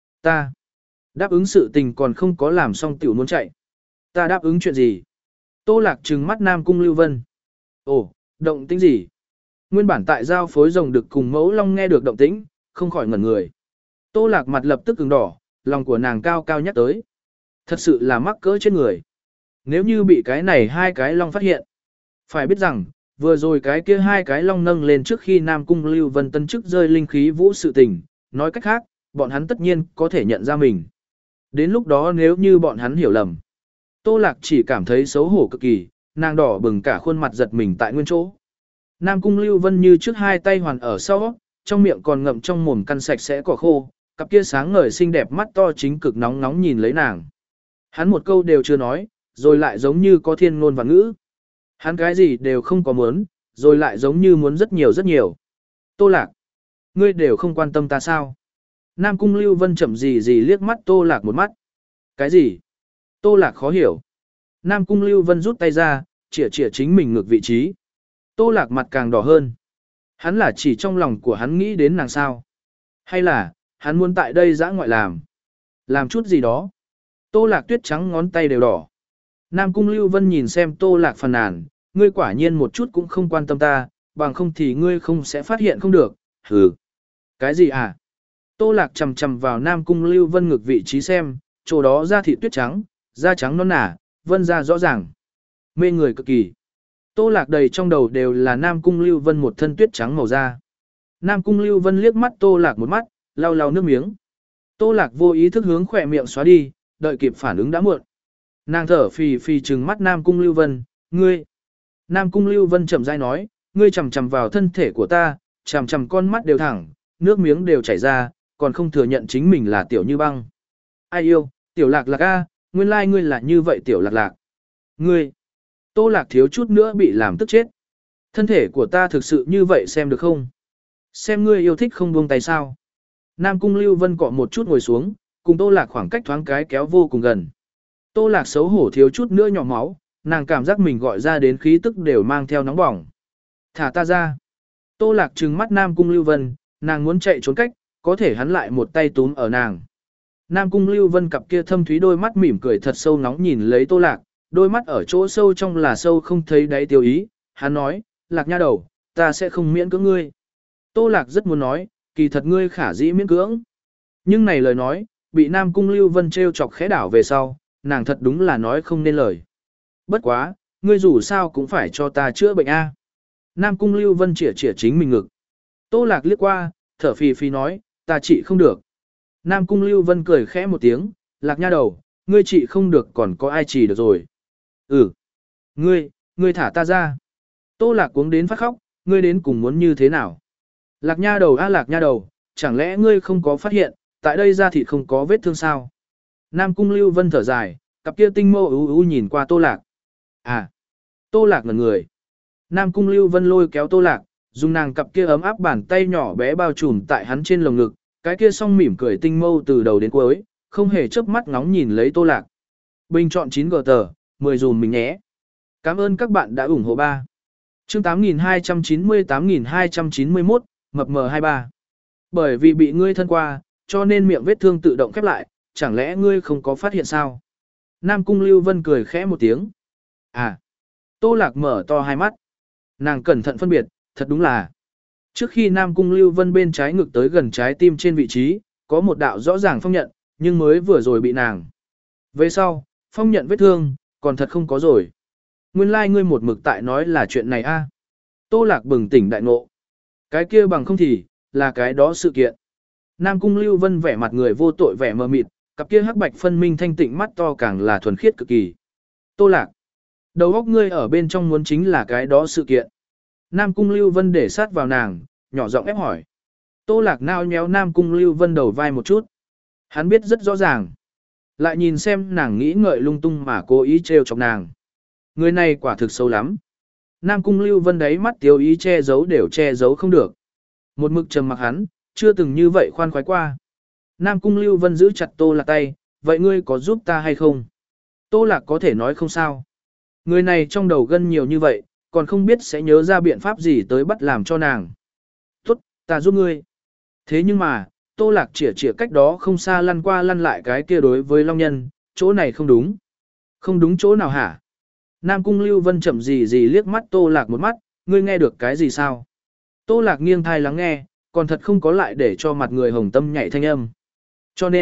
Ta đáp ứng sự tình còn không có làm xong tiểu muốn chạy. Ta đáp ứng chuyện gì? Tô Lạc trừng mắt Nam Cung Lưu Vân. Ồ, động tĩnh gì? Nguyên bản tại giao phối rồng đực cùng mẫu long nghe được động tĩnh, không khỏi ngẩn người. Tô Lạc mặt lập tức cứng đỏ, lòng của nàng cao cao nhắc tới. Thật sự là mắc cỡ trên người. Nếu như bị cái này hai cái long phát hiện. Phải biết rằng, vừa rồi cái kia hai cái long nâng lên trước khi Nam Cung Lưu Vân tân chức rơi linh khí vũ sự tình. Nói cách khác, bọn hắn tất nhiên có thể nhận ra mình. Đến lúc đó nếu như bọn hắn hiểu lầm. Tô Lạc chỉ cảm thấy xấu hổ cực kỳ, nàng đỏ bừng cả khuôn mặt giật mình tại nguyên chỗ. Nam Cung Lưu Vân như trước hai tay hoàn ở sau, trong miệng còn ngậm trong mồm căn sạch sẽ cỏ khô, cặp kia sáng ngời xinh đẹp mắt to chính cực nóng nóng nhìn lấy nàng. Hắn một câu đều chưa nói, rồi lại giống như có thiên ngôn và ngữ. Hắn cái gì đều không có muốn, rồi lại giống như muốn rất nhiều rất nhiều. Tô Lạc, ngươi đều không quan tâm ta sao? Nam Cung Lưu Vân chậm gì gì liếc mắt Tô Lạc một mắt. Cái gì? Tô Lạc khó hiểu. Nam Cung Lưu Vân rút tay ra, chĩa chĩa chính mình ngược vị trí. Tô Lạc mặt càng đỏ hơn. Hắn là chỉ trong lòng của hắn nghĩ đến nàng sao? Hay là, hắn muốn tại đây dã ngoại làm? Làm chút gì đó? Tô Lạc tuyết trắng ngón tay đều đỏ. Nam Cung Lưu Vân nhìn xem Tô Lạc phàn nàn, ngươi quả nhiên một chút cũng không quan tâm ta, bằng không thì ngươi không sẽ phát hiện không được. Hừ. Cái gì à? Tô Lạc chầm chầm vào Nam Cung Lưu Vân ngược vị trí xem, chỗ đó da thịt tuyết trắng, da trắng non nả, vân da rõ ràng. Mê người cực kỳ. Tô Lạc đầy trong đầu đều là Nam Cung Lưu Vân một thân tuyết trắng màu da. Nam Cung Lưu Vân liếc mắt Tô Lạc một mắt, lau lau nước miếng. Tô Lạc vô ý thức hướng khỏe miệng xóa đi, đợi kịp phản ứng đã muộn. Nàng thở phì phì trừng mắt Nam Cung Lưu Vân, ngươi. Nam Cung Lưu Vân chậm rãi nói, ngươi chầm chầm vào thân thể của ta, chầm chầm con mắt đều thẳng, nước miếng đều chảy ra, còn không thừa nhận chính mình là tiểu như băng. Ai yêu, tiểu lạc lạc a, nguyên lai ngươi là như vậy tiểu lạc lạc. Ngươi. Tô Lạc thiếu chút nữa bị làm tức chết. Thân thể của ta thực sự như vậy xem được không? Xem ngươi yêu thích không buông tay sao? Nam Cung Lưu Vân cọ một chút ngồi xuống, cùng Tô Lạc khoảng cách thoáng cái kéo vô cùng gần. Tô Lạc xấu hổ thiếu chút nữa nhỏ máu, nàng cảm giác mình gọi ra đến khí tức đều mang theo nóng bỏng. Thả ta ra. Tô Lạc trừng mắt Nam Cung Lưu Vân, nàng muốn chạy trốn cách, có thể hắn lại một tay túm ở nàng. Nam Cung Lưu Vân cặp kia thâm thúy đôi mắt mỉm cười thật sâu nóng nhìn lấy Tô Lạc, đôi mắt ở chỗ sâu trong là sâu không thấy đáy tiêu ý, hắn nói, Lạc nha đầu, ta sẽ không miễn cưỡng ngươi. Tô Lạc rất muốn nói, kỳ thật ngươi khả dĩ miễn cưỡng. Nhưng này lời nói, bị Nam Cung Lưu Vân trêu chọc khẽ đảo về sau, nàng thật đúng là nói không nên lời. Bất quá, ngươi dù sao cũng phải cho ta chữa bệnh a. Nam Cung Lưu Vân chĩa chĩa chính mình ngực. Tô Lạc liếc qua, thở phì phì nói, ta trị không được. Nam Cung Lưu Vân cười khẽ một tiếng, Lạc nha đầu, ngươi trị không được còn có ai trị được rồi. Ừ. Ngươi, ngươi thả ta ra. Tô Lạc cuống đến phát khóc, ngươi đến cùng muốn như thế nào? Lạc nha đầu a Lạc nha đầu, chẳng lẽ ngươi không có phát hiện, tại đây da thịt không có vết thương sao? Nam Cung Lưu Vân thở dài, cặp kia tinh mâu ú ú nhìn qua Tô Lạc. À. Tô Lạc ngẩn người. Nam Cung Lưu Vân lôi kéo Tô Lạc, dùng nàng cặp kia ấm áp bàn tay nhỏ bé bao trùm tại hắn trên lồng ngực, cái kia song mỉm cười tinh mâu từ đầu đến cuối, không hề chớp mắt ngóng nhìn lấy Tô Lạc. Bình chọn chín G tờ, mười dùm mình nhé. Cảm ơn các bạn đã ủng hộ ba. Chương tám nghìn hai trăm chín mươi tám nghìn hai trăm chín mươi mốt, mập mờ hai mươi ba. Bởi vì bị ngươi thân qua, cho nên miệng vết thương tự động khép lại, chẳng lẽ ngươi không có phát hiện sao? Nam Cung Lưu Vân cười khẽ một tiếng. À. Tô Lạc mở to hai mắt. Nàng cẩn thận phân biệt, thật đúng là. Trước khi Nam Cung Lưu Vân bên trái ngực tới gần trái tim trên vị trí, có một đạo rõ ràng phong nhận, nhưng mới vừa rồi bị nàng. Về sau, phong nhận vết thương, còn thật không có rồi. Nguyên lai like ngươi một mực tại nói là chuyện này a. Tô Lạc bừng tỉnh đại ngộ. Cái kia bằng không thì, là cái đó sự kiện. Nam Cung Lưu Vân vẻ mặt người vô tội vẻ mờ mịt, cặp kia hắc bạch phân minh thanh tịnh mắt to càng là thuần khiết cực kỳ. Tô Lạc, đầu óc ngươi ở bên trong muốn chính là cái đó sự kiện. Nam Cung Lưu Vân để sát vào nàng, nhỏ giọng ép hỏi. Tô Lạc nao nhéo Nam Cung Lưu Vân đầu vai một chút. Hắn biết rất rõ ràng. Lại nhìn xem nàng nghĩ ngợi lung tung mà cố ý trêu chọc nàng. Người này quả thực xấu lắm. Nam Cung Lưu Vân đấy mắt tiêu ý che giấu đều che giấu không được. Một mực trầm mặc hắn, chưa từng như vậy khoan khoái qua. Nam Cung Lưu Vân giữ chặt Tô Lạc tay, vậy ngươi có giúp ta hay không? Tô Lạc có thể nói không sao. Người này trong đầu gân nhiều như vậy, còn không biết sẽ nhớ ra biện pháp gì tới bắt làm cho nàng. Tốt, ta giúp ngươi. Thế nhưng mà, Tô Lạc chỉa chỉa cách đó không xa lăn qua lăn lại cái kia đối với Long Nhân, chỗ này không đúng. Không đúng chỗ nào hả? Nam Cung Lưu Vân chậm gì gì liếc mắt Tô Lạc một mắt, ngươi nghe được cái gì sao? Tô Lạc nghiêng thai lắng nghe, còn thật không có lại để cho mặt người hồng tâm nhảy thanh âm. Cho nên,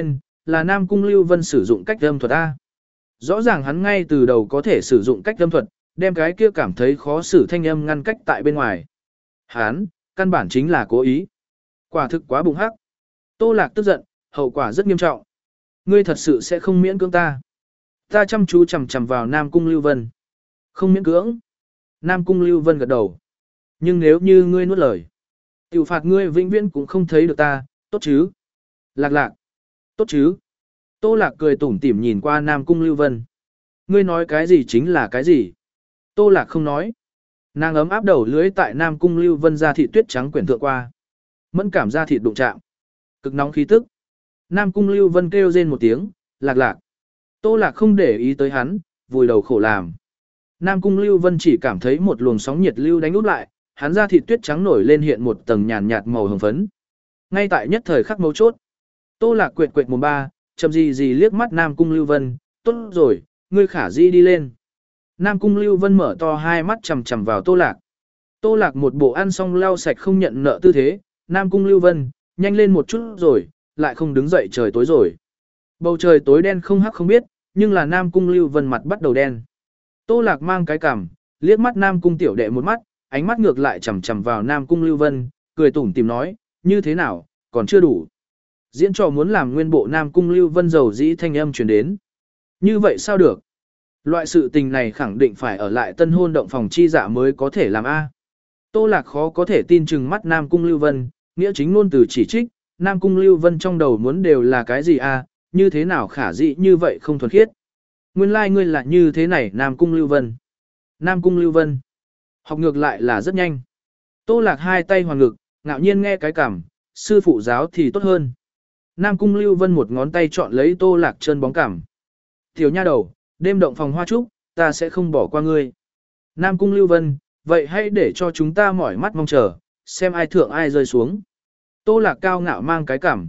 là Nam Cung Lưu Vân sử dụng cách âm thuật A. Rõ ràng hắn ngay từ đầu có thể sử dụng cách âm thuật, đem cái kia cảm thấy khó xử thanh âm ngăn cách tại bên ngoài. Hắn, căn bản chính là cố ý. Quả thực quá bùng hắc. Tô Lạc tức giận, hậu quả rất nghiêm trọng. Ngươi thật sự sẽ không miễn cưỡng ta. Ta chăm chú chằm chằm vào Nam Cung Lưu Vân. Không miễn cưỡng. Nam Cung Lưu Vân gật đầu. Nhưng nếu như ngươi nuốt lời, tiểu phạt ngươi vĩnh viễn cũng không thấy được ta, tốt chứ? Lạc lạc. Tốt chứ? Tô Lạc cười tủm tỉm nhìn qua Nam Cung Lưu Vân. Ngươi nói cái gì chính là cái gì? Tô Lạc không nói. Nàng ấm áp đầu lưới tại Nam Cung Lưu Vân ra thịt tuyết trắng quyển thượng qua. Mẫn cảm ra thịt đụng chạm. Cực nóng khí tức. Nam Cung Lưu Vân kêu rên một tiếng, lạc lạc. Tô Lạc không để ý tới hắn, vùi đầu khổ làm. Nam Cung Lưu Vân chỉ cảm thấy một luồng sóng nhiệt lưu đánh úp lại, hắn ra thịt tuyết trắng nổi lên hiện một tầng nhàn nhạt màu hồng phấn. Ngay tại nhất thời khắc mấu chốt, Tô Lạc quệt quệt mồm ba, chậm gì gì liếc mắt Nam Cung Lưu Vân, tốt rồi, ngươi khả di đi lên. Nam Cung Lưu Vân mở to hai mắt chằm chằm vào Tô Lạc. Tô Lạc một bộ ăn xong lau sạch không nhận nợ tư thế, Nam Cung Lưu Vân, nhanh lên một chút rồi, lại không đứng dậy trời tối rồi. Bầu trời tối đen không hắc không biết, nhưng là Nam Cung Lưu Vân mặt bắt đầu đen. Tô Lạc mang cái cằm, liếc mắt Nam Cung tiểu đệ một mắt, ánh mắt ngược lại chằm chằm vào Nam Cung Lưu Vân, cười tủm tỉm nói, như thế nào, còn chưa đủ. Diễn trò muốn làm nguyên bộ Nam Cung Lưu Vân dầu dĩ thanh âm truyền đến. Như vậy sao được? Loại sự tình này khẳng định phải ở lại tân hôn động phòng chi dạ mới có thể làm A. Tô Lạc khó có thể tin chừng mắt Nam Cung Lưu Vân, nghĩa chính ngôn từ chỉ trích, Nam Cung Lưu Vân trong đầu muốn đều là cái gì A, như thế nào khả dĩ như vậy không thuần khiết. Nguyên lai like ngươi là như thế này Nam Cung Lưu Vân. Nam Cung Lưu Vân. Học ngược lại là rất nhanh. Tô Lạc hai tay hoàn ngực, ngạo nhiên nghe cái cảm, sư phụ giáo thì tốt hơn. Nam Cung Lưu Vân một ngón tay chọn lấy Tô Lạc chân bóng cảm. Tiểu nha đầu, đêm động phòng hoa trúc, ta sẽ không bỏ qua ngươi. Nam Cung Lưu Vân, vậy hãy để cho chúng ta mỏi mắt mong chờ, xem ai thượng ai rơi xuống. Tô Lạc cao ngạo mang cái cảm.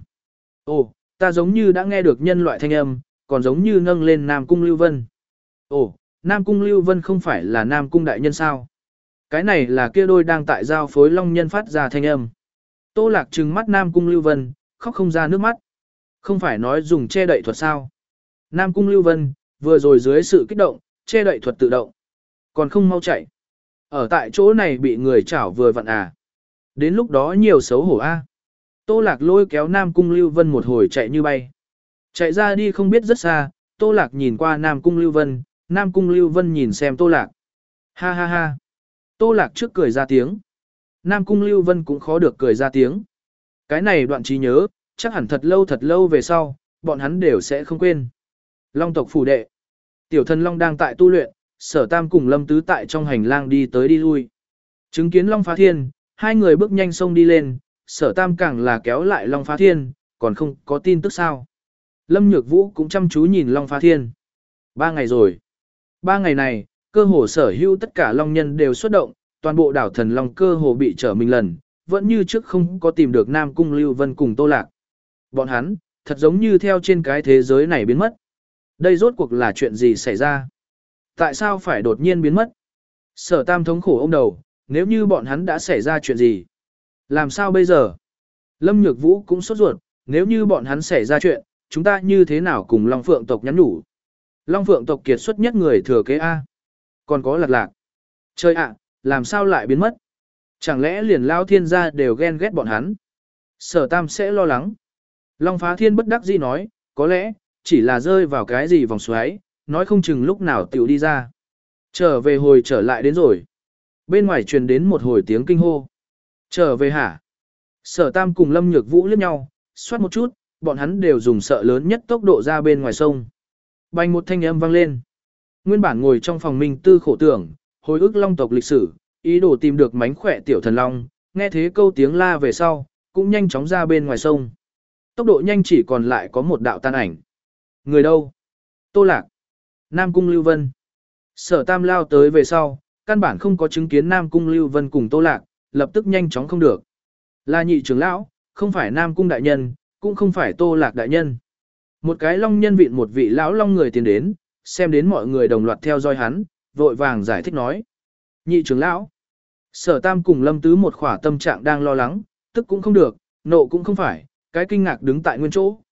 Ồ, ta giống như đã nghe được nhân loại thanh âm, còn giống như nâng lên Nam Cung Lưu Vân. Ồ, Nam Cung Lưu Vân không phải là Nam Cung đại nhân sao? Cái này là kia đôi đang tại giao phối long nhân phát ra thanh âm. Tô Lạc trừng mắt Nam Cung Lưu Vân, khóc không ra nước mắt. Không phải nói dùng che đậy thuật sao? Nam Cung Lưu Vân, vừa rồi dưới sự kích động, che đậy thuật tự động. Còn không mau chạy. Ở tại chỗ này bị người chảo vừa vặn à. Đến lúc đó nhiều xấu hổ a. Tô Lạc lôi kéo Nam Cung Lưu Vân một hồi chạy như bay. Chạy ra đi không biết rất xa, Tô Lạc nhìn qua Nam Cung Lưu Vân, Nam Cung Lưu Vân nhìn xem Tô Lạc. Ha ha ha. Tô Lạc trước cười ra tiếng. Nam Cung Lưu Vân cũng khó được cười ra tiếng. Cái này đoạn trí nhớ, chắc hẳn thật lâu thật lâu về sau, bọn hắn đều sẽ không quên. Long tộc phủ đệ. Tiểu thần Long đang tại tu luyện, Sở Tam cùng Lâm Tứ tại trong hành lang đi tới đi lui. Chứng kiến Long Phá Thiên, hai người bước nhanh sông đi lên, Sở Tam càng là kéo lại Long Phá Thiên, còn không có tin tức sao. Lâm Nhược Vũ cũng chăm chú nhìn Long Phá Thiên. Ba ngày rồi. Ba ngày này, cơ hồ sở hữu tất cả Long nhân đều xuất động, toàn bộ đảo thần Long cơ hồ bị trở mình lần, vẫn như trước không có tìm được Nam Cung Lưu Vân cùng Tô Lạc. Bọn hắn, thật giống như theo trên cái thế giới này biến mất. Đây rốt cuộc là chuyện gì xảy ra? Tại sao phải đột nhiên biến mất? Sở Tam thống khổ ôm đầu, nếu như bọn hắn đã xảy ra chuyện gì? Làm sao bây giờ? Lâm Nhược Vũ cũng sốt ruột, nếu như bọn hắn xảy ra chuyện, chúng ta như thế nào cùng Long Phượng tộc nhắn nhủ? Long Phượng tộc kiệt xuất nhất người thừa kế A. Còn có Lạc Lạc. Trời ạ, làm sao lại biến mất? Chẳng lẽ liền Lao Thiên gia đều ghen ghét bọn hắn? Sở Tam sẽ lo lắng. Long Phá Thiên bất đắc dĩ nói, có lẽ, chỉ là rơi vào cái gì vòng xoáy, nói không chừng lúc nào tiểu đi ra. Trở về hồi trở lại đến rồi. Bên ngoài truyền đến một hồi tiếng kinh hô. Trở về hả? Sở Tam cùng Lâm Nhược Vũ liếc nhau, xoát một chút, bọn hắn đều dùng sợ lớn nhất tốc độ ra bên ngoài sông. Bành một thanh âm vang lên. Nguyên bản ngồi trong phòng Minh Tư khổ tưởng, hồi ức Long tộc lịch sử, ý đồ tìm được mánh khỏe tiểu thần long, nghe thế câu tiếng la về sau, cũng nhanh chóng ra bên ngoài sông. Tốc độ nhanh chỉ còn lại có một đạo tan ảnh. Người đâu? Tô Lạc. Nam Cung Lưu Vân. Sở Tam lao tới về sau, căn bản không có chứng kiến Nam Cung Lưu Vân cùng Tô Lạc, lập tức nhanh chóng không được. Là nhị trưởng lão, không phải Nam Cung đại nhân, cũng không phải Tô Lạc đại nhân. Một cái long nhân vịn một vị lão long người tiến đến, xem đến mọi người đồng loạt theo dõi hắn, vội vàng giải thích nói. Nhị trưởng lão. Sở Tam cùng Lâm Tứ một khỏa tâm trạng đang lo lắng, tức cũng không được, nộ cũng không phải, cái kinh ngạc đứng tại nguyên chỗ.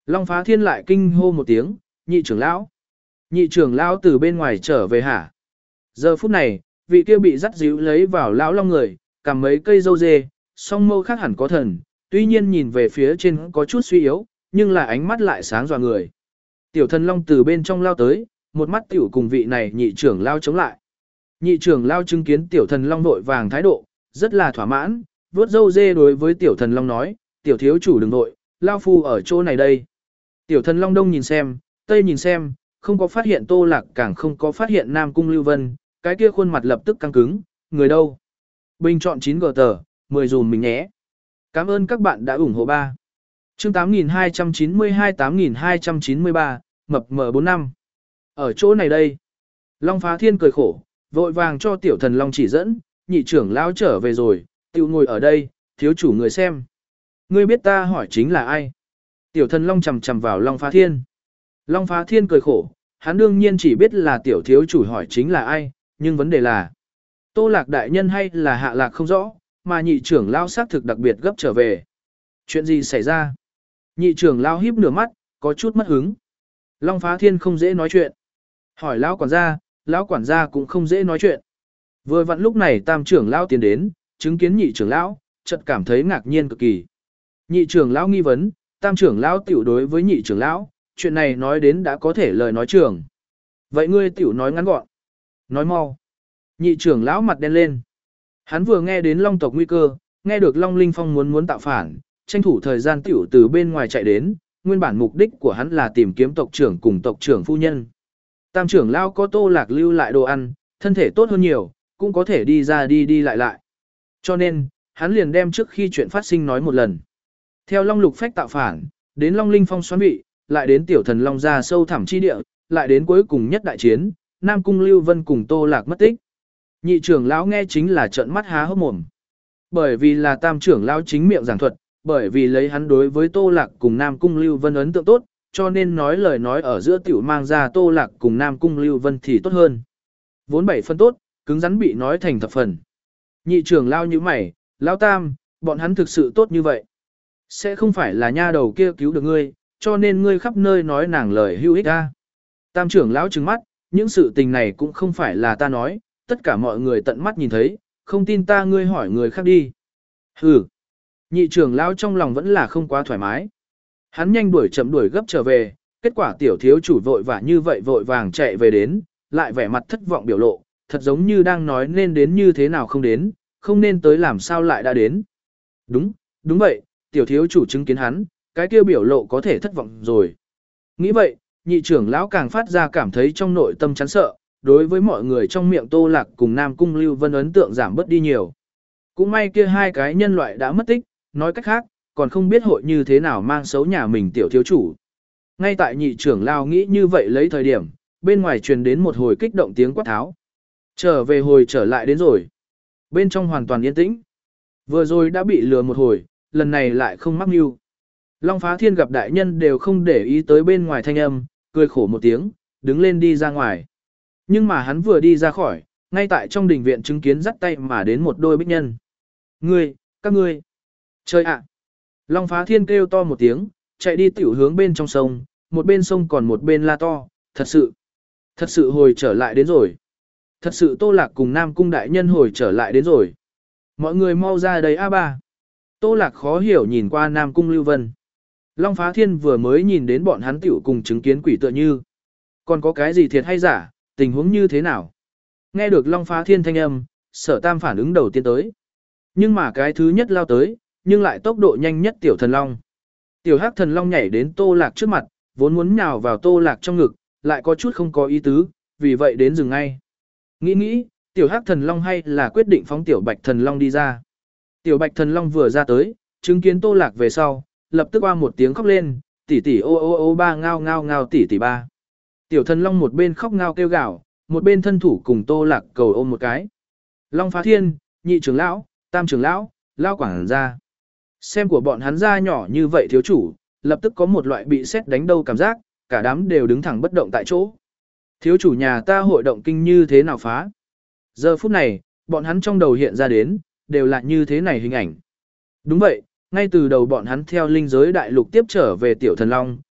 Long Phá Thiên lại kinh hô một tiếng, nhị trưởng lão. Nhị trưởng lão từ bên ngoài trở về hả? Giờ phút này, vị kia bị dắt díu lấy vào lão long người, cầm mấy cây dâu dê, song mâu khác hẳn có thần, tuy nhiên nhìn về phía trên có chút suy yếu, nhưng là ánh mắt lại sáng dọa người. Tiểu thần long từ bên trong lao tới, một mắt tiểu cùng vị này nhị trưởng lao chống lại. Nhị trưởng lao chứng kiến tiểu thần long vội vàng thái độ, rất là thỏa mãn, vuốt dâu dê đối với tiểu thần long nói, tiểu thiếu chủ đừng nội, lao phu ở chỗ này đây. Tiểu thần long đông nhìn xem, tây nhìn xem, không có phát hiện Tô Lạc, càng không có phát hiện Nam Cung Lưu Vân, cái kia khuôn mặt lập tức căng cứng, người đâu? Bình chọn chín gờ tờ, mười dùm mình nhé. Cảm ơn các bạn đã ủng hộ ba. Chương tám nghìn hai trăm chín mươi hai tám nghìn hai trăm chín mươi ba, mập mờ bốn năm. Ở chỗ này đây. Long Phá Thiên cười khổ, vội vàng cho tiểu thần Long chỉ dẫn, nhị trưởng lão trở về rồi, tiểu ngồi ở đây, thiếu chủ người xem. Ngươi biết ta hỏi chính là ai? Tiểu thần Long chầm chầm vào Long Phá Thiên. Long Phá Thiên cười khổ, hắn đương nhiên chỉ biết là tiểu thiếu chủ hỏi chính là ai, nhưng vấn đề là Tô Lạc đại nhân hay là Hạ Lạc không rõ, mà nhị trưởng lão xác thực đặc biệt gấp trở về. Chuyện gì xảy ra? Nhị trưởng lão híp nửa mắt, có chút mất hứng. Long Phá Thiên không dễ nói chuyện. Hỏi lão quản gia, lão quản gia cũng không dễ nói chuyện. Vừa vặn lúc này tam trưởng lão tiến đến, chứng kiến nhị trưởng lão, chợt cảm thấy ngạc nhiên cực kỳ. Nhị trưởng lão nghi vấn, tam trưởng lão tiểu đối với nhị trưởng lão, chuyện này nói đến đã có thể lời nói trưởng. Vậy ngươi tiểu nói ngắn gọn. Nói mau. Nhị trưởng lão mặt đen lên. Hắn vừa nghe đến Long tộc nguy cơ, nghe được Long Linh Phong muốn muốn tạo phản, tranh thủ thời gian tiểu từ bên ngoài chạy đến, nguyên bản mục đích của hắn là tìm kiếm tộc trưởng cùng tộc trưởng phu nhân. Tam trưởng lão có Tô Lạc lưu lại đồ ăn, thân thể tốt hơn nhiều, cũng có thể đi ra đi đi lại lại. Cho nên, hắn liền đem trước khi chuyện phát sinh nói một lần. Theo Long Lục Phách tạo phản, đến Long Linh Phong xoắn vị, lại đến tiểu thần Long ra sâu thẳm chi địa, lại đến cuối cùng nhất đại chiến, Nam Cung Lưu Vân cùng Tô Lạc mất tích. Nhị trưởng lão nghe chính là trợn mắt há hốc mồm. Bởi vì là tam trưởng lão chính miệng giảng thuật, bởi vì lấy hắn đối với Tô Lạc cùng Nam Cung Lưu Vân ấn tượng tốt, cho nên nói lời nói ở giữa tiểu mang ra Tô Lạc cùng Nam Cung Lưu Vân thì tốt hơn. Vốn bảy phân tốt, cứng rắn bị nói thành thập phần. Nhị trưởng lão như mày, lão tam, bọn hắn thực sự tốt như vậy. Sẽ không phải là nha đầu kia cứu được ngươi, cho nên ngươi khắp nơi nói nàng lời hữu ích ra. Tam trưởng lão trừng mắt, những sự tình này cũng không phải là ta nói, tất cả mọi người tận mắt nhìn thấy, không tin ta ngươi hỏi người khác đi. Hừ. Nhị trưởng lão trong lòng vẫn là không quá thoải mái. Hắn nhanh đuổi chậm đuổi gấp trở về, kết quả tiểu thiếu chủ vội vã như vậy vội vàng chạy về đến, lại vẻ mặt thất vọng biểu lộ, thật giống như đang nói nên đến như thế nào không đến, không nên tới làm sao lại đã đến. Đúng, đúng vậy, tiểu thiếu chủ chứng kiến hắn, cái kia biểu lộ có thể thất vọng rồi. Nghĩ vậy, nhị trưởng lão càng phát ra cảm thấy trong nội tâm chán sợ, đối với mọi người trong miệng Tô Lạc cùng Nam Cung Lưu Vân ấn tượng giảm bớt đi nhiều. Cũng may kia hai cái nhân loại đã mất tích, nói cách khác, còn không biết hội như thế nào mang xấu nhà mình tiểu thiếu chủ. Ngay tại nhị trưởng lão nghĩ như vậy lấy thời điểm, bên ngoài truyền đến một hồi kích động tiếng quát tháo. Trở về hồi trở lại đến rồi. Bên trong hoàn toàn yên tĩnh. Vừa rồi đã bị lừa một hồi, lần này lại không mắc mưu. Long Phá Thiên gặp đại nhân đều không để ý tới bên ngoài thanh âm, cười khổ một tiếng, đứng lên đi ra ngoài. Nhưng mà hắn vừa đi ra khỏi, ngay tại trong đình viện chứng kiến dắt tay mà đến một đôi bích nhân. Ngươi, các ngươi. Chơi ạ. Long Phá Thiên kêu to một tiếng, chạy đi tiểu hướng bên trong sông, một bên sông còn một bên la to, thật sự. Thật sự hồi trở lại đến rồi. Thật sự Tô Lạc cùng Nam Cung đại nhân hồi trở lại đến rồi. Mọi người mau ra đây a ba. Tô Lạc khó hiểu nhìn qua Nam Cung Lưu Vân. Long Phá Thiên vừa mới nhìn đến bọn hắn tiểu cùng chứng kiến quỷ tựa như. Còn có cái gì thiệt hay giả, tình huống như thế nào? Nghe được Long Phá Thiên thanh âm, Sở Tam phản ứng đầu tiên tới. Nhưng mà cái thứ nhất lao tới, nhưng lại tốc độ nhanh nhất tiểu thần long. Tiểu Hắc thần long nhảy đến Tô Lạc trước mặt, vốn muốn nhào vào Tô Lạc trong ngực, lại có chút không có ý tứ, vì vậy đến dừng ngay. Nghĩ nghĩ, tiểu Hắc thần long hay là quyết định phóng tiểu Bạch thần long đi ra. Tiểu Bạch thần long vừa ra tới, chứng kiến Tô Lạc về sau, lập tức qua một tiếng khóc lên, tỷ tỷ ô ô ô ba ngao ngao ngao tỷ tỷ ba. Tiểu thần long một bên khóc ngao kêu gào, một bên thân thủ cùng Tô Lạc cầu ôm một cái. Long Phá Thiên, nhị trưởng lão, tam trưởng lão, lao quảng ra. Xem của bọn hắn ra nhỏ như vậy thiếu chủ, lập tức có một loại bị sét đánh đâu cảm giác, cả đám đều đứng thẳng bất động tại chỗ. Thiếu chủ nhà ta hội động kinh như thế nào phá? Giờ phút này, bọn hắn trong đầu hiện ra đến, đều là như thế này hình ảnh. Đúng vậy, ngay từ đầu bọn hắn theo linh giới đại lục tiếp trở về tiểu thần long,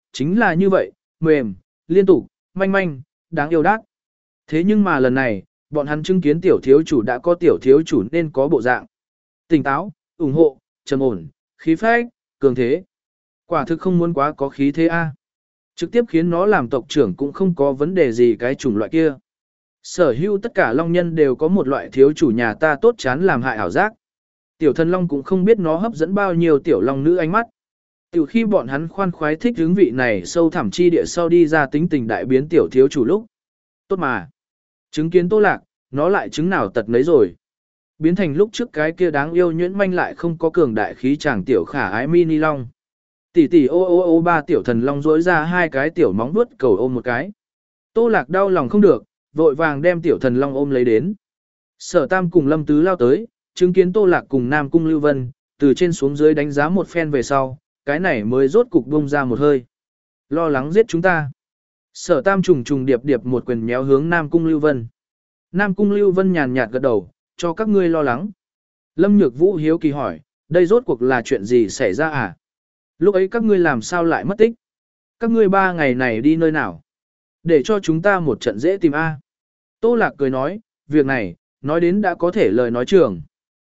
chính là như vậy, mềm, liên tục, manh manh, đáng yêu đát. Thế nhưng mà lần này, bọn hắn chứng kiến tiểu thiếu chủ đã có tiểu thiếu chủ nên có bộ dạng. Tỉnh táo, ủng hộ, trầm ổn, khí phách, cường thế. Quả thực không muốn quá có khí thế a. Trực tiếp khiến nó làm tộc trưởng cũng không có vấn đề gì cái chủng loại kia. Sở hữu tất cả long nhân đều có một loại thiếu chủ nhà ta tốt chán làm hại ảo giác. Tiểu thần long cũng không biết nó hấp dẫn bao nhiêu tiểu long nữ ánh mắt. Từ khi bọn hắn khoan khoái thích hướng vị này sâu thẳm chi địa sau đi ra tính tình đại biến tiểu thiếu chủ lúc. Tốt mà. Chứng kiến Tô Lạc, nó lại chứng nào tật nấy rồi. Biến thành lúc trước cái kia đáng yêu nhuyễn manh lại không có cường đại khí chàng tiểu khả ái mini long. Tỷ tỷ ô ô ô ba tiểu thần long rỗi ra hai cái tiểu móng vuốt cầu ôm một cái. Tô Lạc đau lòng không được, vội vàng đem tiểu thần long ôm lấy đến. Sở Tam cùng Lâm Tứ lao tới, chứng kiến Tô Lạc cùng Nam Cung Lưu Vân, từ trên xuống dưới đánh giá một phen về sau, cái này mới rốt cục bông ra một hơi. Lo lắng giết chúng ta. Sở Tam trùng trùng điệp điệp một quyền méo hướng Nam Cung Lưu Vân. Nam Cung Lưu Vân nhàn nhạt gật đầu, cho các ngươi lo lắng. Lâm Nhược Vũ hiếu kỳ hỏi, đây rốt cuộc là chuyện gì xảy ra à? Lúc ấy các ngươi làm sao lại mất tích? Các ngươi ba ngày này đi nơi nào? Để cho chúng ta một trận dễ tìm A. Tô Lạc cười nói, việc này, nói đến đã có thể lời nói trường.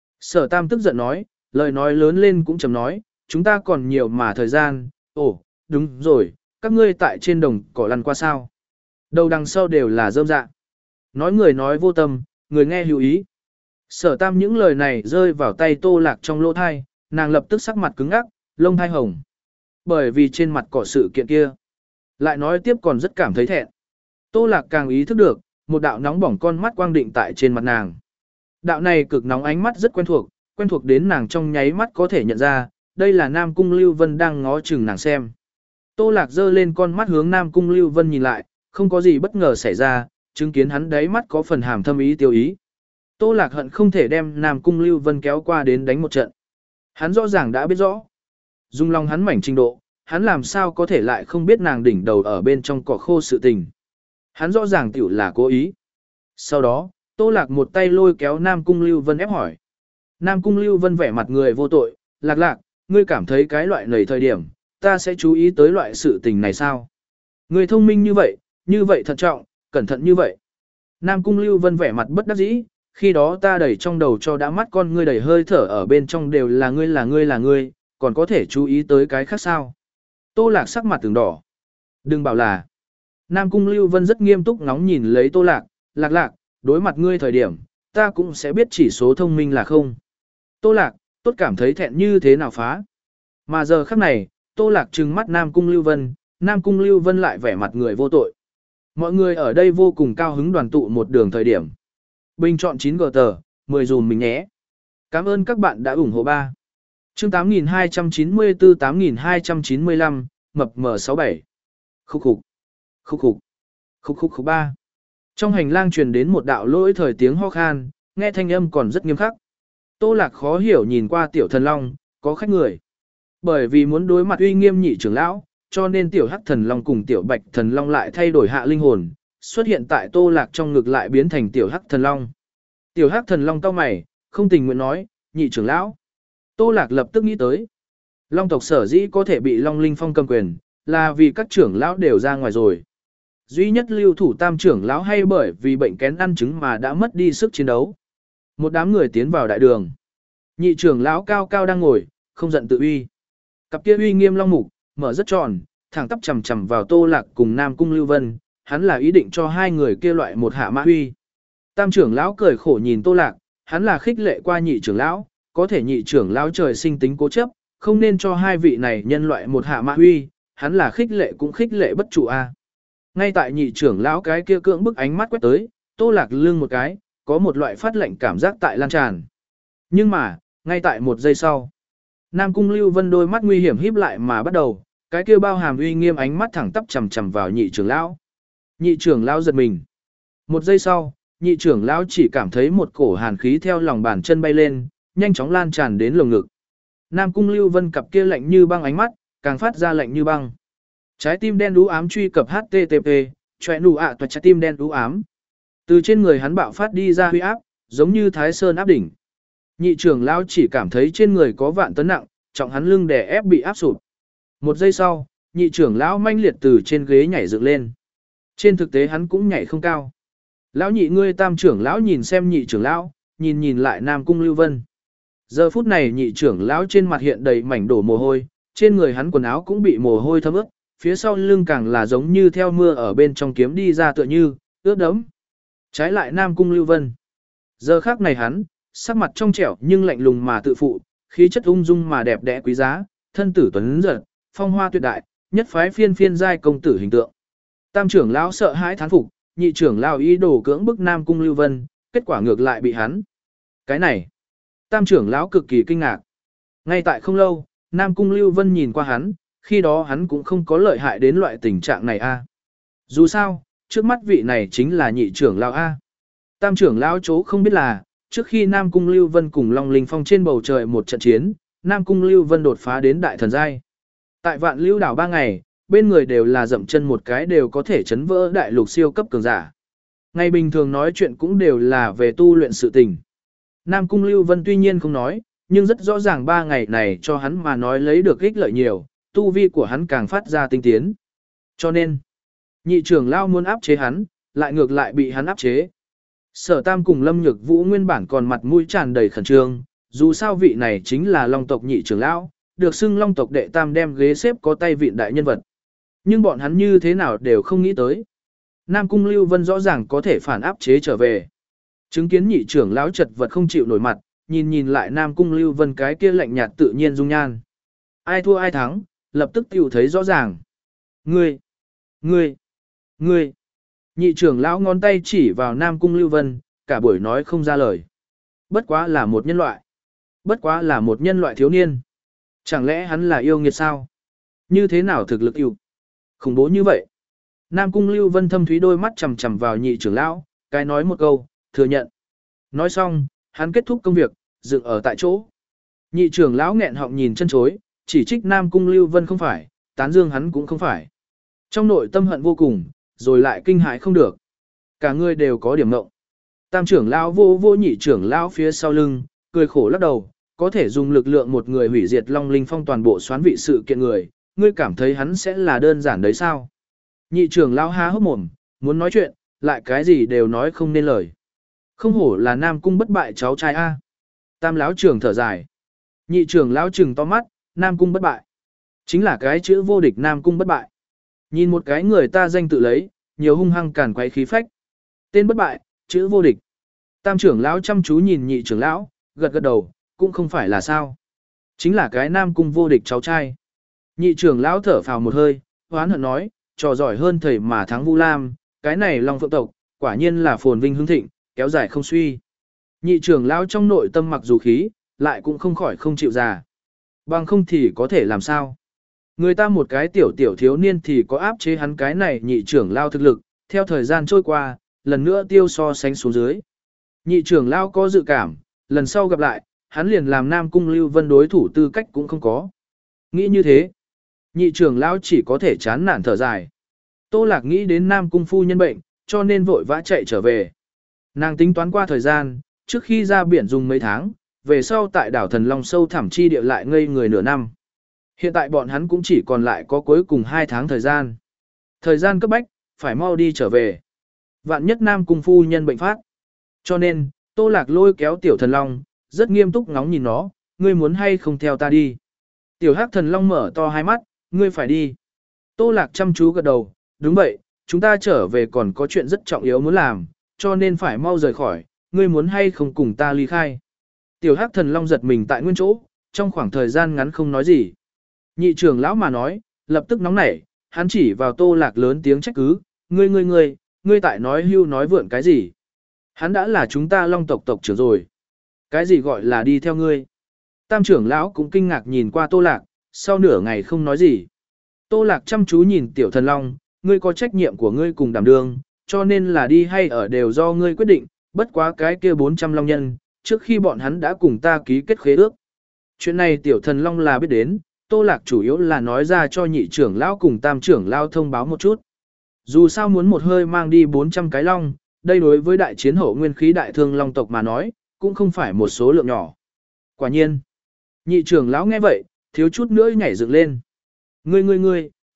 Sở Tam tức giận nói, lời nói lớn lên cũng chầm nói, chúng ta còn nhiều mà thời gian, ồ, đúng rồi, các ngươi tại trên đồng cỏ lăn qua sao. Đầu đằng sau đều là rơm dạ. Nói người nói vô tâm, người nghe hữu ý. Sở Tam những lời này rơi vào tay Tô Lạc trong lỗ thai, nàng lập tức sắc mặt cứng ngắc, lông thai hồng. Bởi vì trên mặt cỏ sự kiện kia. Lại nói tiếp còn rất cảm thấy thẹn. Tô Lạc càng ý thức được, một đạo nóng bỏng con mắt quang định tại trên mặt nàng. Đạo này cực nóng ánh mắt rất quen thuộc, quen thuộc đến nàng trong nháy mắt có thể nhận ra, đây là Nam Cung Lưu Vân đang ngó chừng nàng xem. Tô Lạc giơ lên con mắt hướng Nam Cung Lưu Vân nhìn lại, không có gì bất ngờ xảy ra, chứng kiến hắn đáy mắt có phần hàm thâm ý tiêu ý. Tô Lạc hận không thể đem Nam Cung Lưu Vân kéo qua đến đánh một trận. Hắn rõ ràng đã biết rõ. Dung lòng hắn mảnh trình độ, hắn làm sao có thể lại không biết nàng đỉnh đầu ở bên trong cỏ khô sự tình. Hắn rõ ràng tiểu là cố ý. Sau đó, Tô Lạc một tay lôi kéo Nam Cung Lưu Vân ép hỏi. Nam Cung Lưu Vân vẻ mặt người vô tội, Lạc Lạc, ngươi cảm thấy cái loại nầy thời điểm, ta sẽ chú ý tới loại sự tình này sao? Ngươi thông minh như vậy, như vậy thận trọng, cẩn thận như vậy. Nam Cung Lưu Vân vẻ mặt bất đắc dĩ, khi đó ta đẩy trong đầu cho đã mắt con ngươi đầy hơi thở ở bên trong đều là ngươi là ngươi là ngươi, còn có thể chú ý tới cái khác sao? Tô Lạc sắc mặt từng đỏ. Đừng bảo là. Nam Cung Lưu Vân rất nghiêm túc ngóng nhìn lấy Tô Lạc, Lạc Lạc, đối mặt ngươi thời điểm, ta cũng sẽ biết chỉ số thông minh là không. Tô Lạc, tốt cảm thấy thẹn như thế nào phá. Mà giờ khắc này, Tô Lạc trừng mắt Nam Cung Lưu Vân, Nam Cung Lưu Vân lại vẻ mặt người vô tội. Mọi người ở đây vô cùng cao hứng đoàn tụ một đường thời điểm. Bình chọn chín gờ tờ, mười dùm mình nhé. Cảm ơn các bạn đã ủng hộ ba. Chương tám nghìn hai trăm chín mươi tư tám nghìn hai trăm chín mươi lăm, mập mờ sáu bảy. Khúc khục. Khúc khục. Khúc khúc khúc ba. Trong hành lang truyền đến một đạo lỗi thời tiếng ho khan, nghe thanh âm còn rất nghiêm khắc. Tô Lạc khó hiểu nhìn qua tiểu thần long, có khách người. Bởi vì muốn đối mặt uy nghiêm nhị trưởng lão, cho nên tiểu hắc thần long cùng tiểu bạch thần long lại thay đổi hạ linh hồn, xuất hiện tại Tô Lạc trong ngực lại biến thành tiểu hắc thần long. Tiểu hắc thần long cau mày, không tình nguyện nói, nhị trưởng lão. Tô Lạc lập tức nghĩ tới. Long tộc sở dĩ có thể bị Long Linh Phong cầm quyền, là vì các trưởng lão đều ra ngoài rồi. Duy nhất lưu thủ tam trưởng lão hay bởi vì bệnh kén ăn trứng mà đã mất đi sức chiến đấu. Một đám người tiến vào đại đường. Nhị trưởng lão cao cao đang ngồi, không giận tự uy. Cặp kia uy nghiêm long mục, mở rất tròn, thẳng tắp chằm chằm vào Tô Lạc cùng Nam Cung Lưu Vân, hắn là ý định cho hai người kia loại một hạ mã uy. Tam trưởng lão cười khổ nhìn Tô Lạc, hắn là khích lệ qua nhị trưởng lão, có thể nhị trưởng lão trời sinh tính cố chấp, không nên cho hai vị này nhân loại một hạ mã uy, hắn là khích lệ cũng khích lệ bất trụ a. Ngay tại nhị trưởng lão cái kia cưỡng bức ánh mắt quét tới, Tô Lạc lưng một cái, có một loại phát lệnh cảm giác tại lan tràn. Nhưng mà, ngay tại một giây sau, Nam Cung Lưu Vân đôi mắt nguy hiểm híp lại mà bắt đầu, cái kia bao hàm uy nghiêm ánh mắt thẳng tắp chằm chằm vào nhị trưởng lão. Nhị trưởng lão giật mình. Một giây sau, nhị trưởng lão chỉ cảm thấy một cổ hàn khí theo lòng bàn chân bay lên, nhanh chóng lan tràn đến lồng ngực. Nam Cung Lưu Vân cặp kia lạnh như băng ánh mắt, càng phát ra lạnh như băng. Trái tim đen đú ám truy cập hát tê tê pê, choẹ nụ ạ toạch trái tim đen đú ám. Từ trên người hắn bạo phát đi ra huy áp, giống như Thái Sơn áp đỉnh. Nhị trưởng lão chỉ cảm thấy trên người có vạn tấn nặng, trọng hắn lưng đè ép bị áp sụp. Một giây sau, Nhị trưởng lão manh liệt từ trên ghế nhảy dựng lên. Trên thực tế hắn cũng nhảy không cao. Lão nhị ngươi tam trưởng lão nhìn xem nhị trưởng lão, nhìn nhìn lại Nam Cung Lưu Vân. Giờ phút này nhị trưởng lão trên mặt hiện đầy mảnh đổ mồ hôi, trên người hắn quần áo cũng bị mồ hôi thấm ướt, phía sau lưng càng là giống như theo mưa ở bên trong kiếm đi ra tựa như, ướt đẫm. Trái lại Nam Cung Lưu Vân. Giờ khác này hắn, sắc mặt trong trẻo nhưng lạnh lùng mà tự phụ, khí chất ung dung mà đẹp đẽ quý giá, thân tử tuấn giật, phong hoa tuyệt đại, nhất phái phiên phiên giai công tử hình tượng. Tam trưởng lão sợ hãi thán phục, nhị trưởng lão ý đồ cưỡng bức Nam Cung Lưu Vân, kết quả ngược lại bị hắn. Cái này, tam trưởng lão cực kỳ kinh ngạc. Ngay tại không lâu, Nam Cung Lưu Vân nhìn qua hắn, khi đó hắn cũng không có lợi hại đến loại tình trạng này a. Dù sao, trước mắt vị này chính là nhị trưởng lão a. Tam trưởng lão chố không biết là, trước khi Nam Cung Lưu Vân cùng Long Linh Phong trên bầu trời một trận chiến, Nam Cung Lưu Vân đột phá đến đại thần giai. Tại Vạn Lưu đảo ba ngày, bên người đều là dậm chân một cái đều có thể chấn vỡ đại lục siêu cấp cường giả. Ngày bình thường nói chuyện cũng đều là về tu luyện sự tình. Nam Cung Lưu Vân tuy nhiên không nói, nhưng rất rõ ràng ba ngày này cho hắn mà nói lấy được ích lợi nhiều, tu vi của hắn càng phát ra tinh tiến. Cho nên, nhị trưởng lão muốn áp chế hắn, lại ngược lại bị hắn áp chế. Sở Tam cùng Lâm Nhược Vũ nguyên bản còn mặt mũi tràn đầy khẩn trương, dù sao vị này chính là Long tộc nhị trưởng lão, được xưng Long tộc đệ tam đem ghế xếp có tay vịn đại nhân vật. Nhưng bọn hắn như thế nào đều không nghĩ tới. Nam Cung Lưu Vân rõ ràng có thể phản áp chế trở về. Chứng kiến nhị trưởng lão chật vật không chịu nổi mặt, nhìn nhìn lại Nam Cung Lưu Vân cái kia lạnh nhạt tự nhiên dung nhan. Ai thua ai thắng, lập tức tiểu thấy rõ ràng. Ngươi, ngươi, ngươi. Nhị trưởng lão ngón tay chỉ vào Nam Cung Lưu Vân, cả buổi nói không ra lời. Bất quá là một nhân loại. Bất quá là một nhân loại thiếu niên. Chẳng lẽ hắn là yêu nghiệt sao? Như thế nào thực lực yêu? Khủng bố như vậy. Nam Cung Lưu Vân thâm thúy đôi mắt chằm chằm vào nhị trưởng lão, cái nói một câu, thừa nhận. Nói xong, hắn kết thúc công việc, dựng ở tại chỗ. Nhị trưởng lão nghẹn họng nhìn chân chối, chỉ trích Nam Cung Lưu Vân không phải, tán dương hắn cũng không phải. Trong nội tâm hận vô cùng, rồi lại kinh hãi không được. Cả người đều có điểm ngộng. Tam trưởng lão vô vô nhị trưởng lão phía sau lưng, cười khổ lắc đầu, có thể dùng lực lượng một người hủy diệt Long Linh Phong toàn bộ xoán vị sự kiện người, ngươi cảm thấy hắn sẽ là đơn giản đấy sao? Nhị trưởng lão há hốc mồm, muốn nói chuyện, lại cái gì đều nói không nên lời. Không hổ là Nam Cung bất bại cháu trai a. Tam lão trưởng thở dài. Nhị trưởng lão trừng to mắt, Nam Cung bất bại. Chính là cái chữ vô địch Nam Cung bất bại. Nhìn một cái người ta danh tự lấy, nhiều hung hăng càn quấy khí phách. Tên bất bại, chữ vô địch. Tam trưởng lão chăm chú nhìn nhị trưởng lão, gật gật đầu, cũng không phải là sao. Chính là cái Nam Cung vô địch cháu trai. Nhị trưởng lão thở phào một hơi, hoán hận nói, trò giỏi hơn thầy mà thắng Vu Lam, cái này Long Phượng tộc, quả nhiên là phồn vinh hưng thịnh, kéo dài không suy. Nhị trưởng lão trong nội tâm mặc dù khí, lại cũng không khỏi không chịu già. Bằng không thì có thể làm sao? Người ta một cái tiểu tiểu thiếu niên thì có áp chế hắn cái này nhị trưởng lão thực lực, theo thời gian trôi qua, lần nữa tiêu so sánh xuống dưới. Nhị trưởng lão có dự cảm, lần sau gặp lại, hắn liền làm Nam Cung Lưu Vân đối thủ tư cách cũng không có. Nghĩ như thế, nhị trưởng lão chỉ có thể chán nản thở dài. Tô Lạc nghĩ đến Nam Cung phu nhân bệnh, cho nên vội vã chạy trở về. Nàng tính toán qua thời gian, trước khi ra biển dùng mấy tháng, về sau tại đảo Thần Long sâu thẳm chi địa lại ngây người nửa năm. Hiện tại bọn hắn cũng chỉ còn lại có cuối cùng hai tháng thời gian. Thời gian cấp bách, phải mau đi trở về. Vạn nhất Nam Cung phu nhân bệnh phát. Cho nên, Tô Lạc lôi kéo Tiểu Thần Long, rất nghiêm túc ngóng nhìn nó, ngươi muốn hay không theo ta đi. Tiểu Hắc Thần Long mở to hai mắt, ngươi phải đi. Tô Lạc chăm chú gật đầu, đúng vậy, chúng ta trở về còn có chuyện rất trọng yếu muốn làm, cho nên phải mau rời khỏi, ngươi muốn hay không cùng ta ly khai. Tiểu Hắc Thần Long giật mình tại nguyên chỗ, trong khoảng thời gian ngắn không nói gì. Nhị trưởng lão mà nói, lập tức nóng nảy, hắn chỉ vào Tô Lạc lớn tiếng trách cứ, ngươi ngươi ngươi, ngươi tại nói hưu nói vượn cái gì. Hắn đã là chúng ta Long tộc tộc trưởng rồi. Cái gì gọi là đi theo ngươi? Tam trưởng lão cũng kinh ngạc nhìn qua Tô Lạc, sau nửa ngày không nói gì. Tô Lạc chăm chú nhìn Tiểu Thần Long, ngươi có trách nhiệm của ngươi cùng đảm đương, cho nên là đi hay ở đều do ngươi quyết định, bất quá cái kia bốn trăm long nhân, trước khi bọn hắn đã cùng ta ký kết khế ước. Chuyện này Tiểu Thần Long là biết đến, Tô Lạc chủ yếu là nói ra cho nhị trưởng lão cùng tam trưởng lão thông báo một chút. Dù sao muốn một hơi mang đi bốn trăm cái long, đây đối với đại chiến hậu nguyên khí đại thương long tộc mà nói, cũng không phải một số lượng nhỏ. Quả nhiên, nhị trưởng lão nghe vậy, thiếu chút nữa nhảy dựng lên. Ngươi ngươi ngươi,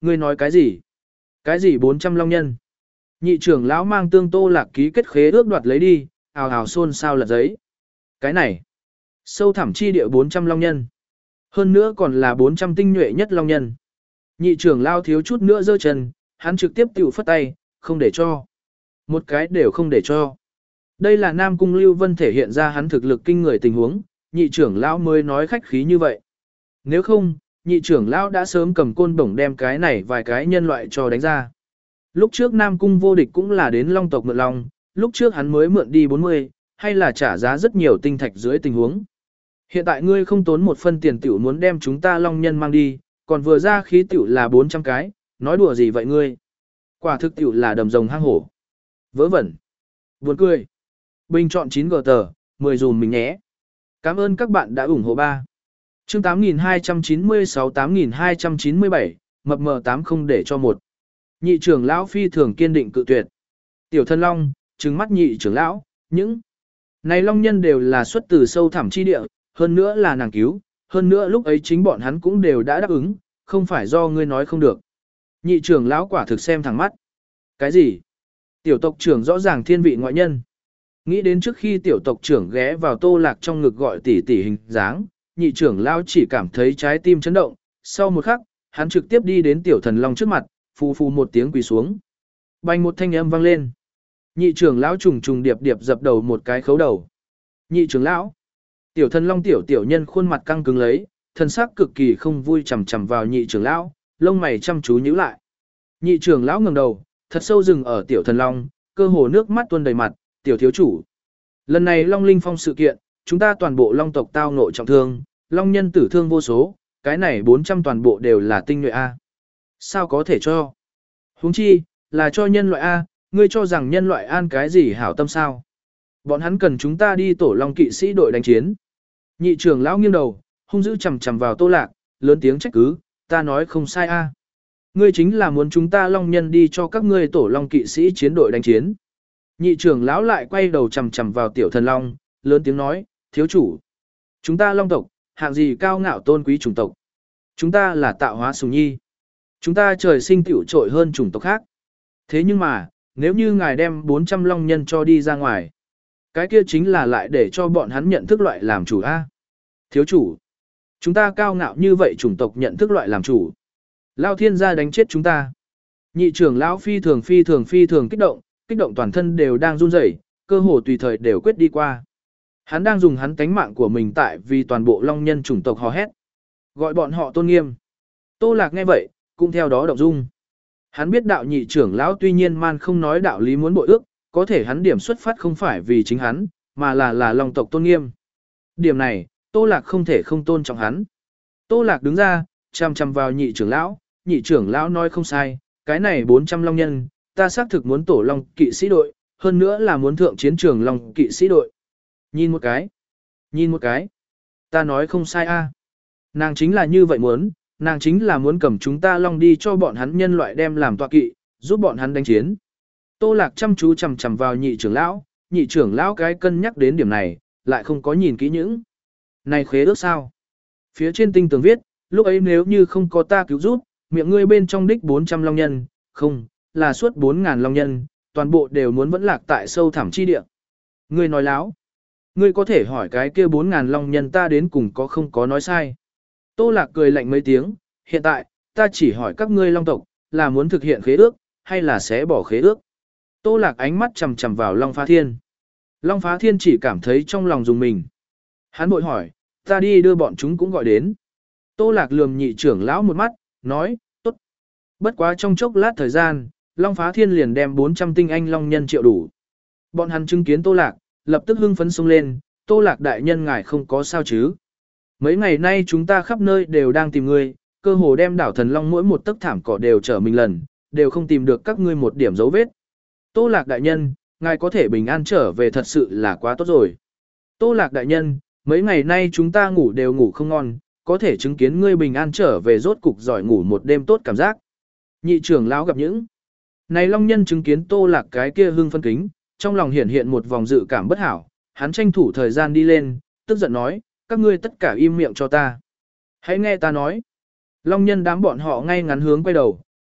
Ngươi nói cái gì? Cái gì bốn trăm long nhân? Nhị trưởng lão mang tương Tô Lạc ký kết khế ước đoạt lấy đi, ào ào xôn xao lật giấy. Cái này, sâu thẳm chi địa bốn trăm long nhân. Hơn nữa còn là bốn trăm tinh nhuệ nhất long nhân. Nhị trưởng lão thiếu chút nữa giơ chân, hắn trực tiếp tiểu phất tay, không để cho. Một cái đều không để cho. Đây là Nam Cung Lưu Vân thể hiện ra hắn thực lực kinh người tình huống, nhị trưởng lão mới nói khách khí như vậy. Nếu không, nhị trưởng lão đã sớm cầm côn bổng đem cái này vài cái nhân loại cho đánh ra. Lúc trước Nam Cung vô địch cũng là đến long tộc mượn long, lúc trước hắn mới mượn đi bốn mươi, hay là trả giá rất nhiều tinh thạch dưới tình huống. Hiện tại ngươi không tốn một phân tiền tiểu muốn đem chúng ta long nhân mang đi, còn vừa ra khí tiểu là bốn trăm cái, nói đùa gì vậy ngươi? Quả thực tiểu là đầm rồng hang hổ. Vớ vẩn. Buồn cười. Bình chọn chín g tờ, mười dùm mình nhé. Cảm ơn các bạn đã ủng hộ ba. Chương tám nghìn hai trăm chín mươi sáu tám nghìn hai trăm chín mươi bảy, mập mờ tám không để cho một. Nhị trưởng lão phi thường kiên định cự tuyệt. Tiểu thân long, trừng mắt nhị trưởng lão, những này long nhân đều là xuất từ sâu thẳm chi địa, hơn nữa là nàng cứu, hơn nữa lúc ấy chính bọn hắn cũng đều đã đáp ứng, không phải do ngươi nói không được. Nhị trưởng lão quả thực xem thẳng mắt. Cái gì? Tiểu tộc trưởng rõ ràng thiên vị ngoại nhân. Nghĩ đến trước khi tiểu tộc trưởng ghé vào Tô Lạc trong ngực gọi tỷ tỷ hình dáng, nhị trưởng lão chỉ cảm thấy trái tim chấn động, sau một khắc, hắn trực tiếp đi đến tiểu thần long trước mặt, phù phù một tiếng quỳ xuống. Bành một thanh âm vang lên. Nhị trưởng lão trùng trùng điệp điệp dập đầu một cái khấu đầu. Nhị trưởng lão. Tiểu thần long tiểu tiểu nhân khuôn mặt căng cứng lấy, thân sắc cực kỳ không vui chằm chằm vào nhị trưởng lão, lông mày chăm chú nhíu lại. Nhị trưởng lão ngẩng đầu, thật sâu dừng ở tiểu thần long, cơ hồ nước mắt tuôn đầy mặt, tiểu thiếu chủ. Lần này Long Linh Phong sự kiện, chúng ta toàn bộ long tộc tao ngộ trọng thương, long nhân tử thương vô số, cái này bốn trăm toàn bộ đều là tinh nhuệ A. Sao có thể cho? Huống chi, là cho nhân loại A, ngươi cho rằng nhân loại an cái gì hảo tâm sao? Bọn hắn cần chúng ta đi tổ long kỵ sĩ đội đánh chiến. Nhị trưởng lão nghiêng đầu, hung dữ chằm chằm vào Tô Lạc, lớn tiếng trách cứ, ta nói không sai A. Ngươi chính là muốn chúng ta long nhân đi cho các ngươi tổ long kỵ sĩ chiến đội đánh chiến. Nhị trưởng lão lại quay đầu chằm chằm vào tiểu thần long, lớn tiếng nói, thiếu chủ. Chúng ta long tộc, hạng gì cao ngạo tôn quý chủng tộc. Chúng ta là tạo hóa sùng nhi. Chúng ta trời sinh tiểu trội hơn chủng tộc khác. Thế nhưng mà, nếu như ngài đem bốn trăm long nhân cho đi ra ngoài, cái kia chính là lại để cho bọn hắn nhận thức loại làm chủ A. Thiếu chủ. Chúng ta cao ngạo như vậy chủng tộc nhận thức loại làm chủ. Lao thiên gia đánh chết chúng ta. Nhị trưởng lão phi thường phi thường phi thường kích động, kích động toàn thân đều đang run rẩy, cơ hồ tùy thời đều quyết đi qua. Hắn đang dùng hắn tánh mạng của mình tại vì toàn bộ long nhân chủng tộc hò hét. Gọi bọn họ tôn nghiêm. Tô Lạc nghe vậy, cũng theo đó động dung. Hắn biết đạo nhị trưởng lão tuy nhiên man không nói đạo lý muốn bội ước, có thể hắn điểm xuất phát không phải vì chính hắn, mà là là long tộc tôn nghiêm. Điểm này, Tô Lạc không thể không tôn trọng hắn. Tô Lạc đứng ra, chăm chăm vào nhị trưởng lão, nhị trưởng lão nói không sai, cái này bốn trăm long nhân, ta xác thực muốn tổ long kỵ sĩ đội, hơn nữa là muốn thượng chiến trường long kỵ sĩ đội. Nhìn một cái, nhìn một cái, ta nói không sai a. Nàng chính là như vậy muốn, nàng chính là muốn cầm chúng ta long đi cho bọn hắn nhân loại đem làm tọa kỵ, giúp bọn hắn đánh chiến. Tô Lạc chăm chú chằm chằm vào nhị trưởng lão, nhị trưởng lão cái cân nhắc đến điểm này, lại không có nhìn kỹ những. Này khế ước sao? Phía trên tinh tường viết, lúc ấy nếu như không có ta cứu giúp, miệng ngươi bên trong đích bốn trăm long nhân, không, là suốt bốn ngàn long nhân, toàn bộ đều muốn vẫn lạc tại sâu thẳm chi địa. Ngươi nói láo. Ngươi có thể hỏi cái kia bốn ngàn long nhân ta đến cùng có không có nói sai. Tô Lạc cười lạnh mấy tiếng, hiện tại, ta chỉ hỏi các ngươi long tộc, là muốn thực hiện khế ước, hay là sẽ bỏ khế ước. Tô Lạc ánh mắt chằm chằm vào Long Phá Thiên. Long Phá Thiên chỉ cảm thấy trong lòng dùng mình. Hắn bội hỏi, ta đi đưa bọn chúng cũng gọi đến. Tô Lạc lườm nhị trưởng lão một mắt, nói, tốt. Bất quá trong chốc lát thời gian, Long Phá Thiên liền đem bốn trăm tinh anh long nhân triệu đủ. Bọn hắn chứng kiến Tô Lạc, lập tức hưng phấn xông lên, Tô Lạc đại nhân ngài không có sao chứ. Mấy ngày nay chúng ta khắp nơi đều đang tìm ngươi, cơ hồ đem đảo thần long mỗi một tấc thảm cỏ đều trở mình lần, đều không tìm được các ngươi một điểm dấu vết. Tô Lạc đại nhân, ngài có thể bình an trở về thật sự là quá tốt rồi. Tô Lạc đại nhân, mấy ngày nay chúng ta ngủ đều ngủ không ngon, có thể chứng kiến ngươi bình an trở về rốt cục giỏi ngủ một đêm tốt cảm giác. Nhị trưởng lão gặp những này long nhân chứng kiến Tô Lạc cái kia hưng phân kính, trong lòng hiện hiện một vòng dự cảm bất hảo, hắn tranh thủ thời gian đi lên, tức giận nói, các ngươi tất cả im miệng cho ta. Hãy nghe ta nói. Long nhân đám bọn họ ngay ngắn hướng quay đầu,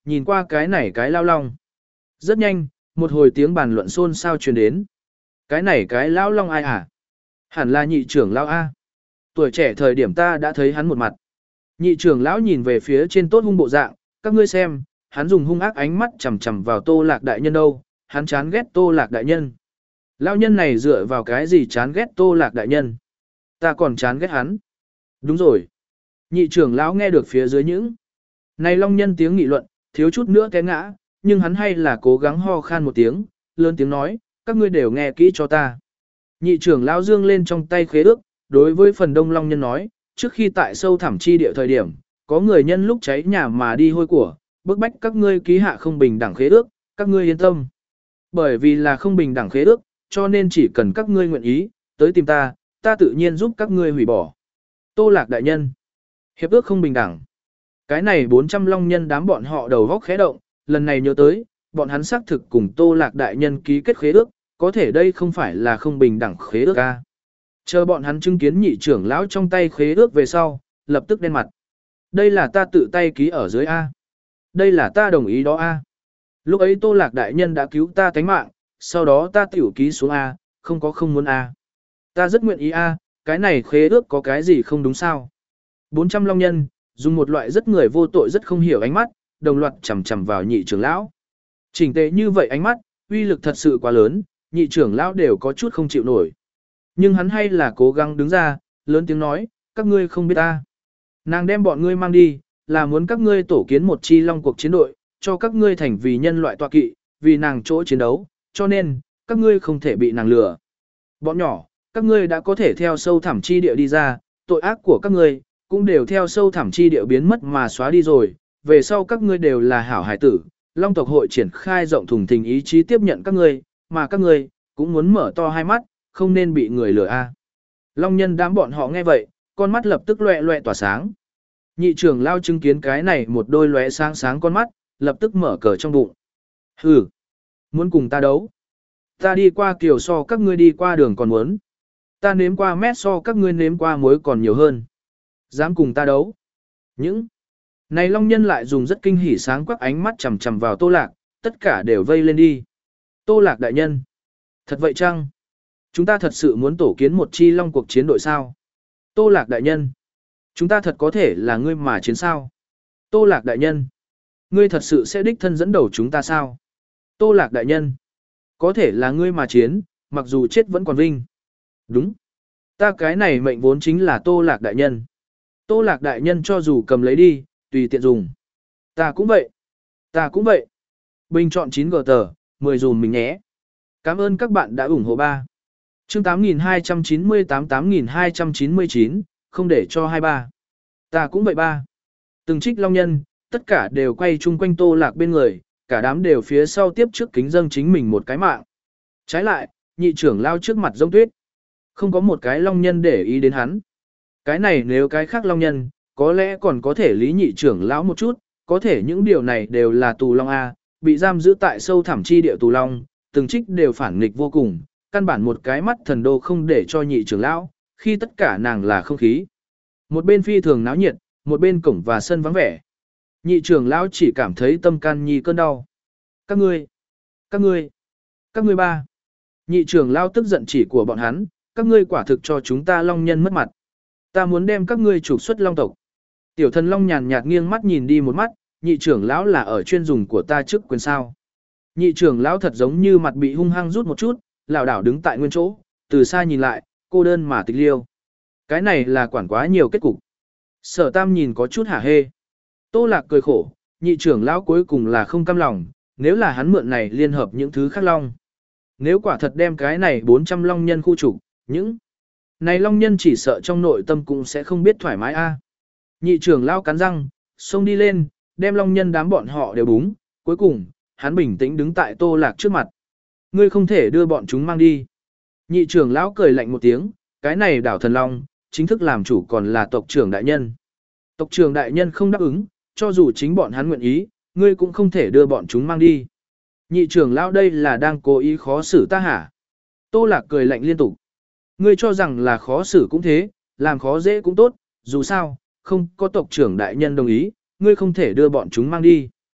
nhìn qua cái này cái lao long. Rất nhanh, một hồi tiếng bàn luận xôn xao truyền đến. Cái này cái lao long ai à? Hẳn là nhị trưởng lão A. Tuổi trẻ thời điểm ta đã thấy hắn một mặt. Nhị trưởng lão nhìn về phía trên tốt hung bộ dạng, các ngươi xem, hắn dùng hung ác ánh mắt chằm chằm vào Tô Lạc đại nhân đâu, hắn chán ghét Tô Lạc đại nhân. Lão nhân này dựa vào cái gì chán ghét Tô Lạc đại nhân? Ta còn chán ghét hắn. Đúng rồi. Nhị trưởng lão nghe được phía dưới những này long nhân tiếng nghị luận, thiếu chút nữa té ngã, nhưng hắn hay là cố gắng ho khan một tiếng, lớn tiếng nói, các ngươi đều nghe kỹ cho ta. Nhị trưởng lão dương lên trong tay khế ước, đối với phần đông long nhân nói, trước khi tại sâu thẳm chi địa thời điểm, có người nhân lúc cháy nhà mà đi hôi của, bức bách các ngươi ký hạ không bình đẳng khế ước, các ngươi yên tâm. Bởi vì là không bình đẳng khế ước, cho nên chỉ cần các ngươi nguyện ý, tới tìm ta, ta tự nhiên giúp các ngươi hủy bỏ. Tô Lạc đại nhân, hiệp ước không bình đẳng. Cái này bốn trăm long nhân đám bọn họ đầu góc khẽ động, lần này nhớ tới, bọn hắn xác thực cùng Tô Lạc đại nhân ký kết khế ước, có thể đây không phải là không bình đẳng khế ước a. Chờ bọn hắn chứng kiến nhị trưởng lão trong tay khế ước về sau, lập tức đen mặt. Đây là ta tự tay ký ở dưới A. Đây là ta đồng ý đó A. Lúc ấy Tô Lạc đại nhân đã cứu ta tánh mạng, sau đó ta tiểu ký xuống A, không có không muốn A. Ta rất nguyện ý A, cái này khế ước có cái gì không đúng sao. bốn trăm long nhân, dùng một loại rất người vô tội rất không hiểu ánh mắt, đồng loạt chằm chằm vào nhị trưởng lão. Chỉnh tề như vậy ánh mắt, uy lực thật sự quá lớn, nhị trưởng lão đều có chút không chịu nổi. Nhưng hắn hay là cố gắng đứng ra, lớn tiếng nói, các ngươi không biết ta. Nàng đem bọn ngươi mang đi, là muốn các ngươi tổ kiến một chi long cuộc chiến đội, cho các ngươi thành vì nhân loại tọa kỵ, vì nàng chỗ chiến đấu, cho nên, các ngươi không thể bị nàng lừa. Bọn nhỏ, các ngươi đã có thể theo sâu thẳm chi địa đi ra, tội ác của các ngươi, cũng đều theo sâu thẳm chi địa biến mất mà xóa đi rồi, về sau các ngươi đều là hảo hải tử, long tộc hội triển khai rộng thùng thình ý chí tiếp nhận các ngươi, mà các ngươi, cũng muốn mở to hai mắt, không nên bị người lừa a. Long nhân đám bọn họ nghe vậy, con mắt lập tức loẹ loẹ tỏa sáng. Nhị trưởng lao chứng kiến cái này một đôi lóe sáng sáng con mắt, lập tức mở cờ trong bụng. Hừ, muốn cùng ta đấu? Ta đi qua kiều so các ngươi đi qua đường còn muốn. Ta nếm qua mét so các ngươi nếm qua muối còn nhiều hơn. Dám cùng ta đấu? Những này long nhân lại dùng rất kinh hỉ sáng quắc ánh mắt chằm chằm vào Tô Lạc, tất cả đều vây lên đi. Tô Lạc đại nhân, thật vậy chăng? Chúng ta thật sự muốn tổ kiến một chi long cuộc chiến đội sao? Tô Lạc đại nhân, chúng ta thật có thể là ngươi mà chiến sao? Tô Lạc đại nhân, ngươi thật sự sẽ đích thân dẫn đầu chúng ta sao? Tô Lạc đại nhân, có thể là ngươi mà chiến, mặc dù chết vẫn còn vinh. Đúng, ta cái này mệnh vốn chính là Tô Lạc đại nhân. Tô Lạc đại nhân cho dù cầm lấy đi, tùy tiện dùng. Ta cũng vậy, ta cũng vậy. Bình chọn chín gờ tờ, mười dùm mình nhé. Cảm ơn các bạn đã ủng hộ ba. Chương tám nghìn hai trăm chín mươi tám tám nghìn hai trăm chín mươi chín, không để cho hai ba. Ta cũng vậy ba. Từng trích long nhân, tất cả đều quay chung quanh Tô Lạc bên người, cả đám đều phía sau tiếp trước kính dâng chính mình một cái mạng. Trái lại, nhị trưởng lao trước mặt Giống Tuyết. Không có một cái long nhân để ý đến hắn. Cái này nếu cái khác long nhân, có lẽ còn có thể lý nhị trưởng lão một chút, có thể những điều này đều là tù long A, bị giam giữ tại sâu thẳm chi địa tù long, từng trích đều phản nghịch vô cùng, căn bản một cái mắt thần đô không để cho nhị trưởng lão, khi tất cả nàng là không khí. Một bên phi thường náo nhiệt, một bên cổng và sân vắng vẻ. Nhị trưởng lão chỉ cảm thấy tâm can nhi cơn đau. Các ngươi, các ngươi, các ngươi ba. Nhị trưởng lão tức giận chỉ của bọn hắn, các ngươi quả thực cho chúng ta long nhân mất mặt. Ta muốn đem các ngươi trục xuất long tộc. Tiểu thần long nhàn nhạt nghiêng mắt nhìn đi một mắt, nhị trưởng lão là ở chuyên dùng của ta trước quyền sao. Nhị trưởng lão thật giống như mặt bị hung hăng rút một chút, lảo đảo đứng tại nguyên chỗ, từ xa nhìn lại, cô đơn mà tịch liêu. Cái này là quản quá nhiều kết cục. Sở Tam nhìn có chút hả hê. Tô Lạc cười khổ, nhị trưởng lão cuối cùng là không cam lòng, nếu là hắn mượn này liên hợp những thứ khác long. Nếu quả thật đem cái này bốn trăm long nhân khu trục, những này long nhân chỉ sợ trong nội tâm cũng sẽ không biết thoải mái a. Nhị trưởng lão cắn răng, xông đi lên, đem long nhân đám bọn họ đều búng, cuối cùng, hắn bình tĩnh đứng tại Tô Lạc trước mặt. Ngươi không thể đưa bọn chúng mang đi. Nhị trưởng lão cười lạnh một tiếng, cái này đảo thần long, chính thức làm chủ còn là tộc trưởng đại nhân. Tộc trưởng đại nhân không đáp ứng, cho dù chính bọn hắn nguyện ý, ngươi cũng không thể đưa bọn chúng mang đi. Nhị trưởng lão đây là đang cố ý khó xử ta hả? Tô Lạc cười lạnh liên tục. Ngươi cho rằng là khó xử cũng thế, làm khó dễ cũng tốt, dù sao, không có tộc trưởng đại nhân đồng ý, ngươi không thể đưa bọn chúng mang đi.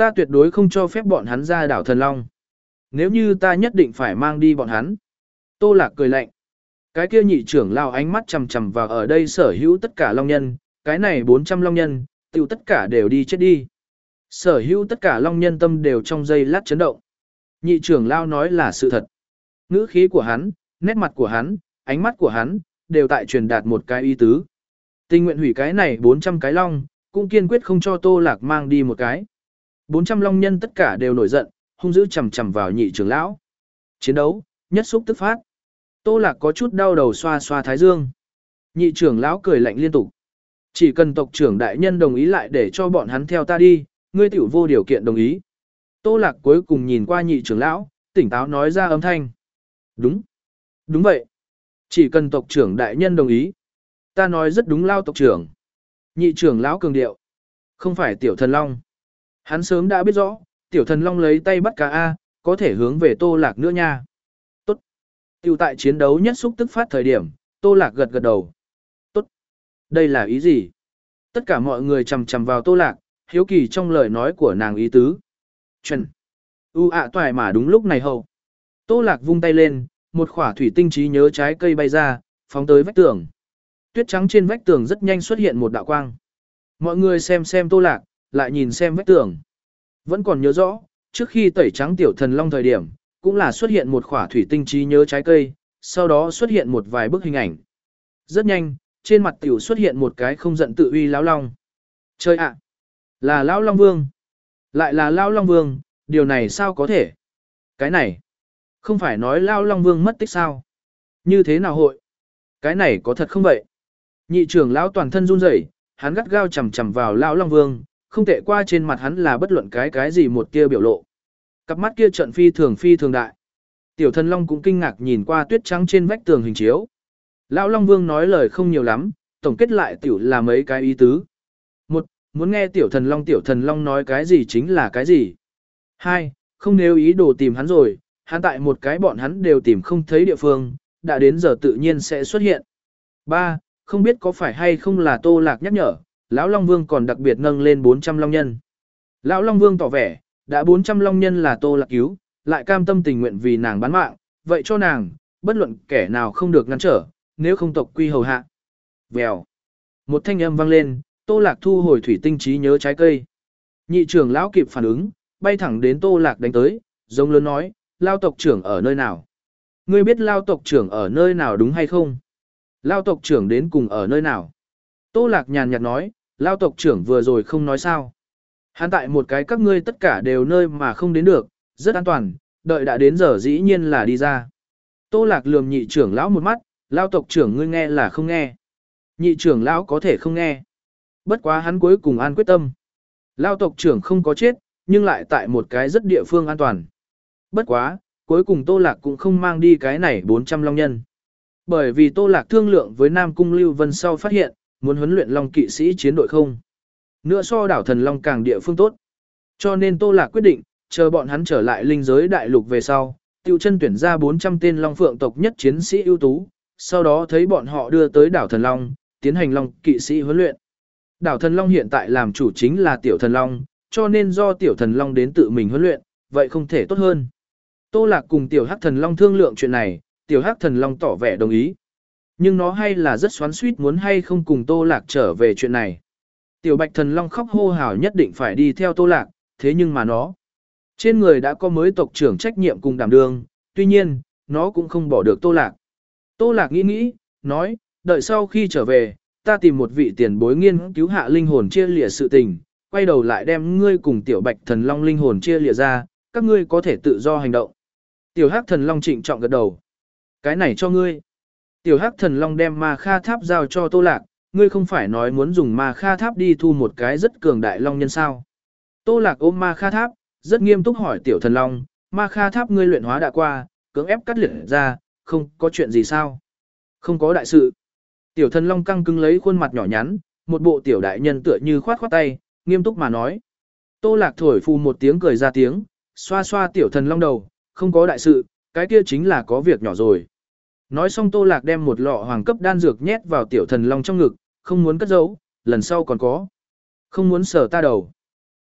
Ta tuyệt đối không cho phép bọn hắn ra đảo Thần Long. Nếu như ta nhất định phải mang đi bọn hắn. Tô Lạc cười lạnh. Cái kia nhị trưởng lao ánh mắt chằm chằm vào ở đây sở hữu tất cả long nhân, cái này bốn trăm long nhân, tiêu tất cả đều đi chết đi. Sở hữu tất cả long nhân tâm đều trong giây lát chấn động. Nhị trưởng lao nói là sự thật. Ngữ khí của hắn, nét mặt của hắn, ánh mắt của hắn, đều tại truyền đạt một cái ý tứ. Tình nguyện hủy cái này bốn trăm cái long, cũng kiên quyết không cho Tô Lạc mang đi một cái. bốn trăm long nhân tất cả đều nổi giận, hung dữ chầm chầm vào nhị trưởng lão. Chiến đấu, nhất xúc tức phát. Tô Lạc có chút đau đầu xoa xoa thái dương. Nhị trưởng lão cười lạnh liên tục. Chỉ cần tộc trưởng đại nhân đồng ý lại để cho bọn hắn theo ta đi, ngươi tiểu vô điều kiện đồng ý. Tô Lạc cuối cùng nhìn qua nhị trưởng lão, tỉnh táo nói ra âm thanh. Đúng. Đúng vậy. Chỉ cần tộc trưởng đại nhân đồng ý. Ta nói rất đúng lao tộc trưởng. Nhị trưởng lão cường điệu. Không phải tiểu thần long. Hắn sớm đã biết rõ, tiểu thần long lấy tay bắt cá A, có thể hướng về Tô Lạc nữa nha. Tốt. Tiểu tại chiến đấu nhất xúc tức phát thời điểm, Tô Lạc gật gật đầu. Tốt. Đây là ý gì? Tất cả mọi người chầm chầm vào Tô Lạc, hiếu kỳ trong lời nói của nàng ý tứ. Chuẩn. U ạ toài mà đúng lúc này hậu. Tô Lạc vung tay lên, một khỏa thủy tinh trí nhớ trái cây bay ra, phóng tới vách tường. Tuyết trắng trên vách tường rất nhanh xuất hiện một đạo quang. Mọi người xem xem Tô Lạc, lại nhìn xem vách tường. Vẫn còn nhớ rõ, trước khi tẩy trắng tiểu thần long thời điểm, cũng là xuất hiện một khỏa thủy tinh trí nhớ trái cây, sau đó xuất hiện một vài bức hình ảnh. Rất nhanh, trên mặt tiểu xuất hiện một cái không giận tự uy lão long. Chơi ạ! Là lão long vương! Lại là lão long vương, điều này sao có thể? Cái này! Không phải nói lão long vương mất tích sao? Như thế nào hội? Cái này có thật không vậy? Nhị trưởng lão toàn thân run rẩy, hắn gắt gao chầm chầm vào lão long vương, không tệ qua trên mặt hắn là bất luận cái cái gì một kia biểu lộ. Cặp mắt kia trận phi thường phi thường đại. Tiểu thần long cũng kinh ngạc nhìn qua tuyết trắng trên vách tường hình chiếu. Lão long vương nói lời không nhiều lắm, tổng kết lại tiểu là mấy cái ý tứ. Một, muốn nghe tiểu thần long tiểu thần long nói cái gì chính là cái gì. Hai, không nếu ý đồ tìm hắn rồi, hắn tại một cái bọn hắn đều tìm không thấy địa phương, đã đến giờ tự nhiên sẽ xuất hiện. Ba, không biết có phải hay không là Tô Lạc nhắc nhở, lão long vương còn đặc biệt nâng lên bốn trăm long nhân. Lão long vương tỏ vẻ, đã bốn trăm long nhân là Tô Lạc cứu, lại cam tâm tình nguyện vì nàng bán mạng, vậy cho nàng, bất luận kẻ nào không được ngăn trở, nếu không tộc quy hầu hạ. Vèo. Một thanh âm vang lên, Tô Lạc thu hồi thủy tinh trí nhớ trái cây. Nhị trưởng lão kịp phản ứng, bay thẳng đến Tô Lạc đánh tới, giống lớn nói, lao tộc trưởng ở nơi nào? Ngươi biết lao tộc trưởng ở nơi nào đúng hay không? Lao tộc trưởng đến cùng ở nơi nào? Tô Lạc nhàn nhạt nói, lao tộc trưởng vừa rồi không nói sao. Hắn tại một cái các ngươi tất cả đều nơi mà không đến được, rất an toàn, đợi đã đến giờ dĩ nhiên là đi ra. Tô Lạc lườm nhị trưởng lão một mắt, lao tộc trưởng ngươi nghe là không nghe. Nhị trưởng lão có thể không nghe. Bất quá hắn cuối cùng an quyết tâm. Lao tộc trưởng không có chết, nhưng lại tại một cái rất địa phương an toàn. Bất quá, cuối cùng Tô Lạc cũng không mang đi cái này bốn trăm long nhân. Bởi vì Tô Lạc thương lượng với Nam Cung Lưu Vân sau phát hiện, muốn huấn luyện long kỵ sĩ chiến đội không. Nữa so đảo thần long càng địa phương tốt. Cho nên Tô Lạc quyết định, chờ bọn hắn trở lại linh giới đại lục về sau, tiêu chân tuyển ra bốn trăm tên long phượng tộc nhất chiến sĩ ưu tú, sau đó thấy bọn họ đưa tới đảo thần long, tiến hành long kỵ sĩ huấn luyện. Đảo thần long hiện tại làm chủ chính là tiểu thần long, cho nên do tiểu thần long đến tự mình huấn luyện, vậy không thể tốt hơn. Tô Lạc cùng tiểu hắc thần long thương lượng chuyện này, tiểu hắc thần long tỏ vẻ đồng ý. Nhưng nó hay là rất xoắn xuýt muốn hay không cùng Tô Lạc trở về chuyện này. Tiểu bạch thần long khóc hô hào nhất định phải đi theo Tô Lạc, thế nhưng mà nó, trên người đã có mới tộc trưởng trách nhiệm cùng đảm đương, tuy nhiên, nó cũng không bỏ được Tô Lạc. Tô Lạc nghĩ nghĩ, nói, đợi sau khi trở về, ta tìm một vị tiền bối nghiên cứu hạ linh hồn chia lìa sự tình, quay đầu lại đem ngươi cùng tiểu bạch thần long linh hồn chia lìa ra, các ngươi có thể tự do hành động. Tiểu hắc thần long trịnh trọng gật đầu. Cái này cho ngươi. Tiểu hắc thần long đem ma kha tháp giao cho Tô Lạc, ngươi không phải nói muốn dùng ma kha tháp đi thu một cái rất cường đại long nhân sao. Tô Lạc ôm ma kha tháp, rất nghiêm túc hỏi tiểu thần long, ma kha tháp ngươi luyện hóa đã qua, cưỡng ép cắt liệt ra, không có chuyện gì sao. Không có đại sự. Tiểu thần long căng cứng lấy khuôn mặt nhỏ nhắn, một bộ tiểu đại nhân tựa như khoát khoát tay, nghiêm túc mà nói. Tô Lạc thổi phù một tiếng cười ra tiếng, xoa xoa tiểu thần long đầu, không có đại sự, cái kia chính là có việc nhỏ rồi. Nói xong Tô Lạc đem một lọ hoàng cấp đan dược nhét vào tiểu thần long trong ngực, không muốn cất giấu, lần sau còn có. Không muốn sờ ta đầu.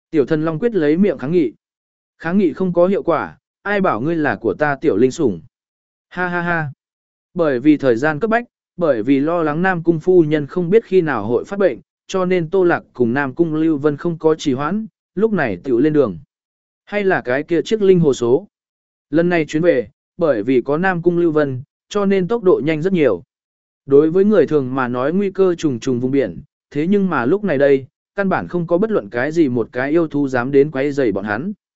Tiểu thần long quyết lấy miệng kháng nghị. Kháng nghị không có hiệu quả, ai bảo ngươi là của ta tiểu linh sủng. Ha ha ha. Bởi vì thời gian cấp bách, bởi vì lo lắng Nam Cung phu nhân không biết khi nào hội phát bệnh, cho nên Tô Lạc cùng Nam Cung Lưu Vân không có trì hoãn, lúc này tiểu lên đường. Hay là cái kia chiếc linh hồ số. Lần này chuyến về, bởi vì có Nam Cung Lưu Vân, cho nên tốc độ nhanh rất nhiều. Đối với người thường mà nói nguy cơ trùng trùng vùng biển, thế nhưng mà lúc này đây, căn bản không có bất luận cái gì một cái yêu thú dám đến quấy rầy bọn hắn.